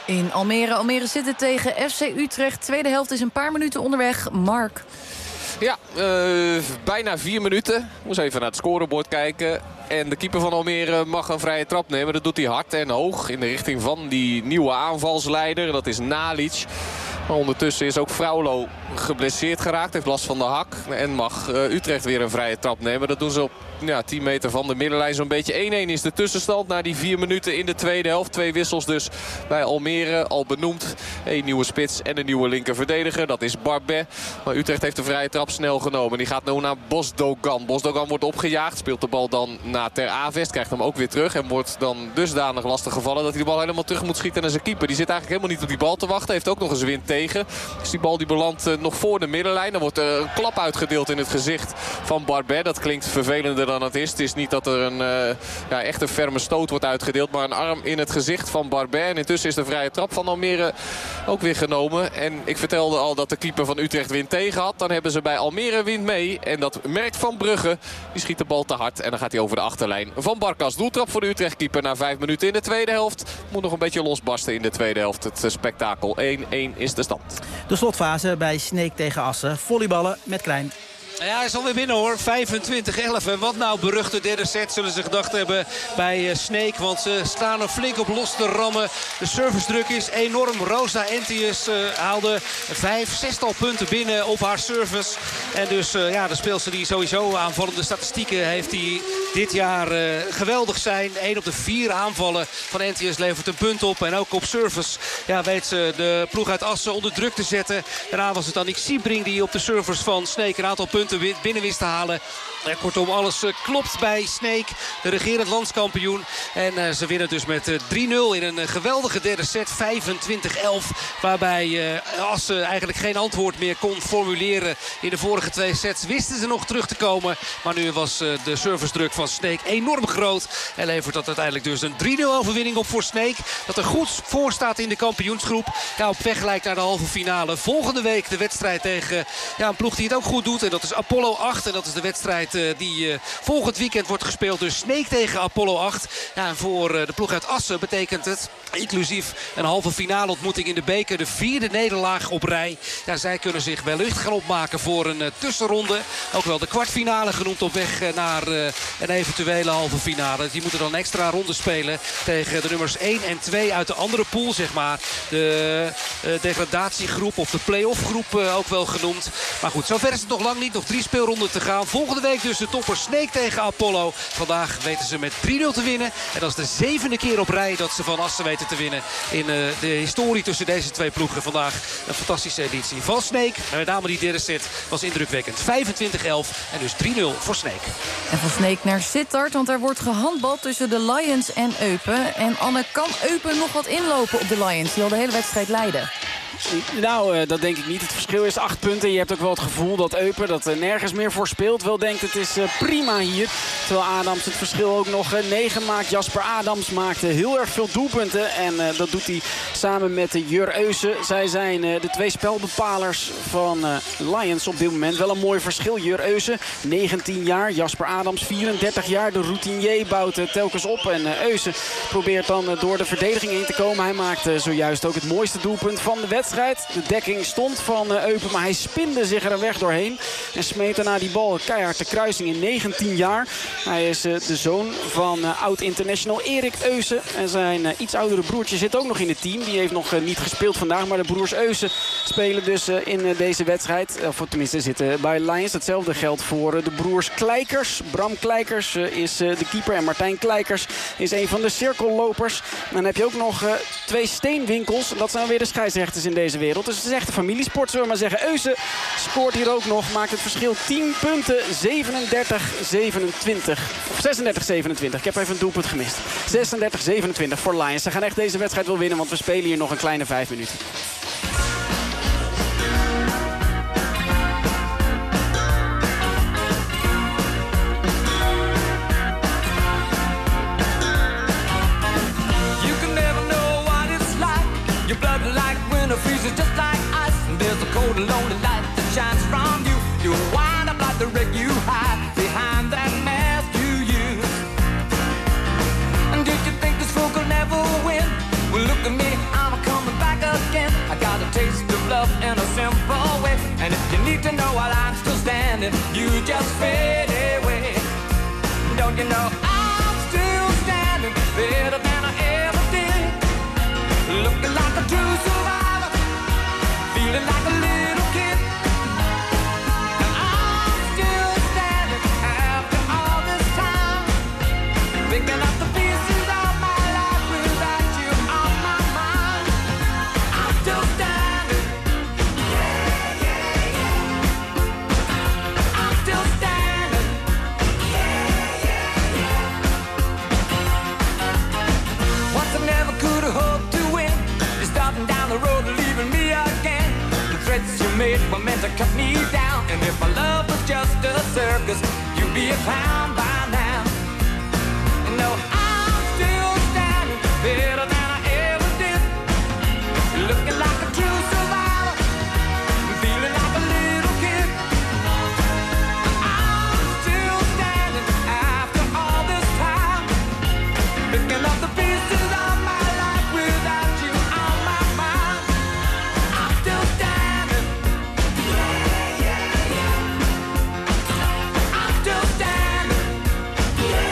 in Almere. Almere zitten tegen F C Utrecht. Tweede helft is een paar minuten onderweg. Mark. Ja, uh, bijna vier minuten. Ik moest even naar het scorebord kijken. En de keeper van Almere mag een vrije trap nemen. Dat doet hij hard en hoog in de richting van die nieuwe aanvalsleider. Dat is Nalic. Maar ondertussen is ook Fraulo geblesseerd geraakt. Heeft last van de hak. En mag uh, Utrecht weer een vrije trap nemen. Dat doen ze op ja, tien meter van de middenlijn. Zo'n beetje één-één is de tussenstand na die vier minuten in de tweede helft. Twee wissels dus bij Almere. Al benoemd. Een nieuwe spits en een nieuwe linkerverdediger. Dat is Barbet. Maar Utrecht heeft de vrije trap snel genomen. Die gaat nu naar Bosdogan. Bosdogan wordt opgejaagd. Speelt de bal dan naar Ter Avest. Krijgt hem ook weer terug. En wordt dan dusdanig lastig gevallen dat hij de bal helemaal terug moet schieten naar zijn keeper. Die zit eigenlijk helemaal niet op die bal te wachten. Heeft ook nog eens wind tegen. Dus die bal die belandt uh, nog voor de middenlijn. Dan wordt er een klap uitgedeeld in het gezicht van Barbet. Dat klinkt vervelender dan het is. Het is niet dat er een uh, ja, echt een ferme stoot wordt uitgedeeld. Maar een arm in het gezicht van Barbet. En intussen is de vrije trap van Almere ook weer genomen. En ik vertelde al dat de keeper van Utrecht wind tegen had. Dan hebben ze bij Almere wind mee. En dat merkt Van Brugge. Die schiet de bal te hard. En dan gaat hij over de achterlijn van Barkas. Doeltrap voor de Utrecht-keeper na vijf minuten in de tweede helft. Moet nog een beetje losbarsten in de tweede helft. Het uh, spektakel. één-één is de stand. De slotfase bij Sneek tegen Assen. Volleyballen met Klein. Ja, hij is alweer binnen hoor. vijfentwintig elf. En wat nou beruchte derde set zullen ze gedacht hebben bij uh, Sneek. Want ze staan er flink op los te rammen. De servicedruk is enorm. Rosa Entius uh, haalde vijf, zestal punten binnen op haar service. En dus uh, ja, de speelster die sowieso aanvallende statistieken heeft die dit jaar uh, geweldig zijn. één op de vier aanvallen van Entius levert een punt op. En ook op service ja, weet ze de ploeg uit Assen onder druk te zetten. Daarna was het Annick Siebring die op de service van Sneek een aantal punten binnen wist te halen. En kortom, alles uh, klopt bij Sneek, de regerend landskampioen. En uh, ze winnen dus met uh, drie nul in een uh, geweldige derde set. vijfentwintig elf. Waarbij uh, Assen eigenlijk geen antwoord meer kon formuleren. In de vorige twee sets wisten ze nog terug te komen. Maar nu was uh, de servicedruk van Sneek enorm groot. En levert dat uiteindelijk dus een drie nul overwinning op voor Sneek. Dat er goed voor staat in de kampioensgroep. Ja, op weg lijkt naar de halve finale. Volgende week de wedstrijd tegen ja, een ploeg die het ook goed doet. En dat is Apollo acht. En dat is de wedstrijd uh, die uh, volgend weekend wordt gespeeld. Dus Sneek tegen Apollo acht. Ja, en voor uh, de ploeg uit Assen betekent het inclusief een halve finale ontmoeting in de beker. De vierde nederlaag op rij. Ja, zij kunnen zich wellicht gaan opmaken voor een uh, tussenronde. Ook wel de kwartfinale genoemd op weg uh, naar uh, een eventuele halve finale. Die moeten dan extra ronde spelen tegen de nummers één en twee uit de andere pool, zeg maar. De uh, degradatiegroep of de play-off groep uh, ook wel genoemd. Maar goed, zover is het nog lang niet. Nog drie speelronden te gaan. Volgende week dus de topper Sneek tegen Apollo. Vandaag weten ze met drie nul te winnen. En dat is de zevende keer op rij dat ze van Assen weten te winnen. In uh, de historie tussen deze twee ploegen. Vandaag een fantastische editie van Sneek. En met name die derde set was indrukwekkend. vijfentwintig elf en dus drie nul voor Sneek. En van Sneek naar Sittard, want er wordt gehandbald tussen de Lions en Eupen. En Anne, kan Eupen nog wat inlopen op de Lions die al de hele wedstrijd leiden? Nou, uh, dat denk ik niet. Het verschil is acht punten. Je hebt ook wel het gevoel dat Eupen dat uh, nergens meer voor speelt. Wel denkt het is uh, prima hier. Terwijl Adams het verschil ook nog uh, negen maakt. Jasper Adams maakt uh, heel erg veel doelpunten. En uh, dat doet hij samen met uh, Jur Eusen. Zij zijn uh, de twee spelbepalers van uh, Lions op dit moment. Wel een mooi verschil. Jur Eusen, negentien jaar. Jasper Adams, vierendertig jaar. De routinier bouwt uh, telkens op. En uh, Eusen probeert dan uh, door de verdediging heen te komen. Hij maakt uh, zojuist ook het mooiste doelpunt van de wedstrijd. De dekking stond van uh, Eupen, maar hij spinde zich er een weg doorheen. En smeet daarna die bal keihard de kruising in negentien jaar. Hij is uh, de zoon van uh, oud-international Erik Eusen. En zijn uh, iets oudere broertje zit ook nog in het team. Die heeft nog uh, niet gespeeld vandaag, maar de broers Eusen spelen dus uh, in uh, deze wedstrijd. Of tenminste zitten bij Lions. Hetzelfde geldt voor uh, de broers Kleikers. Bram Kleikers uh, is uh, de keeper en Martijn Kleikers is een van de cirkellopers. En dan heb je ook nog uh, twee steenwinkels. Dat zijn weer de scheidsrechters in deze wereld. Dus het is echt een familiesport, zullen we maar zeggen. Eusen scoort hier ook nog. Maakt het verschil tien punten. zevenendertig zevenentwintig. Of zesendertig zevenentwintig. Ik heb even een doelpunt gemist. zesendertig zevenentwintig voor Lions. Ze gaan echt deze wedstrijd wel winnen, want we spelen hier nog een kleine vijf minuten. Freezes just like ice, and there's a cold and lonely light that shines from you. You wind up like the wreck you hide behind that mask you use. And did you think this fool could never win? Well, look at me, I'm a coming while I'm still standing, you just fade away. Don't you know I'm still standing better than I ever did? Looking like a true survivor, feeling like a little kid. And I'm still standing after all this time, picking up the pieces of my life without you on my mind. I'm still standing. Yeah, yeah, yeah. I'm still standing. Yeah, yeah, yeah. Once I never could have hoped to win. You're starting down the road and leaving me again. The threats you made were meant to cut me down. And if my love was just a circus, you'd be a clown by now. No, I'm still standing better than I ever did. Looking like a true survivor, feeling like a little kid. I'm still standing after all this time, picking up the pieces of my life without you on my mind. I'm still standing. Yeah, yeah, yeah. I'm still standing. Yeah.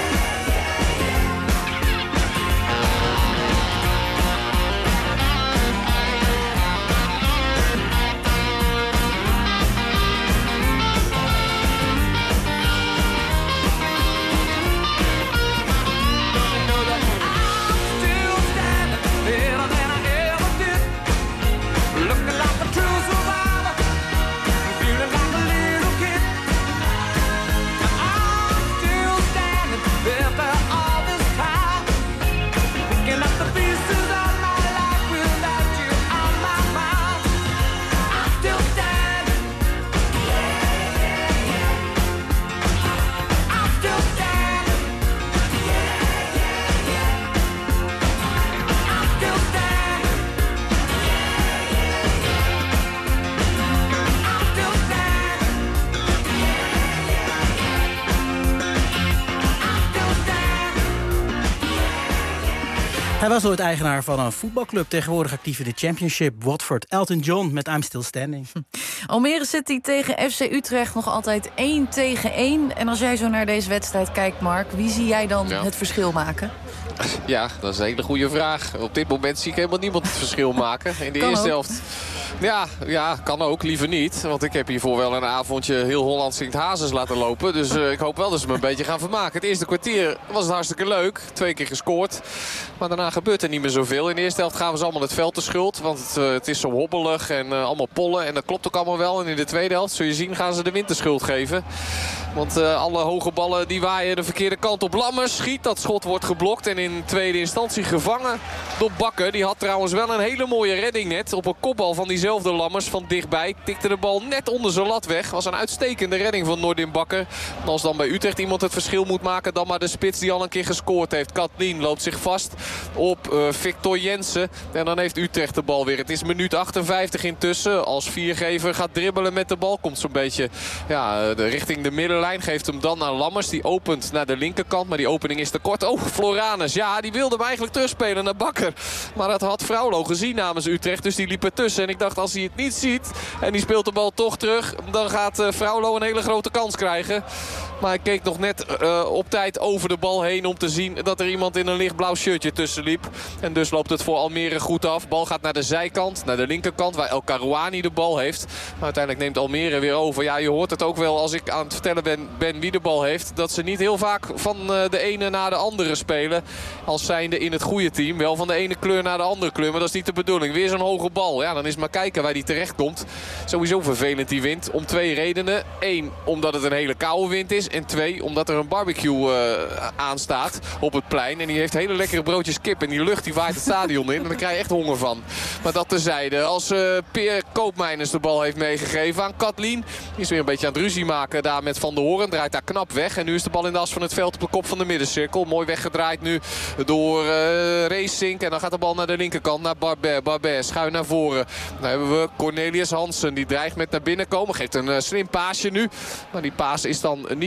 Hij was ooit eigenaar van een voetbalclub, tegenwoordig actief in de Championship. Watford, Elton John met I'm Still Standing. Almere City tegen F C Utrecht nog altijd één tegen één. En als jij zo naar deze wedstrijd kijkt, Mark, wie zie jij dan Ja. het verschil maken? Ja, dat is een hele goede vraag. Op dit moment zie ik helemaal niemand het verschil maken. In de Kan eerste ook. helft. Ja, ja, kan ook. Liever niet. Want ik heb hiervoor wel een avondje heel Holland zingt Hazes laten lopen. Dus uh, ik hoop wel dat ze me een beetje gaan vermaken. Het eerste kwartier was het hartstikke leuk. Twee keer gescoord. Maar daarna gebeurt er niet meer zoveel. In de eerste helft gaven ze allemaal het veld de schuld. Want het, uh, het is zo hobbelig en uh, allemaal pollen. En dat klopt ook allemaal wel. En in de tweede helft, zul je zien, gaan ze de wind de schuld geven. Want uh, alle hoge ballen die waaien de verkeerde kant op. Lammers schiet, dat schot wordt geblokt. En in tweede instantie gevangen door Bakker. Die had trouwens wel een hele mooie redding net. Op een kopbal van diezelfde Lammers van dichtbij. Tikte de bal net onder zijn lat weg. Was een uitstekende redding van Nordin Bakker. En als dan bij Utrecht iemand het verschil moet maken, dan maar de spits die al een keer gescoord heeft. Katlien loopt zich vast op uh, Victor Jensen. En dan heeft Utrecht de bal weer. Het is minuut achtenvijftig intussen. Als viergever gaat dribbelen met de bal. Komt zo'n beetje ja, de, richting de middenlijn. Geeft hem dan aan Lammers. Die opent naar de linkerkant. Maar die opening is te kort. Oh, Floranus. Ja, die wilde hem eigenlijk terugspelen naar Bakker. Maar dat had Fraulo gezien namens Utrecht. Dus die liep ertussen. En ik dacht, als hij het niet ziet en die speelt de bal toch terug, dan gaat uh, Fraulo een hele grote kans krijgen. Maar hij keek nog net uh, op tijd over de bal heen om te zien dat er iemand in een lichtblauw shirtje tussen liep. En dus loopt het voor Almere goed af. Bal gaat naar de zijkant, naar de linkerkant, waar El Karouani de bal heeft. Maar uiteindelijk neemt Almere weer over. Ja, je hoort het ook wel als ik aan het vertellen ben, ben wie de bal heeft. Dat ze niet heel vaak van uh, de ene naar de andere spelen. Als zijnde in het goede team. Wel van de ene kleur naar de andere kleur. Maar dat is niet de bedoeling. Weer zo'n hoge bal. Ja, dan is maar kijken waar die terecht komt. Sowieso vervelend die wind. Om twee redenen. Eén, omdat het een hele koude wind is. En twee, omdat er een barbecue uh, aanstaat op het plein. En die heeft hele lekkere broodjes kip. En die lucht die waait het stadion in. En daar krijg je echt honger van. Maar dat terzijde. Als uh, Peer Koopmeiners de bal heeft meegegeven aan Katlien. Die is weer een beetje aan het ruzie maken daar met Van der Hoorn. Draait daar knap weg. En nu is de bal in de as van het veld op de kop van de middencirkel. Mooi weggedraaid nu door uh, Racing. En dan gaat de bal naar de linkerkant. Naar Barbet. Barbet schuin naar voren. Dan hebben we Cornelius Hansen. Die dreigt met naar binnen komen. Geeft een uh, slim paasje nu. Maar die paas is dan niet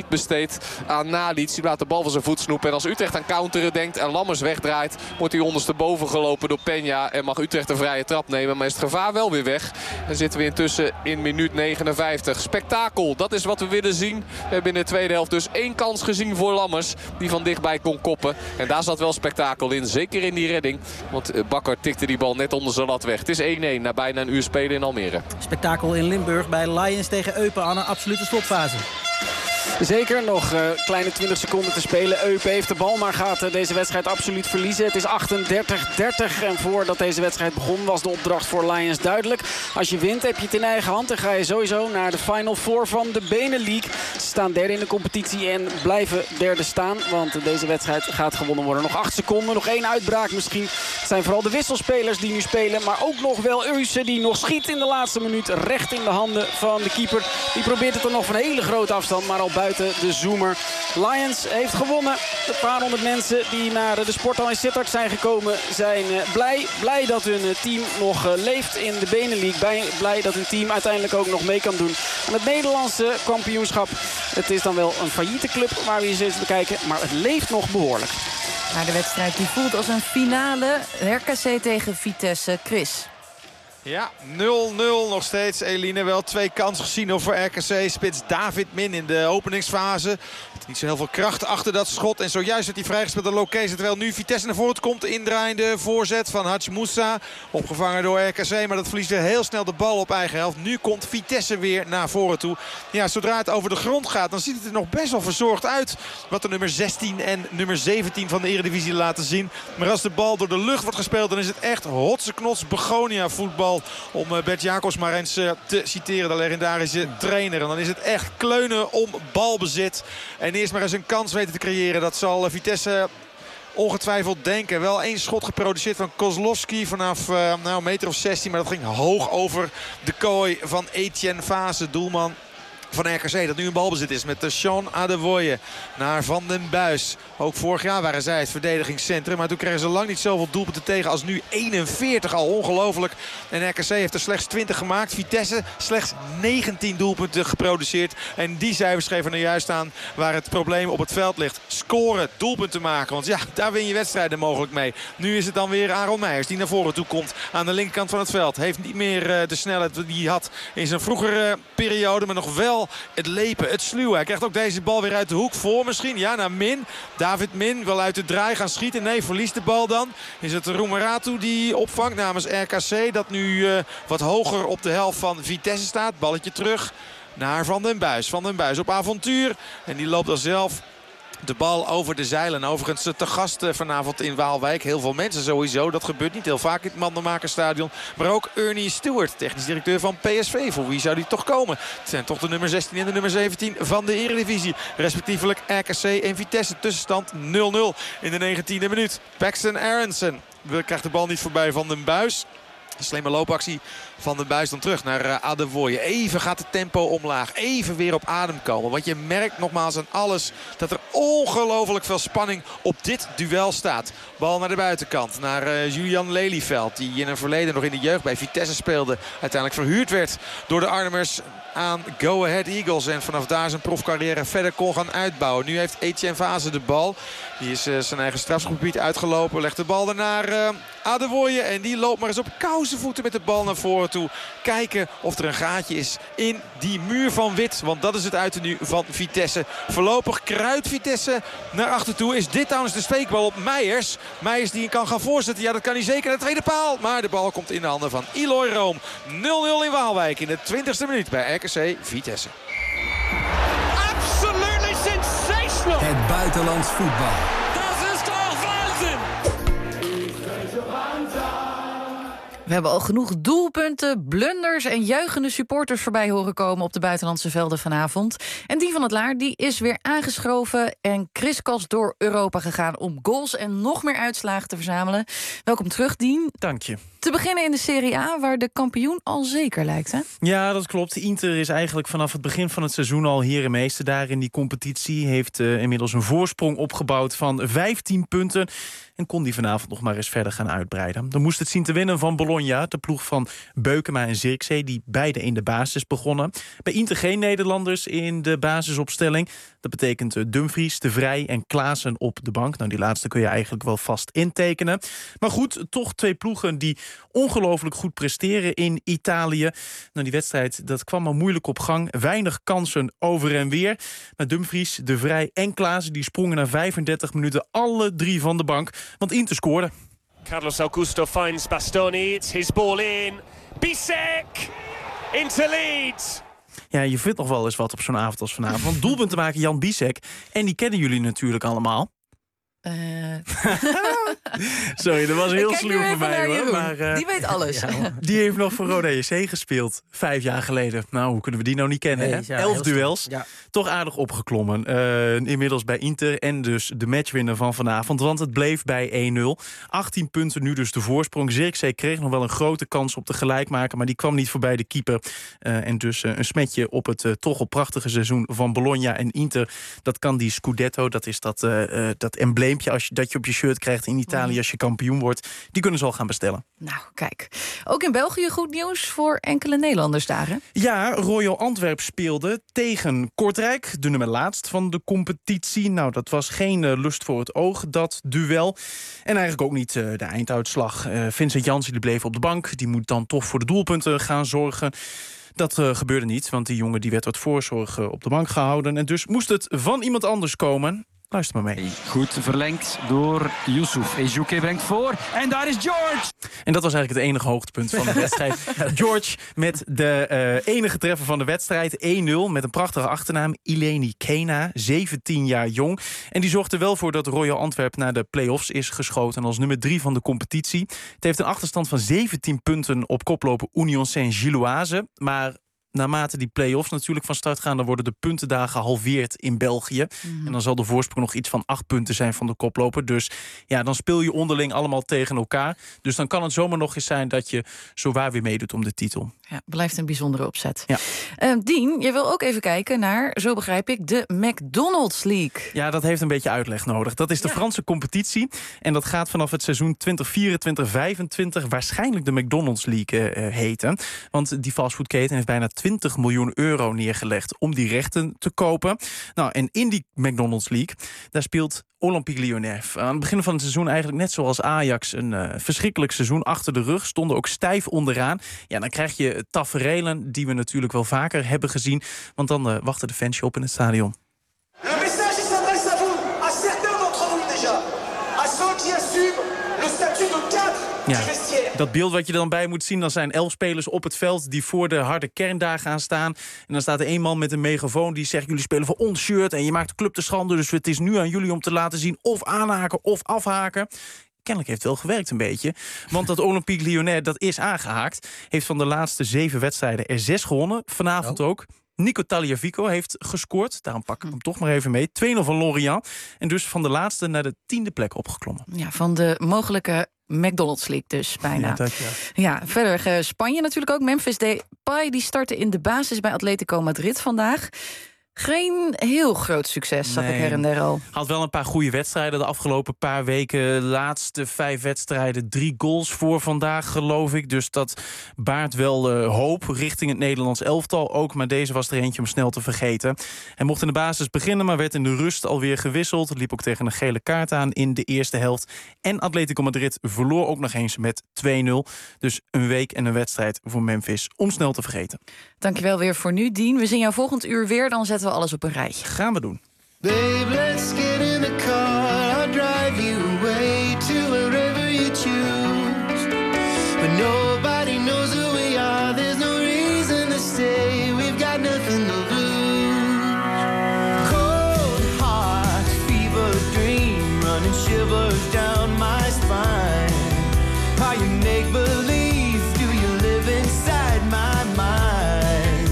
besteed aan Nalic. Die laat de bal van zijn voet snoepen. En als Utrecht aan counteren denkt en Lammers wegdraait, wordt hij ondersteboven gelopen door Peña. En mag Utrecht een vrije trap nemen. Maar is het gevaar wel weer weg. Dan zitten we intussen in minuut negenenvijftig. Spektakel, dat is wat we willen zien. We hebben in de tweede helft dus één kans gezien voor Lammers. Die van dichtbij kon koppen. En daar zat wel spektakel in. Zeker in die redding. Want Bakker tikte die bal net onder zijn lat weg. Het is één-één na bijna een uur spelen in Almere. Spektakel in Limburg bij Lions tegen Eupen aan een absolute slotfase. Zeker, nog uh, kleine twintig seconden te spelen. Eupen heeft de bal, maar gaat uh, deze wedstrijd absoluut verliezen. Het is achtendertig dertig en voordat deze wedstrijd begon was de opdracht voor Lions duidelijk. Als je wint heb je het in eigen hand en ga je sowieso naar de Final Four van de Benelux. Ze staan derde in de competitie en blijven derde staan, want deze wedstrijd gaat gewonnen worden. Nog acht seconden, nog één uitbraak misschien. Het zijn vooral de wisselspelers die nu spelen, maar ook nog wel Euse die nog schiet in de laatste minuut. Recht in de handen van de keeper. Die probeert het dan nog van een hele grote afstand, maar al buiten de zoomer. Lions heeft gewonnen. Een paar honderd mensen die naar de sporthal in Sittard zijn gekomen zijn blij. Blij dat hun team nog leeft in de Benelux. Blij dat hun team uiteindelijk ook nog mee kan doen aan het Nederlandse kampioenschap. Het is dan wel een failliete club waar we hier zitten bekijken, maar het leeft nog behoorlijk. Maar de wedstrijd die voelt als een finale. R K C tegen Vitesse. Chris. Ja, nul nul nog steeds. Eline wel twee kansen gezien voor R K C. Spits David Min in de openingsfase. Niet zo heel veel kracht achter dat schot. En zojuist werd hij vrijgespeeld door Lokese. Terwijl nu Vitesse naar voren komt. Indraaiende voorzet van Hadj Moussa. Opgevangen door R K C. Maar dat verliest weer heel snel de bal op eigen helft. Nu komt Vitesse weer naar voren toe. Ja, zodra het over de grond gaat, dan ziet het er nog best wel verzorgd uit. Wat de nummer zestien en nummer zeventien van de Eredivisie laten zien. Maar als de bal door de lucht wordt gespeeld, dan is het echt hotseknots Begonia voetbal. Om Bert Jacobs maar eens te citeren, de legendarische trainer. En dan is het echt kleunen om balbezit. En eerst maar eens een kans weten te creëren. Dat zal Vitesse ongetwijfeld denken. Wel één schot geproduceerd van Kozlowski vanaf uh, nou, een meter of zestien. Maar dat ging hoog over de kooi van Etienne Vase, doelman van R K C, dat nu een balbezit is met de Sean Adewoye naar Van den Buis. Ook vorig jaar waren zij het verdedigingscentrum, maar toen kregen ze lang niet zoveel doelpunten tegen als nu. eenenveertig al, ongelooflijk. En R K C heeft er slechts twintig gemaakt. Vitesse slechts negentien doelpunten geproduceerd. En die cijfers geven er juist aan waar het probleem op het veld ligt. Scoren, doelpunten maken, want ja, daar win je wedstrijden mogelijk mee. Nu is het dan weer Aaron Meijers die naar voren toe komt aan de linkerkant van het veld. Heeft niet meer uh, de snelheid die hij had in zijn vroegere periode, maar nog wel het lepen, het sluwen. Hij krijgt ook deze bal weer uit de hoek voor misschien. Ja, naar Min. David Min wil uit de draai gaan schieten. Nee, verliest de bal dan. Is het Roemeratu die opvangt namens R K C. Dat nu uh, wat hoger op de helft van Vitesse staat. Balletje terug naar Van den Buis. Van den Buis op avontuur. En die loopt dan zelf de bal over de zeilen. Overigens te gast vanavond in Waalwijk. Heel veel mensen sowieso. Dat gebeurt niet heel vaak in het Mandenmakerstadion. Maar ook Ernie Stewart, technisch directeur van P S V. Voor wie zou die toch komen? Het zijn toch de nummer zestien en de nummer zeventien van de Eredivisie. Respectievelijk R K C en Vitesse. Tussenstand nul nul in de negentiende minuut. Paxton Aronson krijgt de bal niet voorbij Van den Buis. Een slimme loopactie van den Buis dan terug naar uh, Adewoye. Even gaat het tempo omlaag. Even weer op adem komen. Want je merkt nogmaals aan alles dat er ongelooflijk veel spanning op dit duel staat. Bal naar de buitenkant. Naar uh, Julian Lelyveld. Die in een verleden nog in de jeugd bij Vitesse speelde. Uiteindelijk verhuurd werd door de Arnhemmers aan Go Ahead Eagles. En vanaf daar zijn profcarrière verder kon gaan uitbouwen. Nu heeft Etienne Vase de bal. Die is uh, zijn eigen strafschopgebied uitgelopen. Legt de bal er naar uh, Adewoye. En die loopt maar eens op kousenvoeten met de bal naar voren toe. Kijken of er een gaatje is in die muur van wit. Want dat is het uiten nu van Vitesse. Voorlopig kruipt Vitesse naar achter toe. Is dit trouwens de steekbal op Meijers. Meijers die kan gaan voorzetten. Ja, dat kan hij zeker naar de tweede paal. Maar de bal komt in de handen van Eloy Room. nul nul in Waalwijk in de twintigste minuut bij R K C Vitesse. Absolutely sensational. Het buitenlands voetbal. Dat is toch waanzin. We hebben al genoeg doelpunten, blunders en juichende supporters voorbij horen komen op de buitenlandse velden vanavond. En die van het Laar die is weer aangeschoven en kriskast door Europa gegaan om goals en nog meer uitslagen te verzamelen. Welkom terug, Dien. Dank je. Te beginnen in de Serie A, waar de kampioen al zeker lijkt, hè? Ja, dat klopt. Inter is eigenlijk vanaf het begin van het seizoen al herenmeester daar in die competitie. Heeft uh, inmiddels een voorsprong opgebouwd van vijftien punten. en kon die vanavond nog maar eens verder gaan uitbreiden. Dan moest het zien te winnen van Bologna, de ploeg van Beukema en Zirkzee, die beide in de basis begonnen. Bij Inter geen Nederlanders in de basisopstelling. Dat betekent Dumfries, De Vrij en Klaassen op de bank. Nou, die laatste kun je eigenlijk wel vast intekenen. Maar goed, toch twee ploegen die ongelooflijk goed presteren in Italië. Nou, die wedstrijd, dat kwam al moeilijk op gang. Weinig kansen over en weer. Maar Dumfries, De Vrij en Klaassen die sprongen na vijfendertig minuten alle drie van de bank. Want Inter scoorde. Carlos Augusto finds Bastoni. It's his ball in. Bisek! Inter leads. Ja, je vindt nog wel eens wat op zo'n avond als vanavond. Want doelpunt te maken Jan Bisek. En die kennen jullie natuurlijk allemaal. Uh... Sorry, dat was heel sluw van mij, hoor. Maar, uh, die weet alles. Ja, die heeft nog voor Roda J C gespeeld, vijf jaar geleden. Nou, hoe kunnen we die nou niet kennen? Nee, hè? Ja, Elf duels, ja. Toch aardig opgeklommen. Uh, inmiddels bij Inter en dus de matchwinner van vanavond. Want het bleef bij één nul. achttien punten nu dus de voorsprong. Zirkzee kreeg nog wel een grote kans op de gelijkmaker, maar die kwam niet voorbij de keeper. Uh, en dus uh, een smetje op het uh, toch al prachtige seizoen van Bologna en Inter. Dat kan die Scudetto, dat is dat, uh, uh, dat embleempje als je, dat je op je shirt krijgt in Italië als je kampioen wordt. Die kunnen ze al gaan bestellen. Nou, kijk. Ook in België goed nieuws voor enkele Nederlanders daar, hè? Ja, Royal Antwerp speelde tegen Kortrijk, de nummer laatst van de competitie. Nou, dat was geen uh, lust voor het oog, dat duel. En eigenlijk ook niet uh, de einduitslag. Uh, Vincent Janssen die bleef op de bank. Die moet dan toch voor de doelpunten gaan zorgen. Dat uh, gebeurde niet, want die jongen die werd uit voorzorg uh, op de bank gehouden. En dus moest het van iemand anders komen. Luister maar mee. Goed verlengd door Yusuf. Ejuke brengt voor. En daar is George! En dat was eigenlijk het enige hoogtepunt van de wedstrijd. George met de uh, enige treffer van de wedstrijd. één nul met een prachtige achternaam. Ileni Kena, zeventien jaar jong. En die zorgt er wel voor dat Royal Antwerp naar de play-offs is geschoten als nummer drie van de competitie. Het heeft een achterstand van zeventien punten op koploper Union Saint-Gilloise. Maar naarmate die play-offs natuurlijk van start gaan, dan worden de punten daar gehalveerd in België. Mm-hmm. En dan zal de voorsprong nog iets van acht punten zijn van de koploper. Dus ja, dan speel je onderling allemaal tegen elkaar. Dus dan kan het zomaar nog eens zijn dat je zowaar weer meedoet om de titel. Ja, blijft een bijzondere opzet. Ja. Uh, Dien, je wil ook even kijken naar, zo begrijp ik, de McDonald's League. Ja, dat heeft een beetje uitleg nodig. Dat is de ja. Franse competitie. En dat gaat vanaf het seizoen twintig vierentwintig vijfentwintig waarschijnlijk de McDonald's League uh, heten. Want die fastfoodketen heeft bijna twintig miljoen euro neergelegd om die rechten te kopen. Nou, en in die McDonald's League, daar speelt Olympique Lyonnais. Aan het begin van het seizoen eigenlijk net zoals Ajax een uh, verschrikkelijk seizoen achter de rug. Stonden ook stijf onderaan. Ja, dan krijg je taferelen die we natuurlijk wel vaker hebben gezien. Want dan uh, wachten de fans je op in het stadion. Le message s'adresse à vous, à certains d'entre vous déjà, à ceux qui assument le statut de cadre. Ja, dat beeld wat je dan bij moet zien, dan zijn elf spelers op het veld die voor de harde kern daar gaan staan. En dan staat er één man met een megafoon die zegt: jullie spelen voor ons shirt en je maakt de club te schande, dus het is nu aan jullie om te laten zien of aanhaken of afhaken. Kennelijk heeft het wel gewerkt een beetje. Want dat Olympique Lyonnais, dat is aangehaakt. Heeft van de laatste zeven wedstrijden er zes gewonnen. Vanavond oh. ook. Nico Tagliafico heeft gescoord. Daarom pak ik hem toch maar even mee. twee nul van Lorient. En dus van de laatste naar de tiende plek opgeklommen. Ja, van de mogelijke McDonald's League dus bijna. Ja, dat, ja. ja verder uh, Spanje natuurlijk ook. Memphis Depay die startte in de basis bij Atletico Madrid vandaag. Geen heel groot succes, zag nee. ik her en der al. Had wel een paar goede wedstrijden de afgelopen paar weken. Laatste vijf wedstrijden, drie goals voor vandaag, geloof ik. Dus dat baart wel uh, hoop richting het Nederlands elftal ook. Maar deze was er eentje om snel te vergeten. Hij mocht in de basis beginnen, maar werd in de rust alweer gewisseld. Liep ook tegen een gele kaart aan in de eerste helft. En Atletico Madrid verloor ook nog eens met twee nul. Dus een week en een wedstrijd voor Memphis om snel te vergeten. Dankjewel weer voor nu, Dien. We zien jou volgend uur weer, dan zetten we alles op een rijtje. Gaan we doen. Babe, let's get in the car. I'll drive you away to wherever you choose. But nobody knows who we are. There's no reason to stay. We've got nothing to lose. Cold heart, fever dream, running shivers down my spine. Are you make believe? Do you live inside my mind?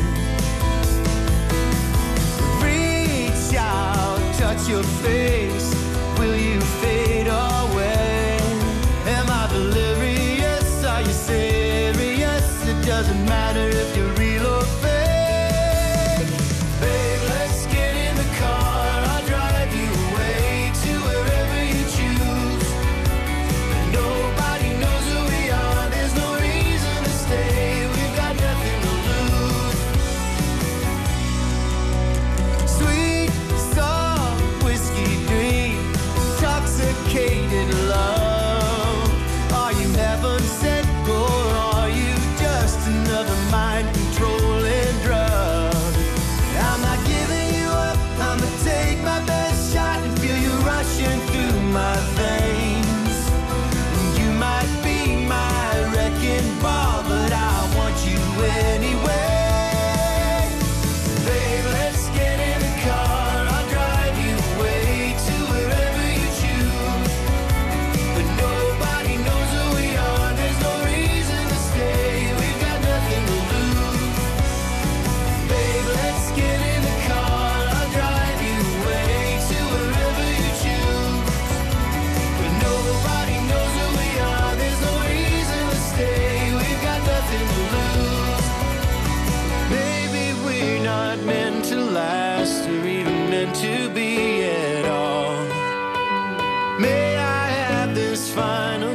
Reach out, touch your face. Will you fade away? Am I delirious? Are you serious? It doesn't matter if you're real or fake. Babe, let's get in the car. I'll drive you away to wherever you choose.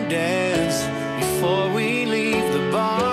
one dance before we leave the bar.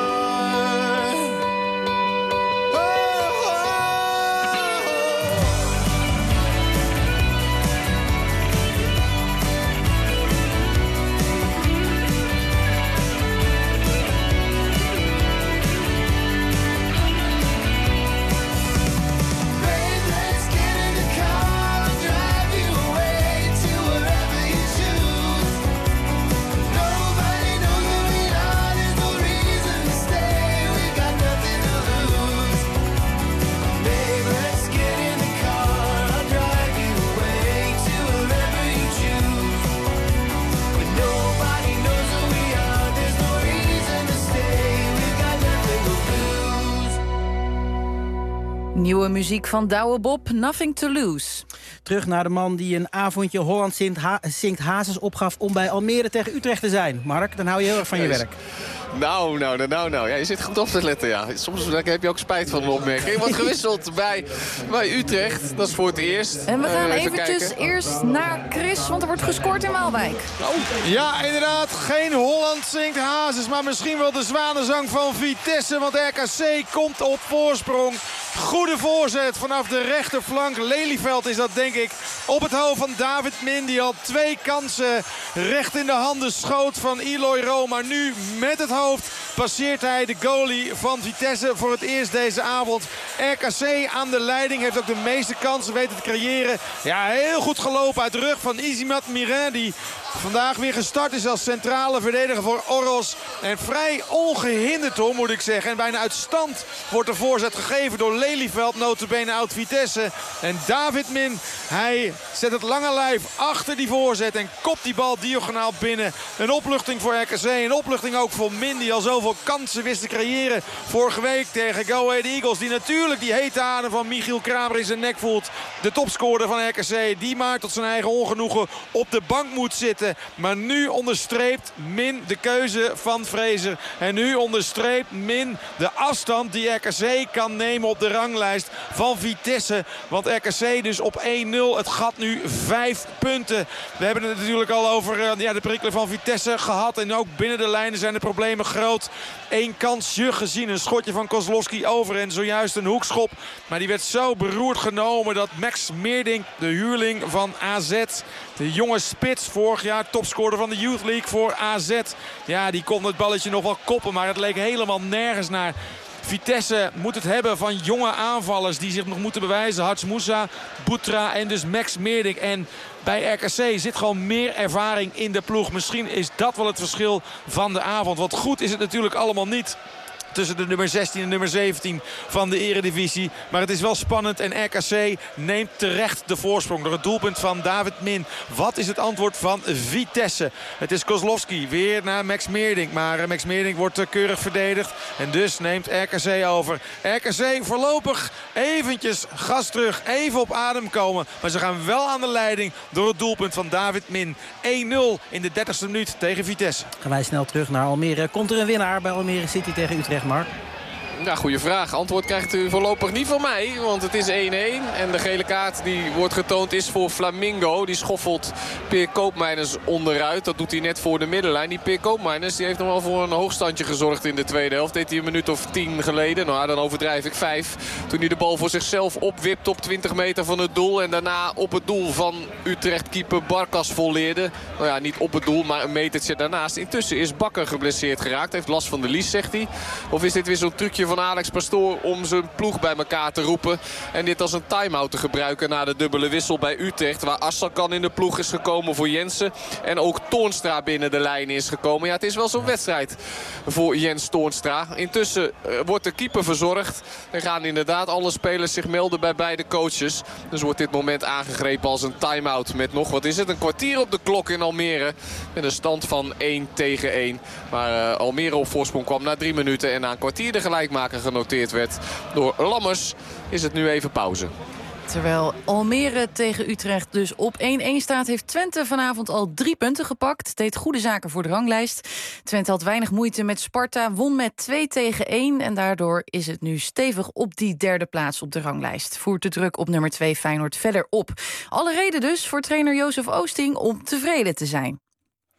Nieuwe muziek van Douwe Bob, Nothing to Lose. Terug naar de man die een avondje Holland zingt, ha- zingt Hazes opgaf om bij Almere tegen Utrecht te zijn. Mark, dan hou je heel erg van je werk. Nou, nou, nou, nou, nou. Ja, je zit goed op te letten, ja. Soms heb je ook spijt van een opmerking. Wordt gewisseld bij, bij Utrecht. Dat is voor het eerst. En we gaan uh, even eventjes kijken. eerst naar Chris, want er wordt gescoord in Waalwijk. Ja, inderdaad. Geen Holland zingt Hazes, maar misschien wel de zwanenzang van Vitesse. Want R K C komt op voorsprong. Goede voorzet vanaf de rechterflank. Lelyveld is dat, denk ik, op het hoofd van David Min. Die al twee kansen recht in de handen schoot van Eloy Room. Maar nu met het hoofd passeert hij de goalie van Vitesse voor het eerst deze avond. R K C aan de leiding, heeft ook de meeste kansen weten te creëren. Ja, heel goed gelopen uit de rug van Izimat Mirin, die vandaag weer gestart is als centrale verdediger voor Oros. En vrij ongehinderd, hoor, moet ik zeggen. En bijna uit stand wordt de voorzet gegeven door Lelyveld, notabene oud Vitesse. En David Min, hij zet het lange lijf achter die voorzet en kopt die bal diagonaal binnen. Een opluchting voor R K C, een opluchting ook voor Min, die al zoveel kansen wist te creëren vorige week tegen Go Ahead Eagles. Die natuurlijk die hete adem van Michiel Kramer in zijn nek voelt. De topscorer van R K C, die maar tot zijn eigen ongenoegen op de bank moet zitten. Maar nu onderstreept Min de keuze van Fraser. En nu onderstreept Min de afstand die R K C kan nemen op de ranglijst van Vitesse. Want R K C dus op één nul. Het gat nu vijf punten. We hebben het natuurlijk al over uh, ja, de perikelen van Vitesse gehad. En ook binnen de lijnen zijn de problemen groot. Eén kansje gezien. Een schotje van Kozlowski over. En zojuist een hoekschop. Maar die werd zo beroerd genomen dat Max Meerdink, de huurling van A Z... de jonge spits, vorig jaar topscorer van de Youth League voor A Z. Ja, die kon het balletje nog wel koppen. Maar het leek helemaal nergens naar. Vitesse moet het hebben van jonge aanvallers die zich nog moeten bewijzen. Hats Moussa, Boutra en dus Max Meerdink. En bij R K C zit gewoon meer ervaring in de ploeg. Misschien is dat wel het verschil van de avond. Want goed is het natuurlijk allemaal niet tussen de nummer zestien en nummer zeventien van de eredivisie. Maar het is wel spannend en R K C neemt terecht de voorsprong door het doelpunt van David Min. Wat is het antwoord van Vitesse? Het is Kozlowski weer naar Max Meerdink. Maar Max Meerdink wordt keurig verdedigd. En dus neemt R K C over. R K C voorlopig eventjes gas terug. Even op adem komen. Maar ze gaan wel aan de leiding door het doelpunt van David Min. één nul in de dertigste minuut tegen Vitesse. Gaan wij snel terug naar Almere. Komt er een winnaar bij Almere City tegen Utrecht, Mark? Ja, goede vraag. Antwoord krijgt u voorlopig niet van mij. Want het is één één. En de gele kaart die wordt getoond is voor Flamingo. Die schoffelt Peer Koopmeiners onderuit. Dat doet hij net voor de middenlijn. Die Peer Koopmeiners die heeft nog wel voor een hoogstandje gezorgd in de tweede helft. Deed hij een minuut of tien geleden. Nou, dan overdrijf ik vijf. Toen hij de bal voor zichzelf opwipt op twintig meter van het doel. En daarna op het doel van Utrecht-keeper Barkas volleerde. Nou ja, niet op het doel, maar een metertje daarnaast. Intussen is Bakker geblesseerd geraakt. Heeft last van de lies, zegt hij. Of is dit weer zo'n trucje van Alex Pastoor om zijn ploeg bij elkaar te roepen. En dit als een time-out te gebruiken na de dubbele wissel bij Utrecht. Waar Assakan in de ploeg is gekomen voor Jensen. En ook Toornstra binnen de lijn is gekomen. Ja, het is wel zo'n wedstrijd voor Jens Toornstra. Intussen uh, wordt de keeper verzorgd. Er gaan inderdaad alle spelers zich melden bij beide coaches. Dus wordt dit moment aangegrepen als een time-out. Met nog, wat is het, een kwartier op de klok in Almere. Met een stand van één tegen één. Maar uh, Almere op voorsprong kwam na drie minuten. En na een kwartier de gelijkmaker genoteerd werd door Lammers, is het nu even pauze. Terwijl Almere tegen Utrecht dus op één één staat, heeft Twente vanavond al drie punten gepakt. Deed goede zaken voor de ranglijst. Twente had weinig moeite met Sparta, won met twee tegen één. En daardoor is het nu stevig op die derde plaats op de ranglijst. Voert de druk op nummer twee Feyenoord verder op. Alle reden dus voor trainer Jozef Oosting om tevreden te zijn.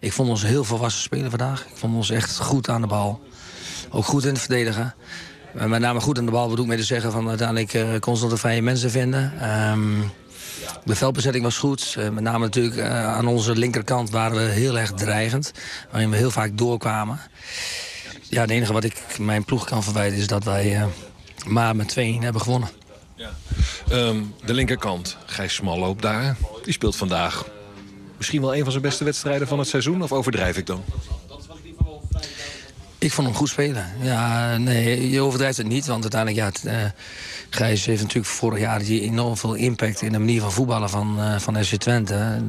Ik vond ons heel volwassen spelen vandaag. Ik vond ons echt goed aan de bal. Ook goed in het verdedigen. Uh, met name goed aan de bal bedoel ik mee te zeggen van uiteindelijk uh, constant de vrije mensen vinden. Um, de veldbezetting was goed. Uh, met name natuurlijk uh, aan onze linkerkant waren we heel erg dreigend. Waarin we heel vaak doorkwamen. Ja, het enige wat ik mijn ploeg kan verwijten is dat wij uh, maar met twee een hebben gewonnen. Ja. Um, de linkerkant, Gijs Smalloop daar. Die speelt vandaag misschien wel een van zijn beste wedstrijden van het seizoen. Of overdrijf ik dan? Ik vond hem goed spelen. Ja, nee, je overdrijft het niet. Want uiteindelijk, ja, uh, Gijs heeft natuurlijk vorig jaar die enorm veel impact in de manier van voetballen van, uh, van F C Twente.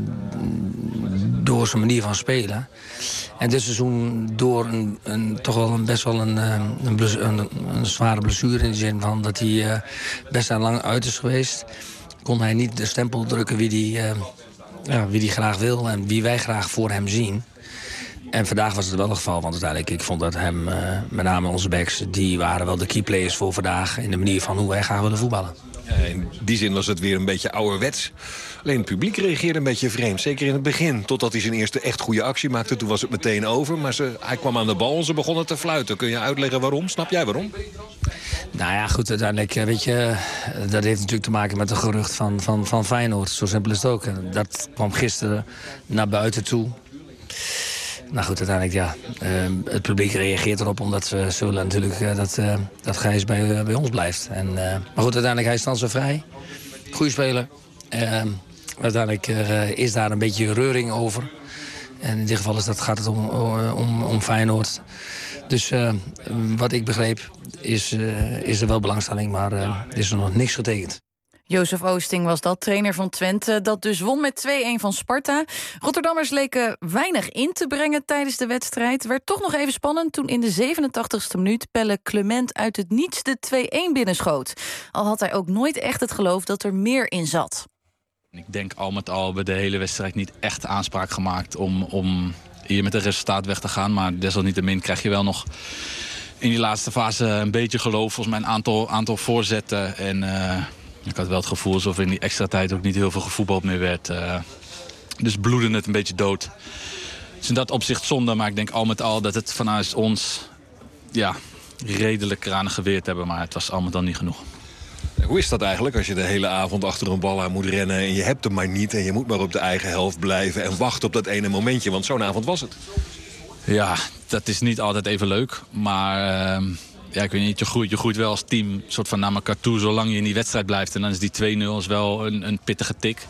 Door zijn manier van spelen. En dit seizoen door een, een, toch wel een, best wel een, een, bless, een, een zware blessure. In de zin van dat hij uh, best aan lang uit is geweest. Kon hij niet de stempel drukken wie die, uh, ja, wie die graag wil. En wie wij graag voor hem zien. En vandaag was het wel het geval, want uiteindelijk, ik vond dat hem, uh, met name onze backs, die waren wel de key players voor vandaag in de manier van hoe wij graag willen voetballen. Ja, in die zin was het weer een beetje ouderwets. Alleen het publiek reageerde een beetje vreemd, zeker in het begin. Totdat hij zijn eerste echt goede actie maakte, toen was het meteen over. Maar ze, hij kwam aan de bal en ze begonnen te fluiten. Kun je uitleggen waarom? Snap jij waarom? Nou ja, goed, uiteindelijk, weet je, dat heeft natuurlijk te maken met de gerucht van, van, van Feyenoord. Zo simpel is het ook. Dat kwam gisteren naar buiten toe. Nou goed, uiteindelijk ja, uh, het publiek reageert erop omdat ze zullen natuurlijk uh, dat, uh, dat Gijs bij, uh, bij ons blijft. En, uh, maar goed, uiteindelijk hij staat zo vrij. Goeie speler. Uh, uiteindelijk uh, is daar een beetje reuring over. En in dit geval is dat, gaat het om, om, om Feyenoord. Dus uh, wat ik begreep is, uh, is er wel belangstelling, maar uh, is er nog niks getekend. Jozef Oosting was dat, trainer van Twente, dat dus won met twee een van Sparta. Rotterdammers leken weinig in te brengen tijdens de wedstrijd. Werd toch nog even spannend toen in de zevenentachtigste minuut Pelle Clement uit het niets de twee een binnenschoot. Al had hij ook nooit echt het geloof dat er meer in zat. Ik denk al met al bij de hele wedstrijd niet echt aanspraak gemaakt om, om hier met een resultaat weg te gaan. Maar desalniettemin krijg je wel nog in die laatste fase een beetje geloof. Volgens mij een aantal, aantal voorzetten en... Uh, Ik had wel het gevoel alsof in die extra tijd ook niet heel veel gevoetbald meer werd. Uh, dus bloedde het een beetje dood. Dus in dat opzicht zonde, maar ik denk al met al dat het vanuit ons ja, redelijk kranig geweerd hebben. Maar het was allemaal dan niet genoeg. Hoe is dat eigenlijk als je de hele avond achter een bal aan moet rennen en je hebt hem maar niet en je moet maar op de eigen helft blijven en wachten op dat ene momentje, want zo'n avond was het. Ja, dat is niet altijd even leuk, maar... Uh, Ja, ik weet niet, je groeit, je groeit wel als team soort van naar elkaar toe zolang je in die wedstrijd blijft. En dan is die twee nul is wel een, een pittige tik.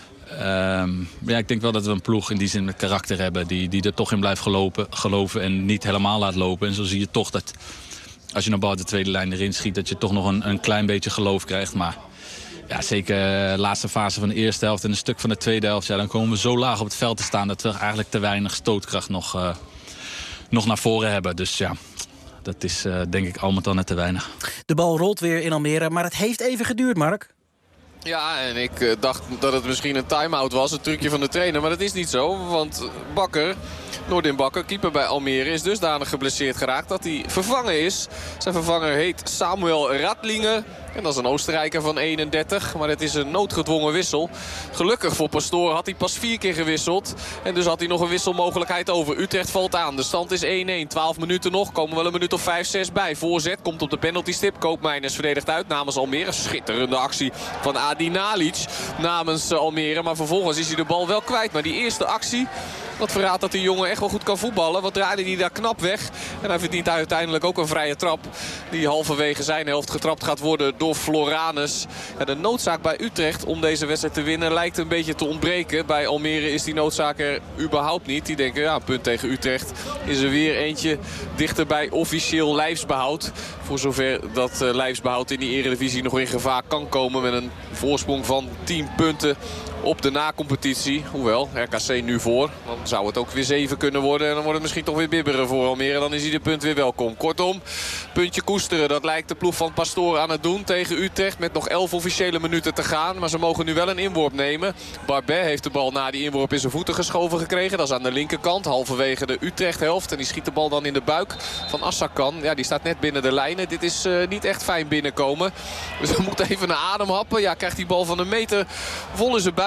Um, ja, ik denk wel dat we een ploeg in die zin met karakter hebben die, die er toch in blijft gelopen, geloven en niet helemaal laat lopen. En zo zie je toch dat als je een bal uit de tweede lijn erin schiet, dat je toch nog een, een klein beetje geloof krijgt. Maar ja, zeker de laatste fase van de eerste helft en een stuk van de tweede helft, ja, dan komen we zo laag op het veld te staan dat we eigenlijk te weinig stootkracht nog, uh, nog naar voren hebben. Dus ja... Dat is uh, denk ik al met al net te weinig. De bal rolt weer in Almere, maar het heeft even geduurd, Mark. Ja, en ik uh, dacht dat het misschien een time-out was, een trucje van de trainer. Maar dat is niet zo, want Bakker, Noordin Bakker, keeper bij Almere, is dusdanig geblesseerd geraakt dat hij vervangen is. Zijn vervanger heet Samuel Radlinger. En dat is een Oostenrijker van eenendertig. Maar het is een noodgedwongen wissel. Gelukkig voor Pastoor had hij pas vier keer gewisseld. En dus had hij nog een wisselmogelijkheid over. Utrecht valt aan. De stand is één een. twaalf minuten nog. Komen wel een minuut of vijf, zes bij. Voorzet komt op de penaltystip. Koopmeiners verdedigt uit namens Almere. Schitterende actie van Adi Nalic namens Almere. Maar vervolgens is hij de bal wel kwijt. Maar die eerste actie... Dat verraadt dat die jongen echt wel goed kan voetballen. Wat draaide hij daar knap weg. En hij verdient uiteindelijk ook een vrije trap. Die halverwege zijn helft getrapt gaat worden door Floranus. Ja, de noodzaak bij Utrecht om deze wedstrijd te winnen lijkt een beetje te ontbreken. Bij Almere is die noodzaak er überhaupt niet. Die denken, ja, een punt tegen Utrecht is er weer eentje dichter bij officieel lijfsbehoud. Voor zover dat uh, lijfsbehoud in die eredivisie nog in gevaar kan komen met een voorsprong van tien punten. Op de na-competitie. Hoewel, R K C nu voor. Dan zou het ook weer zeven kunnen worden. En dan wordt het misschien toch weer bibberen voor Almere. Dan is hij de punt weer welkom. Kortom, puntje koesteren. Dat lijkt de ploeg van Pastoor aan het doen tegen Utrecht. Met nog elf officiële minuten te gaan. Maar ze mogen nu wel een inworp nemen. Barbet heeft de bal na die inworp in zijn voeten geschoven gekregen. Dat is aan de linkerkant. Halverwege de Utrecht-helft. En die schiet de bal dan in de buik van Assakan. Ja, die staat net binnen de lijnen. Dit is uh, niet echt fijn binnenkomen. Dus we moeten even naar adem happen. Ja, krijgt die bal van een meter vol in zijn buik.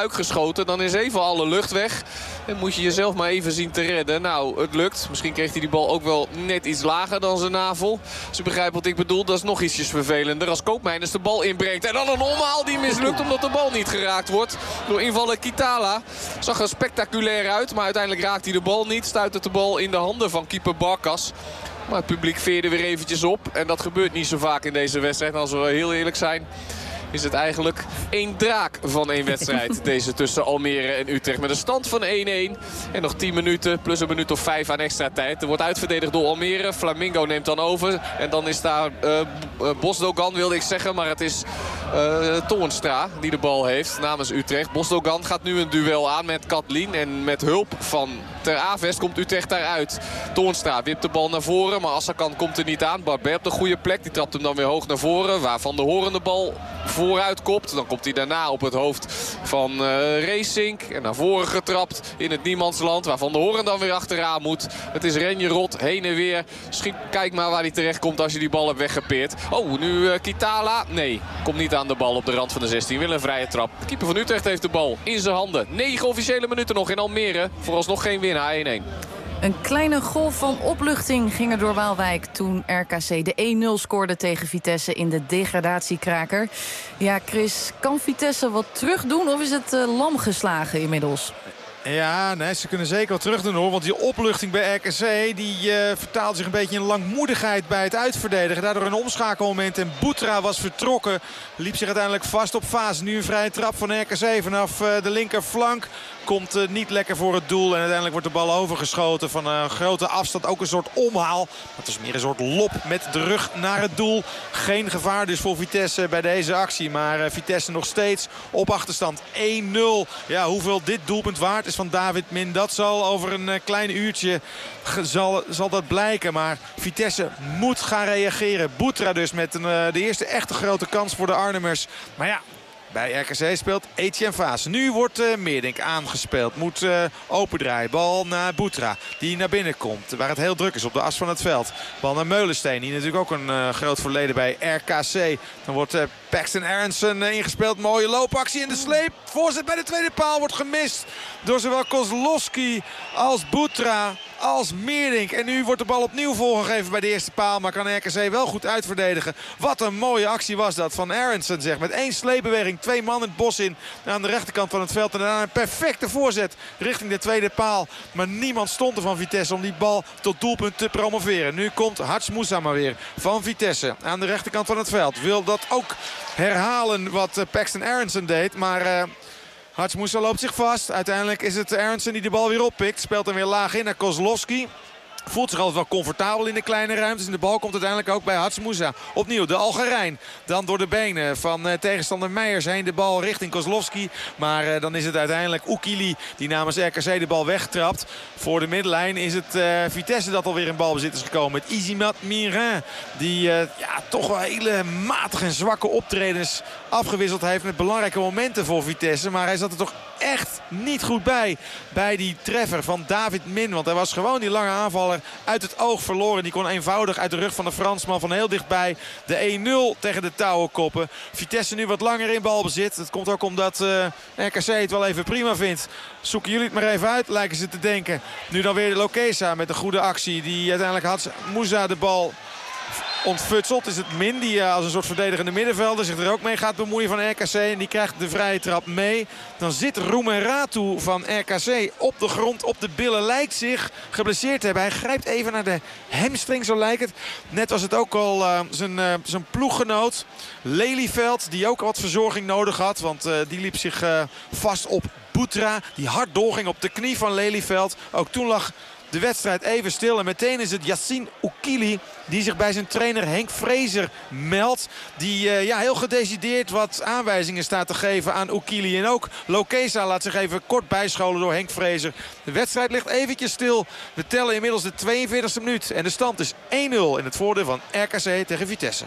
buik geschoten. Dan is even alle lucht weg. En moet je jezelf maar even zien te redden. Nou, het lukt. Misschien kreeg hij die bal ook wel net iets lager dan zijn navel. Als je begrijpt wat ik bedoel, dat is nog ietsjes vervelender. Als Koopmeiners de bal inbrengt. En dan een omhaal die mislukt omdat de bal niet geraakt wordt. Door invaller Kitala. Zag er spectaculair uit. Maar uiteindelijk raakt hij de bal niet. Stuit het de bal in de handen van keeper Barkas. Maar het publiek veerde weer eventjes op. En dat gebeurt niet zo vaak in deze wedstrijd. En als we heel eerlijk zijn, is het eigenlijk één draak van één wedstrijd. Deze tussen Almere en Utrecht. Met een stand van één-één. En nog tien minuten plus een minuut of vijf aan extra tijd. Er wordt uitverdedigd door Almere. Flamingo neemt dan over. En dan is daar uh, Bosdogan, wilde ik zeggen. Maar het is uh, Toornstra die de bal heeft namens Utrecht. Bosdogan gaat nu een duel aan met Katlin. En met hulp van Ter Avest komt Utrecht daaruit. Toornstra wipt de bal naar voren. Maar Assakan komt er niet aan. Barber op de goede plek. Die trapt hem dan weer hoog naar voren. Waar Van de Hoorn de bal vooruit kopt. Dan komt hij daarna op het hoofd van uh, Racing. En naar voren getrapt in het niemandsland. Waar Van de Hoorn dan weer achteraan moet. Het is Renjerot heen en weer. Schiet, kijk maar waar hij terecht komt als je die bal hebt weggepeerd. Oh, nu uh, Kitala. Nee, komt niet aan de bal op de rand van de zestien. Wil een vrije trap. De keeper van Utrecht heeft de bal in zijn handen. Negen officiële minuten nog in Almere. Vooralsnog geen winnaar. één-één. Een kleine golf van opluchting ging er door Waalwijk toen R K C de één nul scoorde tegen Vitesse in de degradatiekraker. Ja, Chris, kan Vitesse wat terugdoen of is het uh, lam geslagen inmiddels? Ja, nee, ze kunnen zeker wat terug doen hoor. Want die opluchting bij R K C die uh, vertaalt zich een beetje in langmoedigheid bij het uitverdedigen. Daardoor een omschakelmoment en Boutra was vertrokken. Liep zich uiteindelijk vast op Vaas. Nu een vrije trap van R K C vanaf uh, de linkerflank. Komt uh, niet lekker voor het doel. En uiteindelijk wordt de bal overgeschoten van een grote afstand. Ook een soort omhaal. Het is meer een soort lop met de rug naar het doel. Geen gevaar dus voor Vitesse bij deze actie. Maar uh, Vitesse nog steeds op achterstand. één nul. Ja, hoeveel dit doelpunt waard is van David Min. Dat zal over een uh, klein uurtje zal, zal dat blijken. Maar Vitesse moet gaan reageren. Boutra dus met een, uh, de eerste echte grote kans voor de Arnhemmers. Maar ja, bij R K C speelt Etienne Vaas. Nu wordt uh, Meerdink aangespeeld. Moet uh, opendraaien. Bal naar Boutra. Die naar binnen komt. Waar het heel druk is op de as van het veld. Bal naar Meulensteen. Die natuurlijk ook een uh, groot verleden bij R K C. Dan wordt uh, Paxton Aronson uh, ingespeeld. Mooie loopactie in de sleep. Voorzet bij de tweede paal wordt gemist. Door zowel Kozlowski als Boutra als Meerdink. En nu wordt de bal opnieuw voorgegeven bij de eerste paal. Maar kan R K C wel goed uitverdedigen. Wat een mooie actie was dat van Aronson. Zeg. Met één sleepbeweging. Twee man het bos in aan de rechterkant van het veld. En daarna een perfecte voorzet richting de tweede paal. Maar niemand stond er van Vitesse om die bal tot doelpunt te promoveren. Nu komt Hats Moussa maar weer van Vitesse aan de rechterkant van het veld. Wil dat ook herhalen wat uh, Paxton Aronson deed. Maar Uh, Hats Moussa loopt zich vast. Uiteindelijk is het Aronson die de bal weer oppikt. Speelt hem weer laag in naar Kozlowski. Voelt zich altijd wel comfortabel in de kleine ruimtes. En de bal komt uiteindelijk ook bij Hats Moussa. Opnieuw de Algerijn. Dan door de benen van uh, tegenstander Meijers heen de bal richting Kozlowski. Maar uh, dan is het uiteindelijk Oekili die namens R K C de bal wegtrapt. Voor de middenlijn is het uh, Vitesse dat alweer in balbezit is gekomen. Met Izimat Mirin. Die uh, ja, toch wel hele matige en zwakke optredens afgewisseld heeft met belangrijke momenten voor Vitesse. Maar hij zat er toch echt niet goed bij. Bij die treffer van David Min. Want hij was gewoon die lange aanvaller uit het oog verloren. Die kon eenvoudig uit de rug van de Fransman van heel dichtbij de één nul tegen de touwen koppen. Vitesse nu wat langer in balbezit. Dat komt ook omdat uh, R K C het wel even prima vindt. Zoeken jullie het maar even uit, lijken ze te denken. Nu dan weer de Lokesa met een goede actie. Die uiteindelijk had Moussa de bal ontfutselt. Is het Min die als een soort verdedigende middenvelder zich er ook mee gaat bemoeien van R K C. En die krijgt de vrije trap mee. Dan zit Roemeratu van R K C op de grond, op de billen. Lijkt zich geblesseerd te hebben. Hij grijpt even naar de hamstring, zo lijkt het. Net was het ook al uh, zijn, uh, zijn ploeggenoot Lelyveld, die ook wat verzorging nodig had. Want uh, die liep zich uh, vast op Boutra. Die hard doorging op de knie van Lelyveld. Ook toen lag de wedstrijd even stil. En meteen is het Yassine Oekili die zich bij zijn trainer Henk Vrezer meldt. Die uh, ja, heel gedecideerd wat aanwijzingen staat te geven aan Oekili. En ook Lokesa laat zich even kort bijscholen door Henk Vrezer. De wedstrijd ligt eventjes stil. We tellen inmiddels de tweeënveertigste minuut. En de stand is één nul in het voordeel van R K C tegen Vitesse.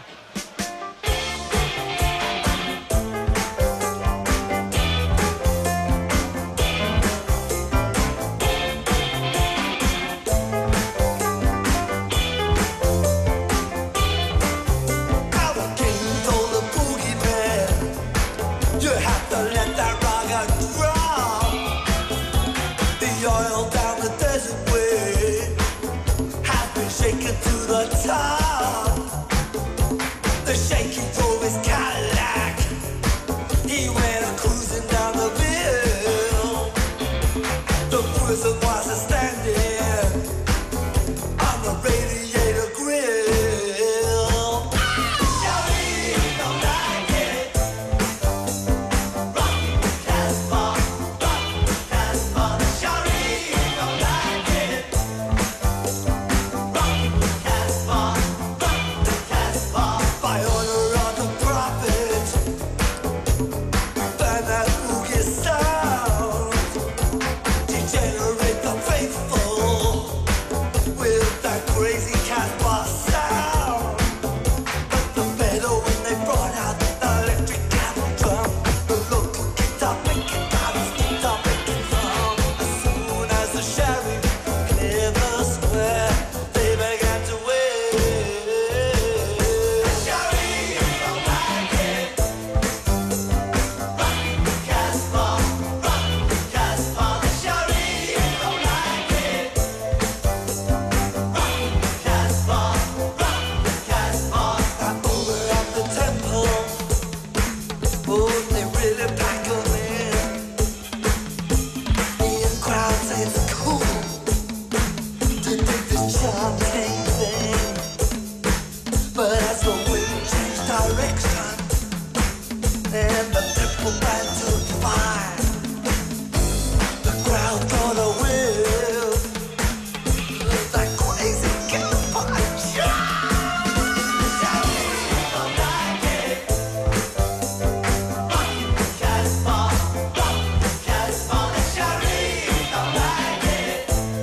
You have to let that rock and roll. shaking to the top. The shaky drove his Cadillac. He went cruising down the bill. The prison was standing on the radiator grill. Shawty don't like it. Rock Casbah, rock Casbah. Shawty don't like it. Rock Casbah, rock Casbah. By order of the prophet, burn that boogie sound. Degenerate the faithful with that crazy Casbah sound. But the better when they brought out the electric cattle drum. The local guitar picking out his guitar picking drum. As soon as the sheriff cleared the square, they began to wait. Sheriff don't like it. Rock Casbah, rock Casbah. The sheriff don't like it. Rock Casbah, rock Casbah. That over at the temple, oh, they really pack 'em in. The crowd say it's cool to do this chanting thing. But as the wind changed direction and the temple began to fire, the crowd got a whiff of that crazy Casbah. Shawty don't like it. Rock Casbah, rock Casbah. Shawty don't like it.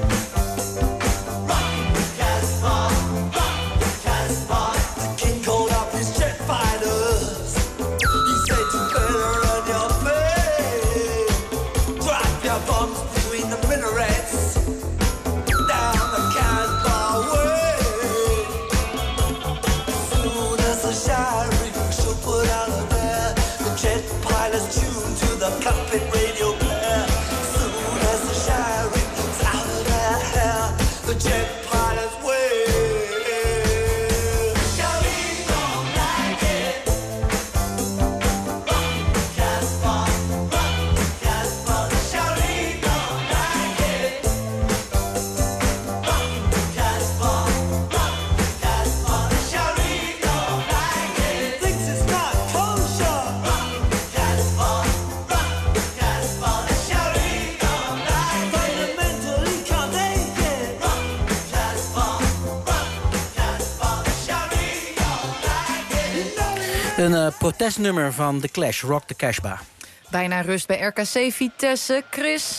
Rock Casbah, rock Casbah. The king called up his jet fighters. He said you better run your face. Drop your bombs between the minarets. Down the Casbah way. As soon as the sheriff should put out of there, the jet pilots tune to the cockpit radio player. As soon as the sheriff's out of their hair, the jet pilots wave. Shawty don't like it. Rock Casbah, rock Casbah. Shawty don't like it. Rock Casbah, rock Casbah. Shawty don't like it. Thinks it's not kosher. Rock Casbah, rock Casbah. Shawty don't like it. Fundamentally can't take it. Rock Casbah, rock Casbah. Shawty don't like it. Een uh, protestnummer van The Clash, Rock the Casbah. Bijna rust bij R K C Vitesse. Chris,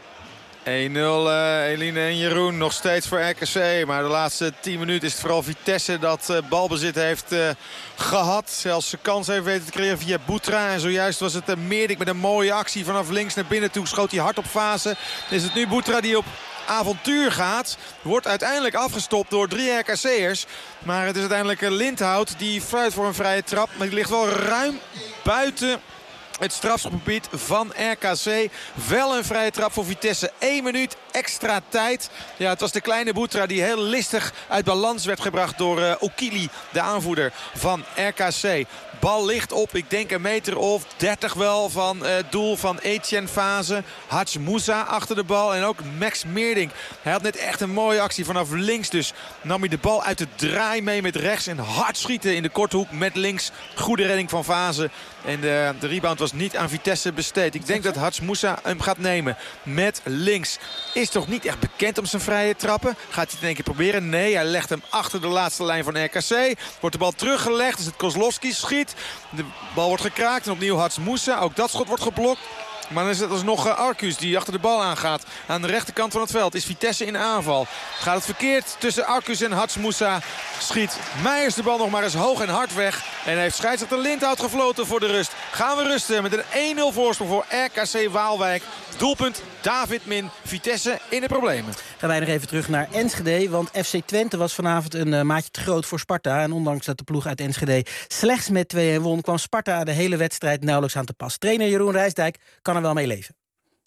één nul, eh, Eline en Jeroen, nog steeds voor R K C. Maar de laatste tien minuten is het vooral Vitesse dat eh, balbezit heeft eh, gehad. Zelfs zijn kans heeft weten te creëren via Boutra. En zojuist was het uh, Meerdink met een mooie actie vanaf links naar binnen toe. Schoot hij hard op Fase. Dan is het nu Boutra die op avontuur gaat. Wordt uiteindelijk afgestopt door drie R K C'ers. Maar het is uiteindelijk uh, Lindhout die fluit voor een vrije trap. Maar die ligt wel ruim buiten het strafschopgebied van R K C. Wel een vrije trap voor Vitesse. Eén minuut extra tijd. Ja, het was de kleine Boutra die heel listig uit balans werd gebracht door uh, Okili, de aanvoerder van R K C. Bal ligt op, ik denk een meter of dertig wel van het uh, doel van Etienne Fase. Hadj Moussa achter de bal en ook Max Meerdink. Hij had net echt een mooie actie vanaf links. Dus nam hij de bal uit de draai mee met rechts. En hard schieten in de korte hoek met links. Goede redding van Fase. En de, de rebound was niet aan Vitesse besteed. Ik denk dat Hadj Moussa hem gaat nemen met links. Is toch niet echt bekend om zijn vrije trappen. Gaat hij het in één keer proberen? Nee, hij legt hem achter de laatste lijn van R K C. Wordt de bal teruggelegd. Is het Kozlowski schiet. De bal wordt gekraakt en opnieuw Hadj Moussa. Ook dat schot wordt geblokt. Maar dan is het alsnog uh, Arcus die achter de bal aangaat. Aan de rechterkant van het veld is Vitesse in aanval. Gaat het verkeerd tussen Arcus en Hadj Moussa. Schiet Meijers de bal nog maar eens hoog en hard weg. En heeft scheidsrechter Lindhout gefloten voor de rust. Gaan we rusten met een één nul voorsprong voor R K C Waalwijk. Doelpunt David Min. Vitesse in de problemen. Gaan wij nog even terug naar Enschede. Want F C Twente was vanavond een uh, maatje te groot voor Sparta. En ondanks dat de ploeg uit Enschede slechts met twee een won, kwam Sparta de hele wedstrijd nauwelijks aan te pas. Trainer Jeroen Rijsdijk kan er wel mee leven.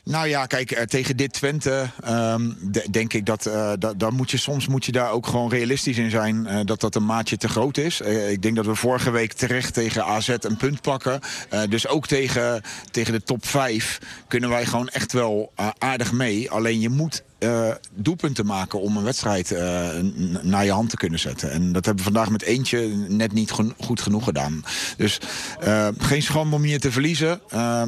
Nou ja, kijk, uh, tegen dit Twente um, de, denk ik dat, uh, dat, dat moet je soms moet je daar ook gewoon realistisch in zijn. Uh, dat dat een maatje te groot is. Uh, ik denk dat we vorige week terecht tegen A Z een punt pakken. Uh, dus ook tegen, tegen de top vijf kunnen wij gewoon echt wel uh, aardig mee. Alleen je moet Uh, doelpunten maken om een wedstrijd uh, n- naar je hand te kunnen zetten. En dat hebben we vandaag met eentje net niet gen- goed genoeg gedaan. Dus uh, geen schande om hier te verliezen. Uh,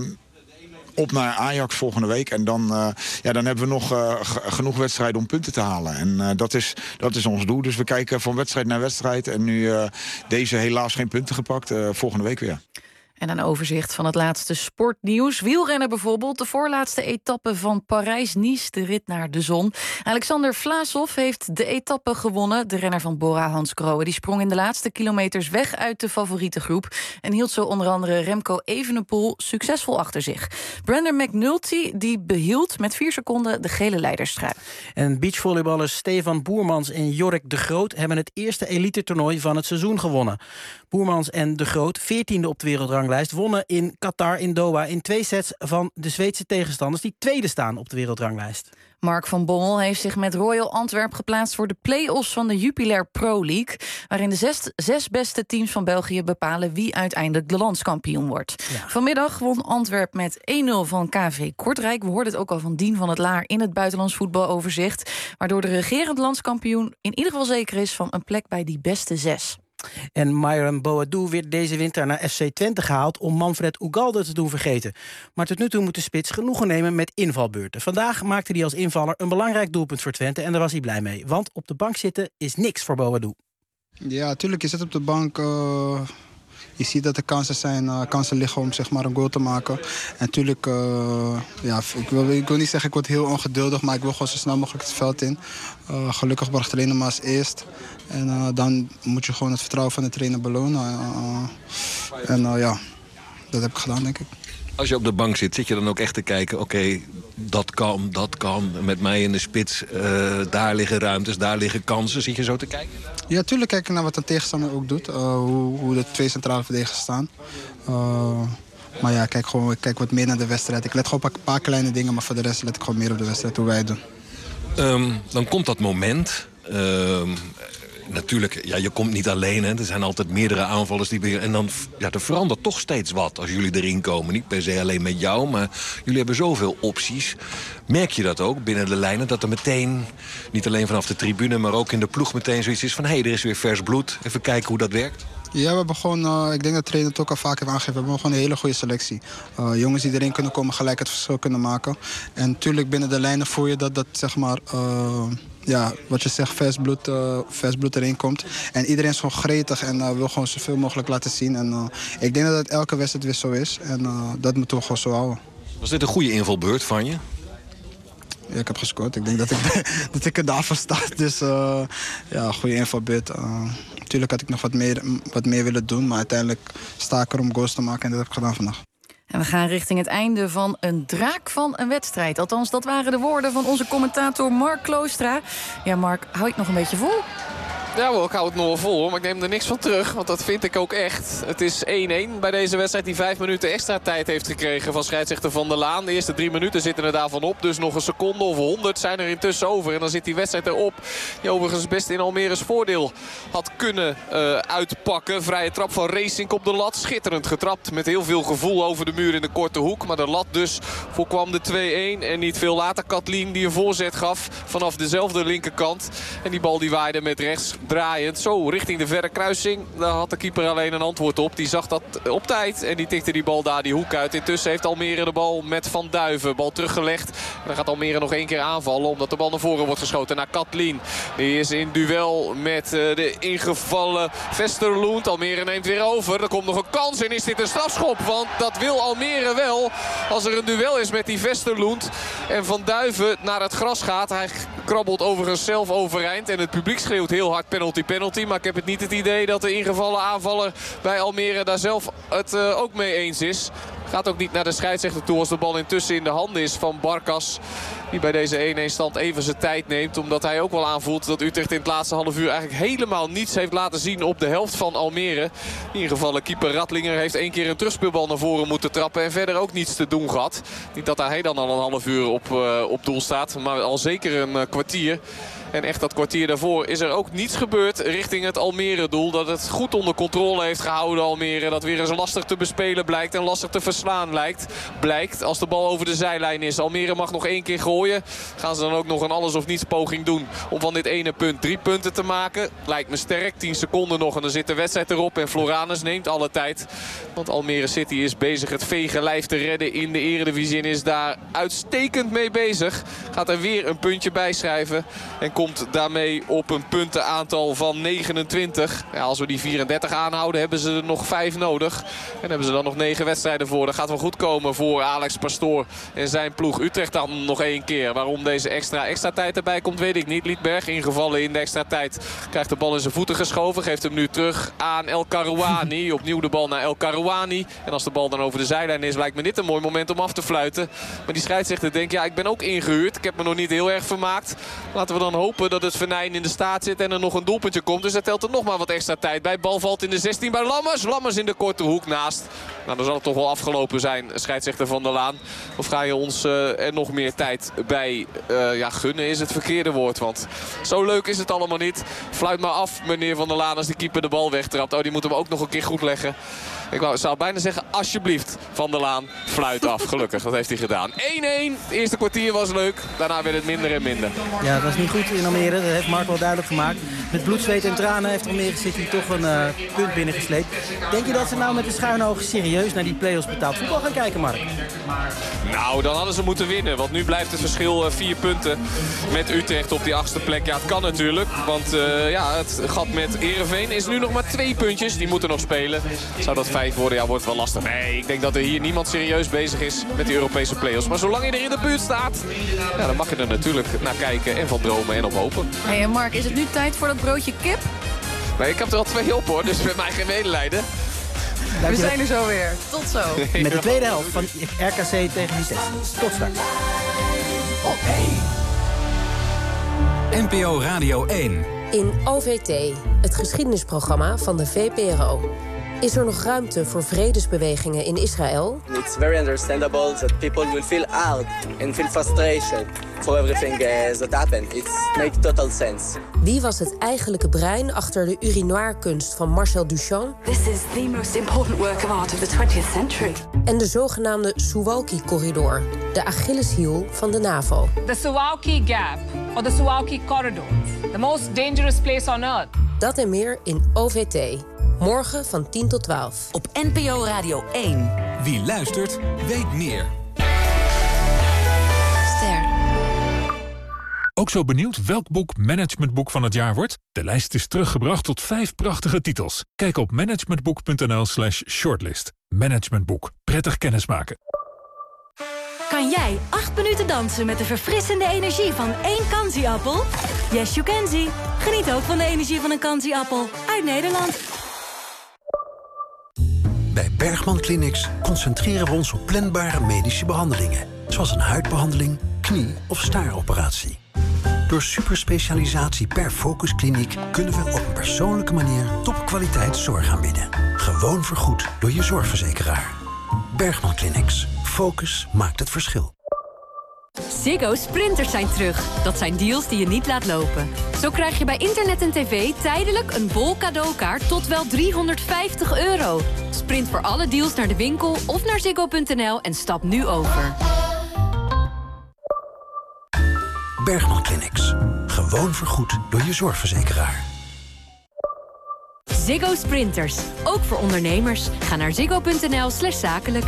op naar Ajax volgende week. En dan, uh, ja, dan hebben we nog uh, g- genoeg wedstrijden om punten te halen. En uh, dat, is, dat is ons doel. Dus we kijken van wedstrijd naar wedstrijd. En nu uh, deze helaas geen punten gepakt. Uh, volgende week weer. En een overzicht van het laatste sportnieuws. Wielrennen bijvoorbeeld, de voorlaatste etappe van Parijs-Nice, de rit naar de zon. Alexander Vlasov heeft de etappe gewonnen. De renner van Bora-Hansgrohe die sprong in de laatste kilometers weg uit de favoriete groep en hield zo onder andere Remco Evenepoel succesvol achter zich. Brandon McNulty die behield met vier seconden de gele leiderstrui. En beachvolleyballers Stefan Boermans en Jork de Groot hebben het eerste elite-toernooi van het seizoen gewonnen. Boermans en de Groot, veertiende op de wereldranglijst, wonnen in Qatar in Doha in twee sets van de Zweedse tegenstanders die tweede staan op de wereldranglijst. Mark van Bommel heeft zich met Royal Antwerp geplaatst voor de play-offs van de Jupiler Pro League, waarin de zes, zes beste teams van België bepalen wie uiteindelijk de landskampioen wordt. Ja. Vanmiddag won Antwerp met één nul van K V Kortrijk. We hoorden het ook al van Dien van het Laar in het buitenlands voetbaloverzicht, waardoor de regerend landskampioen in ieder geval zeker is van een plek bij die beste zes. En Myron Boadou werd deze winter naar F C Twente gehaald om Manfred Ugalde te doen vergeten. Maar tot nu toe moet de spits genoegen nemen met invalbeurten. Vandaag maakte hij als invaller een belangrijk doelpunt voor Twente en daar was hij blij mee. Want op de bank zitten is niks voor Boadou. Ja, natuurlijk. Je zit op de bank. Uh, je ziet dat er kansen zijn, uh, kansen liggen om zeg maar, een goal te maken. En natuurlijk, uh, ja, ik, wil, ik wil niet zeggen ik word heel ongeduldig, maar ik wil gewoon zo snel mogelijk het veld in. Uh, gelukkig bracht de trainer me als eerst. En uh, dan moet je gewoon het vertrouwen van de trainer belonen. Uh, en uh, ja, dat heb ik gedaan, denk ik. Als je op de bank zit, zit je dan ook echt te kijken, oké, okay, dat kan, dat kan. Met mij in de spits, uh, daar liggen ruimtes, daar liggen kansen. Zit je zo te kijken? Ja, tuurlijk kijk ik naar wat een tegenstander ook doet. Uh, hoe, hoe de twee centrale verdedigers staan. Uh, maar ja, kijk gewoon, ik kijk wat meer naar de wedstrijd. Ik let gewoon op een paar kleine dingen, maar voor de rest let ik gewoon meer op de wedstrijd, hoe wij het doen. Um, dan komt dat moment. Um, Natuurlijk, ja, je komt niet alleen. Hè. Er zijn altijd meerdere aanvallers die weer. En dan ja, er verandert toch steeds wat als jullie erin komen. Niet per se alleen met jou, maar jullie hebben zoveel opties. Merk je dat ook binnen de lijnen? Dat er meteen, niet alleen vanaf de tribune, maar ook in de ploeg meteen zoiets is van hé, hey, er is weer vers bloed. Even kijken hoe dat werkt. Ja, we hebben gewoon, uh, ik denk dat de trainer het ook al vaak heeft aangegeven, we hebben gewoon een hele goede selectie. Uh, jongens die erin kunnen komen, gelijk het verschil kunnen maken. En natuurlijk binnen de lijnen voel je dat dat, zeg maar, uh, ja, wat je zegt, vers bloed, uh, vers bloed erin komt. En iedereen is gewoon gretig en uh, wil gewoon zoveel mogelijk laten zien. En uh, ik denk dat het elke wedstrijd weer zo is. En uh, dat moeten we gewoon zo houden. Was dit een goede invalbeurt van je? Ja, ik heb gescoord. Ik denk dat ik, dat ik er daarvoor sta. Dus uh, ja, goede invalbeurt. Uh, natuurlijk had ik nog wat meer, wat meer willen doen. Maar uiteindelijk sta ik er om goals te maken. En dat heb ik gedaan vandaag. En we gaan richting het einde van een draak van een wedstrijd. Althans, dat waren de woorden van onze commentator Mark Kloostra. Ja, Mark, hou je het nog een beetje vol? Ja, wel, ik hou het nog wel vol, maar ik neem er niks van terug. Want dat vind ik ook echt. Het is één één bij deze wedstrijd die vijf minuten extra tijd heeft gekregen van scheidsrechter Van der Laan. De eerste drie minuten zitten er daarvan op. Dus nog een seconde of honderd zijn er intussen over. En dan zit die wedstrijd erop. Die overigens best in Almere's voordeel had kunnen uh, uitpakken. Vrije trap van Racing op de lat. Schitterend getrapt met heel veel gevoel over de muur in de korte hoek. Maar de lat dus voorkwam de twee één. En niet veel later Katlien die een voorzet gaf vanaf dezelfde linkerkant. En die bal die waaide met rechts. Draaiend, zo richting de verre kruising. Daar had de keeper alleen een antwoord op. Die zag dat op tijd en die tikte die bal daar die hoek uit. Intussen heeft Almere de bal met Van Duiven. Bal teruggelegd. En dan gaat Almere nog één keer aanvallen. Omdat de bal naar voren wordt geschoten naar Katlien. Die is in duel met uh, de ingevallen Vesterloend. Almere neemt weer over. Er komt nog een kans en is dit een strafschop. Want dat wil Almere wel. Als er een duel is met die Vesterloend. En Van Duiven naar het gras gaat. Hij krabbelt overigens zelf overeind. En het publiek schreeuwt heel hard penalty, penalty. Maar ik heb het niet het idee dat de ingevallen aanvaller bij Almere daar zelf het uh, ook mee eens is. Gaat ook niet naar de scheidsrechter toe als de bal intussen in de handen is van Barkas. Die bij deze één-één stand even zijn tijd neemt. Omdat hij ook wel aanvoelt dat Utrecht in het laatste half uur eigenlijk helemaal niets heeft laten zien op de helft van Almere. In ieder geval keeper Rattlinger heeft één keer een terugspeelbal naar voren moeten trappen. En verder ook niets te doen gehad. Niet dat hij dan al een half uur op, uh, op doel staat. Maar al zeker een uh, kwartier. En echt dat kwartier daarvoor is er ook niets gebeurd richting het Almere-doel. Dat het goed onder controle heeft gehouden, Almere. Dat weer eens lastig te bespelen blijkt en lastig te verslaan lijkt. Blijkt als de bal over de zijlijn is. Almere mag nog één keer gooien. Gaan ze dan ook nog een alles of niets poging doen om van dit ene punt drie punten te maken? Lijkt me sterk. tien seconden nog en dan zit de wedstrijd erop. En Floranus neemt alle tijd. Want Almere City is bezig het vege lijf te redden in de Eredivisie. En is daar uitstekend mee bezig. Gaat er weer een puntje bij schrijven. En komt daarmee op een puntenaantal van negenentwintig. Ja, als we die vierendertig aanhouden hebben ze er nog vijf nodig. En hebben ze dan nog negen wedstrijden voor. Dat gaat wel goed komen voor Alex Pastoor en zijn ploeg. Utrecht dan nog één keer. Waarom deze extra extra tijd erbij komt weet ik niet. Liedberg ingevallen in de extra tijd. Krijgt de bal in zijn voeten geschoven. Geeft hem nu terug aan El Karouani. Opnieuw de bal naar El Karouani. En als de bal dan over de zijlijn is lijkt me dit een mooi moment om af te fluiten. Maar die scheidsrechter denkt ja ik ben ook ingehuurd. Ik heb me nog niet heel erg vermaakt. Laten we dan hopen dat het venijn in de staat zit en er nog een doelpuntje komt. Dus er telt er nog maar wat extra tijd bij. Bal valt in de zestien bij Lammers. Lammers in de korte hoek naast. Nou, dan zal het toch wel afgelopen zijn, scheidsrechter Van der Laan. Of ga je ons uh, er nog meer tijd bij uh, ja, gunnen is het verkeerde woord. Want zo leuk is het allemaal niet. Fluit maar af, meneer Van der Laan, als de keeper de bal wegtrapt. Oh, die moet hem ook nog een keer goed leggen. Ik wou, zou bijna zeggen, alsjeblieft, Van der Laan, fluit af. Gelukkig, dat heeft hij gedaan. één-één, het eerste kwartier was leuk. Daarna werd het minder en minder. Ja, dat was niet goed in Almere. Dat heeft Mark wel duidelijk gemaakt. Met bloed, zweet en tranen heeft Almere City toch een uh, punt binnengesleept. Denk je dat ze nou met de schuine ogen serieus naar die play-offs betaald voetbal gaan kijken, Mark? Nou, dan hadden ze moeten winnen. Want nu blijft het verschil uh, vier punten met Utrecht op die achtste plek. Ja, het kan natuurlijk. Want uh, ja, het gat met Heerenveen is nu nog maar twee puntjes. Die moeten nog spelen. Zou dat vijf worden? Ja, wordt wel lastig. Nee, ik denk dat er hier niemand serieus bezig is met die Europese play-offs. Maar zolang je er in de buurt staat, ja, dan mag je er natuurlijk naar kijken en van dromen en op hopen. Hey, en Mark, is het nu tijd voor dat broodje kip? Nee, ik heb er al twee op hoor, dus met mij geen medelijden. We zijn er zo weer. Tot zo. Met de tweede helft van R K C tegen Vitesse. Tot straks. N P O Radio één. In O V T, het geschiedenisprogramma van de V P R O. Is er nog ruimte voor vredesbewegingen in Israël? It's very understandable that people will feel hard and feel frustration for everything uh, that happened. It makes total sense. Wie was het eigenlijke brein achter de urinoirkunst van Marcel Duchamp? This is the most important work of art of the twentieth century. En de zogenaamde Suwalki-corridor, de Achilleshiel van de NAVO. The Suwalki Gap, or the Suwalki Corridor, the most dangerous place on earth. Dat en meer in O V T. Morgen van tien tot twaalf. Op N P O Radio één. Wie luistert, weet meer. Ster. Ook zo benieuwd welk boek managementboek van het jaar wordt? De lijst is teruggebracht tot vijf prachtige titels. Kijk op managementboek.nl slash shortlist. Managementboek. Prettig kennismaken. Kan jij acht minuten dansen met de verfrissende energie van één Kanzi-appel? Yes, you can see. Geniet ook van de energie van een Kanzi-appel. Uit Nederland. Bij Bergman Clinics concentreren we ons op planbare medische behandelingen. Zoals een huidbehandeling, knie- of staaroperatie. Door superspecialisatie per focuskliniek kunnen we op een persoonlijke manier topkwaliteit zorg aanbieden. Gewoon vergoed door je zorgverzekeraar. Bergman Clinics. Focus maakt het verschil. Ziggo Sprinters zijn terug. Dat zijn deals die je niet laat lopen. Zo krijg je bij internet en tv tijdelijk een bol cadeaukaart tot wel driehonderdvijftig euro. Sprint voor alle deals naar de winkel of naar ziggo punt n l en stap nu over. Bergman Clinics. Gewoon vergoed door je zorgverzekeraar. Ziggo Sprinters. Ook voor ondernemers. Ga naar ziggo punt n l slash zakelijk.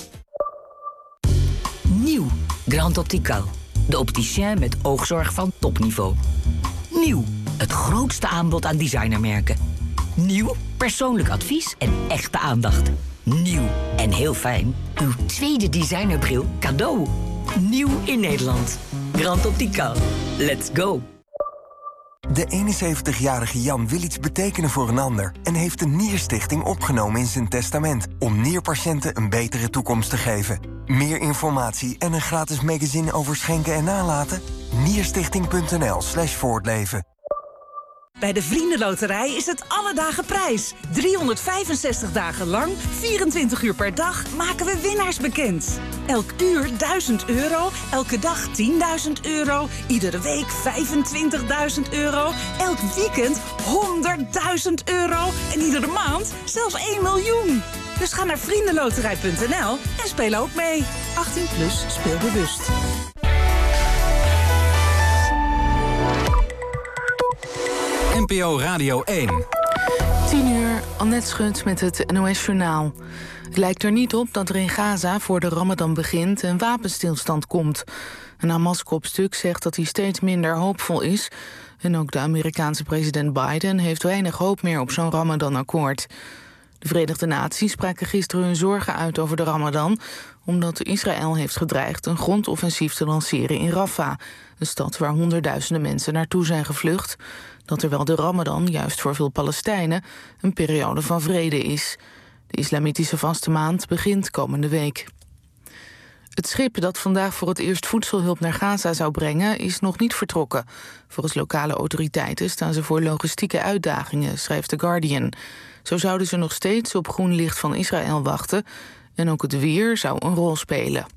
Nieuw. Grand Optical. De opticien met oogzorg van topniveau. Nieuw. Het grootste aanbod aan designermerken. Nieuw. Persoonlijk advies en echte aandacht. Nieuw. En heel fijn. Uw tweede designerbril cadeau. Nieuw in Nederland. Grand Optical. Let's go. De eenenzeventigjarige Jan wil iets betekenen voor een ander en heeft de Nierstichting opgenomen in zijn testament om nierpatiënten een betere toekomst te geven. Meer informatie en een gratis magazine over schenken en nalaten? nierstichting.nl slash voortleven. Bij de Vriendenloterij is het alle dagen prijs. driehonderdvijfenzestig dagen lang, vierentwintig uur per dag, maken we winnaars bekend. Elk uur duizend euro, elke dag tienduizend euro, iedere week vijfentwintigduizend euro, elk weekend honderdduizend euro en iedere maand zelfs één miljoen. Dus ga naar vriendenloterij punt n l en speel ook mee. achttien plus, speel bewust. N P O Radio één. tien uur, Annette Schut met het N O S-journaal. Het lijkt er niet op dat er in Gaza voor de Ramadan begint een wapenstilstand komt. Een Hamas-kopstuk zegt dat hij steeds minder hoopvol is. En ook de Amerikaanse president Biden heeft weinig hoop meer op zo'n Ramadan-akkoord. De Verenigde Naties spraken gisteren hun zorgen uit over de Ramadan, omdat Israël heeft gedreigd een grondoffensief te lanceren in Rafah, een stad waar honderdduizenden mensen naartoe zijn gevlucht, dat terwijl de Ramadan juist voor veel Palestijnen een periode van vrede is. De islamitische vaste maand begint komende week. Het schip dat vandaag voor het eerst voedselhulp naar Gaza zou brengen is nog niet vertrokken. Volgens lokale autoriteiten staan ze voor logistieke uitdagingen, schrijft The Guardian. Zo zouden ze nog steeds op groen licht van Israël wachten en ook het weer zou een rol spelen.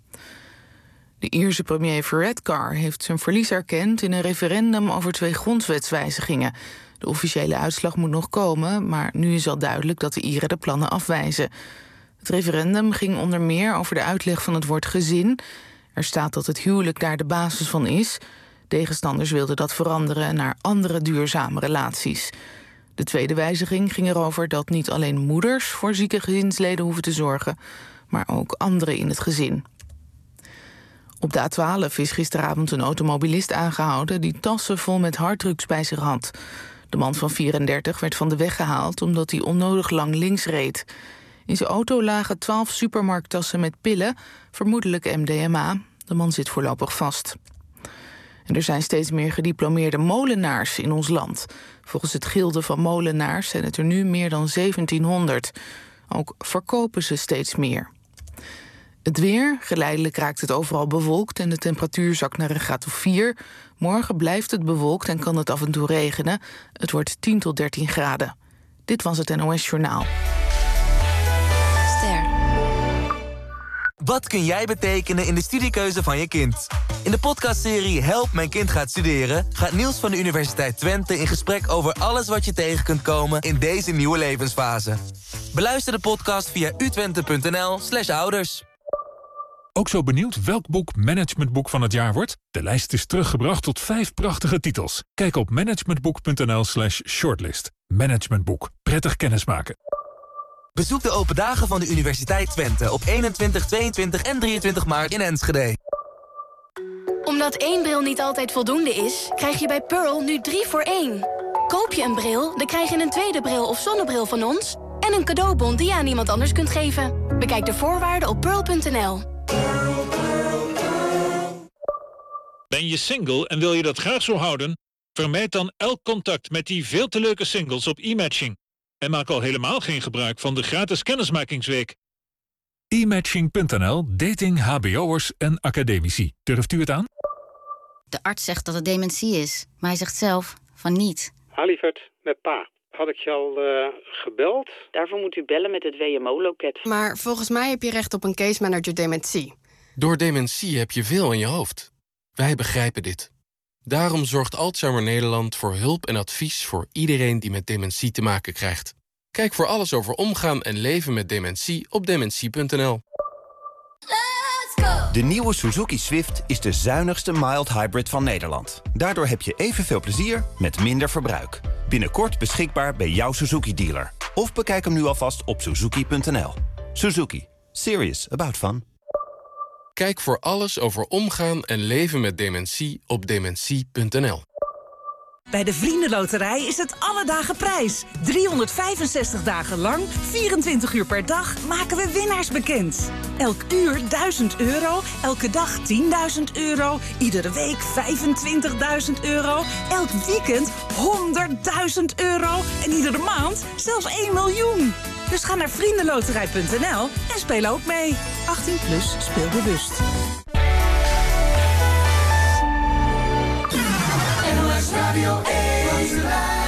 De Ierse premier Varadkar heeft zijn verlies erkend in een referendum over twee grondwetswijzigingen. De officiële uitslag moet nog komen, maar nu is al duidelijk dat de Ieren de plannen afwijzen. Het referendum ging onder meer over de uitleg van het woord gezin. Er staat dat het huwelijk daar de basis van is. Tegenstanders wilden dat veranderen naar andere duurzame relaties. De tweede wijziging ging erover dat niet alleen moeders voor zieke gezinsleden hoeven te zorgen, maar ook anderen in het gezin. Op de A twaalf is gisteravond een automobilist aangehouden die tassen vol met harddrugs bij zich had. De man van vierendertig werd van de weg gehaald omdat hij onnodig lang links reed. In zijn auto lagen twaalf supermarkttassen met pillen, vermoedelijk M D M A. De man zit voorlopig vast. En er zijn steeds meer gediplomeerde molenaars in ons land. Volgens het Gilde van Molenaars zijn het er nu meer dan zeventienhonderd. Ook verkopen ze steeds meer. Het weer, geleidelijk raakt het overal bewolkt en de temperatuur zakt naar een graad of vier. Morgen blijft het bewolkt en kan het af en toe regenen. Het wordt tien tot dertien graden. Dit was het N O S-journaal. Ster. Wat kun jij betekenen in de studiekeuze van je kind? In de podcastserie Help, mijn kind gaat studeren gaat Niels van de Universiteit Twente in gesprek over alles wat je tegen kunt komen in deze nieuwe levensfase. Beluister de podcast via utwente punt n l slash ouders. Ook zo benieuwd welk boek managementboek van het jaar wordt? De lijst is teruggebracht tot vijf prachtige titels. Kijk op managementboek punt n l slash shortlist. Managementboek. Prettig kennismaken. Bezoek de open dagen van de Universiteit Twente op eenentwintig, tweeëntwintig en drieëntwintig maart in Enschede. Omdat één bril niet altijd voldoende is, krijg je bij Pearl nu drie voor één. Koop je een bril, dan krijg je een tweede bril of zonnebril van ons en een cadeaubon die je aan iemand anders kunt geven. Bekijk de voorwaarden op pearl punt n l. Ben je single en wil je dat graag zo houden? Vermijd dan elk contact met die veel te leuke singles op e-matching. En maak al helemaal geen gebruik van de gratis kennismakingsweek. e matching punt n l, dating, hbo'ers en academici. Durft u het aan? De arts zegt dat het dementie is, maar hij zegt zelf van niet. Ha, lieverd, met pa. Had ik je al uh, gebeld? Daarvoor moet u bellen met het W M O-loket. Maar volgens mij heb je recht op een case manager dementie. Door dementie heb je veel in je hoofd. Wij begrijpen dit. Daarom zorgt Alzheimer Nederland voor hulp en advies voor iedereen die met dementie te maken krijgt. Kijk voor alles over omgaan en leven met dementie op dementie punt n l. De nieuwe Suzuki Swift is de zuinigste mild hybrid van Nederland. Daardoor heb je evenveel plezier met minder verbruik. Binnenkort beschikbaar bij jouw Suzuki-dealer. Of bekijk hem nu alvast op suzuki punt n l. Suzuki. Serious about fun. Kijk voor alles over omgaan en leven met dementie op dementie punt n l. Bij de Vriendenloterij is het alle dagen prijs. driehonderdvijfenzestig dagen lang, vierentwintig uur per dag maken we winnaars bekend. Elk uur duizend euro, elke dag tienduizend euro, iedere week vijfentwintigduizend euro, elk weekend honderdduizend euro en iedere maand zelfs één miljoen. Dus ga naar vriendenloterij punt n l en speel ook mee. achttien plus, speel bewust. N O S Radio één.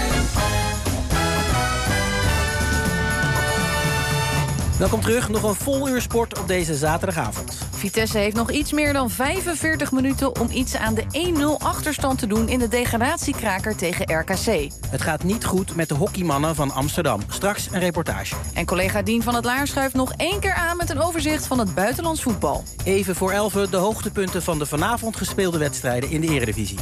Welkom terug, nog een vol uur sport op deze zaterdagavond. Vitesse heeft nog iets meer dan vijfenveertig minuten om iets aan de één nul achterstand te doen in de degradatiekraker tegen R K C. Het gaat niet goed met de hockeymannen van Amsterdam. Straks een reportage. En collega Dien van het Laar schuift nog één keer aan met een overzicht van het buitenlands voetbal. Even voor elfen de hoogtepunten van de vanavond gespeelde wedstrijden in de Eredivisie.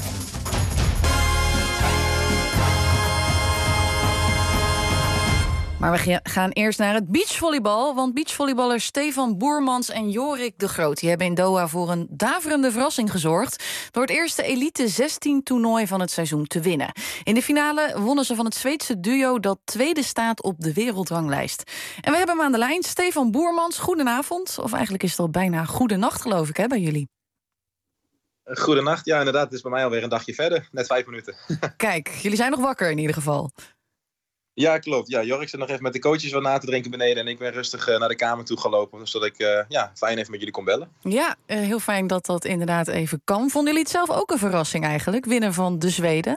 Maar we gaan eerst naar het beachvolleybal. Want beachvolleyballers Stefan Boermans en Jorik de Groot... die hebben in Doha voor een daverende verrassing gezorgd... door het eerste Elite zestien-toernooi van het seizoen te winnen. In de finale wonnen ze van het Zweedse duo... dat tweede staat op de wereldranglijst. En we hebben hem aan de lijn. Stefan Boermans, goedenavond. Of eigenlijk is het al bijna goedenacht, geloof ik, hè, bij jullie. Goedenacht, ja inderdaad. Het is bij mij alweer een dagje verder. Net vijf minuten. Kijk, jullie zijn nog wakker in ieder geval. Ja, klopt. Ja, Jorik zit nog even met de coaches wat na te drinken beneden... en ik ben rustig uh, naar de kamer toe gelopen... zodat ik uh, ja, fijn even met jullie kon bellen. Ja, uh, heel fijn dat dat inderdaad even kan. Vonden jullie het zelf ook een verrassing eigenlijk? Winnen van de Zweden?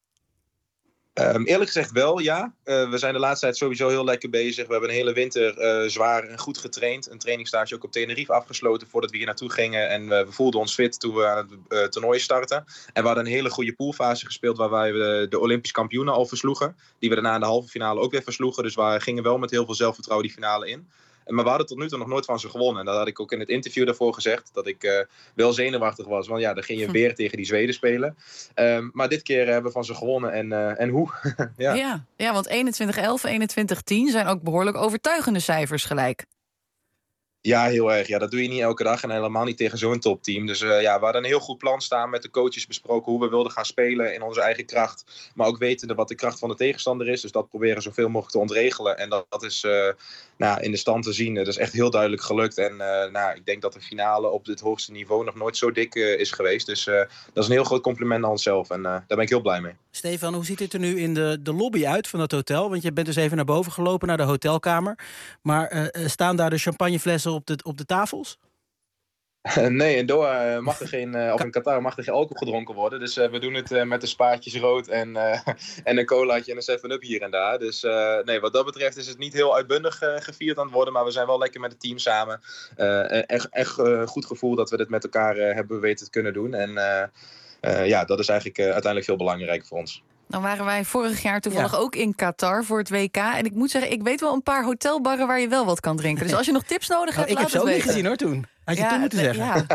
Um, eerlijk gezegd wel, ja. Uh, we zijn de laatste tijd sowieso heel lekker bezig. We hebben een hele winter uh, zwaar en goed getraind. Een trainingsstage ook op Tenerife afgesloten voordat we hier naartoe gingen. En uh, we voelden ons fit toen we aan het uh, toernooi starten. En we hadden een hele goede poolfase gespeeld... waar wij de, de Olympisch kampioenen al versloegen. Die we daarna in de halve finale ook weer versloegen. Dus we gingen wel met heel veel zelfvertrouwen die finale in. Maar we hadden tot nu toe nog nooit van ze gewonnen. En dat had ik ook in het interview daarvoor gezegd. Dat ik uh, wel zenuwachtig was. Want ja, dan ging je weer tegen die Zweden spelen. Um, maar dit keer hebben we van ze gewonnen. En, uh, en hoe? ja. Ja, ja, want eenentwintig elf, eenentwintig tien zijn ook behoorlijk overtuigende cijfers gelijk. Ja, heel erg. Ja, dat doe je niet elke dag en helemaal niet tegen zo'n topteam. Dus uh, ja, we hadden een heel goed plan staan met de coaches besproken hoe we wilden gaan spelen in onze eigen kracht. Maar ook wetende wat de kracht van de tegenstander is. Dus dat proberen zoveel mogelijk te ontregelen. En dat, dat is uh, nou, in de stand te zien. Dat is echt heel duidelijk gelukt. En uh, nou, ik denk dat de finale op dit hoogste niveau nog nooit zo dik uh, is geweest. Dus uh, dat is een heel groot compliment aan onszelf. En uh, daar ben ik heel blij mee. Stefan, hoe ziet het er nu in de, de lobby uit van het hotel? Want je bent dus even naar boven gelopen, naar de hotelkamer. Maar uh, staan daar de champagneflessen op de, op de tafels? Nee, in Doha mag er geen, uh, of in Qatar mag er geen alcohol gedronken worden. Dus uh, we doen het uh, met de spaatjes rood en, uh, en een colaatje en een seven up hier en daar. Dus uh, nee, wat dat betreft is het niet heel uitbundig uh, gevierd aan het worden. Maar we zijn wel lekker met het team samen. Uh, echt echt uh, goed gevoel dat we dit met elkaar uh, hebben weten te kunnen doen. En uh, uh, ja, dat is eigenlijk uh, uiteindelijk veel belangrijker voor ons. Dan waren wij vorig jaar toevallig ja. ook in Qatar voor het W K. En ik moet zeggen, ik weet wel een paar hotelbarren waar je wel wat kan drinken. Dus als je nog tips nodig hebt, nou, laat ik heb het ze ook weten. niet gezien hoor toen. Had je ja, toen moeten nee, zeggen.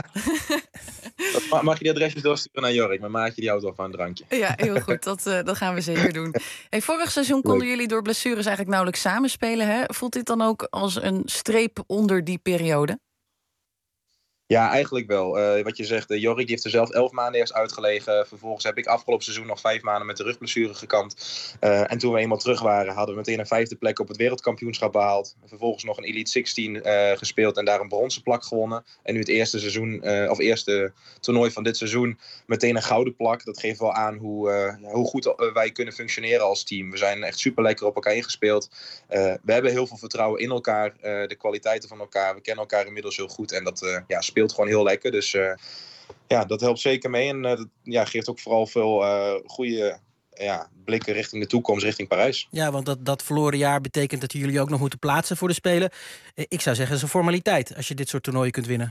Ja. Mag je die adresjes doorsturen naar Jorik? Mijn maatje die houdt wel van een drankje. Ja, heel goed. Dat, uh, dat gaan we zeker doen. Hey, vorig seizoen konden Leuk. jullie door blessures eigenlijk nauwelijks samenspelen. Hè? Voelt dit dan ook als een streep onder die periode? Ja, eigenlijk wel. Uh, wat je zegt, uh, Jorik die heeft er zelf elf maanden eerst uitgelegen. Vervolgens heb ik afgelopen seizoen nog vijf maanden met de rugblessure gekampt. Uh, en toen we eenmaal terug waren, hadden we meteen een vijfde plek op het wereldkampioenschap behaald. Vervolgens nog een Elite zestien uh, gespeeld en daar een bronzen plak gewonnen. En nu het eerste seizoen, uh, of eerste toernooi van dit seizoen, meteen een gouden plak. Dat geeft wel aan hoe, uh, hoe goed uh, wij kunnen functioneren als team. We zijn echt super lekker op elkaar ingespeeld. Uh, we hebben heel veel vertrouwen in elkaar, uh, de kwaliteiten van elkaar. We kennen elkaar inmiddels heel goed en dat uh, ja, speelt gewoon heel lekker. Dus uh, ja, dat helpt zeker mee. En uh, dat ja, geeft ook vooral veel uh, goede ja, blikken richting de toekomst, richting Parijs. Ja, want dat, dat verloren jaar betekent dat jullie ook nog moeten plaatsen voor de Spelen. Ik zou zeggen, dat is een formaliteit als je dit soort toernooien kunt winnen.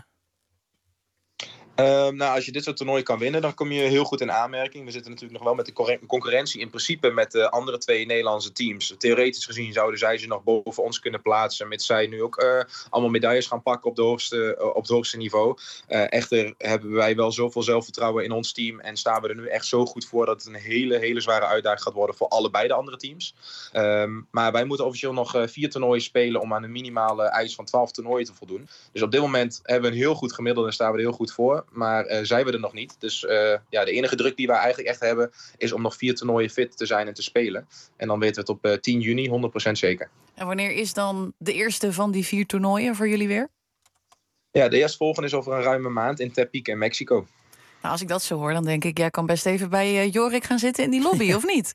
Uh, nou, als je dit soort toernooien kan winnen, dan kom je heel goed in aanmerking. We zitten natuurlijk nog wel met de concurrentie in principe met de andere twee Nederlandse teams. Theoretisch gezien zouden zij ze nog boven ons kunnen plaatsen, mits zij nu ook uh, allemaal medailles gaan pakken op, de hoogste, uh, op het hoogste niveau. Uh, echter hebben wij wel zoveel zelfvertrouwen in ons team en staan we er nu echt zo goed voor dat het een hele, hele zware uitdaging gaat worden voor allebei de andere teams. Um, maar wij moeten officieel nog uh, vier toernooien spelen om aan de minimale eis van twaalf toernooien te voldoen. Dus op dit moment hebben we een heel goed gemiddelde en staan we er heel goed voor. Maar uh, zijn we er nog niet. Dus uh, ja, de enige druk die wij eigenlijk echt hebben is om nog vier toernooien fit te zijn en te spelen. En dan weten we het op uh, tien juni honderd procent zeker. En wanneer is dan de eerste van die vier toernooien voor jullie weer? Ja, de eerstvolgende is over een ruime maand in Tepic in Mexico. Nou, als ik dat zo hoor, dan denk ik, jij kan best even bij uh, Jorik gaan zitten in die lobby, of niet?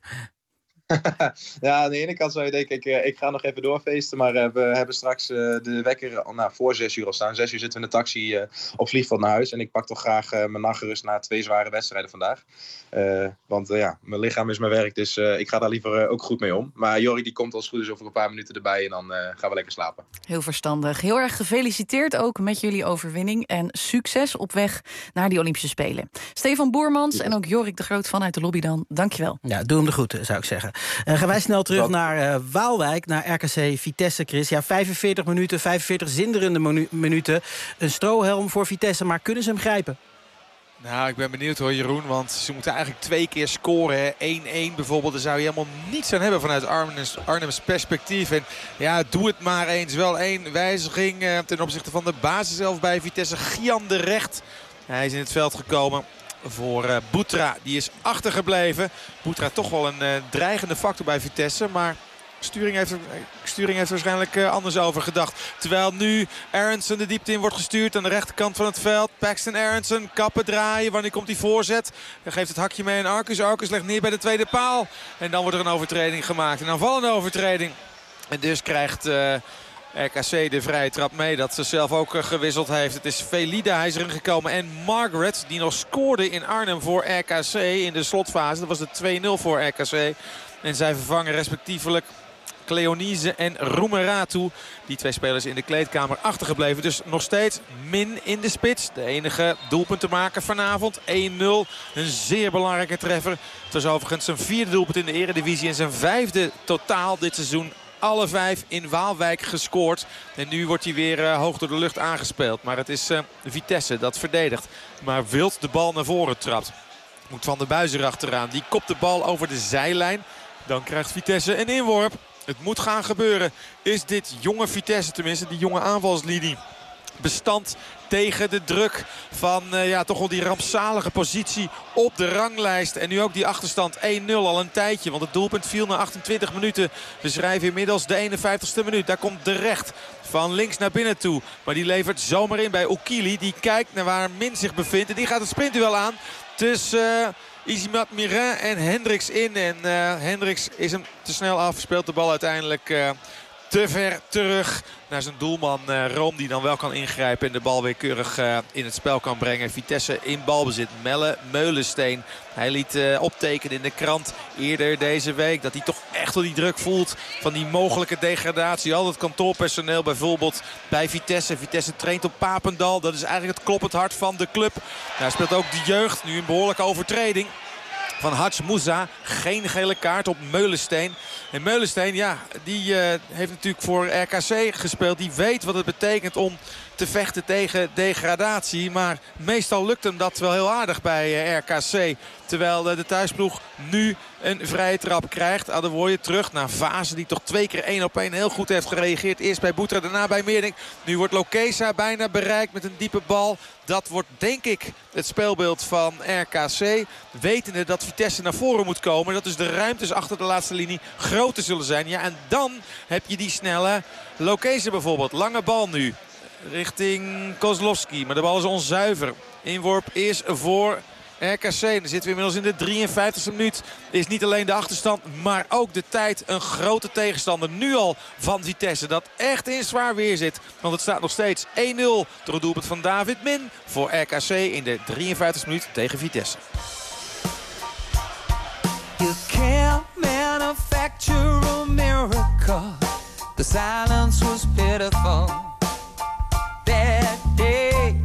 Ja, aan de ene kant zou je denken, ik, ik ga nog even doorfeesten. Maar uh, we hebben straks uh, de wekker uh, nou, voor zes uur al staan. Zes uur zitten we in de taxi uh, op vliegveld naar huis. En ik pak toch graag uh, mijn nachtrust na twee zware wedstrijden vandaag. Uh, want uh, ja, mijn lichaam is mijn werk, dus uh, ik ga daar liever uh, ook goed mee om. Maar Jorik die komt als het goed is over een paar minuten erbij en dan uh, gaan we lekker slapen. Heel verstandig. Heel erg gefeliciteerd ook met jullie overwinning. En succes op weg naar die Olympische Spelen. Stefan Boermans en ook Jorik de Groot vanuit de lobby dan. Dankjewel. Ja, doe hem de groeten, zou ik zeggen. Uh, gaan wij snel terug naar uh, Waalwijk, naar R K C Vitesse, Chris. Ja, vijfenveertig minuten, vijfenveertig zinderende menu- minuten. Een strohelm voor Vitesse, maar kunnen ze hem grijpen? Nou, ik ben benieuwd hoor, Jeroen. Want ze moeten eigenlijk twee keer scoren. één-één bijvoorbeeld. Daar zou je helemaal niets aan hebben vanuit Arnhems, Arnhems perspectief. En ja, doe het maar eens. Wel één wijziging uh, ten opzichte van de basis zelf bij Vitesse. Gian de Recht. Hij is in het veld gekomen voor uh, Boutra. Die is achtergebleven. Boutra toch wel een uh, dreigende factor bij Vitesse. Maar Sturing heeft, er, Sturing heeft er waarschijnlijk uh, anders over gedacht. Terwijl nu Aronson de diepte in wordt gestuurd aan de rechterkant van het veld. Paxton Aronson, kappen draaien. Wanneer komt die voorzet? Dan geeft het hakje mee aan Arcus. Arcus legt neer bij de tweede paal. En dan wordt er een overtreding gemaakt. Een aanvallende overtreding. En dus krijgt uh, R K C de vrije trap mee. Dat ze zelf ook uh, gewisseld heeft. Het is Velida, hij is erin gekomen. En Margaret, die nog scoorde in Arnhem voor R K C in de slotfase. Dat was de twee nul voor R K C. En zij vervangen respectievelijk Cleonise en Roemeratu. Die twee spelers in de kleedkamer achtergebleven. Dus nog steeds Min in de spits. De enige doelpunt te maken vanavond. één nul. Een zeer belangrijke treffer. Het was overigens zijn vierde doelpunt in de Eredivisie. En zijn vijfde totaal dit seizoen. Alle vijf in Waalwijk gescoord. En nu wordt hij weer uh, hoog door de lucht aangespeeld. Maar het is uh, Vitesse dat verdedigt. Maar wild de bal naar voren trapt. Moet Van der Buis erachteraan. Die kopt de bal over de zijlijn. Dan krijgt Vitesse een inworp. Het moet gaan gebeuren. Is dit jonge Vitesse, tenminste die jonge aanvalslinie, bestand tegen de druk van uh, ja, toch wel die rampzalige positie op de ranglijst. En nu ook die achterstand één nul al een tijdje. Want het doelpunt viel na achtentwintig minuten. We schrijven inmiddels de eenenvijftigste minuut. Daar komt de Recht van links naar binnen toe. Maar die levert zomaar in bij Okili. Die kijkt naar waar Min zich bevindt. En die gaat het sprintduel aan. Dus... Uh, Isimat Mirin en Hendricks in. En uh, Hendricks is hem te snel af. Speelt de bal uiteindelijk uh, te ver terug naar zijn doelman uh, Room. Die dan wel kan ingrijpen en de bal weer keurig uh, in het spel kan brengen. Vitesse in balbezit. Melle Meulensteen. Hij liet uh, optekenen in de krant eerder deze week dat hij toch echt wel die druk voelt van die mogelijke degradatie. Al het kantoorpersoneel bijvoorbeeld bij Vitesse. Vitesse traint op Papendal. Dat is eigenlijk het kloppend hart van de club. Hij speelt ook de jeugd. Nu een behoorlijke overtreding van Hadj Moussa. Geen gele kaart op Meulensteen. En Meulensteen, ja, die uh, heeft natuurlijk voor R K C gespeeld. Die weet wat het betekent om te vechten tegen degradatie. Maar meestal lukt hem dat wel heel aardig bij uh, R K C. Terwijl uh, de thuisploeg nu een vrije trap krijgt. Adewoye terug naar Vaassen, die toch twee keer één op één heel goed heeft gereageerd. Eerst bij Boutra, daarna bij Meerdink. Nu wordt Lokesa bijna bereikt met een diepe bal. Dat wordt denk ik het speelbeeld van R K C. Wetende dat Vitesse naar voren moet komen. Dat dus de ruimtes achter de laatste linie groter zullen zijn. Ja, en dan heb je die snelle Lokesa bijvoorbeeld. Lange bal nu richting Kozlowski. Maar de bal is onzuiver. Inworp is voor R K C. Dan zitten we inmiddels in de drieënvijftigste minuut. Is niet alleen de achterstand, maar ook de tijd een grote tegenstander. Nu al van Vitesse. Dat echt in zwaar weer zit. Want het staat nog steeds één nul door het doelpunt van David Min voor R K C in de drieënvijftigste minuut tegen Vitesse. You can't manufacture a miracle. The silence was pitiful that day.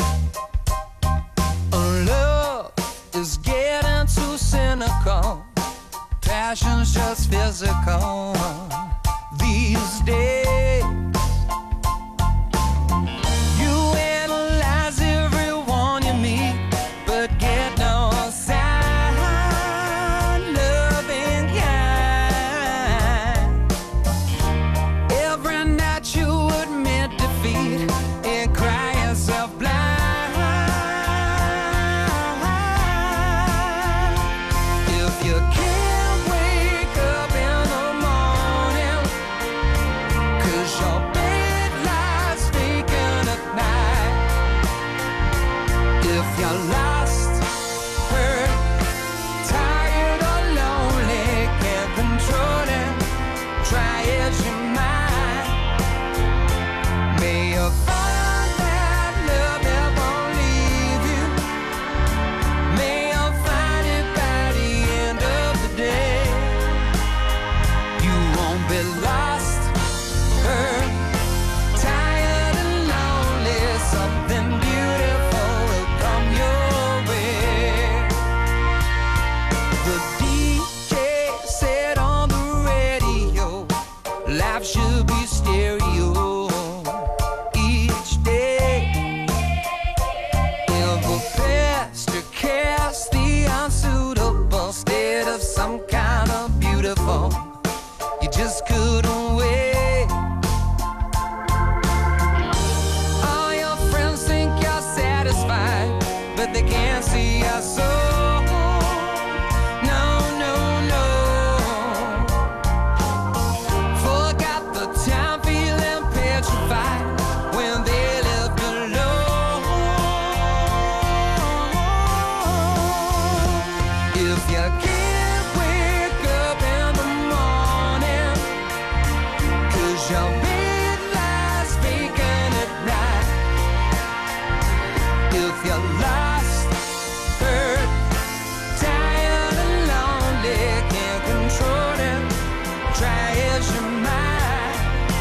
Love is getting too cynical. Passion's just physical these days. You analyze everyone you meet, but get no sign. Loving kind. Every night you admit defeat and cry yourself blind. just couldn't wait. All your friends think you're satisfied, but they can't see your soul. No, no, no. Forgot the time feeling petrified when they left alone. If you can't wake up in the morning, 'cause your bed lies vacant at night. If you're lost, hurt, tired and lonely, can't control it, try as you might.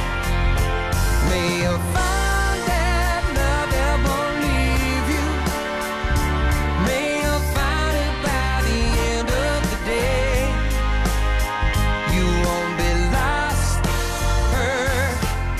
May you find that love ever leave you. May you find it by the end of the day. You won't be lost, hurt,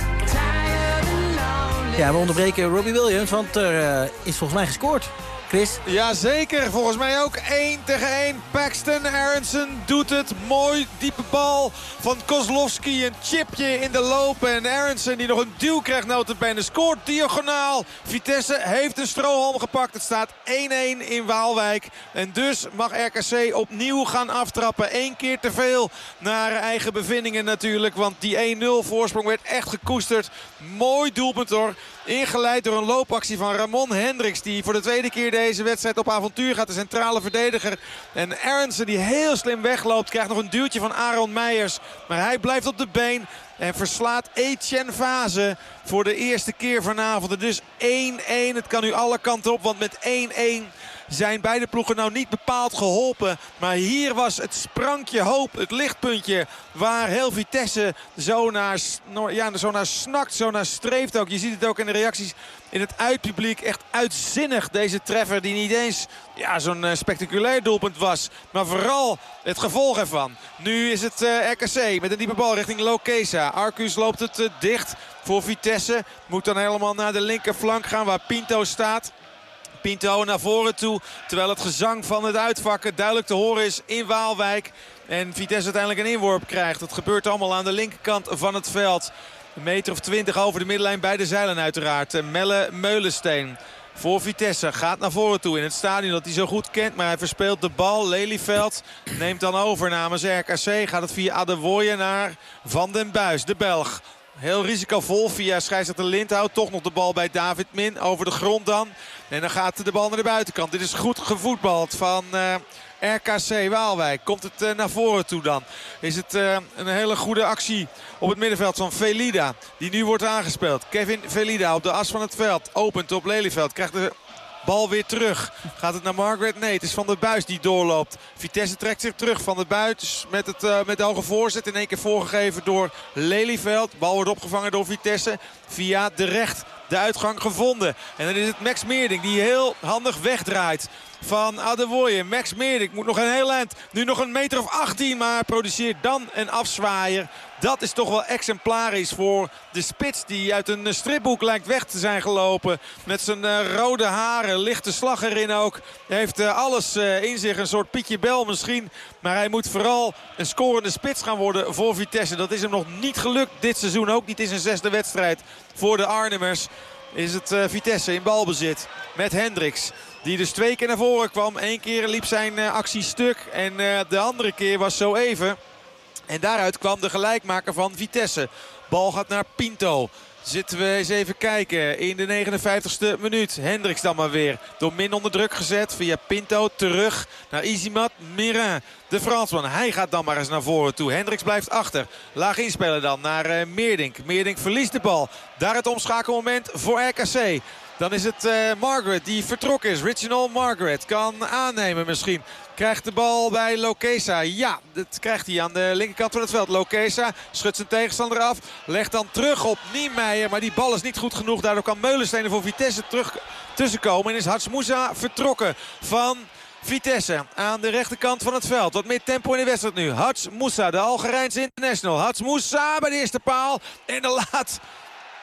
tired and lonely. Ja, we onderbreken Robbie Williams, want er uh, is volgens mij gescoord. Chris? Jazeker, volgens mij ook één tegen één. Paxton Aronson doet het. Mooi, diepe bal van Kozlowski. Een chipje in de loop. En Aronson die nog een duw krijgt, notabene scoort diagonaal. Vitesse heeft een strohalm gepakt. Het staat één-één in Waalwijk. En dus mag R K C opnieuw gaan aftrappen. Eén keer te veel naar eigen bevindingen natuurlijk. Want die één nul voorsprong werd echt gekoesterd. Mooi doelpunt hoor. Ingeleid door een loopactie van Ramon Hendricks. Die voor de tweede keer deze wedstrijd op avontuur gaat. De centrale verdediger. En Aronson die heel slim wegloopt. Krijgt nog een duwtje van Aaron Meijers. Maar hij blijft op de been. En verslaat Etienne Vaze voor de eerste keer vanavond. En dus één-één. Het kan nu alle kanten op. Want met één-één zijn beide ploegen nou niet bepaald geholpen. Maar hier was het sprankje hoop, het lichtpuntje, waar heel Vitesse zo naar, ja, zo naar snakt, zo naar streeft ook. Je ziet het ook in de reacties in het uitpubliek. Echt uitzinnig deze treffer die niet eens ja, zo'n uh, spectaculair doelpunt was. Maar vooral het gevolg ervan. Nu is het uh, R K C met een diepe bal richting Lokesa. Arcus loopt het uh, dicht voor Vitesse. Moet dan helemaal naar de linkerflank gaan waar Pinto staat. Pinto naar voren toe, terwijl het gezang van het uitvakken duidelijk te horen is in Waalwijk. En Vitesse uiteindelijk een inworp krijgt. Dat gebeurt allemaal aan de linkerkant van het veld. Een meter of twintig over de middenlijn bij de zeilen uiteraard. Melle Meulensteen voor Vitesse gaat naar voren toe in het stadion dat hij zo goed kent. Maar hij verspeelt de bal. Lelyveld neemt dan over namens R K C. Gaat het via Adewoye naar Van den Buis, de Belg. Heel risicovol via scheidsrechter Lindhout. Toch nog de bal bij David Min. Over de grond dan. En dan gaat de bal naar de buitenkant. Dit is goed gevoetbald van uh, R K C Waalwijk. Komt het uh, naar voren toe dan. Is het uh, een hele goede actie op het middenveld van Velida. Die nu wordt aangespeeld. Kevin Velida op de as van het veld. Opent op Lelyveld. Krijgt de bal weer terug. Gaat het naar Margaret? Nee, het is Van der Buis die doorloopt. Vitesse trekt zich terug. Van der Buis met, het, uh, met de hoge voorzet. In één keer voorgegeven door Lelyveld. Bal wordt opgevangen door Vitesse. Via de recht. De uitgang gevonden. En dan is het Max Meerdink die heel handig wegdraait van Adewoye. Max Meerdink moet nog een heel eind. Nu nog een meter of achttien, maar produceert dan een afzwaaier. Dat is toch wel exemplarisch voor de spits die uit een stripboek lijkt weg te zijn gelopen. Met zijn uh, rode haren, lichte slag erin ook. Hij heeft uh, alles uh, in zich, een soort Pietje Bel misschien. Maar hij moet vooral een scorende spits gaan worden voor Vitesse. Dat is hem nog niet gelukt dit seizoen, ook niet in zijn zesde wedstrijd voor de Arnhemmers. Is het uh, Vitesse in balbezit met Hendricks. Die dus twee keer naar voren kwam. Eén keer liep zijn uh, actie stuk. En uh, de andere keer was zo even. En daaruit kwam de gelijkmaker van Vitesse. Bal gaat naar Pinto. Zitten we eens even kijken in de negenenvijftigste minuut. Hendricks dan maar weer door Min onder druk gezet. Via Pinto terug naar Izimat Mirin. De Fransman, hij gaat dan maar eens naar voren toe. Hendricks blijft achter. Laag inspelen dan naar uh, Meerdink. Meerdink verliest de bal. Daar het omschakelmoment voor R K C. Dan is het uh, Margaret die vertrokken is. Reginald Margaret kan aannemen misschien. Krijgt de bal bij Lokesa. Ja, dat krijgt hij aan de linkerkant van het veld. Lokesa schudt zijn tegenstander af. Legt dan terug op Niemeyer. Maar die bal is niet goed genoeg. Daardoor kan Meulensteen voor Vitesse terug tussenkomen. En is Hatsmoussa vertrokken van Vitesse aan de rechterkant van het veld. Wat meer tempo in de wedstrijd nu. Hatsmoussa, de Algerijnse international. Hatsmoussa bij de eerste paal. En dan laat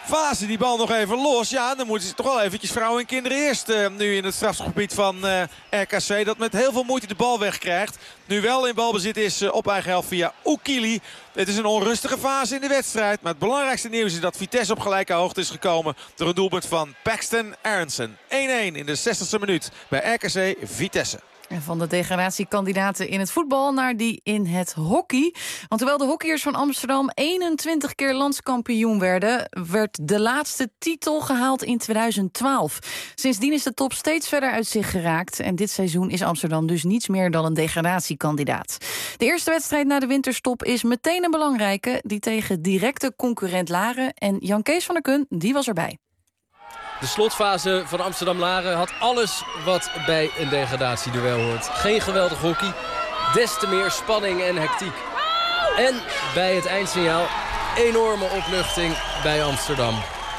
Vaassen die bal nog even los. Ja, dan moeten ze toch wel eventjes vrouwen en kinderen eerst. Uh, nu in het strafgebied van uh, R K C. Dat met heel veel moeite de bal wegkrijgt. Nu wel in balbezit is uh, op eigen helft via Oekili. Het is een onrustige fase in de wedstrijd. Maar het belangrijkste nieuws is dat Vitesse op gelijke hoogte is gekomen. Door een doelpunt van Paxton Aronson. één-één in de zestigste minuut bij R K C Vitesse. En van de degradatiekandidaten in het voetbal naar die in het hockey. Want terwijl de hockeyers van Amsterdam eenentwintig keer landskampioen werden, werd de laatste titel gehaald in tweeduizend twaalf. Sindsdien is de top steeds verder uit zich geraakt. En dit seizoen is Amsterdam dus niets meer dan een degradatiekandidaat. De eerste wedstrijd na de winterstop is meteen een belangrijke. Die tegen directe concurrent Laren. En Jan Kees van der Kun, die was erbij. De slotfase van Amsterdam-Laren had alles wat bij een degradatieduel hoort. Geen geweldig hockey, des te meer spanning en hectiek. En bij het eindsignaal enorme opluchting bij Amsterdam.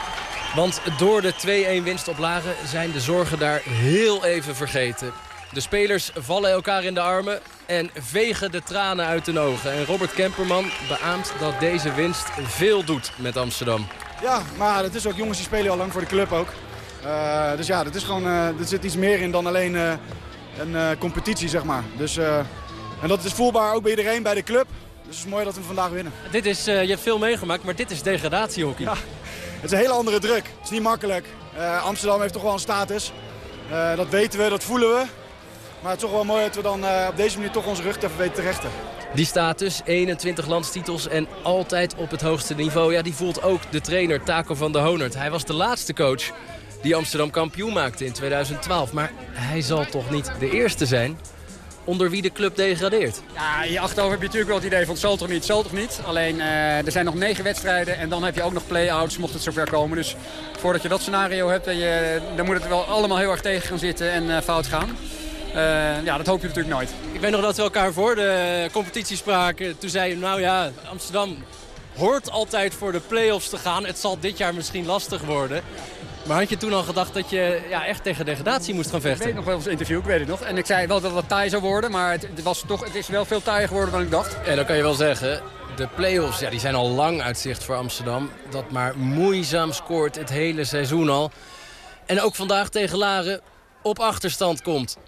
Want door de twee-één winst op Laren zijn de zorgen daar heel even vergeten. De spelers vallen elkaar in de armen en vegen de tranen uit hun ogen. En Robert Kemperman beaamt dat deze winst veel doet met Amsterdam. Ja, maar het is ook jongens die spelen al lang voor de club ook. Uh, dus ja, er, is gewoon, uh, er zit iets meer in dan alleen uh, een uh, competitie, zeg maar. Dus, uh, en dat is voelbaar ook bij iedereen, bij de club. Dus het is mooi dat we vandaag winnen. Dit is, uh, je hebt veel meegemaakt, maar dit is degradatiehockey. Ja, het is een hele andere druk. Het is niet makkelijk. Uh, Amsterdam heeft toch wel een status. Uh, dat weten we, dat voelen we. Maar het is toch wel mooi dat we dan uh, op deze manier toch onze rug even weten te rechten. Die status, eenentwintig landstitels en altijd op het hoogste niveau. Ja, die voelt ook de trainer Taco van de Honert. Hij was de laatste coach die Amsterdam kampioen maakte in tweeduizend twaalf. Maar hij zal toch niet de eerste zijn onder wie de club degradeert? Ja, hier achterover heb je natuurlijk wel het idee van het zal toch niet, het zal toch niet. Alleen uh, er zijn nog negen wedstrijden en dan heb je ook nog play-outs mocht het zover komen. Dus voordat je dat scenario hebt, en je, dan moet het wel allemaal heel erg tegen gaan zitten en uh, fout gaan. Uh, ja, dat hoop je natuurlijk nooit. Ik weet nog dat we elkaar voor de competitie spraken. Toen zei je, nou ja, Amsterdam hoort altijd voor de play-offs te gaan. Het zal dit jaar misschien lastig worden. Maar had je toen al gedacht dat je ja, echt tegen degradatie moest gaan vechten? Ik weet nog wel eens interview, ik weet het nog. En ik zei wel dat het wat taai zou worden, maar het, het, was toch, het is wel veel taaier geworden dan ik dacht. En dan kan je wel zeggen, de play-offs ja, die zijn al lang uit zicht voor Amsterdam. Dat maar moeizaam scoort het hele seizoen al. En ook vandaag tegen Laren op achterstand komt.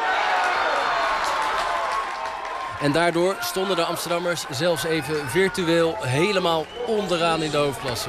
En daardoor stonden de Amsterdammers zelfs even virtueel helemaal onderaan in de hoofdklasse.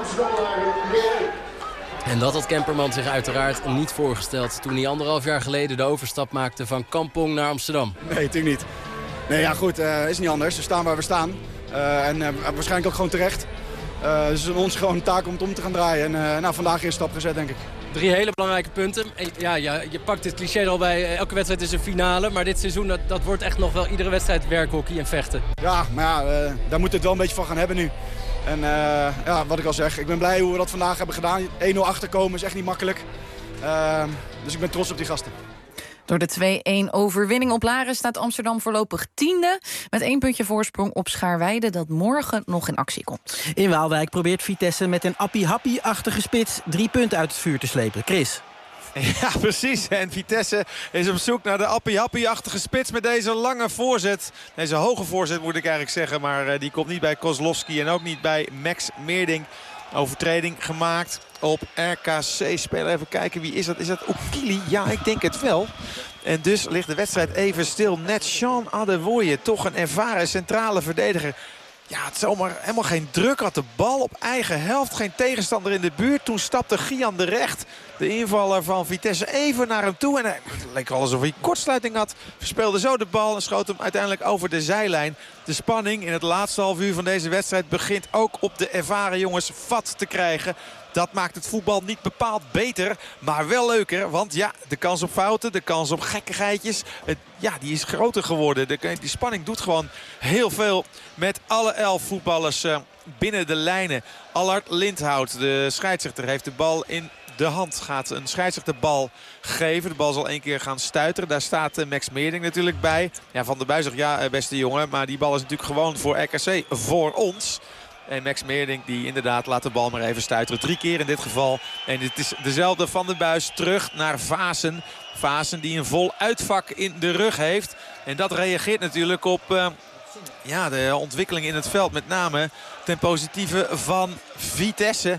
En dat had Kemperman zich uiteraard niet voorgesteld toen hij anderhalf jaar geleden de overstap maakte van Kampong naar Amsterdam. Nee, natuurlijk niet. Nee, ja goed, uh, is niet anders. We staan waar we staan. Uh, en uh, waarschijnlijk ook gewoon terecht. Uh, dus het is ons gewoon een taak om het om te gaan draaien. En uh, nou, vandaag is een stap gezet, denk ik. Drie hele belangrijke punten. En ja, ja, je pakt dit cliché er al bij. Elke wedstrijd is een finale. Maar dit seizoen, dat, dat wordt echt nog wel iedere wedstrijd werkhockey en vechten. Ja, maar ja, uh, daar moet het wel een beetje van gaan hebben nu. En uh, ja, wat ik al zeg, ik ben blij hoe we dat vandaag hebben gedaan. één nul achterkomen is echt niet makkelijk. Uh, dus ik ben trots op die gasten. Door de twee-één overwinning op Laren staat Amsterdam voorlopig tiende. Met één puntje voorsprong op Schaarweide dat morgen nog in actie komt. In Waalwijk probeert Vitesse met een appie-happie-achtige spits drie punten uit het vuur te slepen. Chris. Ja, precies. En Vitesse is op zoek naar de appie-happie-achtige spits met deze lange voorzet. Deze hoge voorzet moet ik eigenlijk zeggen. Maar uh, die komt niet bij Kozlowski en ook niet bij Max Meerdink. Overtreding gemaakt op R K C-speler. Even kijken, wie is dat? Is dat Oekili? Ja, ik denk het wel. En dus ligt de wedstrijd even stil. Net Jean Adewoye, toch een ervaren centrale verdediger. Ja, het zomaar helemaal geen druk had. De bal op eigen helft, geen tegenstander in de buurt. Toen stapte Gian de Recht, de invaller van Vitesse, even naar hem toe. En het leek wel alsof hij kortsluiting had. Verspeelde zo de bal en schoot hem uiteindelijk over de zijlijn. De spanning in het laatste half uur van deze wedstrijd begint ook op de ervaren jongens vat te krijgen. Dat maakt het voetbal niet bepaald beter, maar wel leuker. Want ja, de kans op fouten, de kans op gekkigheidjes, het, ja, die is groter geworden. De, die spanning doet gewoon heel veel met alle elf voetballers uh, binnen de lijnen. Allard Lindhout, de scheidsrechter, heeft de bal in de hand. Gaat een scheidsrechter de bal geven. De bal zal één keer gaan stuiteren. Daar staat uh, Max Meerdink natuurlijk bij. Ja, Van der Buijs zegt ja, uh, beste jongen. Maar die bal is natuurlijk gewoon voor R K C, voor ons. En Max Meerdink die inderdaad laat de bal maar even stuiteren. Drie keer in dit geval. En het is dezelfde Van der Buijs terug naar Vaassen. Vaassen die een vol uitvak in de rug heeft. En dat reageert natuurlijk op uh, ja, de ontwikkeling in het veld. Met name ten positieve van Vitesse.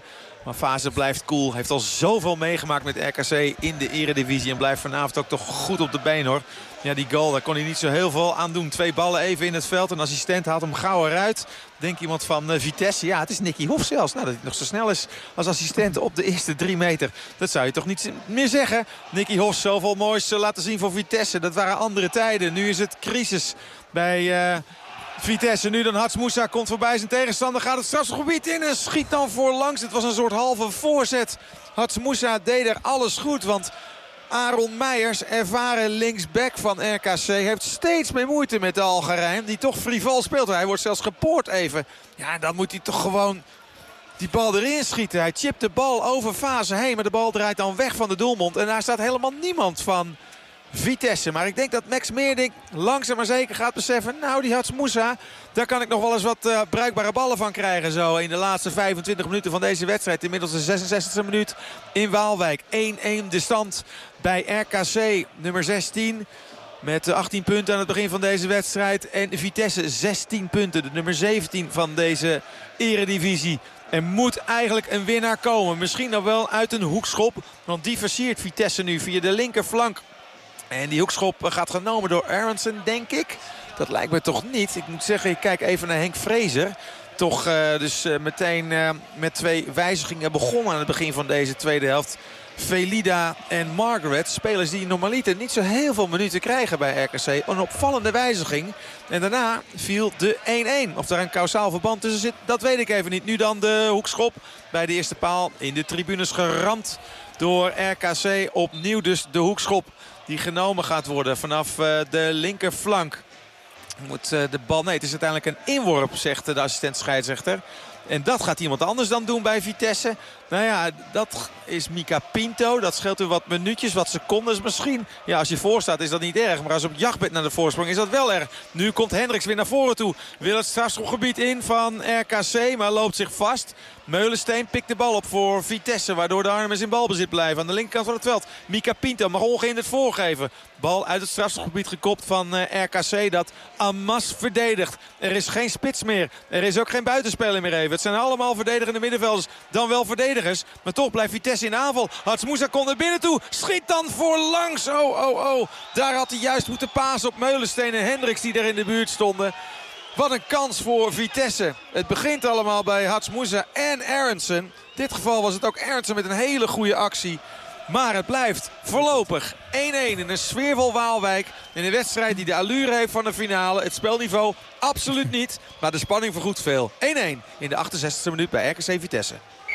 Maar Fase blijft cool. Heeft al zoveel meegemaakt met R K C in de eredivisie. En blijft vanavond ook toch goed op de been hoor. Ja, die goal, daar kon hij niet zo heel veel aan doen. Twee ballen even in het veld. Een assistent haalt hem gauw eruit. Denk iemand van uh, Vitesse. Ja, het is Nicky Hof zelfs. Nou, dat hij nog zo snel is als assistent op de eerste drie meter. Dat zou je toch niet meer zeggen. Nicky Hof, zoveel moois uh, laten zien voor Vitesse. Dat waren andere tijden. Nu is het crisis bij... Uh, Vitesse nu dan Hats Moussa komt voorbij zijn tegenstander. Gaat het strafgebied in en schiet dan voorlangs. Het was een soort halve voorzet. Hats Moussa deed er alles goed. Want Aaron Meijers, ervaren linksback van R K C, heeft steeds meer moeite met de Algerijn. Die toch frivol speelt. Hij wordt zelfs gepoord even. Ja, dan moet hij toch gewoon die bal erin schieten. Hij chipt de bal over Fase heen. Maar de bal draait dan weg van de doelmond. En daar staat helemaal niemand van Vitesse. Maar ik denk dat Max Meerdink langzaam maar zeker gaat beseffen. Nou, die Hats Moussa, daar kan ik nog wel eens wat uh, bruikbare ballen van krijgen. Zo in de laatste vijfentwintig minuten van deze wedstrijd. Inmiddels de zesenzestigste minuut in Waalwijk. één-één de stand bij R K C, nummer zestien. Met achttien punten aan het begin van deze wedstrijd. En Vitesse zestien punten. De nummer zeventien van deze eredivisie. Er moet eigenlijk een winnaar komen. Misschien nog wel uit een hoekschop. Want die versiert Vitesse nu via de linkerflank. En die hoekschop gaat genomen door Aronson, denk ik. Dat lijkt me toch niet. Ik moet zeggen, ik kijk even naar Henk Vrezer. Toch uh, dus uh, meteen uh, met twee wijzigingen begonnen aan het begin van deze tweede helft. Velida en Margaret, spelers die normaliter niet zo heel veel minuten krijgen bij R K C. Een opvallende wijziging. En daarna viel de één-één. Of daar een kausaal verband tussen zit, dat weet ik even niet. Nu dan de hoekschop bij de eerste paal in de tribunes geramd door R K C. Opnieuw dus de hoekschop die genomen gaat worden vanaf uh, de linkerflank. Moet uh, de bal... Nee, het is uiteindelijk een inworp, zegt de assistent scheidsrechter. En dat gaat iemand anders dan doen bij Vitesse. Nou ja, dat is Mika Pinto. Dat scheelt u wat minuutjes, wat secondes misschien. Ja, als je voor staat is dat niet erg. Maar als je op jacht bent naar de voorsprong is dat wel erg. Nu komt Hendricks weer naar voren toe. Wil het strafschopgebied in van R K C, maar loopt zich vast. Meulensteen pikt de bal op voor Vitesse, waardoor de Arnhemmers in balbezit blijven. Aan de linkerkant van het veld. Mika Pinto mag ongehinderd voorgeven. Bal uit het strafschopgebied gekopt van uh, R K C dat en masse verdedigt. Er is geen spits meer. Er is ook geen buitenspeler meer even. Het zijn allemaal verdedigende middenvelders. Dan wel verdedigers. Maar toch blijft Vitesse in aanval. Hats Moussa komt er binnen toe. Schiet dan voorlangs. Oh, oh, oh. Daar had hij juist moeten pasen op Meulensteen en Hendricks die daar in de buurt stonden. Wat een kans voor Vitesse. Het begint allemaal bij Hats Moussa en Aronson. In dit geval was het ook Aronson met een hele goede actie. Maar het blijft voorlopig één-één in een sfeervol Waalwijk. In een wedstrijd die de allure heeft van de finale. Het spelniveau absoluut niet. Maar de spanning vergoedt veel. één-één in de achtenzestigste minuut bij R K C Vitesse.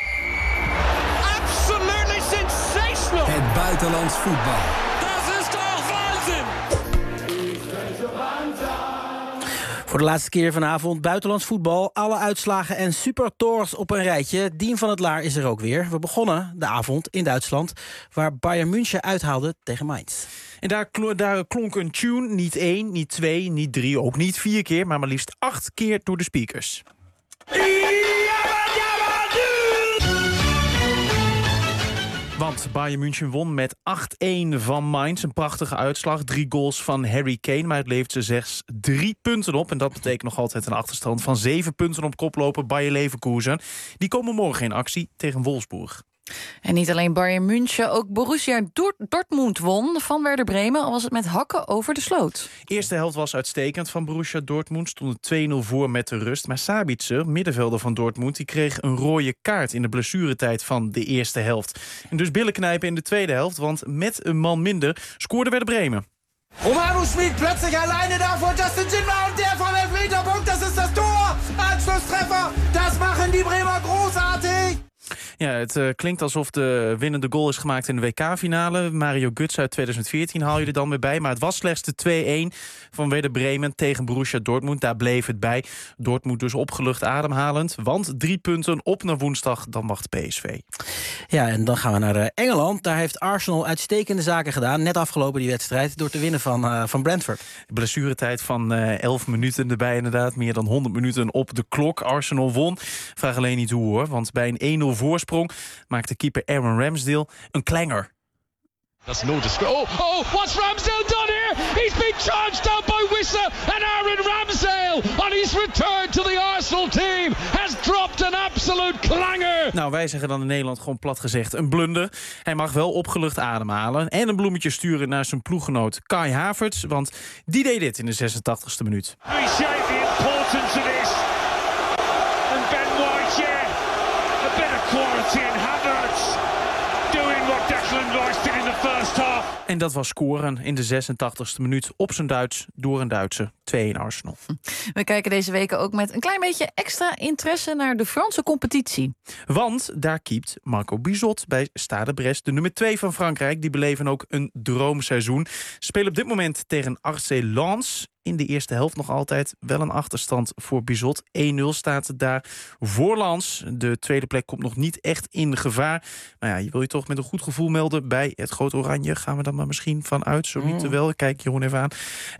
Absolutely sensational. Het buitenlands voetbal. Dat is toch waanzin. Voor de laatste keer vanavond buitenlands voetbal. Alle uitslagen en supertors op een rijtje. Dien van het Laar is er ook weer. We begonnen de avond in Duitsland, waar Bayern München uithaalde tegen Mainz. En daar, kl- daar klonk een tune niet één, niet twee, niet drie, ook niet vier keer, maar maar liefst acht keer door de speakers. Want Bayern München won met acht-één van Mainz. Een prachtige uitslag. Drie goals van Harry Kane. Maar het levert ze slechts drie punten op. En dat betekent nog altijd een achterstand van zeven punten op koploper Bayer Leverkusen. Die komen morgen in actie tegen Wolfsburg. En niet alleen Bayern München, ook Borussia Dortmund won van Werder Bremen, al was het met hakken over de sloot. De eerste helft was uitstekend van Borussia Dortmund, stond twee-nul voor met de rust. Maar Sabitzer, middenvelder van Dortmund, die kreeg een rode kaart in de blessuretijd van de eerste helft. En dus billen knijpen in de tweede helft, want met een man minder scoorde Werder Bremen. Romano Schmid plötzlich alleine da vor Justin Schindler und der vom Elfmeterpunkt, das ist das Tor! Anschlusstreffer, das machen die Bremer großartig! Ja, het uh, klinkt alsof de winnende goal is gemaakt in de W K-finale. Mario Götze uit tweeduizend veertien haal je er dan weer bij. Maar het was slechts de twee-één van Werder Bremen tegen Borussia Dortmund. Daar bleef het bij. Dortmund dus opgelucht ademhalend. Want drie punten op naar woensdag, dan wacht P S V. Ja, en dan gaan we naar uh, Engeland. Daar heeft Arsenal uitstekende zaken gedaan. Net afgelopen die wedstrijd door te winnen van, uh, van Brentford. De blessuretijd van uh, elf minuten erbij inderdaad. Meer dan honderd minuten op de klok. Arsenal won. Vraag alleen niet hoe hoor. Want bij een één-nul voorsprong maakte keeper Aaron Ramsdale een klanger. That's no disgrace. Oh, oh, what's Ramsdale done here? He's been charged out by Wissa, and Aaron Ramsdale, on his return to the Arsenal team, has dropped an absolute clanger Nou, wij zeggen dan in Nederland gewoon plat gezegd een blunder. Hij mag wel opgelucht ademhalen en een bloemetje sturen naar zijn ploeggenoot Kai Havertz, want die deed dit in de zesentachtigste minuut. Appreciate the importance of this. And Ben White, yeah, a bit of quality in Havertz. Doing what Declan Rice did in the first half. En dat was scoren in de zesentachtigste minuut op zijn Duits door een Duitse. twee-een Arsenal. We kijken deze weken ook met een klein beetje extra interesse naar de Franse competitie. Want daar keept Marco Bizot bij Stade Brest, de nummer twee van Frankrijk. Die beleven ook een droomseizoen. Spelen op dit moment tegen R C Lens. In de eerste helft nog altijd wel een achterstand voor Bizot. één nul staat het daar voor Lens. De tweede plek komt nog niet echt in gevaar. Maar ja, je wil je toch met een goed gevoel melden bij het Groot Oranje. Gaan we dan maar misschien vanuit, zo niet te wel. Kijk Jeroen even aan.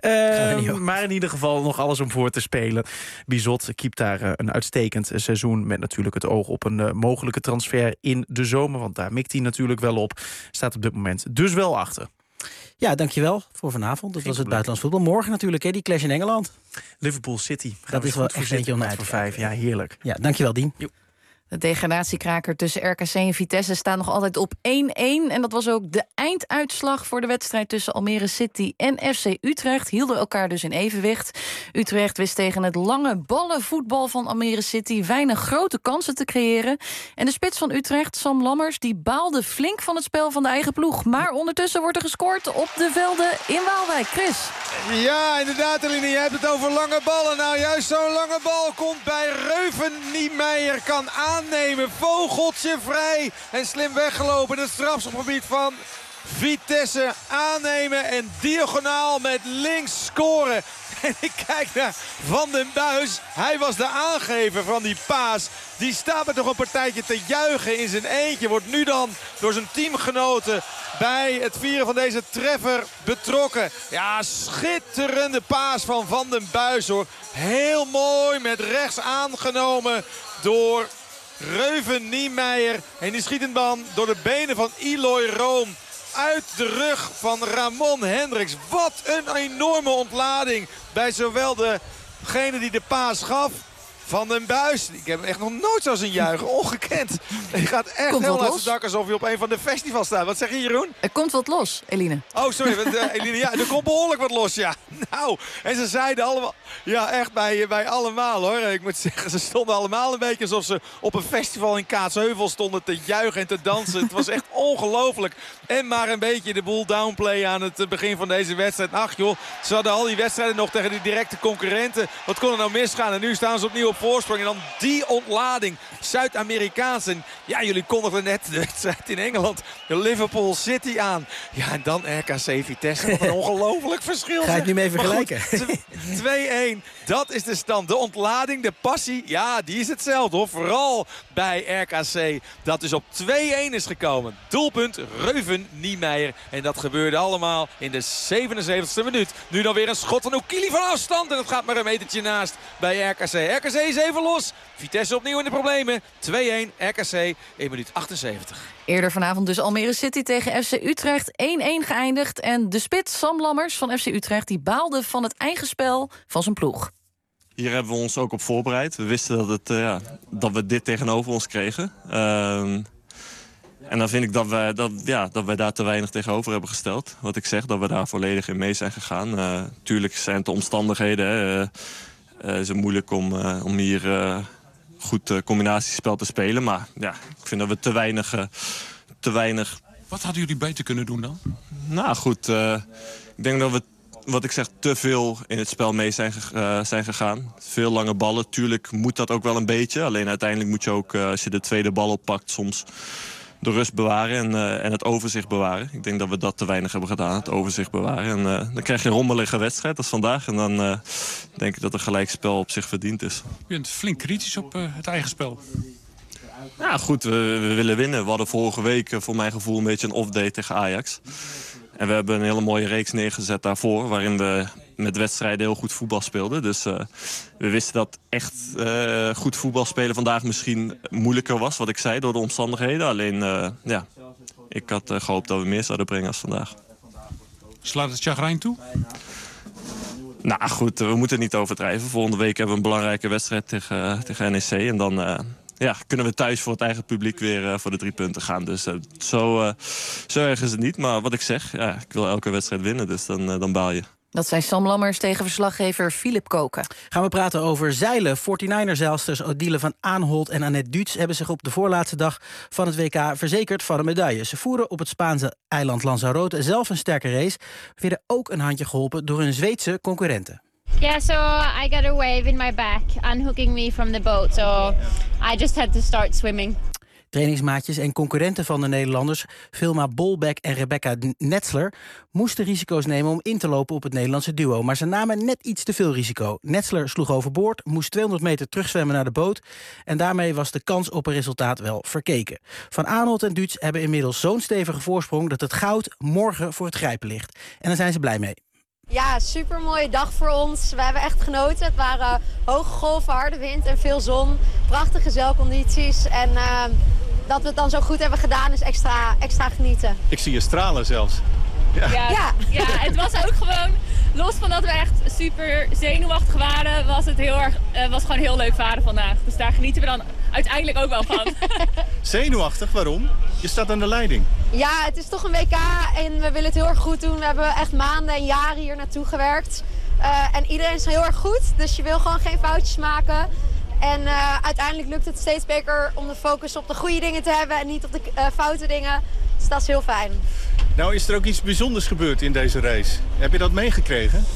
Uh, maar in ieder geval nog alles om voor te spelen. Bizot keept daar uh, een uitstekend seizoen. Met natuurlijk het oog op een uh, mogelijke transfer in de zomer. Want daar mikt hij natuurlijk wel op. Staat op dit moment dus wel achter. Ja, dankjewel voor vanavond. Dat was het buitenlands voetbal. Morgen natuurlijk, hè, die clash in Engeland. Liverpool City. Gaan dat is wel echt eentje om naar voor vijf. Ja, heerlijk. Ja, dankjewel, Dien. Jo. De degradatiekraker tussen R K C en Vitesse staat nog altijd op één-één. En dat was ook de einduitslag voor de wedstrijd tussen Almere City en F C Utrecht. Hielden elkaar dus in evenwicht. Utrecht wist tegen het lange ballenvoetbal van Almere City weinig grote kansen te creëren. En de spits van Utrecht, Sam Lammers, die baalde flink van het spel van de eigen ploeg. Maar ondertussen wordt er gescoord op de velden in Waalwijk. Chris. Ja, inderdaad, Eline. Je hebt het over lange ballen. Nou, juist zo'n lange bal komt bij Reuven Niemeyer. Kan aannemen. Vogeltje vrij. En slim weggelopen in het strafschopgebied van Vitesse. Aannemen en diagonaal met links scoren. En ik kijk naar Van den Buis. Hij was de aangever van die paas. Die staat met nog een partijtje te juichen in zijn eentje. Wordt nu dan door zijn teamgenoten bij het vieren van deze treffer betrokken. Ja, schitterende paas van Van den Buis, hoor. Heel mooi met rechts aangenomen door Reuven Niemeyer. En die schiet hem dan door de benen van Eloy Room uit de rug van Ramon Hendricks. Wat een enorme ontlading bij zowel degene die de paas gaf, Van den Buis. Ik heb hem echt nog nooit zo zien juichen. Ongekend. Hij gaat echt Komt heel wat uit los. zijn dak alsof hij op een van de festivals staat. Wat zeg je, Jeroen? Er komt wat los, Eline. Oh, sorry. Wat, uh, Eline, ja, er komt behoorlijk wat los, ja. Nou, en ze zeiden allemaal... Ja, echt bij, bij allemaal, hoor. Ik moet zeggen, ze stonden allemaal een beetje alsof ze op een festival in Kaatsheuvel stonden te juichen en te dansen. Het was echt ongelooflijk. En maar een beetje de boel downplay aan het begin van deze wedstrijd. Ach joh, ze hadden al die wedstrijden nog tegen die directe concurrenten. Wat kon er nou misgaan? En nu staan ze opnieuw op voorsprong. En dan die ontlading. Zuid-Amerikaans. En ja, jullie kondigden net de wedstrijd in Engeland. De Liverpool City aan. Ja, en dan R K C Vitesse. Wat een ongelooflijk verschil. Ga je het nu mee vergelijken? twee-één. Dat is de stand. De ontlading, de passie, ja, die is hetzelfde, hoor. Vooral bij R K C. Dat dus op twee-één is gekomen. Doelpunt Reuven Niemeyer. En dat gebeurde allemaal in de zevenenzeventigste minuut. Nu dan weer een schot van Oekili van afstand. En dat gaat maar een metertje naast bij R K C. R K C is even los. Vitesse opnieuw in de problemen. twee-één R K C in minuut achtenzeventig. Eerder vanavond dus Almere City tegen F C Utrecht. één-één geëindigd. En de spits Sam Lammers van F C Utrecht die baalde van het eigen spel van zijn ploeg. Hier hebben we ons ook op voorbereid. We wisten dat, het, uh, ja, dat we dit tegenover ons kregen. Uh, en dan vind ik dat wij, dat, ja, dat wij daar te weinig tegenover hebben gesteld. Wat ik zeg, dat we daar volledig in mee zijn gegaan. Uh, tuurlijk zijn het de omstandigheden. Hè. Uh, uh, is het moeilijk om, uh, om hier uh, goed uh, combinatiespel te spelen. Maar ja, ik vind dat we te weinig... Uh, te weinig... Wat hadden jullie beter kunnen doen dan? Nou goed, uh, ik denk dat we... Wat ik zeg, te veel in het spel mee zijn, uh, zijn gegaan. Veel lange ballen. Tuurlijk moet dat ook wel een beetje. Alleen uiteindelijk moet je ook, uh, als je de tweede bal oppakt, soms de rust bewaren en, uh, en het overzicht bewaren. Ik denk dat we dat te weinig hebben gedaan, het overzicht bewaren. En uh, dan krijg je een rommelige wedstrijd als vandaag. En dan uh, denk ik dat een gelijkspel op zich verdiend is. Je bent flink kritisch op uh, het eigen spel. Ja, goed, we, we willen winnen. We hadden vorige week uh, voor mijn gevoel een beetje een off-day tegen Ajax. En we hebben een hele mooie reeks neergezet daarvoor, waarin we met wedstrijden heel goed voetbal speelden. Dus uh, we wisten dat echt uh, goed voetbal spelen vandaag misschien moeilijker was, wat ik zei, door de omstandigheden. Alleen, uh, ja, ik had uh, gehoopt dat we meer zouden brengen als vandaag. Slaat het chagrijn toe? Nou goed, we moeten het niet overdrijven. Volgende week hebben we een belangrijke wedstrijd tegen, uh, tegen N E C. En dan, uh, ja, kunnen we thuis voor het eigen publiek weer uh, voor de drie punten gaan. Dus uh, zo, uh, zo erg is het niet. Maar wat ik zeg, ja, ik wil elke wedstrijd winnen, dus dan, uh, dan baal je. Dat zijn Sam Lammers tegen verslaggever Philip Koken. Gaan we praten over zeilen. forty-niner-zeilsters Odile van Aanholt en Annette Duits hebben zich op de voorlaatste dag van het W K verzekerd van een medaille. Ze voeren op het Spaanse eiland Lanzarote zelf een sterke race. Werden ook een handje geholpen door hun Zweedse concurrenten. Yeah, so I got a wave in my back, unhooking me from the boat. So I just had to start swimming. Trainingsmaatjes en concurrenten van de Nederlanders, Vilma Bolbeck en Rebecca Netzler, moesten risico's nemen om in te lopen op het Nederlandse duo. Maar ze namen net iets te veel risico. Netzler sloeg overboord, moest tweehonderd meter terugzwemmen naar de boot. En daarmee was de kans op een resultaat wel verkeken. Van Aanholt en Duits hebben inmiddels zo'n stevige voorsprong dat het goud morgen voor het grijpen ligt. En daar zijn ze blij mee. Ja, super mooie dag voor ons. We hebben echt genoten. Het waren hoge golven, harde wind en veel zon. Prachtige zeilcondities. En uh, dat we het dan zo goed hebben gedaan is extra, extra genieten. Ik zie je stralen zelfs. Ja. Ja, ja. ja, het was ook gewoon, los van dat we echt super zenuwachtig waren, was het heel erg, uh, was gewoon heel leuk varen vandaag. Dus daar genieten we dan uiteindelijk ook wel van. Zenuwachtig, waarom? Je staat aan de leiding. Ja, het is toch een W K en we willen het heel erg goed doen. We hebben echt maanden en jaren hier naartoe gewerkt. Uh, en iedereen is heel erg goed, dus je wil gewoon geen foutjes maken. En uh, uiteindelijk lukt het steeds beter om de focus op de goede dingen te hebben en niet op de uh, foute dingen. Dus dat is heel fijn. Nou is er ook iets bijzonders gebeurd in deze race. Heb je dat meegekregen?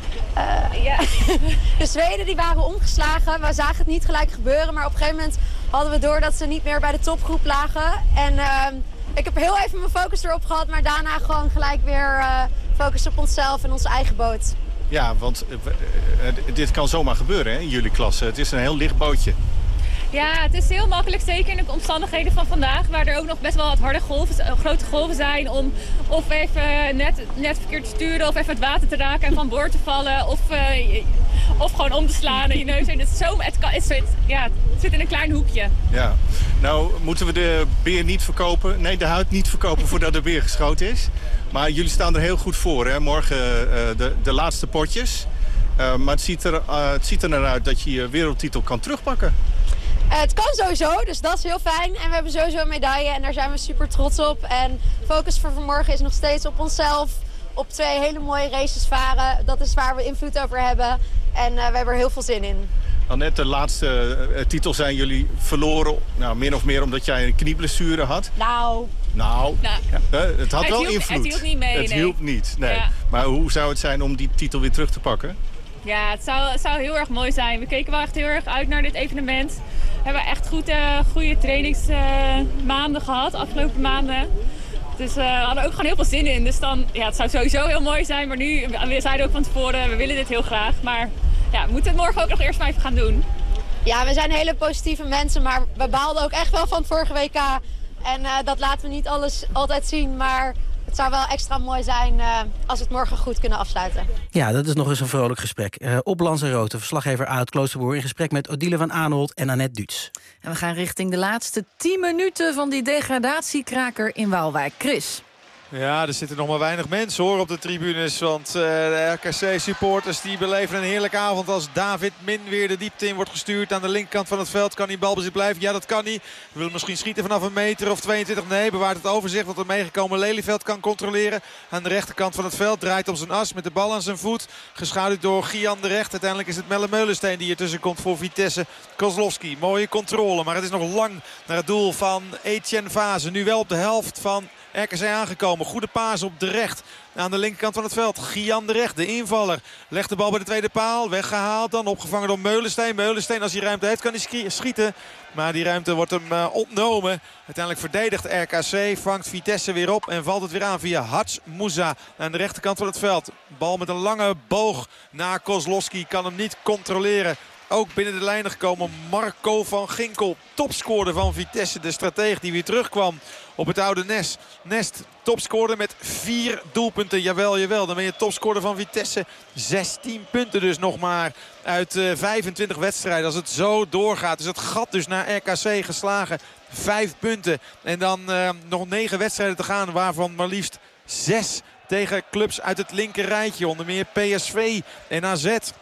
Uh, ja. De Zweden die waren omgeslagen. We zagen het niet gelijk gebeuren. Maar op een gegeven moment hadden we door dat ze niet meer bij de topgroep lagen. En uh, ik heb heel even mijn focus erop gehad. Maar daarna gewoon gelijk weer uh, focus op onszelf en onze eigen boot. Ja, want uh, uh, dit kan zomaar gebeuren hè, in jullie klasse. Het is een heel licht bootje. Ja, het is heel makkelijk, zeker in de omstandigheden van vandaag, waar er ook nog best wel wat harde golven, grote golven zijn, om of even net, net verkeerd te sturen of even het water te raken en van boord te vallen of, uh, of gewoon om te slaan en je neus in. Het, is zo, het, kan, het, zit, ja, het zit in een klein hoekje. Ja, nou moeten we de beer niet verkopen, nee de huid niet verkopen voordat de beer geschoten is. Maar jullie staan er heel goed voor, hè? Morgen uh, de, de laatste potjes. Uh, maar het ziet, er, uh, het ziet er naar uit dat je je wereldtitel kan terugpakken. Uh, het kan sowieso, dus dat is heel fijn. En we hebben sowieso een medaille en daar zijn we super trots op. En focus voor vanmorgen is nog steeds op onszelf. Op twee hele mooie races varen. Dat is waar we invloed over hebben. En uh, we hebben er heel veel zin in. Annette, de laatste uh, titel zijn jullie verloren. Nou, min of meer omdat jij een knieblessure had. Nou... Nou, nou uh, het had het wel hielp, invloed. Het hielp niet mee, Het nee. hielp niet, nee. Ja. Maar hoe zou het zijn om die titel weer terug te pakken? Ja, het zou, het zou heel erg mooi zijn. We keken wel echt heel erg uit naar dit evenement. We hebben echt goed, uh, goede trainingsmaanden uh, gehad, afgelopen maanden. Dus uh, we hadden ook gewoon heel veel zin in. Dus dan, ja, het zou sowieso heel mooi zijn. Maar nu, we zeiden ook van tevoren, we willen dit heel graag. Maar ja, we moeten het morgen ook nog eerst maar even gaan doen. Ja, we zijn hele positieve mensen, maar we baalden ook echt wel van het vorige W K. En uh, dat laten we niet alles altijd zien, maar het zou wel extra mooi zijn uh, als we het morgen goed kunnen afsluiten. Ja, dat is nog eens een vrolijk gesprek. Uh, op Lanzarote, verslaggever Aad Kloosterboer in gesprek met Odile van Aanholt en Annette Duits. En we gaan richting de laatste tien minuten van die degradatiekraker in Waalwijk. Chris. Ja, er zitten nog maar weinig mensen hoor op de tribunes. Want uh, de R K C-supporters die beleven een heerlijke avond als David Min weer de diepte in wordt gestuurd. Aan de linkerkant van het veld kan hij balbezit blijven. Ja, dat kan hij. Wil misschien schieten vanaf een meter of tweeëntwintig. Nee, bewaart het overzicht wat er meegekomen Lelyveld kan controleren. Aan de rechterkant van het veld draait om zijn as met de bal aan zijn voet. Geschaduwd door Gian de Recht. Uiteindelijk is het Melle Meulensteen die ertussen komt voor Vitesse. Kozlowski, mooie controle. Maar het is nog lang naar het doel van Etienne Vaze. Nu wel op de helft van R K C aangekomen. Goede paas op de recht. Aan de linkerkant van het veld. Gian de Recht, de invaller. Legt de bal bij de tweede paal. Weggehaald dan. Opgevangen door Meulensteen. Meulensteen als hij ruimte heeft kan hij schieten. Maar die ruimte wordt hem uh, ontnomen. Uiteindelijk verdedigt R K C. Vangt Vitesse weer op. En valt het weer aan via Hats Moussa. Aan de rechterkant van het veld. Bal met een lange boog naar Kozlowski. Kan hem niet controleren. Ook binnen de lijnen gekomen Marco van Ginkel. Topscorer van Vitesse. De stratege die weer terugkwam op het oude nest. Nest topscorer met vier doelpunten. Jawel, jawel. Dan ben je topscorer van Vitesse. zestien punten dus nog maar uit uh, vijfentwintig wedstrijden. Als het zo doorgaat is het gat dus naar R K C geslagen. Vijf punten. En dan uh, nog negen wedstrijden te gaan. Waarvan maar liefst zes tegen clubs uit het linker rijtje. Onder meer P S V en A Z.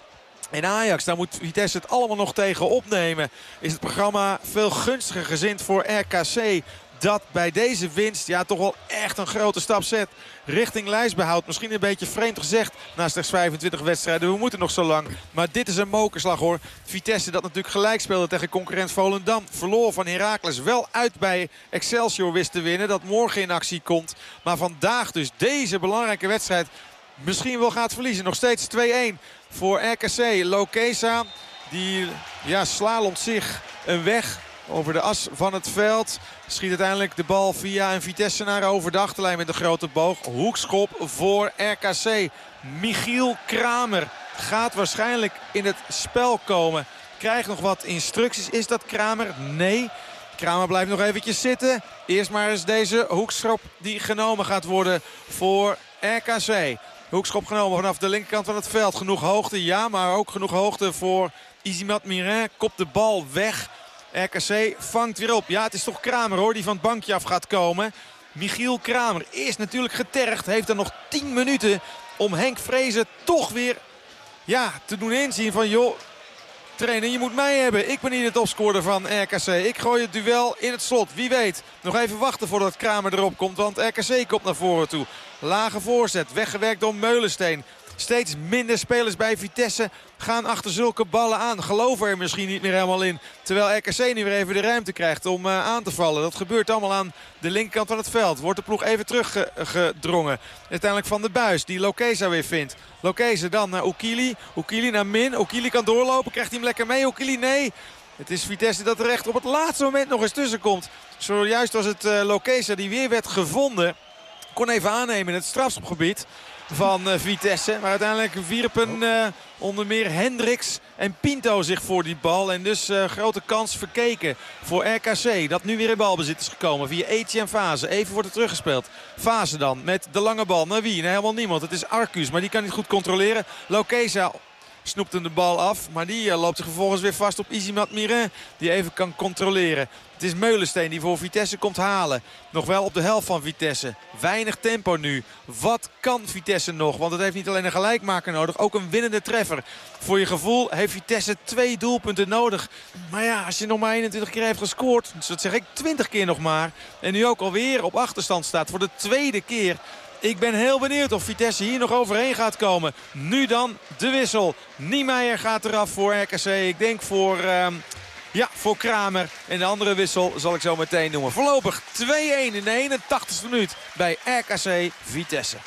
En Ajax, daar moet Vitesse het allemaal nog tegen opnemen. Is het programma veel gunstiger gezind voor R K C. Dat bij deze winst ja, toch wel echt een grote stap zet richting lijstbehoud. Misschien een beetje vreemd gezegd na slechts vijfentwintig wedstrijden. We moeten nog zo lang. Maar dit is een mokerslag hoor. Vitesse dat natuurlijk gelijk speelde tegen concurrent Volendam. Verloor van Heracles, wel uit bij Excelsior wist te winnen. Dat morgen in actie komt. Maar vandaag dus deze belangrijke wedstrijd misschien wel gaat verliezen. Nog steeds twee-een voor R K C. Lokesa die ja, slalomt zich een weg over de as van het veld. Schiet uiteindelijk de bal via een Vitesse-naar over de achterlijn met een grote boog. Hoekschop voor R K C. Michiel Kramer gaat waarschijnlijk in het spel komen. Krijgt nog wat instructies. Is dat Kramer? Nee. Kramer blijft nog eventjes zitten. Eerst maar eens deze hoekschop die genomen gaat worden voor R K C. Hoekschop genomen vanaf de linkerkant van het veld. Genoeg hoogte, ja, maar ook genoeg hoogte voor Izimat Mirin. Kopt de bal weg. R K C vangt weer op. Ja, het is toch Kramer hoor, die van het bankje af gaat komen. Michiel Kramer is natuurlijk getergd. Heeft er nog tien minuten om Henk Vrezen toch weer ja, te doen inzien van joh, trainer, je moet mij hebben. Ik ben hier de topscorer van R K C. Ik gooi het duel in het slot. Wie weet. Nog even wachten voordat Kramer erop komt. Want R K C komt naar voren toe. Lage voorzet. Weggewerkt door Meulensteen. Steeds minder spelers bij Vitesse gaan achter zulke ballen aan. Geloven er misschien niet meer helemaal in. Terwijl R K C nu weer even de ruimte krijgt om uh, aan te vallen. Dat gebeurt allemaal aan de linkerkant van het veld. Wordt de ploeg even teruggedrongen. Uiteindelijk Van de Buis die Lokesa weer vindt. Lokesa dan naar Oekili. Oekili naar Min. Oekili kan doorlopen. Krijgt hij hem lekker mee? Oekili nee. Het is Vitesse dat er echt op het laatste moment nog eens tussen komt. Zojuist was het uh, Lokesa die weer werd gevonden. Kon even aannemen in het strafschopgebied van uh, Vitesse. Maar uiteindelijk wierpen uh, onder meer Hendricks en Pinto zich voor die bal. En dus uh, grote kans verkeken voor R K C. Dat nu weer in balbezit is gekomen via Etienne Fase. Even wordt het teruggespeeld. Fase dan met de lange bal. Naar wie? Naar helemaal niemand. Het is Arcus, maar die kan niet goed controleren. Lokesa snoept hem de bal af. Maar die uh, loopt zich vervolgens weer vast op Izimat Mirin. Die even kan controleren. Het is Meulensteen die voor Vitesse komt halen. Nog wel op de helft van Vitesse. Weinig tempo nu. Wat kan Vitesse nog? Want het heeft niet alleen een gelijkmaker nodig. Ook een winnende treffer. Voor je gevoel heeft Vitesse twee doelpunten nodig. Maar ja, als je nog maar eenentwintig keer heeft gescoord. Dus dat zeg ik twintig keer nog maar. En nu ook alweer op achterstand staat voor de tweede keer. Ik ben heel benieuwd of Vitesse hier nog overheen gaat komen. Nu dan de wissel. Niemeyer gaat eraf voor R K C. Ik denk voor, uh, ja, voor Kramer. En de andere wissel zal ik zo meteen noemen. Voorlopig twee-een in de eenentachtigste minuut bij R K C Vitesse.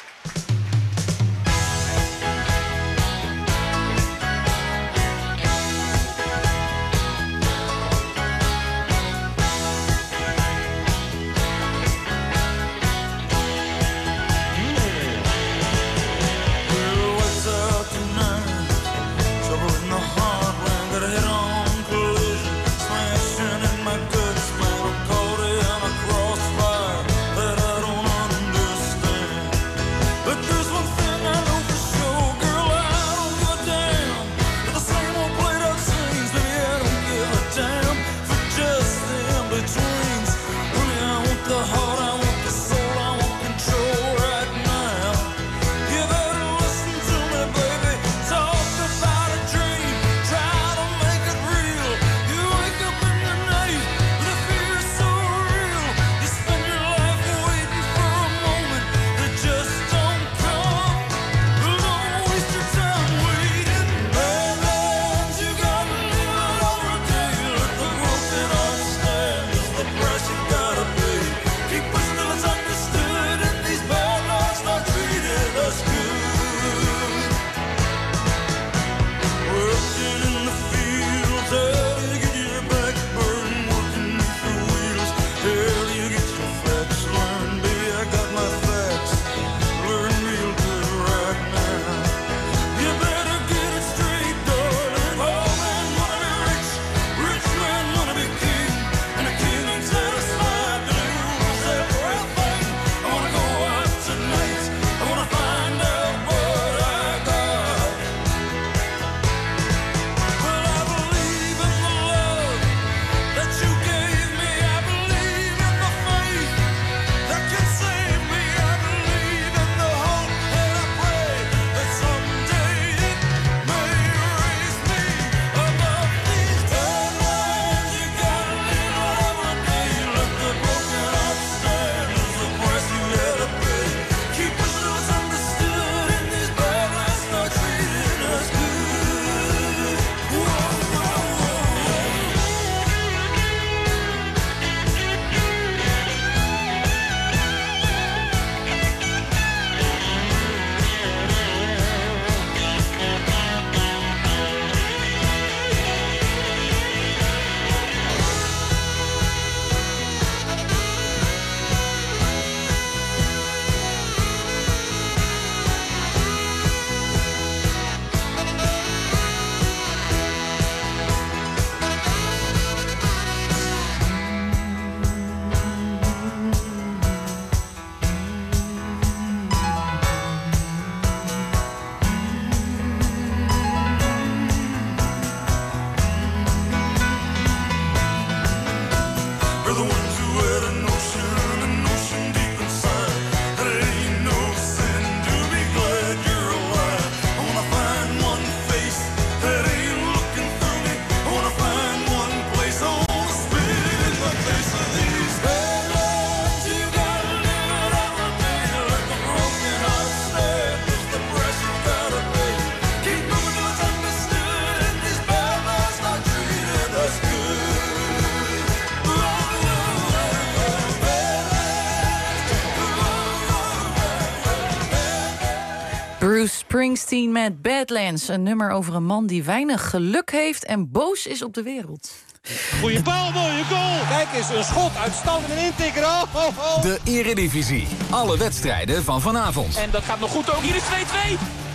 Springsteen met Badlands. Een nummer over een man die weinig geluk heeft en boos is op de wereld. Goeie bal, mooie goal. Kijk eens, een schot, uitstand en een intikker. Oh, oh, oh. De Eredivisie. Alle wedstrijden van vanavond. En dat gaat nog goed ook. Hier is twee-twee.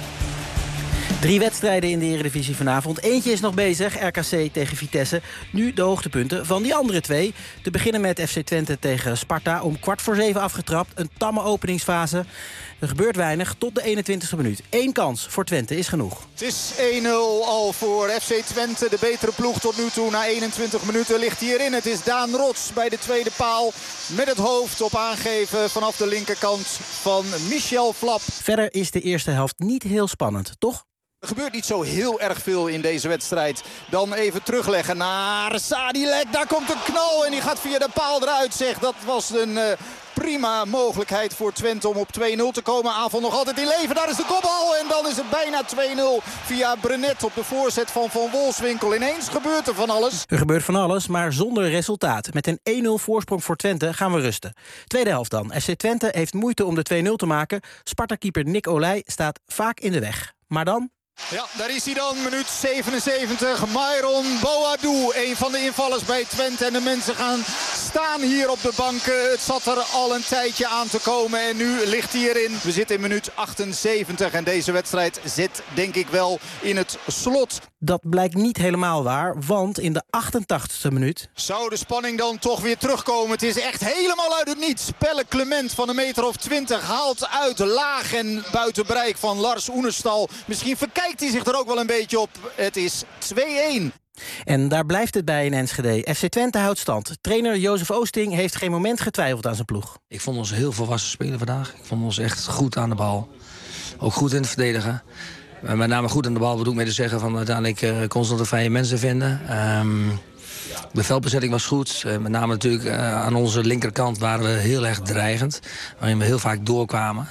Drie wedstrijden in de Eredivisie vanavond. Eentje is nog bezig, R K C tegen Vitesse. Nu de hoogtepunten van die andere twee. Te beginnen met F C Twente tegen Sparta. Om kwart voor zeven afgetrapt. Een tamme openingsfase. Er gebeurt weinig tot de eenentwintigste minuut. Eén kans voor Twente is genoeg. Het is één nul al voor F C Twente. De betere ploeg tot nu toe. Na eenentwintig minuten ligt hierin. Het is Daan Rots bij de tweede paal. Met het hoofd op aangeven vanaf de linkerkant van Michel Flap. Verder is de eerste helft niet heel spannend, toch? Er gebeurt niet zo heel erg veel in deze wedstrijd. Dan even terugleggen naar Sadilek. Daar komt een knal en die gaat via de paal eruit. Zeg, dat was een uh, prima mogelijkheid voor Twente om op twee nul te komen. Aanval nog altijd in leven. Daar is de kopbal en dan is het bijna twee nul via Brenet op de voorzet van Van Wolfswinkel. Ineens gebeurt er van alles. Er gebeurt van alles, maar zonder resultaat. Met een één nul voorsprong voor Twente gaan we rusten. Tweede helft dan. F C Twente heeft moeite om de twee nul te maken. Sparta-keeper Nick Olij staat vaak in de weg. Maar dan... Ja, daar is hij dan, minuut zevenenzeventig. Myron Boadou, een van de invallers bij Twente. En de mensen gaan staan hier op de banken. Het zat er al een tijdje aan te komen en nu ligt hij erin. We zitten in minuut achtenzeventig en deze wedstrijd zit denk ik wel in het slot. Dat blijkt niet helemaal waar, want in de achtentachtigste minuut... Zou de spanning dan toch weer terugkomen? Het is echt helemaal uit het niets. Pelle Clement van een meter of twintig haalt uit laag en buiten bereik van Lars Oenerstal. Misschien verkijkt hij zich er ook wel een beetje op. Het is twee-één. En daar blijft het bij in Enschede. F C Twente houdt stand. Trainer Jozef Oosting heeft geen moment getwijfeld aan zijn ploeg. Ik vond ons heel volwassen spelen vandaag. Ik vond ons echt goed aan de bal. Ook goed in het verdedigen. Met name goed aan de bal bedoel ik mee te zeggen van uiteindelijk uh, constante vrije mensen vinden. Um, de veldbezetting was goed. Uh, met name natuurlijk uh, aan onze linkerkant waren we heel erg dreigend. Waarin we heel vaak doorkwamen.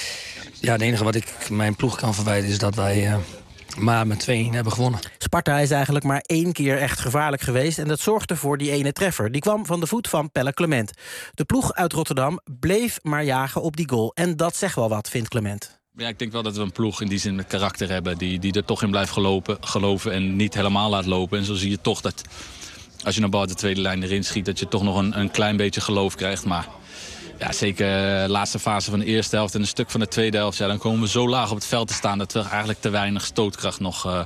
Ja, het enige wat ik mijn ploeg kan verwijten is dat wij uh, maar met twee-één hebben gewonnen. Sparta is eigenlijk maar één keer echt gevaarlijk geweest. En dat zorgde voor die ene treffer. Die kwam van de voet van Pelle Clement. De ploeg uit Rotterdam bleef maar jagen op die goal. En dat zegt wel wat, vindt Clement. Ja, ik denk wel dat we een ploeg in die zin een karakter hebben. Die, die er toch in blijft gelopen, geloven en niet helemaal laat lopen. En zo zie je toch dat als je naar bal de tweede lijn erin schiet, dat je toch nog een, een klein beetje geloof krijgt. Maar ja, zeker de laatste fase van de eerste helft en een stuk van de tweede helft. Ja, dan komen we zo laag op het veld te staan dat we eigenlijk te weinig stootkracht nog, uh,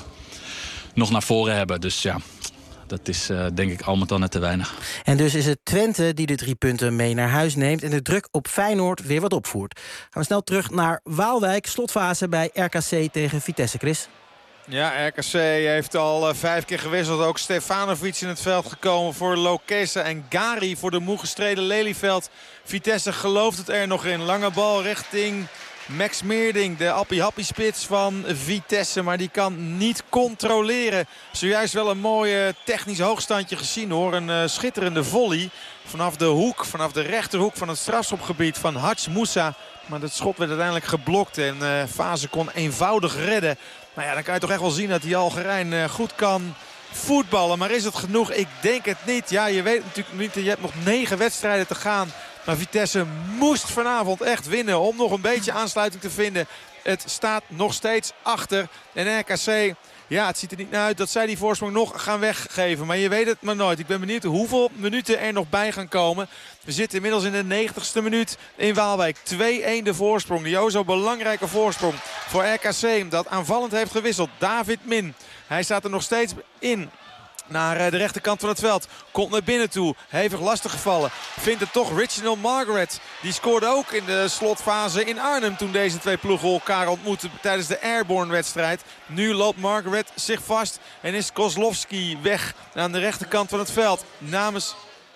nog naar voren hebben. Dus ja, dat is uh, denk ik al met al net te weinig. En dus is het Twente die de drie punten mee naar huis neemt en de druk op Feyenoord weer wat opvoert. Gaan we snel terug naar Waalwijk, slotfase bij R K C tegen Vitesse, Chris. Ja, R K C heeft al uh, vijf keer gewisseld. Ook Stefanovic in het veld gekomen voor Lokese en Gari voor de moe gestreden Lelyveld. Vitesse gelooft het er nog in. Lange bal richting Max Meerding, de appie-happie spits van Vitesse. Maar die kan niet controleren. Zojuist wel een mooi technisch hoogstandje gezien hoor. Een uh, schitterende volley vanaf de hoek, vanaf de rechterhoek van het strafschopgebied van Hadj Moussa. Maar dat schot werd uiteindelijk geblokt en uh, Fase kon eenvoudig redden. Nou ja, dan kan je toch echt wel zien dat die Algerijn uh, goed kan voetballen. Maar is het genoeg? Ik denk het niet. Ja, je weet natuurlijk niet. Je hebt nog negen wedstrijden te gaan. Maar Vitesse moest vanavond echt winnen om nog een beetje aansluiting te vinden. Het staat nog steeds achter. En R K C, ja, het ziet er niet naar uit dat zij die voorsprong nog gaan weggeven. Maar je weet het maar nooit. Ik ben benieuwd hoeveel minuten er nog bij gaan komen. We zitten inmiddels in de negentigste minuut in Waalwijk. twee-één de voorsprong. De zo belangrijke voorsprong voor R K C. Dat aanvallend heeft gewisseld. David Min. Hij staat er nog steeds in. Naar de rechterkant van het veld. Komt naar binnen toe. Hevig lastig gevallen. Vindt het toch Reginald Margaret. Die scoorde ook in de slotfase in Arnhem. Toen deze twee ploegen elkaar ontmoetten tijdens de Airborne wedstrijd. Nu loopt Margaret zich vast. En is Kozlowski weg aan de rechterkant van het veld. Namens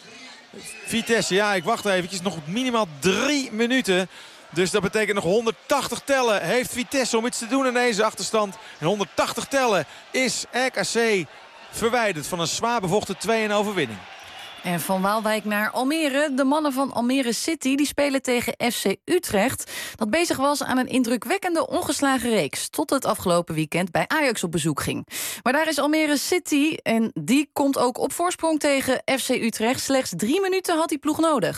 Vitesse. Ja, ik wacht eventjes. Nog minimaal drie minuten. Dus dat betekent nog honderdtachtig tellen. Heeft Vitesse om iets te doen aan deze achterstand. En honderdtachtig tellen is R K C verwijderd van een zwaar bevochten twee-één overwinning. En van Waalwijk naar Almere. De mannen van Almere City die spelen tegen F C Utrecht. Dat bezig was aan een indrukwekkende ongeslagen reeks. Tot het afgelopen weekend bij Ajax op bezoek ging. Maar daar is Almere City en die komt ook op voorsprong tegen F C Utrecht. Slechts drie minuten had die ploeg nodig.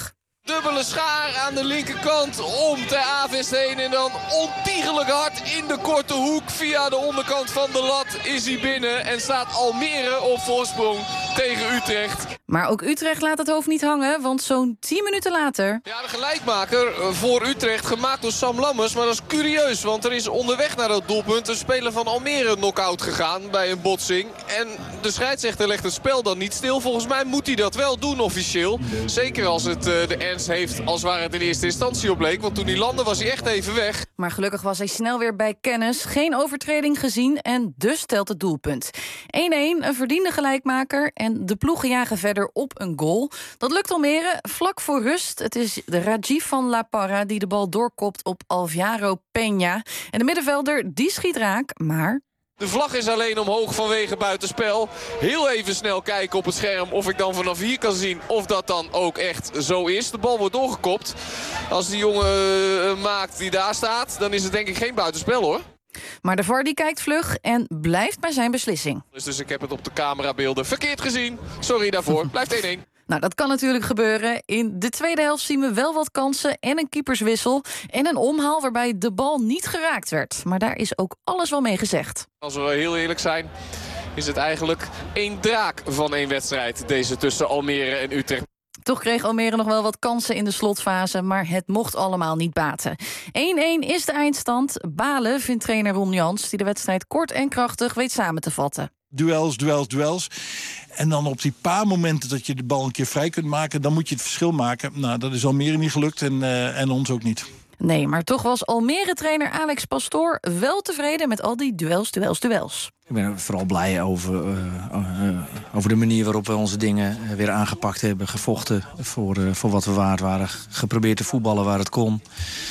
Dubbele schaar aan de linkerkant om Ter Avest heen. En dan ontiegelijk hard in de korte hoek. Via de onderkant van de lat is hij binnen. En staat Almere op voorsprong tegen Utrecht. Maar ook Utrecht laat het hoofd niet hangen, want zo'n tien minuten later... Ja, de gelijkmaker voor Utrecht gemaakt door Sam Lammers. Maar dat is curieus, want er is onderweg naar dat doelpunt... een speler van Almere knock-out gegaan bij een botsing. En de scheidsrechter legt het spel dan niet stil. Volgens mij moet hij dat wel doen officieel. Zeker als het uh, de ernst heeft als waar het in eerste instantie op leek. Want toen hij landde was hij echt even weg. Maar gelukkig was hij snel weer bij kennis. Geen overtreding gezien en dus telt het doelpunt. één-één, een verdiende gelijkmaker en de ploegen jagen verder op een goal. Dat lukt Almere vlak voor rust. Het is de Rajiv van La Parra die de bal doorkopt op Alvaro Peña. En de middenvelder, die schiet raak, maar... De vlag is alleen omhoog vanwege buitenspel. Heel even snel kijken op het scherm of ik dan vanaf hier kan zien of dat dan ook echt zo is. De bal wordt doorgekopt. Als die jongen uh, maakt die daar staat, dan is het denk ik geen buitenspel hoor. Maar de V A R die kijkt vlug en blijft bij zijn beslissing. Dus, dus ik heb het op de camerabeelden verkeerd gezien. Sorry daarvoor. Blijft één-één. Nou, dat kan natuurlijk gebeuren. In de tweede helft zien we wel wat kansen en een keeperswissel... en een omhaal waarbij de bal niet geraakt werd. Maar daar is ook alles wel mee gezegd. Als we heel eerlijk zijn, is het eigenlijk één draak van één wedstrijd. Deze tussen Almere en Utrecht. Toch kreeg Almere nog wel wat kansen in de slotfase, maar het mocht allemaal niet baten. één-één is de eindstand. Balen vindt trainer Ron Jans, die de wedstrijd kort en krachtig weet samen te vatten. Duels, duels, duels. En dan op die paar momenten dat je de bal een keer vrij kunt maken... dan moet je het verschil maken. Nou, dat is Almere niet gelukt en, uh, en ons ook niet. Nee, maar toch was Almere-trainer Alex Pastoor wel tevreden met al die duels, duels, duels. Ik ben vooral blij over, uh, uh, over de manier waarop we onze dingen weer aangepakt hebben. Gevochten voor, uh, voor wat we waard waren. Geprobeerd te voetballen waar het kon.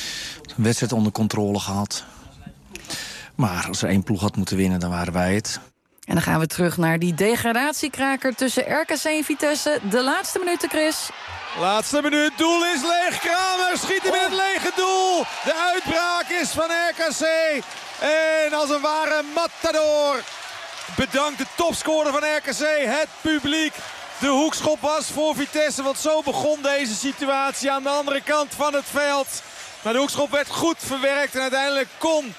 Een wedstrijd onder controle gehad. Maar als er één ploeg had moeten winnen, dan waren wij het. En dan gaan we terug naar die degradatiekraker tussen R K C en Vitesse. De laatste minuten, Chris. Laatste minuut, doel is leeg. Kramer schiet hem in het lege doel. De uitbraak is van R K C. En als een ware matador bedankt de topscorer van R K C, het publiek. De hoekschop was voor Vitesse, want zo begon deze situatie aan de andere kant van het veld. Maar de hoekschop werd goed verwerkt en uiteindelijk kon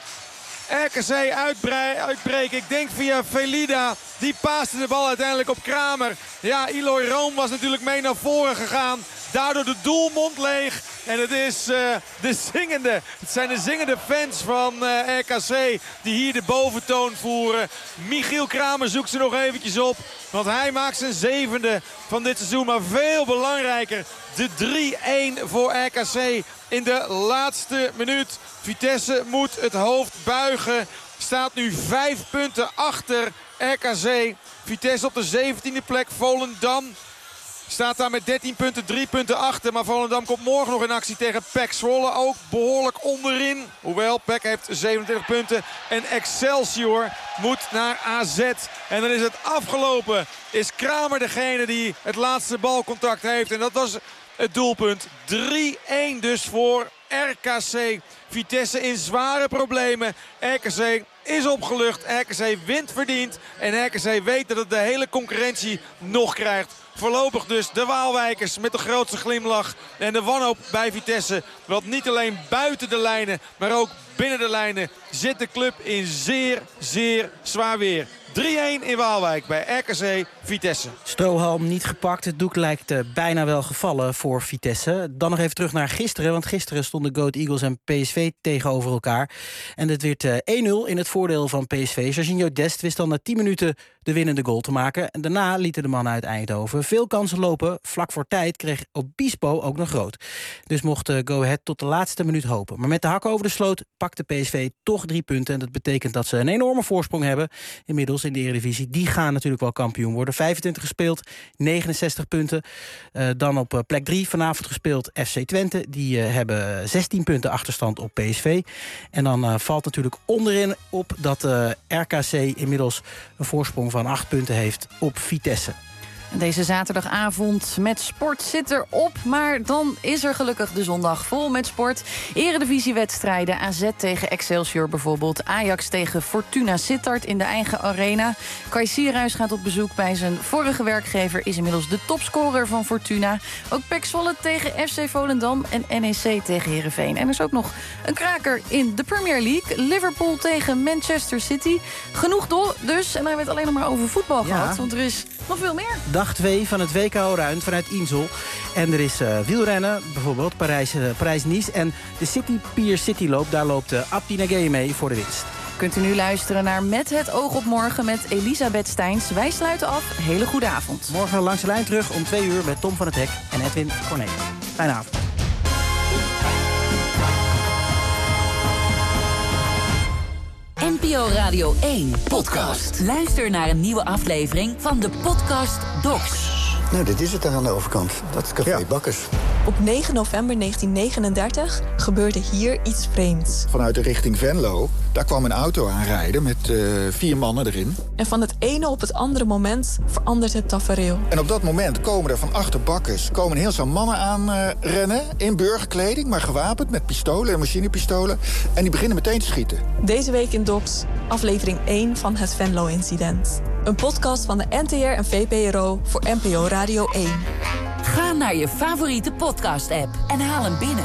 R K C uitbreken. Ik denk via Velida. Die paaste de bal uiteindelijk op Kramer. Ja, Eloy Room was natuurlijk mee naar voren gegaan. Daardoor de doelmond leeg. En het is uh, de zingende. Het zijn de zingende fans van uh, R K C die hier de boventoon voeren. Michiel Kramer zoekt ze nog eventjes op. Want hij maakt zijn zevende van dit seizoen. Maar veel belangrijker, de drie-één voor R K C in de laatste minuut. Vitesse moet het hoofd buigen. Staat nu vijf punten achter R K C. Vitesse op de zeventiende plek. Volendam staat daar met dertien punten, drie punten achter. Maar Volendam komt morgen nog in actie tegen P E C Zwolle. Ook behoorlijk onderin. Hoewel, P E C heeft zevenentwintig punten. En Excelsior moet naar A Z. En dan is het afgelopen. Is Kramer degene die het laatste balcontact heeft. En dat was het doelpunt. drie-één dus voor R K C. Vitesse in zware problemen. R K C is opgelucht. R K C wint verdiend. En R K C weet dat het de hele concurrentie nog krijgt. Voorlopig dus de Waalwijkers met de grootste glimlach. En de wanhoop bij Vitesse. Want niet alleen buiten de lijnen, maar ook binnen de lijnen zit de club in zeer, zeer zwaar weer. drie-één in Waalwijk bij R K C Vitesse. Strohalm niet gepakt. Het doek lijkt uh, bijna wel gevallen voor Vitesse. Dan nog even terug naar gisteren. Want gisteren stonden Go Ahead Eagles en P S V tegenover elkaar. En het werd uh, één nul in het voordeel van P S V. Jorginho Dest wist dan na tien minuten de winnende goal te maken. En daarna lieten de mannen uit Eindhoven veel kansen lopen. Vlak voor tijd kreeg Obispo ook nog rood. Dus mocht uh, Go Ahead tot de laatste minuut hopen. Maar met de hakken over de sloot pakte P S V toch drie punten. En dat betekent dat ze een enorme voorsprong hebben. Inmiddels in de Eredivisie. Die gaan natuurlijk wel kampioen worden. vijfentwintig gespeeld, negenenzestig punten. Uh, dan op uh, plek drie vanavond gespeeld F C Twente. Die uh, hebben zestien punten achterstand op P S V. En dan uh, valt natuurlijk onderin op dat uh, R K C inmiddels een voorsprong van acht punten heeft op Vitesse. Deze zaterdagavond met sport zit erop. Maar dan is er gelukkig de zondag vol met sport. Eredivisiewedstrijden. A Z tegen Excelsior bijvoorbeeld. Ajax tegen Fortuna Sittard in de eigen arena. Kai Sierhuis gaat op bezoek bij zijn vorige werkgever. Is inmiddels de topscorer van Fortuna. Ook P E C Zwolle tegen F C Volendam. En N E C tegen Heerenveen. En er is ook nog een kraker in de Premier League. Liverpool tegen Manchester City. Genoeg do- dus. En dan hebben we het alleen nog maar over voetbal Ja. gehad. Want er is nog veel meer. Dag twee van het W K Allround vanuit Insel. En er is uh, wielrennen, bijvoorbeeld Parijs, uh, Parijs-Nice. En de City Pier City loop, daar loopt uh, Abdi Nageye mee voor de winst. Kunt u nu luisteren naar Met het oog op morgen met Elisabeth Steins. Wij sluiten af. Hele goede avond. Morgen langs de lijn terug om twee uur met Tom van het Hek en Edwin Cornelissen. Fijne avond. N P O Radio één podcast. Luister naar een nieuwe aflevering van de podcast Docs. Nou, dit is het daar aan de overkant. Dat is Café Bakkers. Op negen november negentien negenendertig gebeurde hier iets vreemds. Vanuit de richting Venlo, daar kwam een auto aanrijden met uh, vier mannen erin. En van het ene op het andere moment verandert het tafereel. En op dat moment komen er van achter Bakkers komen heel veel mannen aan uh, rennen. In burgerkleding, maar gewapend met pistolen en machinepistolen. En die beginnen meteen te schieten. Deze week in Docs, aflevering één van het Venlo-incident. Een podcast van de N T R en V P R O voor N P O Radio één. Ga naar je favoriete podcast-app en haal hem binnen.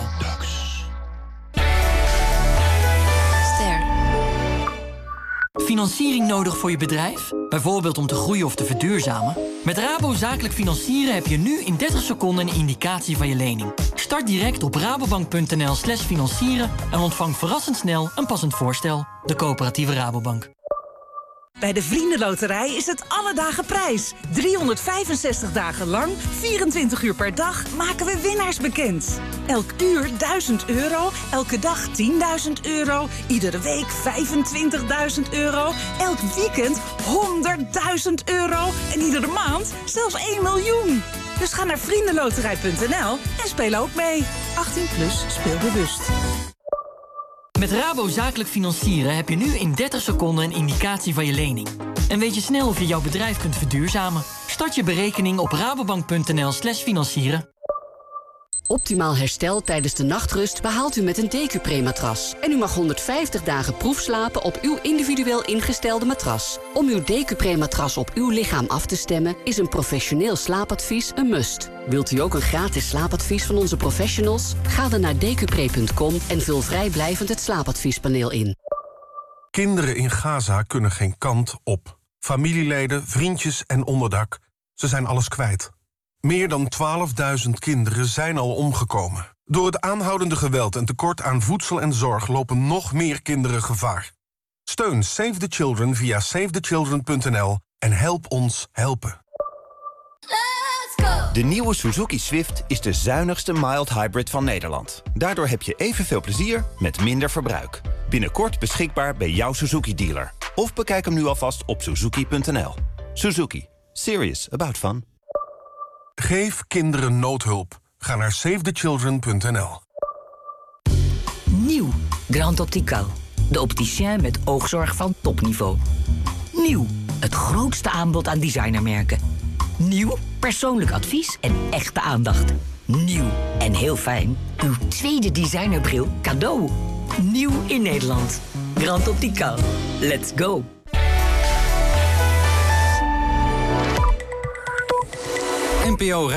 Ster. Financiering nodig voor je bedrijf? Bijvoorbeeld om te groeien of te verduurzamen? Met Rabo Zakelijk Financieren heb je nu in dertig seconden een indicatie van je lening. Start direct op rabobank.nl slash financieren en ontvang verrassend snel een passend voorstel. De coöperatieve Rabobank. Bij de Vriendenloterij is het alle dagen prijs. driehonderdvijfenzestig dagen lang, vierentwintig uur per dag, maken we winnaars bekend. Elk uur duizend euro, elke dag tienduizend euro, iedere week vijfentwintigduizend euro, elk weekend honderdduizend euro en iedere maand zelfs één miljoen. Dus ga naar vriendenloterij punt n l en speel ook mee. achttien plus, speel bewust. Met Rabo Zakelijk Financieren heb je nu in dertig seconden een indicatie van je lening. En weet je snel of je jouw bedrijf kunt verduurzamen? Start je berekening op rabobank.nl slash financieren. Optimaal herstel tijdens de nachtrust behaalt u met een Decupre-matras. En u mag honderdvijftig dagen proefslapen op uw individueel ingestelde matras. Om uw Decupre-matras op uw lichaam af te stemmen is een professioneel slaapadvies een must. Wilt u ook een gratis slaapadvies van onze professionals? Ga dan naar decupre punt com en vul vrijblijvend het slaapadviespaneel in. Kinderen in Gaza kunnen geen kant op. Familieleden, vriendjes en onderdak, ze zijn alles kwijt. Meer dan twaalfduizend kinderen zijn al omgekomen. Door het aanhoudende geweld en tekort aan voedsel en zorg lopen nog meer kinderen gevaar. Steun Save the Children via save the children punt n l en help ons helpen. De nieuwe Suzuki Swift is de zuinigste mild hybrid van Nederland. Daardoor heb je evenveel plezier met minder verbruik. Binnenkort beschikbaar bij jouw Suzuki-dealer. Of bekijk hem nu alvast op suzuki punt n l. Suzuki. Serious about fun. Geef kinderen noodhulp. Ga naar save the children punt n l. Nieuw. Grand Optical. De opticien met oogzorg van topniveau. Nieuw. Het grootste aanbod aan designermerken. Nieuw. Persoonlijk advies en echte aandacht. Nieuw. En heel fijn. Uw tweede designerbril cadeau. Nieuw in Nederland. Grand Optical. Let's go. N P O